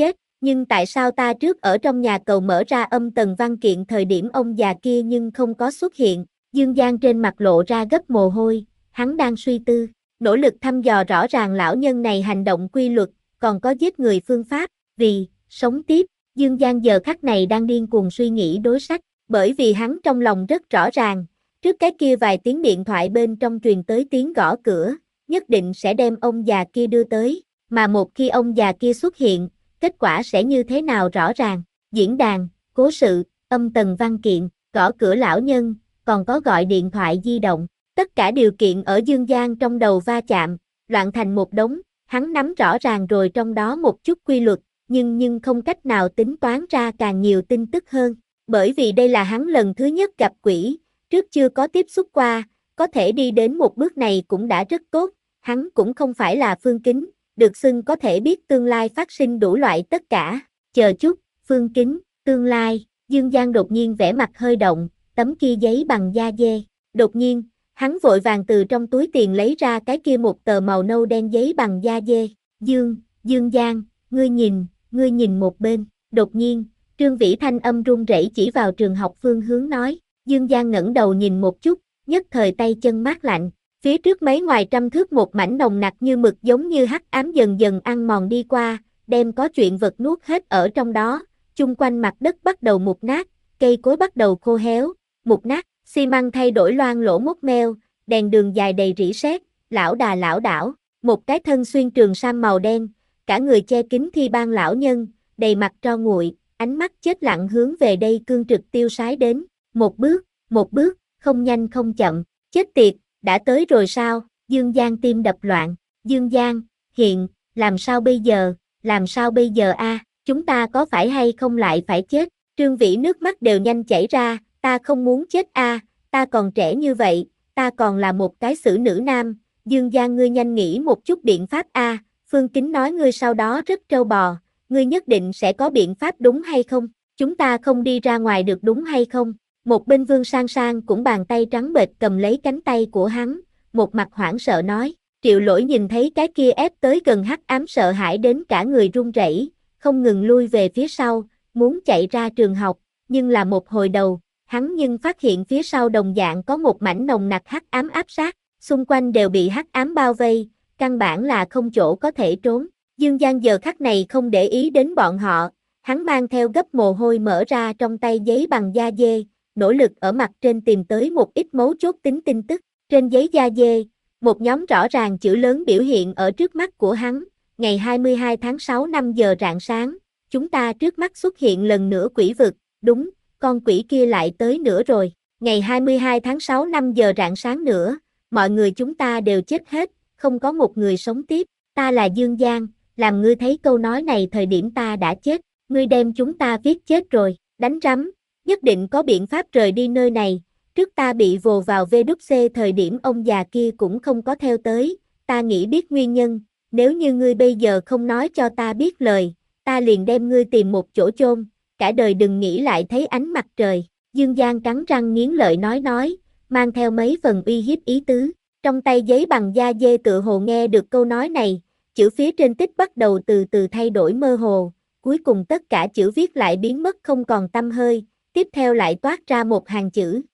Nhưng tại sao ta trước ở trong nhà cầu mở ra âm tần văn kiện thời điểm ông già kia nhưng không có xuất hiện? Dương Giang trên mặt lộ ra gấp mồ hôi, hắn đang suy tư, nỗ lực thăm dò rõ ràng lão nhân này hành động quy luật, còn có giết người phương pháp, vì, sống tiếp, Dương Giang giờ khắc này đang điên cuồng suy nghĩ đối sách, bởi vì hắn trong lòng rất rõ ràng, trước cái kia vài tiếng điện thoại bên trong truyền tới tiếng gõ cửa, nhất định sẽ đem ông già kia đưa tới, mà một khi ông già kia xuất hiện, kết quả sẽ như thế nào rõ ràng, diễn đàn, cố sự, âm tần văn kiện, gõ cửa lão nhân, còn có gọi điện thoại di động, tất cả điều kiện ở Dương Giang trong đầu va chạm, loạn thành một đống, hắn nắm rõ ràng rồi trong đó một chút quy luật, nhưng nhưng không cách nào tính toán ra càng nhiều tin tức hơn, bởi vì đây là hắn lần thứ nhất gặp quỷ, trước chưa có tiếp xúc qua, có thể đi đến một bước này cũng đã rất tốt, hắn cũng không phải là Phương Kính, được xưng có thể biết tương lai phát sinh đủ loại tất cả, chờ chút, Phương Kính, tương lai, Dương Giang đột nhiên vẻ mặt hơi động, tấm kia giấy bằng da dê, đột nhiên, hắn vội vàng từ trong túi tiền lấy ra cái kia một tờ màu nâu đen giấy bằng da dê, Dương, Dương Giang, ngươi nhìn, ngươi nhìn một bên, đột nhiên, Trương Vĩ thanh âm run rẩy chỉ vào trường học phương hướng nói, Dương Giang ngẩng đầu nhìn một chút, nhất thời tay chân mát lạnh, phía trước mấy ngoài trăm thước một mảnh nồng nặc như mực giống như hắc ám dần dần ăn mòn đi qua, đem có chuyện vật nuốt hết ở trong đó, chung quanh mặt đất bắt đầu mục nát, cây cối bắt đầu khô héo, mục nát, xi măng thay đổi loang lỗ mốc meo, đèn đường dài đầy rỉ sét, lão đà lão đảo, một cái thân xuyên trường sam màu đen, cả người che kín thi ban lão nhân, đầy mặt tro nguội, ánh mắt chết lặng hướng về đây cương trực tiêu sái đến, một bước, một bước, không nhanh không chậm, chết tiệt, đã tới rồi sao? Dương Giang tim đập loạn, Dương Giang, hiện, làm sao bây giờ, làm sao bây giờ a? Chúng ta có phải hay không lại phải chết? Trương Vĩ nước mắt đều nhanh chảy ra, ta không muốn chết a, ta còn trẻ như vậy, ta còn là một cái xử nữ nam, Dương Giang ngươi nhanh nghĩ một chút biện pháp a, Phương Kính nói ngươi sau đó rất trâu bò, ngươi nhất định sẽ có biện pháp đúng hay không? Chúng ta không đi ra ngoài được đúng hay không? Một bên Vương Sang Sang cũng bàn tay trắng bệch cầm lấy cánh tay của hắn, một mặt hoảng sợ nói, Triệu Lỗi nhìn thấy cái kia ép tới gần hắc ám sợ hãi đến cả người run rẩy, không ngừng lui về phía sau, muốn chạy ra trường học, nhưng là một hồi đầu, hắn nhưng phát hiện phía sau đồng dạng có một mảnh nồng nặc hắc ám áp sát, xung quanh đều bị hắc ám bao vây, căn bản là không chỗ có thể trốn. Dương Giang giờ khắc này không để ý đến bọn họ, hắn mang theo gấp mồ hôi mở ra trong tay giấy bằng da dê, nỗ lực ở mặt trên tìm tới một ít mấu chốt tính tin tức. Trên giấy da dê, một nhóm rõ ràng chữ lớn biểu hiện ở trước mắt của hắn, ngày hai mươi hai tháng sáu năm giờ rạng sáng, chúng ta trước mắt xuất hiện lần nữa quỷ vực, đúng, con quỷ kia lại tới nữa rồi, ngày hai mươi hai tháng sáu năm giờ rạng sáng nữa, mọi người chúng ta đều chết hết, không có một người sống tiếp, ta là Dương Giang, làm ngươi thấy câu nói này thời điểm ta đã chết, ngươi đem chúng ta viết chết rồi, đánh rắm, nhất định có biện pháp rời đi nơi này, trước ta bị vồ vào vê đút xê thời điểm ông già kia cũng không có theo tới, ta nghĩ biết nguyên nhân, nếu như ngươi bây giờ không nói cho ta biết lời, ta liền đem ngươi tìm một chỗ chôn, cả đời đừng nghĩ lại thấy ánh mặt trời, Dương Giang cắn răng nghiến lợi nói nói, mang theo mấy phần uy hiếp ý tứ, trong tay giấy bằng da dê tựa hồ nghe được câu nói này, chữ phía trên tích bắt đầu từ từ thay đổi mơ hồ, cuối cùng tất cả chữ viết lại biến mất không còn tăm hơi, tiếp theo lại toát ra một hàng chữ.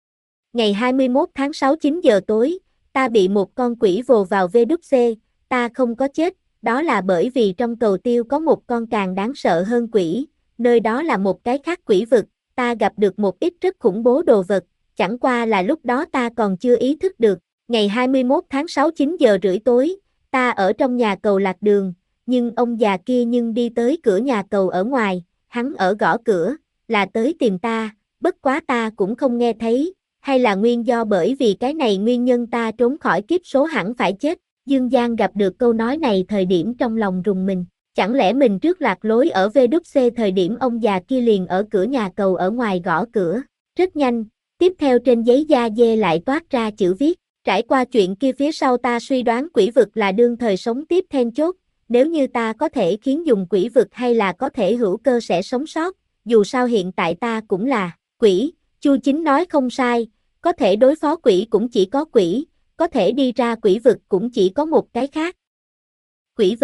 Ngày hai mươi mốt tháng sáu chín giờ tối, ta bị một con quỷ vồ vào vê đút xê, ta không có chết, đó là bởi vì trong cầu tiêu có một con càng đáng sợ hơn quỷ, nơi đó là một cái khác quỷ vực, ta gặp được một ít rất khủng bố đồ vật, chẳng qua là lúc đó ta còn chưa ý thức được. Ngày hai mươi mốt tháng sáu chín giờ rưỡi tối, ta ở trong nhà cầu lạc đường, nhưng ông già kia nhưng đi tới cửa nhà cầu ở ngoài, hắn ở gõ cửa, là tới tìm ta, bất quá ta cũng không nghe thấy, hay là nguyên do bởi vì cái này nguyên nhân ta trốn khỏi kiếp số hẳn phải chết. Dương Giang gặp được câu nói này thời điểm trong lòng rùng mình, chẳng lẽ mình trước lạc lối ở vê đút xê thời điểm ông già kia liền ở cửa nhà cầu ở ngoài gõ cửa, rất nhanh, tiếp theo trên giấy da dê lại toát ra chữ viết, trải qua chuyện kia phía sau ta suy đoán quỷ vực là đương thời sống tiếp then chốt, nếu như ta có thể khiến dùng quỷ vực hay là có thể hữu cơ sẽ sống sót, dù sao hiện tại ta cũng là quỷ, Chu Chính nói không sai, có thể đối phó quỷ cũng chỉ có quỷ, có thể đi ra quỷ vực cũng chỉ có một cái khác. Quỷ vực,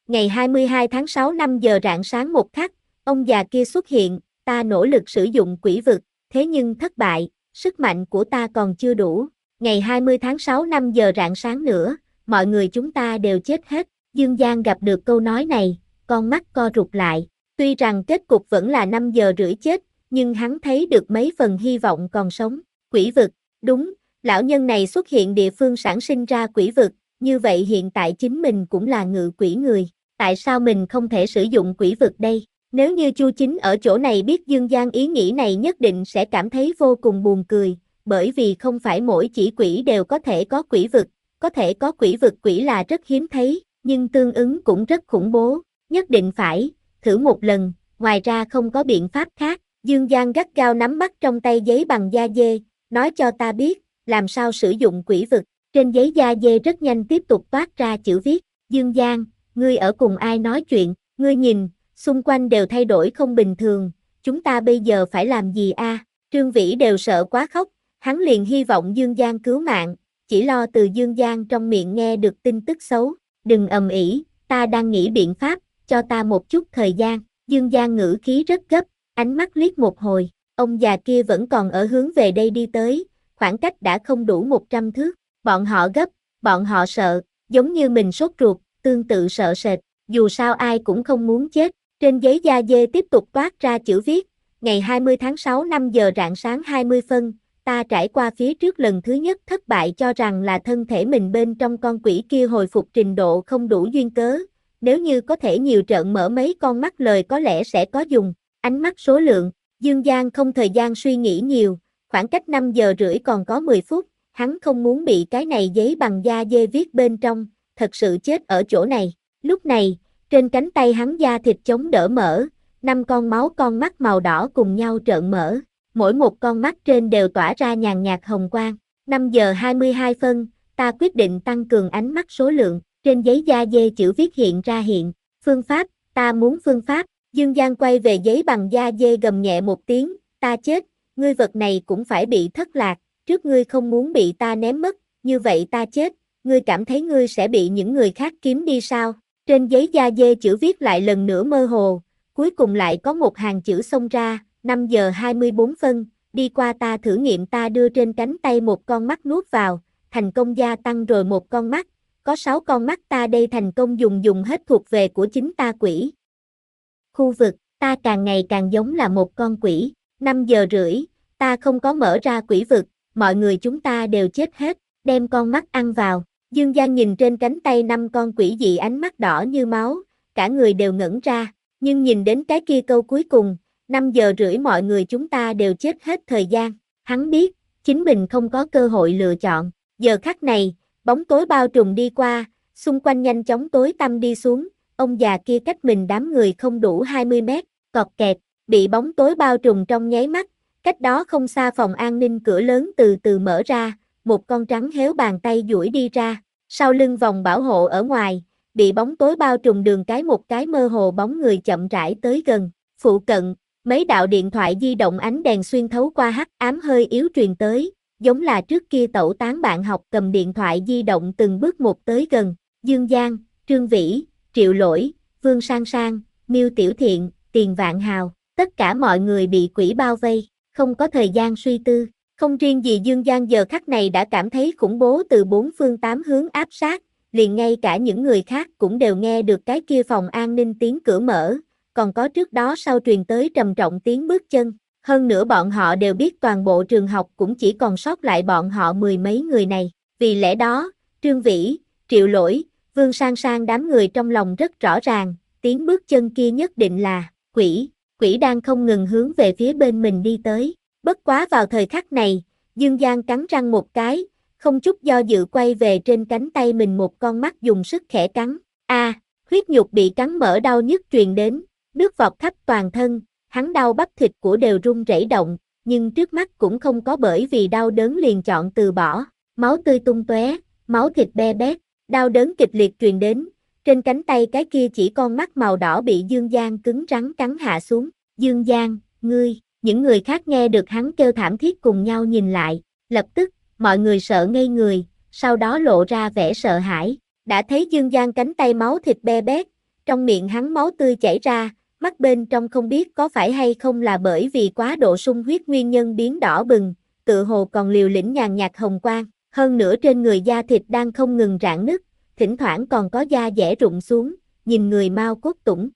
Ngày hai mươi hai tháng sáu năm giờ rạng sáng một khắc, ông già kia xuất hiện, ta nỗ lực sử dụng quỷ vực, thế nhưng thất bại, sức mạnh của ta còn chưa đủ. Ngày hai mươi tháng sáu năm giờ rạng sáng nữa, mọi người chúng ta đều chết hết. Dương Giang gặp được câu nói này, con mắt co rụt lại. Tuy rằng kết cục vẫn là năm giờ rưỡi chết, nhưng hắn thấy được mấy phần hy vọng còn sống. Quỷ vực, đúng, lão nhân này xuất hiện địa phương sản sinh ra quỷ vực, như vậy hiện tại chính mình cũng là ngự quỷ người. Tại sao mình không thể sử dụng quỷ vực đây? Nếu như Chu Chính ở chỗ này biết Dương Giang ý nghĩ này nhất định sẽ cảm thấy vô cùng buồn cười, bởi vì không phải mỗi chỉ quỷ đều có thể có quỷ vực, có thể có quỷ vực quỷ là rất hiếm thấy, nhưng tương ứng cũng rất khủng bố, nhất định phải, thử một lần, ngoài ra không có biện pháp khác. Dương Giang gắt gao nắm bắt trong tay giấy bằng da dê, nói cho ta biết, làm sao sử dụng quỷ vực. Trên giấy da dê rất nhanh tiếp tục toát ra chữ viết, Dương Giang, ngươi ở cùng ai nói chuyện, ngươi nhìn, xung quanh đều thay đổi không bình thường, chúng ta bây giờ phải làm gì a? À? Trương Vĩ đều sợ quá khóc, hắn liền hy vọng Dương Giang cứu mạng, chỉ lo từ Dương Giang trong miệng nghe được tin tức xấu, đừng ầm ĩ, ta đang nghĩ biện pháp, cho ta một chút thời gian. Dương Giang ngữ khí rất gấp, ánh mắt liếc một hồi, ông già kia vẫn còn ở hướng về đây đi tới, khoảng cách đã không đủ một trăm thước, bọn họ gấp, bọn họ sợ, giống như mình sốt ruột, tương tự sợ sệt, dù sao ai cũng không muốn chết. Trên giấy da dê tiếp tục toát ra chữ viết, ngày hai mươi tháng sáu năm giờ rạng sáng hai mươi phân, ta trải qua phía trước lần thứ nhất thất bại cho rằng là thân thể mình bên trong con quỷ kia hồi phục trình độ không đủ duyên cớ, nếu như có thể nhiều trợn mở mấy con mắt lời có lẽ sẽ có dùng, ánh mắt số lượng, Dương Giang không thời gian suy nghĩ nhiều, khoảng cách năm giờ rưỡi còn có mười phút, hắn không muốn bị cái này giấy bằng da dê viết bên trong, thật sự chết ở chỗ này, lúc này, trên cánh tay hắn da thịt chống đỡ mở, năm con máu con mắt màu đỏ cùng nhau trợn mở, mỗi một con mắt trên đều tỏa ra nhàn nhạt hồng quang. năm giờ hai mươi hai phân, ta quyết định tăng cường ánh mắt số lượng, trên giấy da dê chữ viết hiện ra hiện, phương pháp, ta muốn phương pháp, Dương Giang quay về giấy bằng da dê gầm nhẹ một tiếng, ta chết, ngươi vật này cũng phải bị thất lạc, trước ngươi không muốn bị ta ném mất, như vậy ta chết, ngươi cảm thấy ngươi sẽ bị những người khác kiếm đi sao? Trên giấy da dê chữ viết lại lần nữa mơ hồ, cuối cùng lại có một hàng chữ xông ra, năm giờ hai mươi bốn phân, đi qua ta thử nghiệm ta đưa trên cánh tay một con mắt nuốt vào, thành công gia tăng rồi một con mắt, có sáu con mắt ta đây thành công dùng dùng hết thuộc về của chính ta quỷ. Khu vực, ta càng ngày càng giống là một con quỷ, năm giờ rưỡi, ta không có mở ra quỷ vực, mọi người chúng ta đều chết hết, đem con mắt ăn vào. Dương Giang nhìn trên cánh tay năm con quỷ dị ánh mắt đỏ như máu, cả người đều ngẩn ra, nhưng nhìn đến cái kia câu cuối cùng, năm giờ rưỡi mọi người chúng ta đều chết hết thời gian, hắn biết, chính mình không có cơ hội lựa chọn, giờ khắc này, bóng tối bao trùm đi qua, xung quanh nhanh chóng tối tăm đi xuống, ông già kia cách mình đám người không đủ hai mươi mét, cọt kẹt, bị bóng tối bao trùm trong nháy mắt, cách đó không xa phòng an ninh cửa lớn từ từ mở ra, một con trắng héo bàn tay duỗi đi ra, sau lưng vòng bảo hộ ở ngoài, bị bóng tối bao trùm đường cái một cái mơ hồ bóng người chậm rãi tới gần, phụ cận, mấy đạo điện thoại di động ánh đèn xuyên thấu qua hắc ám hơi yếu truyền tới, giống là trước kia tẩu tán bạn học cầm điện thoại di động từng bước một tới gần, Dương Giang, Trương Vĩ, Triệu Lỗi, Vương Sang Sang, Miêu Tiểu Thiện, Tiền Vạn Hào, tất cả mọi người bị quỷ bao vây, không có thời gian suy tư. Không riêng gì Dương Giang giờ khắc này đã cảm thấy khủng bố từ bốn phương tám hướng áp sát, liền ngay cả những người khác cũng đều nghe được cái kia phòng an ninh tiếng cửa mở, còn có trước đó sau truyền tới trầm trọng tiếng bước chân. Hơn nữa bọn họ đều biết toàn bộ trường học cũng chỉ còn sót lại bọn họ mười mấy người này. Vì lẽ đó, Trương Vĩ, Triệu Lỗi, Vương Sang Sang đám người trong lòng rất rõ ràng, tiếng bước chân kia nhất định là quỷ, quỷ đang không ngừng hướng về phía bên mình đi tới. Bất quá vào thời khắc này, Dương Giang cắn răng một cái, không chút do dự quay về trên cánh tay mình một con mắt dùng sức khẽ cắn. A, à, huyết nhục bị cắn mở đau nhức truyền đến, nước vọt khắp toàn thân, hắn đau bắp thịt của đều run rẩy động, nhưng trước mắt cũng không có bởi vì đau đớn liền chọn từ bỏ, máu tươi tung tóe, máu thịt be bét, đau đớn kịch liệt truyền đến, trên cánh tay cái kia chỉ con mắt màu đỏ bị Dương Giang cứng rắn cắn hạ xuống. Dương Giang, ngươi, những người khác nghe được hắn kêu thảm thiết cùng nhau nhìn lại, lập tức, mọi người sợ ngây người, sau đó lộ ra vẻ sợ hãi, đã thấy Dương Giang cánh tay máu thịt be bét, Trong miệng hắn máu tươi chảy ra, mắt bên trong không biết có phải hay không là bởi vì quá độ sung huyết nguyên nhân biến đỏ bừng, tự hồ còn liều lĩnh nhàn nhạt hồng quang, hơn nữa trên người da thịt đang không ngừng rạn nứt, thỉnh thoảng còn có da dẻ rụng xuống, nhìn người mau cốt tủng.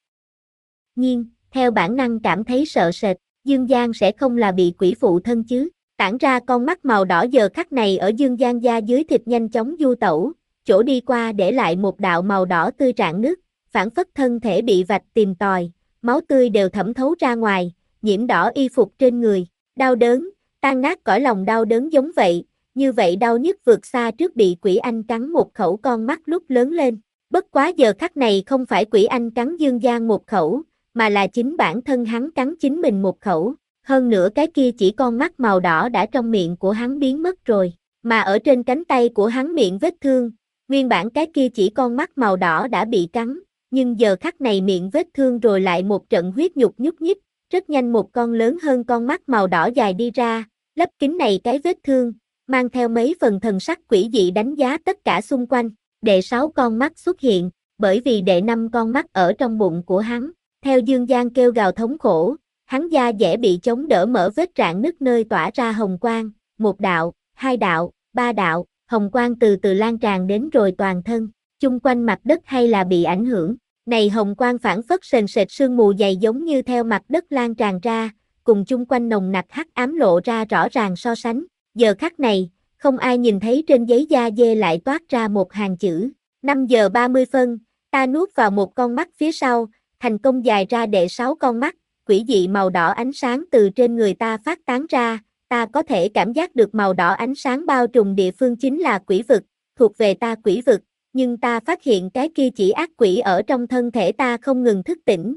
Nhiên, theo bản năng cảm thấy sợ sệt, Dương Giang sẽ không là bị quỷ phụ thân chứ. Tản ra con mắt màu đỏ giờ khắc này ở Dương Giang da dưới thịt nhanh chóng du tẩu, chỗ đi qua để lại một đạo màu đỏ tươi rạn nứt, phản phất thân thể bị vạch tìm tòi, máu tươi đều thẩm thấu ra ngoài, nhiễm đỏ y phục trên người, đau đớn, tan nát cõi lòng đau đớn giống vậy, như vậy đau nhức vượt xa trước bị quỷ anh cắn một khẩu con mắt lúc lớn lên. Bất quá giờ khắc này không phải quỷ anh cắn Dương Giang một khẩu, mà là chính bản thân hắn cắn chính mình một khẩu. Hơn nữa cái kia chỉ con mắt màu đỏ đã trong miệng của hắn biến mất rồi, mà ở trên cánh tay của hắn miệng vết thương, nguyên bản cái kia chỉ con mắt màu đỏ đã bị cắn, nhưng giờ khắc này miệng vết thương rồi lại một trận huyết nhục nhúc nhích, rất nhanh một con lớn hơn con mắt màu đỏ dài đi ra, lấp kín này cái vết thương, mang theo mấy phần thần sắc quỷ dị đánh giá tất cả xung quanh, đệ sáu con mắt xuất hiện, bởi vì đệ năm con mắt ở trong bụng của hắn, theo Dương Giang kêu gào thống khổ. Hắn da dẻ bị chống đỡ mở vết rạn nứt nơi tỏa ra hồng quang, một đạo, hai đạo, ba đạo, hồng quang từ từ lan tràn đến rồi toàn thân, chung quanh mặt đất hay là bị ảnh hưởng. Này hồng quang phản phất sền sệt sương mù dày giống như theo mặt đất lan tràn ra, cùng chung quanh nồng nặc hắc ám lộ ra rõ ràng so sánh. Giờ khắc này, không ai nhìn thấy trên giấy da dê lại toát ra một hàng chữ. năm giờ ba mươi phân, ta nuốt vào một con mắt phía sau, thành công dài ra đệ sáu con mắt. Quỷ dị màu đỏ ánh sáng từ trên người ta phát tán ra, ta có thể cảm giác được màu đỏ ánh sáng bao trùm địa phương chính là quỷ vực, thuộc về ta quỷ vực, nhưng ta phát hiện cái kia chỉ ác quỷ ở trong thân thể ta không ngừng thức tỉnh.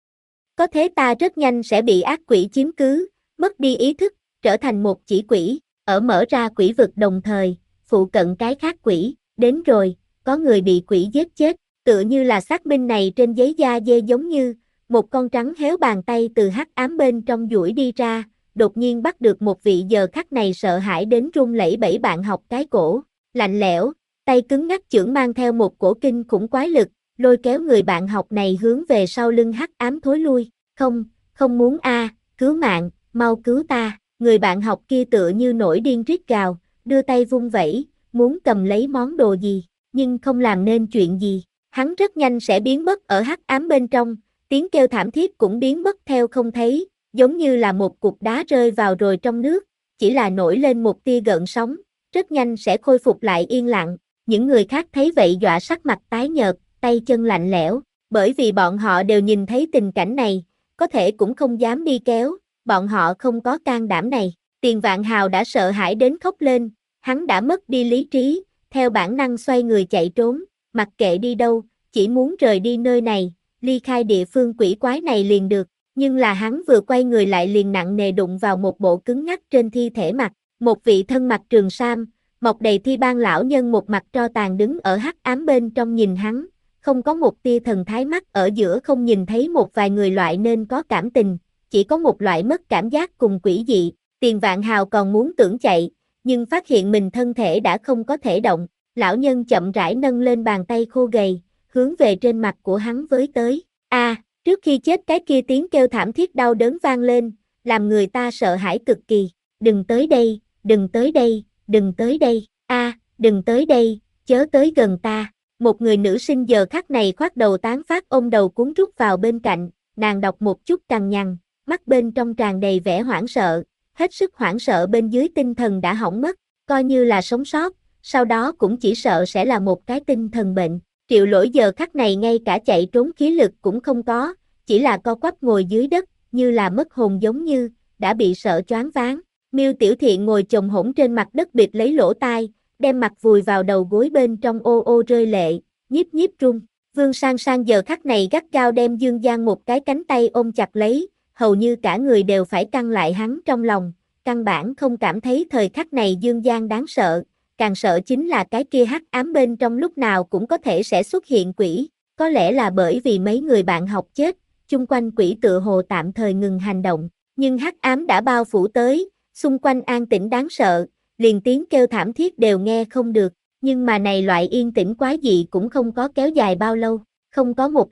Có thế ta rất nhanh sẽ bị ác quỷ chiếm cứ, mất đi ý thức, trở thành một chỉ quỷ, ở mở ra quỷ vực đồng thời, phụ cận cái khác quỷ, đến rồi, có người bị quỷ giết chết, tựa như là xác minh này trên giấy da dê giống như một con trắng héo bàn tay từ hắc ám bên trong duỗi đi ra, đột nhiên bắt được một vị giờ khắc này sợ hãi đến run lẩy bẩy bạn học cái cổ, lạnh lẽo, tay cứng ngắc chưởng mang theo một cổ kinh khủng quái lực, lôi kéo người bạn học này hướng về sau lưng hắc ám thối lui, không, không muốn a, cứu mạng, mau cứu ta, người bạn học kia tựa như nổi điên rít gào, đưa tay vung vẩy, muốn cầm lấy món đồ gì, nhưng không làm nên chuyện gì, hắn rất nhanh sẽ biến mất ở hắc ám bên trong. Tiếng kêu thảm thiết cũng biến mất theo không thấy, giống như là một cục đá rơi vào rồi trong nước, chỉ là nổi lên một tia gợn sóng, rất nhanh sẽ khôi phục lại yên lặng. Những người khác thấy vậy dọa sắc mặt tái nhợt, tay chân lạnh lẽo, bởi vì bọn họ đều nhìn thấy tình cảnh này, có thể cũng không dám đi kéo, bọn họ không có can đảm này. Tiền Vạn Hào đã sợ hãi đến khóc lên, hắn đã mất đi lý trí, theo bản năng xoay người chạy trốn, mặc kệ đi đâu, chỉ muốn rời đi nơi này. Ly khai địa phương quỷ quái này liền được, nhưng là hắn vừa quay người lại liền nặng nề đụng vào một bộ cứng ngắc trên thi thể mặt, một vị thân mặc trường sam, mọc đầy thi ban lão nhân một mặt tro tàn đứng ở hắc ám bên trong nhìn hắn, không có một tia thần thái mắt ở giữa không nhìn thấy một vài người loại nên có cảm tình, chỉ có một loại mất cảm giác cùng quỷ dị, Tiền Vạn Hào còn muốn tưởng chạy, nhưng phát hiện mình thân thể đã không có thể động, lão nhân chậm rãi nâng lên bàn tay khô gầy, hướng về trên mặt của hắn với tới. A, à, trước khi chết cái kia tiếng kêu thảm thiết đau đớn vang lên, làm người ta sợ hãi cực kỳ. Đừng tới đây, đừng tới đây, đừng tới đây, a, à, đừng tới đây, chớ tới gần ta. Một người nữ sinh giờ khắc này khoác đầu tán phát ôm đầu cuốn rút vào bên cạnh, nàng đọc một chút cằn nhằn, mắt bên trong tràn đầy vẻ hoảng sợ, hết sức hoảng sợ bên dưới tinh thần đã hỏng mất, coi như là sống sót, sau đó cũng chỉ sợ sẽ là một cái tinh thần bệnh. Triệu Lỗi giờ khắc này ngay cả chạy trốn khí lực cũng không có, chỉ là co quắp ngồi dưới đất, như là mất hồn giống như, đã bị sợ choáng váng. Miêu Tiểu Thiện ngồi chồng hổn trên mặt đất bịt lấy lỗ tai, đem mặt vùi vào đầu gối bên trong ô ô rơi lệ, nhiếp nhiếp run. Vương Sang Sang giờ khắc này gắt gao đem Dương Giang một cái cánh tay ôm chặt lấy, hầu như cả người đều phải căng lại hắn trong lòng, căn bản không cảm thấy thời khắc này Dương Giang đáng sợ. Càng sợ chính là cái kia hắc ám bên trong lúc nào cũng có thể sẽ xuất hiện quỷ, có lẽ là bởi vì mấy người bạn học chết, chung quanh quỷ tựa hồ tạm thời ngừng hành động, nhưng hắc ám đã bao phủ tới, xung quanh an tĩnh đáng sợ, liền tiếng kêu thảm thiết đều nghe không được, nhưng mà này loại yên tĩnh quái dị cũng không có kéo dài bao lâu, không có một lúc,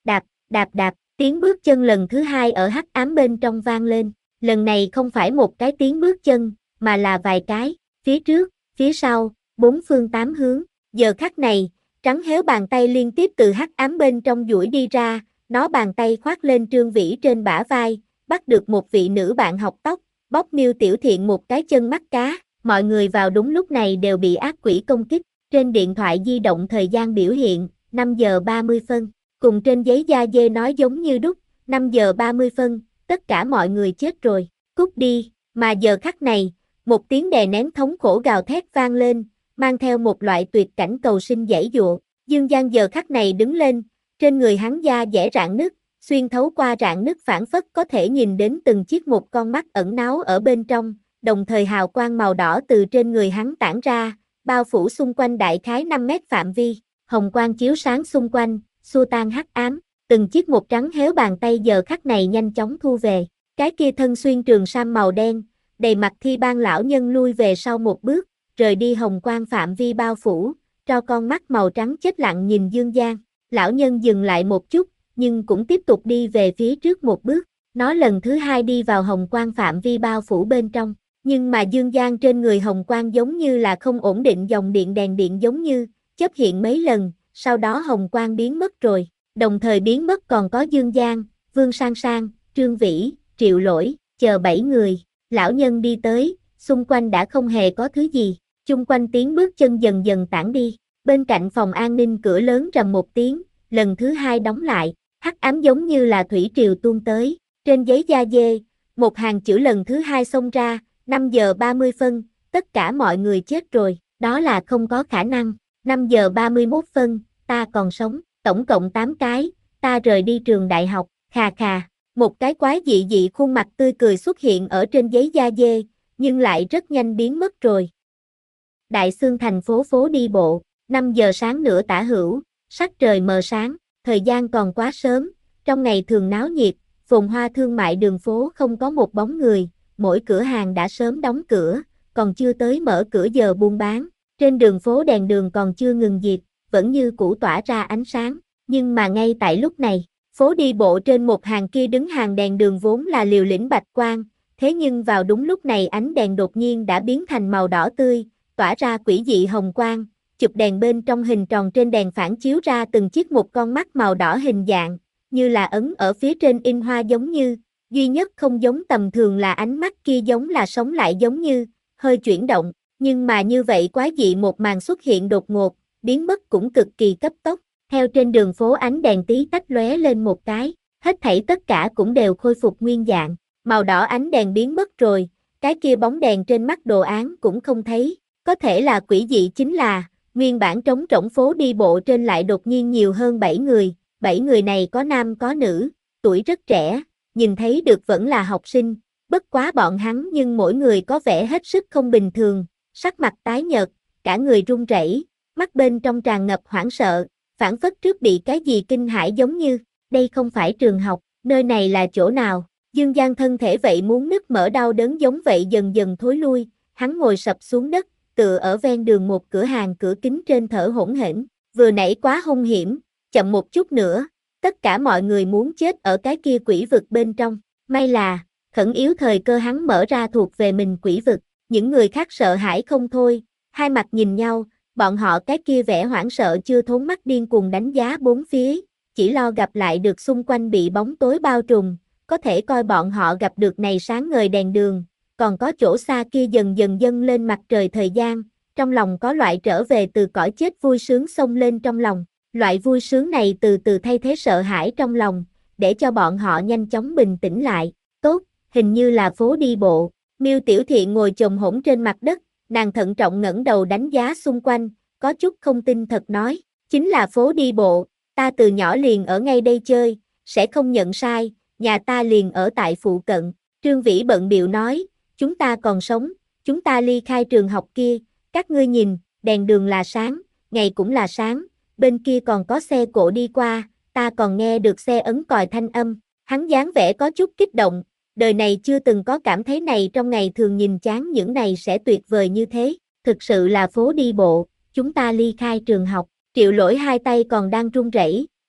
Đạp, đạp đạp, tiếng bước chân lần thứ hai ở hắc ám bên trong vang lên, lần này không phải một cái tiếng bước chân, mà là vài cái, phía trước, phía sau, bốn phương tám hướng, giờ khắc này, trắng héo bàn tay liên tiếp từ hắc ám bên trong duỗi đi ra, nó bàn tay khoác lên Trương Vĩ trên bả vai, bắt được một vị nữ bạn học tóc, bóp Miêu Tiểu Thiện một cái chân mắt cá, mọi người vào đúng lúc này đều bị ác quỷ công kích, trên điện thoại di động thời gian biểu hiện, năm giờ ba mươi phân, cùng trên giấy da dê nói giống như đúc, năm giờ ba mươi phân, tất cả mọi người chết rồi, cút đi, mà giờ khắc này, một tiếng đè nén thống khổ gào thét vang lên, mang theo một loại tuyệt cảnh cầu sinh giãy giụa, Dương Giang giờ khắc này đứng lên, trên người hắn da dẻ rạn nứt, xuyên thấu qua rạn nứt phảng phất có thể nhìn đến từng chiếc một con mắt ẩn náu ở bên trong, đồng thời hào quang màu đỏ từ trên người hắn tản ra, bao phủ xung quanh đại khái năm mét phạm vi, hồng quang chiếu sáng xung quanh, xua tan hắc ám, từng chiếc một trắng héo bàn tay giờ khắc này nhanh chóng thu về, cái kia thân xuyên trường sam màu đen, đầy mặt thi ban lão nhân lui về sau một bước, rời đi hồng quang phạm vi bao phủ, cho con mắt màu trắng chết lặng nhìn Dương Giang, lão nhân dừng lại một chút, nhưng cũng tiếp tục đi về phía trước một bước, nó lần thứ hai đi vào hồng quang phạm vi bao phủ bên trong, nhưng mà Dương Giang trên người hồng quang giống như là không ổn định dòng điện đèn điện giống như, chớp hiện mấy lần, sau đó hồng quang biến mất rồi, đồng thời biến mất còn có Dương Giang, Vương Sang Sang, Trương Vĩ, Triệu Lỗi, chờ bảy người, lão nhân đi tới, xung quanh đã không hề có thứ gì, chung quanh tiếng bước chân dần dần tản đi, bên cạnh phòng an ninh cửa lớn rầm một tiếng, lần thứ hai đóng lại, hắc ám giống như là thủy triều tuôn tới, trên giấy da dê, một hàng chữ lần thứ hai xông ra, năm giờ ba mươi phân, tất cả mọi người chết rồi, đó là không có khả năng, năm giờ ba mươi mốt phân, ta còn sống, tổng cộng tám cái, ta rời đi trường đại học, khà khà, một cái quái dị dị khuôn mặt tươi cười xuất hiện ở trên giấy da dê, nhưng lại rất nhanh biến mất rồi. Đại Xương thành phố phố đi bộ, năm giờ sáng nửa tả hữu, sắc trời mờ sáng, thời gian còn quá sớm, trong ngày thường náo nhiệt, phồn hoa thương mại đường phố không có một bóng người, mỗi cửa hàng đã sớm đóng cửa, còn chưa tới mở cửa giờ buôn bán, trên đường phố đèn đường còn chưa ngừng diệt, vẫn như cũ tỏa ra ánh sáng, nhưng mà ngay tại lúc này, phố đi bộ trên một hàng kia đứng hàng đèn đường vốn là liều lĩnh bạch quang, thế nhưng vào đúng lúc này ánh đèn đột nhiên đã biến thành màu đỏ tươi, tỏa ra quỷ dị hồng quang, chụp đèn bên trong hình tròn trên đèn phản chiếu ra từng chiếc một con mắt màu đỏ hình dạng, như là ấn ở phía trên in hoa giống như, duy nhất không giống tầm thường là ánh mắt kia giống là sống lại giống như, hơi chuyển động, nhưng mà như vậy quái dị một màn xuất hiện đột ngột, biến mất cũng cực kỳ cấp tốc, theo trên đường phố ánh đèn tí tách lóe lên một cái, hết thảy tất cả cũng đều khôi phục nguyên dạng, màu đỏ ánh đèn biến mất rồi, cái kia bóng đèn trên mắt đồ án cũng không thấy, có thể là quỷ dị chính là, nguyên bản trống rỗng phố đi bộ trên lại đột nhiên nhiều hơn bảy người, bảy người này có nam có nữ, tuổi rất trẻ, nhìn thấy được vẫn là học sinh, bất quá bọn hắn nhưng mỗi người có vẻ hết sức không bình thường, sắc mặt tái nhợt, cả người run rẩy, mắt bên trong tràn ngập hoảng sợ, phảng phất trước bị cái gì kinh hãi giống như, đây không phải trường học, nơi này là chỗ nào, Dương Giang thân thể vậy muốn nứt mở đau đớn giống vậy dần dần thối lui, hắn ngồi sập xuống đất, tựa ở ven đường một cửa hàng cửa kính trên thở hổn hển, vừa nãy quá hung hiểm, chậm một chút nữa, tất cả mọi người muốn chết ở cái kia quỷ vực bên trong, may là, khẩn yếu thời cơ hắn mở ra thuộc về mình quỷ vực, những người khác sợ hãi không thôi, hai mặt nhìn nhau, bọn họ cái kia vẻ hoảng sợ chưa thốn mắt điên cuồng đánh giá bốn phía, chỉ lo gặp lại được xung quanh bị bóng tối bao trùm, có thể coi bọn họ gặp được này sáng ngời đèn đường, còn có chỗ xa kia dần dần dâng lên mặt trời thời gian, trong lòng có loại trở về từ cõi chết vui sướng xông lên trong lòng, loại vui sướng này từ từ thay thế sợ hãi trong lòng, để cho bọn họ nhanh chóng bình tĩnh lại, tốt, hình như là phố đi bộ, Miêu Tiểu Thiện ngồi chồm hổm trên mặt đất, nàng thận trọng ngẩng đầu đánh giá xung quanh, có chút không tin thật nói, chính là phố đi bộ, ta từ nhỏ liền ở ngay đây chơi, sẽ không nhận sai, nhà ta liền ở tại phụ cận, Trương Vĩ bận bịu nói, chúng ta còn sống, chúng ta ly khai trường học kia, các ngươi nhìn, đèn đường là sáng, ngày cũng là sáng, bên kia còn có xe cộ đi qua, ta còn nghe được xe ấn còi thanh âm, hắn dáng vẻ có chút kích động, đời này chưa từng có cảm thấy này trong ngày thường nhìn chán những này sẽ tuyệt vời như thế, thực sự là phố đi bộ, chúng ta ly khai trường học, Triệu Lỗi hai tay còn đang run rẩy,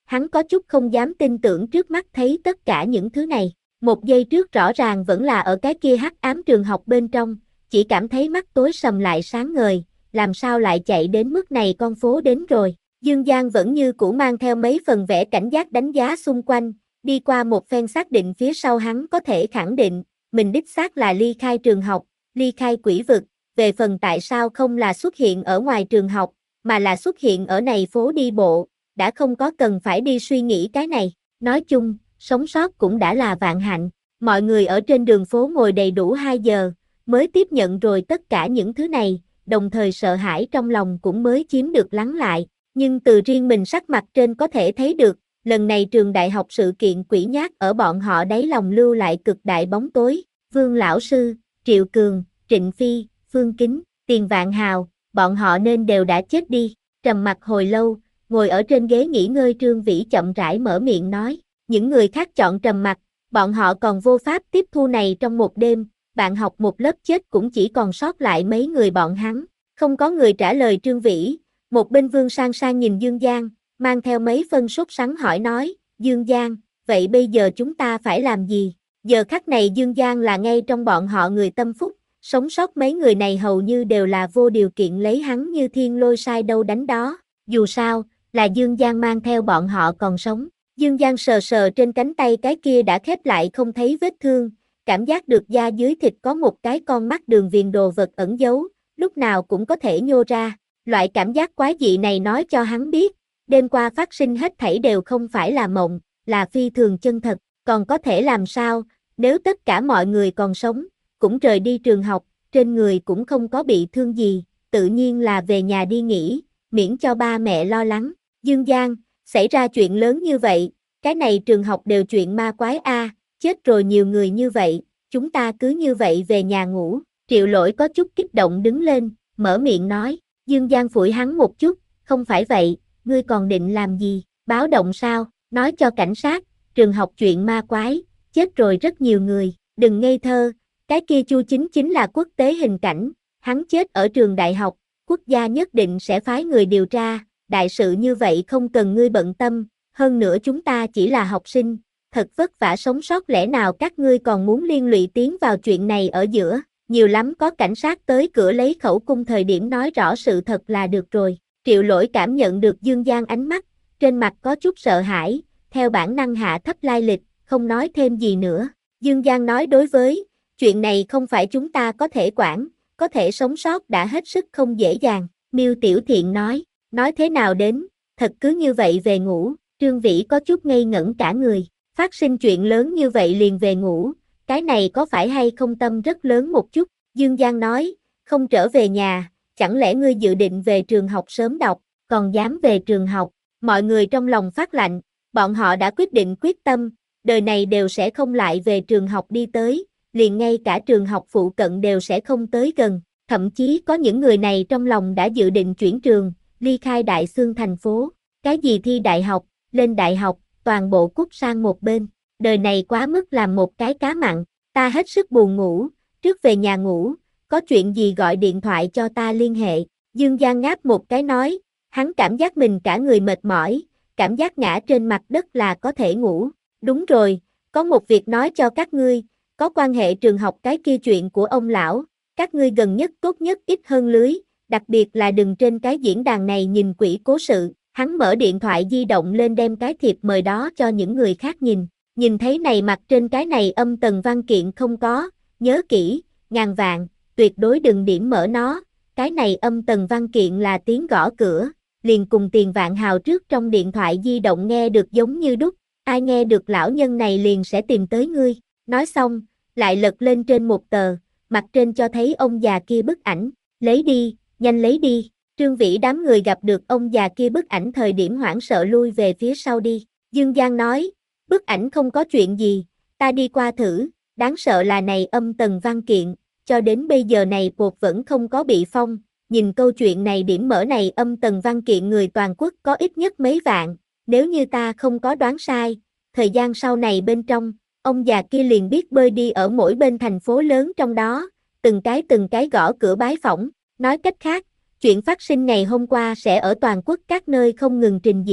hắn có chút không dám tin tưởng trước mắt thấy tất cả những thứ này. Một giây trước rõ ràng vẫn là ở cái kia hắc ám trường học bên trong, chỉ cảm thấy mắt tối sầm lại sáng ngời, làm sao lại chạy đến mức này con phố đến rồi. Dương Giang vẫn như cũ mang theo mấy phần vẻ cảnh giác đánh giá xung quanh, đi qua một phen xác định phía sau hắn có thể khẳng định, mình đích xác là ly khai trường học, ly khai quỷ vực, về phần tại sao không là xuất hiện ở ngoài trường học, mà là xuất hiện ở này phố đi bộ, đã không có cần phải đi suy nghĩ cái này. Nói chung, sống sót cũng đã là vạn hạnh. Mọi người ở trên đường phố ngồi đầy đủ hai giờ, mới tiếp nhận rồi tất cả những thứ này, đồng thời sợ hãi trong lòng cũng mới chiếm được lắng lại. Nhưng từ riêng mình sắc mặt trên có thể thấy được, lần này trường đại học sự kiện quỷ nhát ở bọn họ đáy lòng lưu lại cực đại bóng tối. Vương Lão Sư, Triệu Cường, Trịnh Phi, Phương Kính, Tiền Vạn Hào, bọn họ nên đều đã chết đi. Trầm mặc hồi lâu, ngồi ở trên ghế nghỉ ngơi Trương Vĩ chậm rãi mở miệng nói. Những người khác chọn trầm mặc, bọn họ còn vô pháp tiếp thu này trong một đêm, bạn học một lớp chết cũng chỉ còn sót lại mấy người bọn hắn. Không có người trả lời Trương Vĩ, một bên Vương Sang Sang nhìn Dương Giang, mang theo mấy phân sốt sắng hỏi nói, Dương Giang, vậy bây giờ chúng ta phải làm gì? Giờ khắc này Dương Giang là ngay trong bọn họ người tâm phúc, sống sót mấy người này hầu như đều là vô điều kiện lấy hắn như thiên lôi sai đâu đánh đó, dù sao, là Dương Giang mang theo bọn họ còn sống. Dương Giang sờ sờ trên cánh tay cái kia đã khép lại không thấy vết thương, cảm giác được da dưới thịt có một cái con mắt đường viền đồ vật ẩn giấu, lúc nào cũng có thể nhô ra. Loại cảm giác quái dị này nói cho hắn biết, đêm qua phát sinh hết thảy đều không phải là mộng, là phi thường chân thật, còn có thể làm sao, nếu tất cả mọi người còn sống, cũng rời đi trường học, trên người cũng không có bị thương gì, tự nhiên là về nhà đi nghỉ, miễn cho ba mẹ lo lắng. Dương Giang, xảy ra chuyện lớn như vậy, cái này trường học đều chuyện ma quái a, chết rồi nhiều người như vậy, chúng ta cứ như vậy về nhà ngủ. Triệu Lỗi có chút kích động đứng lên, mở miệng nói. Dương Giang phủi hắn một chút, không phải vậy, ngươi còn định làm gì, báo động sao, nói cho cảnh sát, trường học chuyện ma quái, chết rồi rất nhiều người, đừng ngây thơ, cái kia Chu Chính chính là quốc tế hình cảnh, hắn chết ở trường đại học, quốc gia nhất định sẽ phái người điều tra, đại sự như vậy không cần ngươi bận tâm, hơn nữa chúng ta chỉ là học sinh, thật vất vả sống sót lẽ nào các ngươi còn muốn liên lụy tiến vào chuyện này ở giữa. Nhiều lắm có cảnh sát tới cửa lấy khẩu cung thời điểm nói rõ sự thật là được rồi. Triệu Lỗi cảm nhận được Dương Giang ánh mắt, trên mặt có chút sợ hãi, theo bản năng hạ thấp lai lịch, không nói thêm gì nữa. Dương Giang nói đối với, chuyện này không phải chúng ta có thể quản, có thể sống sót đã hết sức không dễ dàng. Miêu Tiểu Thiện nói, nói thế nào đến, thật cứ như vậy về ngủ. Trương Vĩ có chút ngây ngẩn cả người, phát sinh chuyện lớn như vậy liền về ngủ. Cái này có phải hay không tâm rất lớn một chút, Dương Giang nói, không trở về nhà, chẳng lẽ ngươi dự định về trường học sớm đọc, còn dám về trường học, mọi người trong lòng phát lạnh, bọn họ đã quyết định quyết tâm, đời này đều sẽ không lại về trường học đi tới, liền ngay cả trường học phụ cận đều sẽ không tới gần, thậm chí có những người này trong lòng đã dự định chuyển trường, ly khai Đại Xương thành phố, cái gì thi đại học, lên đại học, toàn bộ cút sang một bên. Đời này quá mức làm một cái cá mặn, ta hết sức buồn ngủ, trước về nhà ngủ, có chuyện gì gọi điện thoại cho ta liên hệ. Dương Giang ngáp một cái nói, hắn cảm giác mình cả người mệt mỏi, cảm giác ngã trên mặt đất là có thể ngủ. Đúng rồi, có một việc nói cho các ngươi, có quan hệ trường học cái kia chuyện của ông lão, các ngươi gần nhất tốt nhất ít hơn lưới, đặc biệt là đừng trên cái diễn đàn này nhìn quỷ cố sự. Hắn mở điện thoại di động lên đem cái thiệp mời đó cho những người khác nhìn. Nhìn thấy này mặt trên cái này âm tần văn kiện không có, nhớ kỹ, ngàn vạn, tuyệt đối đừng điểm mở nó, cái này âm tần văn kiện là tiếng gõ cửa, liền cùng Tiền Vạn Hào trước trong điện thoại di động nghe được giống như đúc, ai nghe được lão nhân này liền sẽ tìm tới ngươi, nói xong, lại lật lên trên một tờ, mặt trên cho thấy ông già kia bức ảnh, lấy đi, nhanh lấy đi, Trương Vĩ đám người gặp được ông già kia bức ảnh thời điểm hoảng sợ lui về phía sau đi, Dương Giang nói, bức ảnh không có chuyện gì, ta đi qua thử, đáng sợ là này âm tần văn kiện, cho đến bây giờ này bột vẫn không có bị phong, nhìn câu chuyện này điểm mở này âm tần văn kiện người toàn quốc có ít nhất mấy vạn, nếu như ta không có đoán sai, thời gian sau này bên trong, ông già kia liền biết bơi đi ở mỗi bên thành phố lớn trong đó, từng cái từng cái gõ cửa bái phỏng, nói cách khác, chuyện phát sinh ngày hôm qua sẽ ở toàn quốc các nơi không ngừng trình diễn.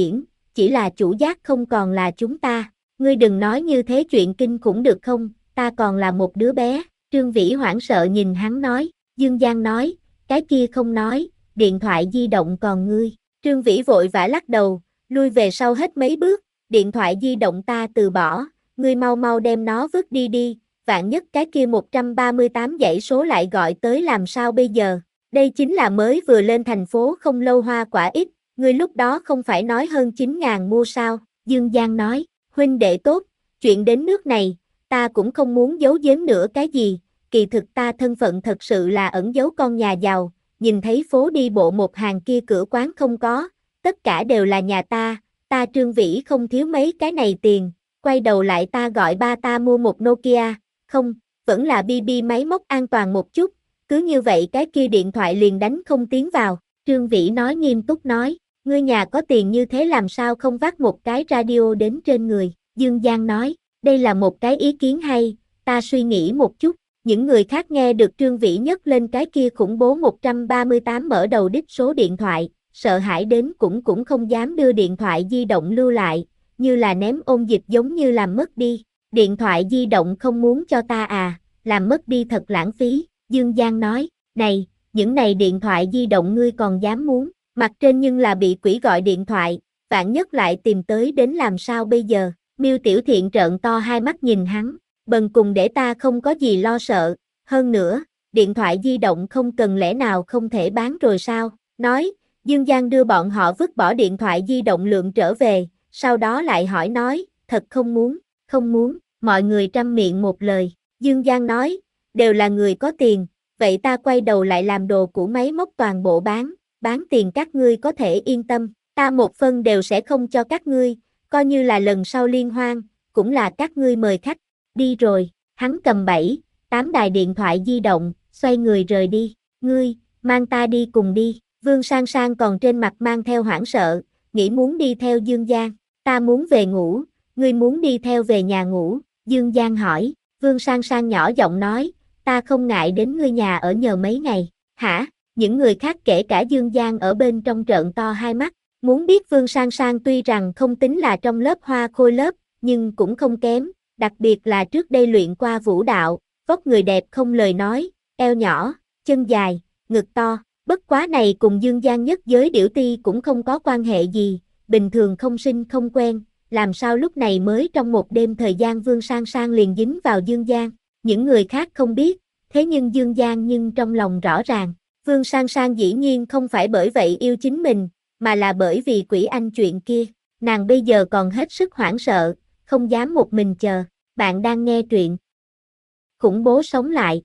chỉ là chủ giác không còn là chúng ta. Ngươi đừng nói như thế chuyện kinh khủng được không, ta còn là một đứa bé. Trương Vĩ hoảng sợ nhìn hắn nói. Dương Giang nói, cái kia không nói, điện thoại di động còn ngươi. Trương Vĩ vội vã lắc đầu, lui về sau hết mấy bước, điện thoại di động ta từ bỏ, ngươi mau mau đem nó vứt đi đi, vạn nhất cái kia một trăm ba mươi tám dãy số lại gọi tới làm sao bây giờ. Đây chính là mới vừa lên thành phố không lâu hoa quả ít, ngươi lúc đó không phải nói hơn chín ngàn mua sao. Dương Giang nói, huynh đệ tốt, chuyện đến nước này, ta cũng không muốn giấu giếm nữa cái gì, kỳ thực ta thân phận thật sự là ẩn giấu con nhà giàu, nhìn thấy phố đi bộ một hàng kia cửa quán không có, tất cả đều là nhà ta, ta Trương Vĩ không thiếu mấy cái này tiền, quay đầu lại ta gọi ba ta mua một Nokia, không, vẫn là bê bê máy móc an toàn một chút, cứ như vậy cái kia điện thoại liền đánh không tiến vào. Trương Vĩ nói nghiêm túc nói, ngươi nhà có tiền như thế làm sao không vác một cái radio đến trên người. Dương Giang nói, đây là một cái ý kiến hay, ta suy nghĩ một chút. Những người khác nghe được Trương Vĩ nhấc lên cái kia khủng bố một trăm ba mươi tám mở đầu đích số điện thoại, sợ hãi đến cũng cũng không dám đưa điện thoại di động lưu lại, như là ném ôn dịch giống như làm mất đi. Điện thoại di động không muốn cho ta à, làm mất đi thật lãng phí. Dương Giang nói, này, những này điện thoại di động ngươi còn dám muốn, mặt trên nhưng là bị quỷ gọi điện thoại, vạn nhất lại tìm tới đến làm sao bây giờ. Miêu Tiểu Thiện trợn to hai mắt nhìn hắn, bần cùng để ta không có gì lo sợ, hơn nữa, điện thoại di động không cần lẽ nào không thể bán rồi sao, nói, Dương Giang đưa bọn họ vứt bỏ điện thoại di động lượng trở về, sau đó lại hỏi nói, thật không muốn, không muốn, mọi người trăm miệng một lời, Dương Giang nói, đều là người có tiền, vậy ta quay đầu lại làm đồ của máy móc toàn bộ bán, bán tiền các ngươi có thể yên tâm, ta một phân đều sẽ không cho các ngươi, coi như là lần sau liên hoan, cũng là các ngươi mời khách. Đi rồi, hắn cầm bảy, tám đài điện thoại di động, xoay người rời đi, ngươi, mang ta đi cùng đi, Vương Sang Sang còn trên mặt mang theo hoảng sợ, nghĩ muốn đi theo Dương Giang, ta muốn về ngủ, ngươi muốn đi theo về nhà ngủ, Dương Giang hỏi, Vương Sang Sang nhỏ giọng nói, ta không ngại đến ngươi nhà ở nhờ mấy ngày, hả, những người khác kể cả Dương Giang ở bên trong trợn to hai mắt, muốn biết Vương Sang Sang tuy rằng không tính là trong lớp hoa khôi lớp, nhưng cũng không kém. Đặc biệt là trước đây luyện qua vũ đạo, vóc người đẹp không lời nói, eo nhỏ, chân dài, ngực to, bất quá này cùng Dương Giang nhất giới điểu ti cũng không có quan hệ gì, bình thường không sinh không quen, làm sao lúc này mới trong một đêm thời gian Vương Sang Sang liền dính vào Dương Giang, những người khác không biết, thế nhưng Dương Giang nhưng trong lòng rõ ràng, Vương Sang Sang dĩ nhiên không phải bởi vậy yêu chính mình, mà là bởi vì quỷ anh chuyện kia, nàng bây giờ còn hết sức hoảng sợ, không dám một mình chờ. Bạn đang nghe truyện khủng bố sống lại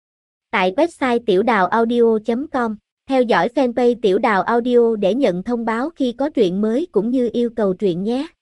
tại website tiểu đào audio chấm com. Theo dõi fanpage Tiểu Đào Audio để nhận thông báo khi có truyện mới cũng như yêu cầu truyện nhé.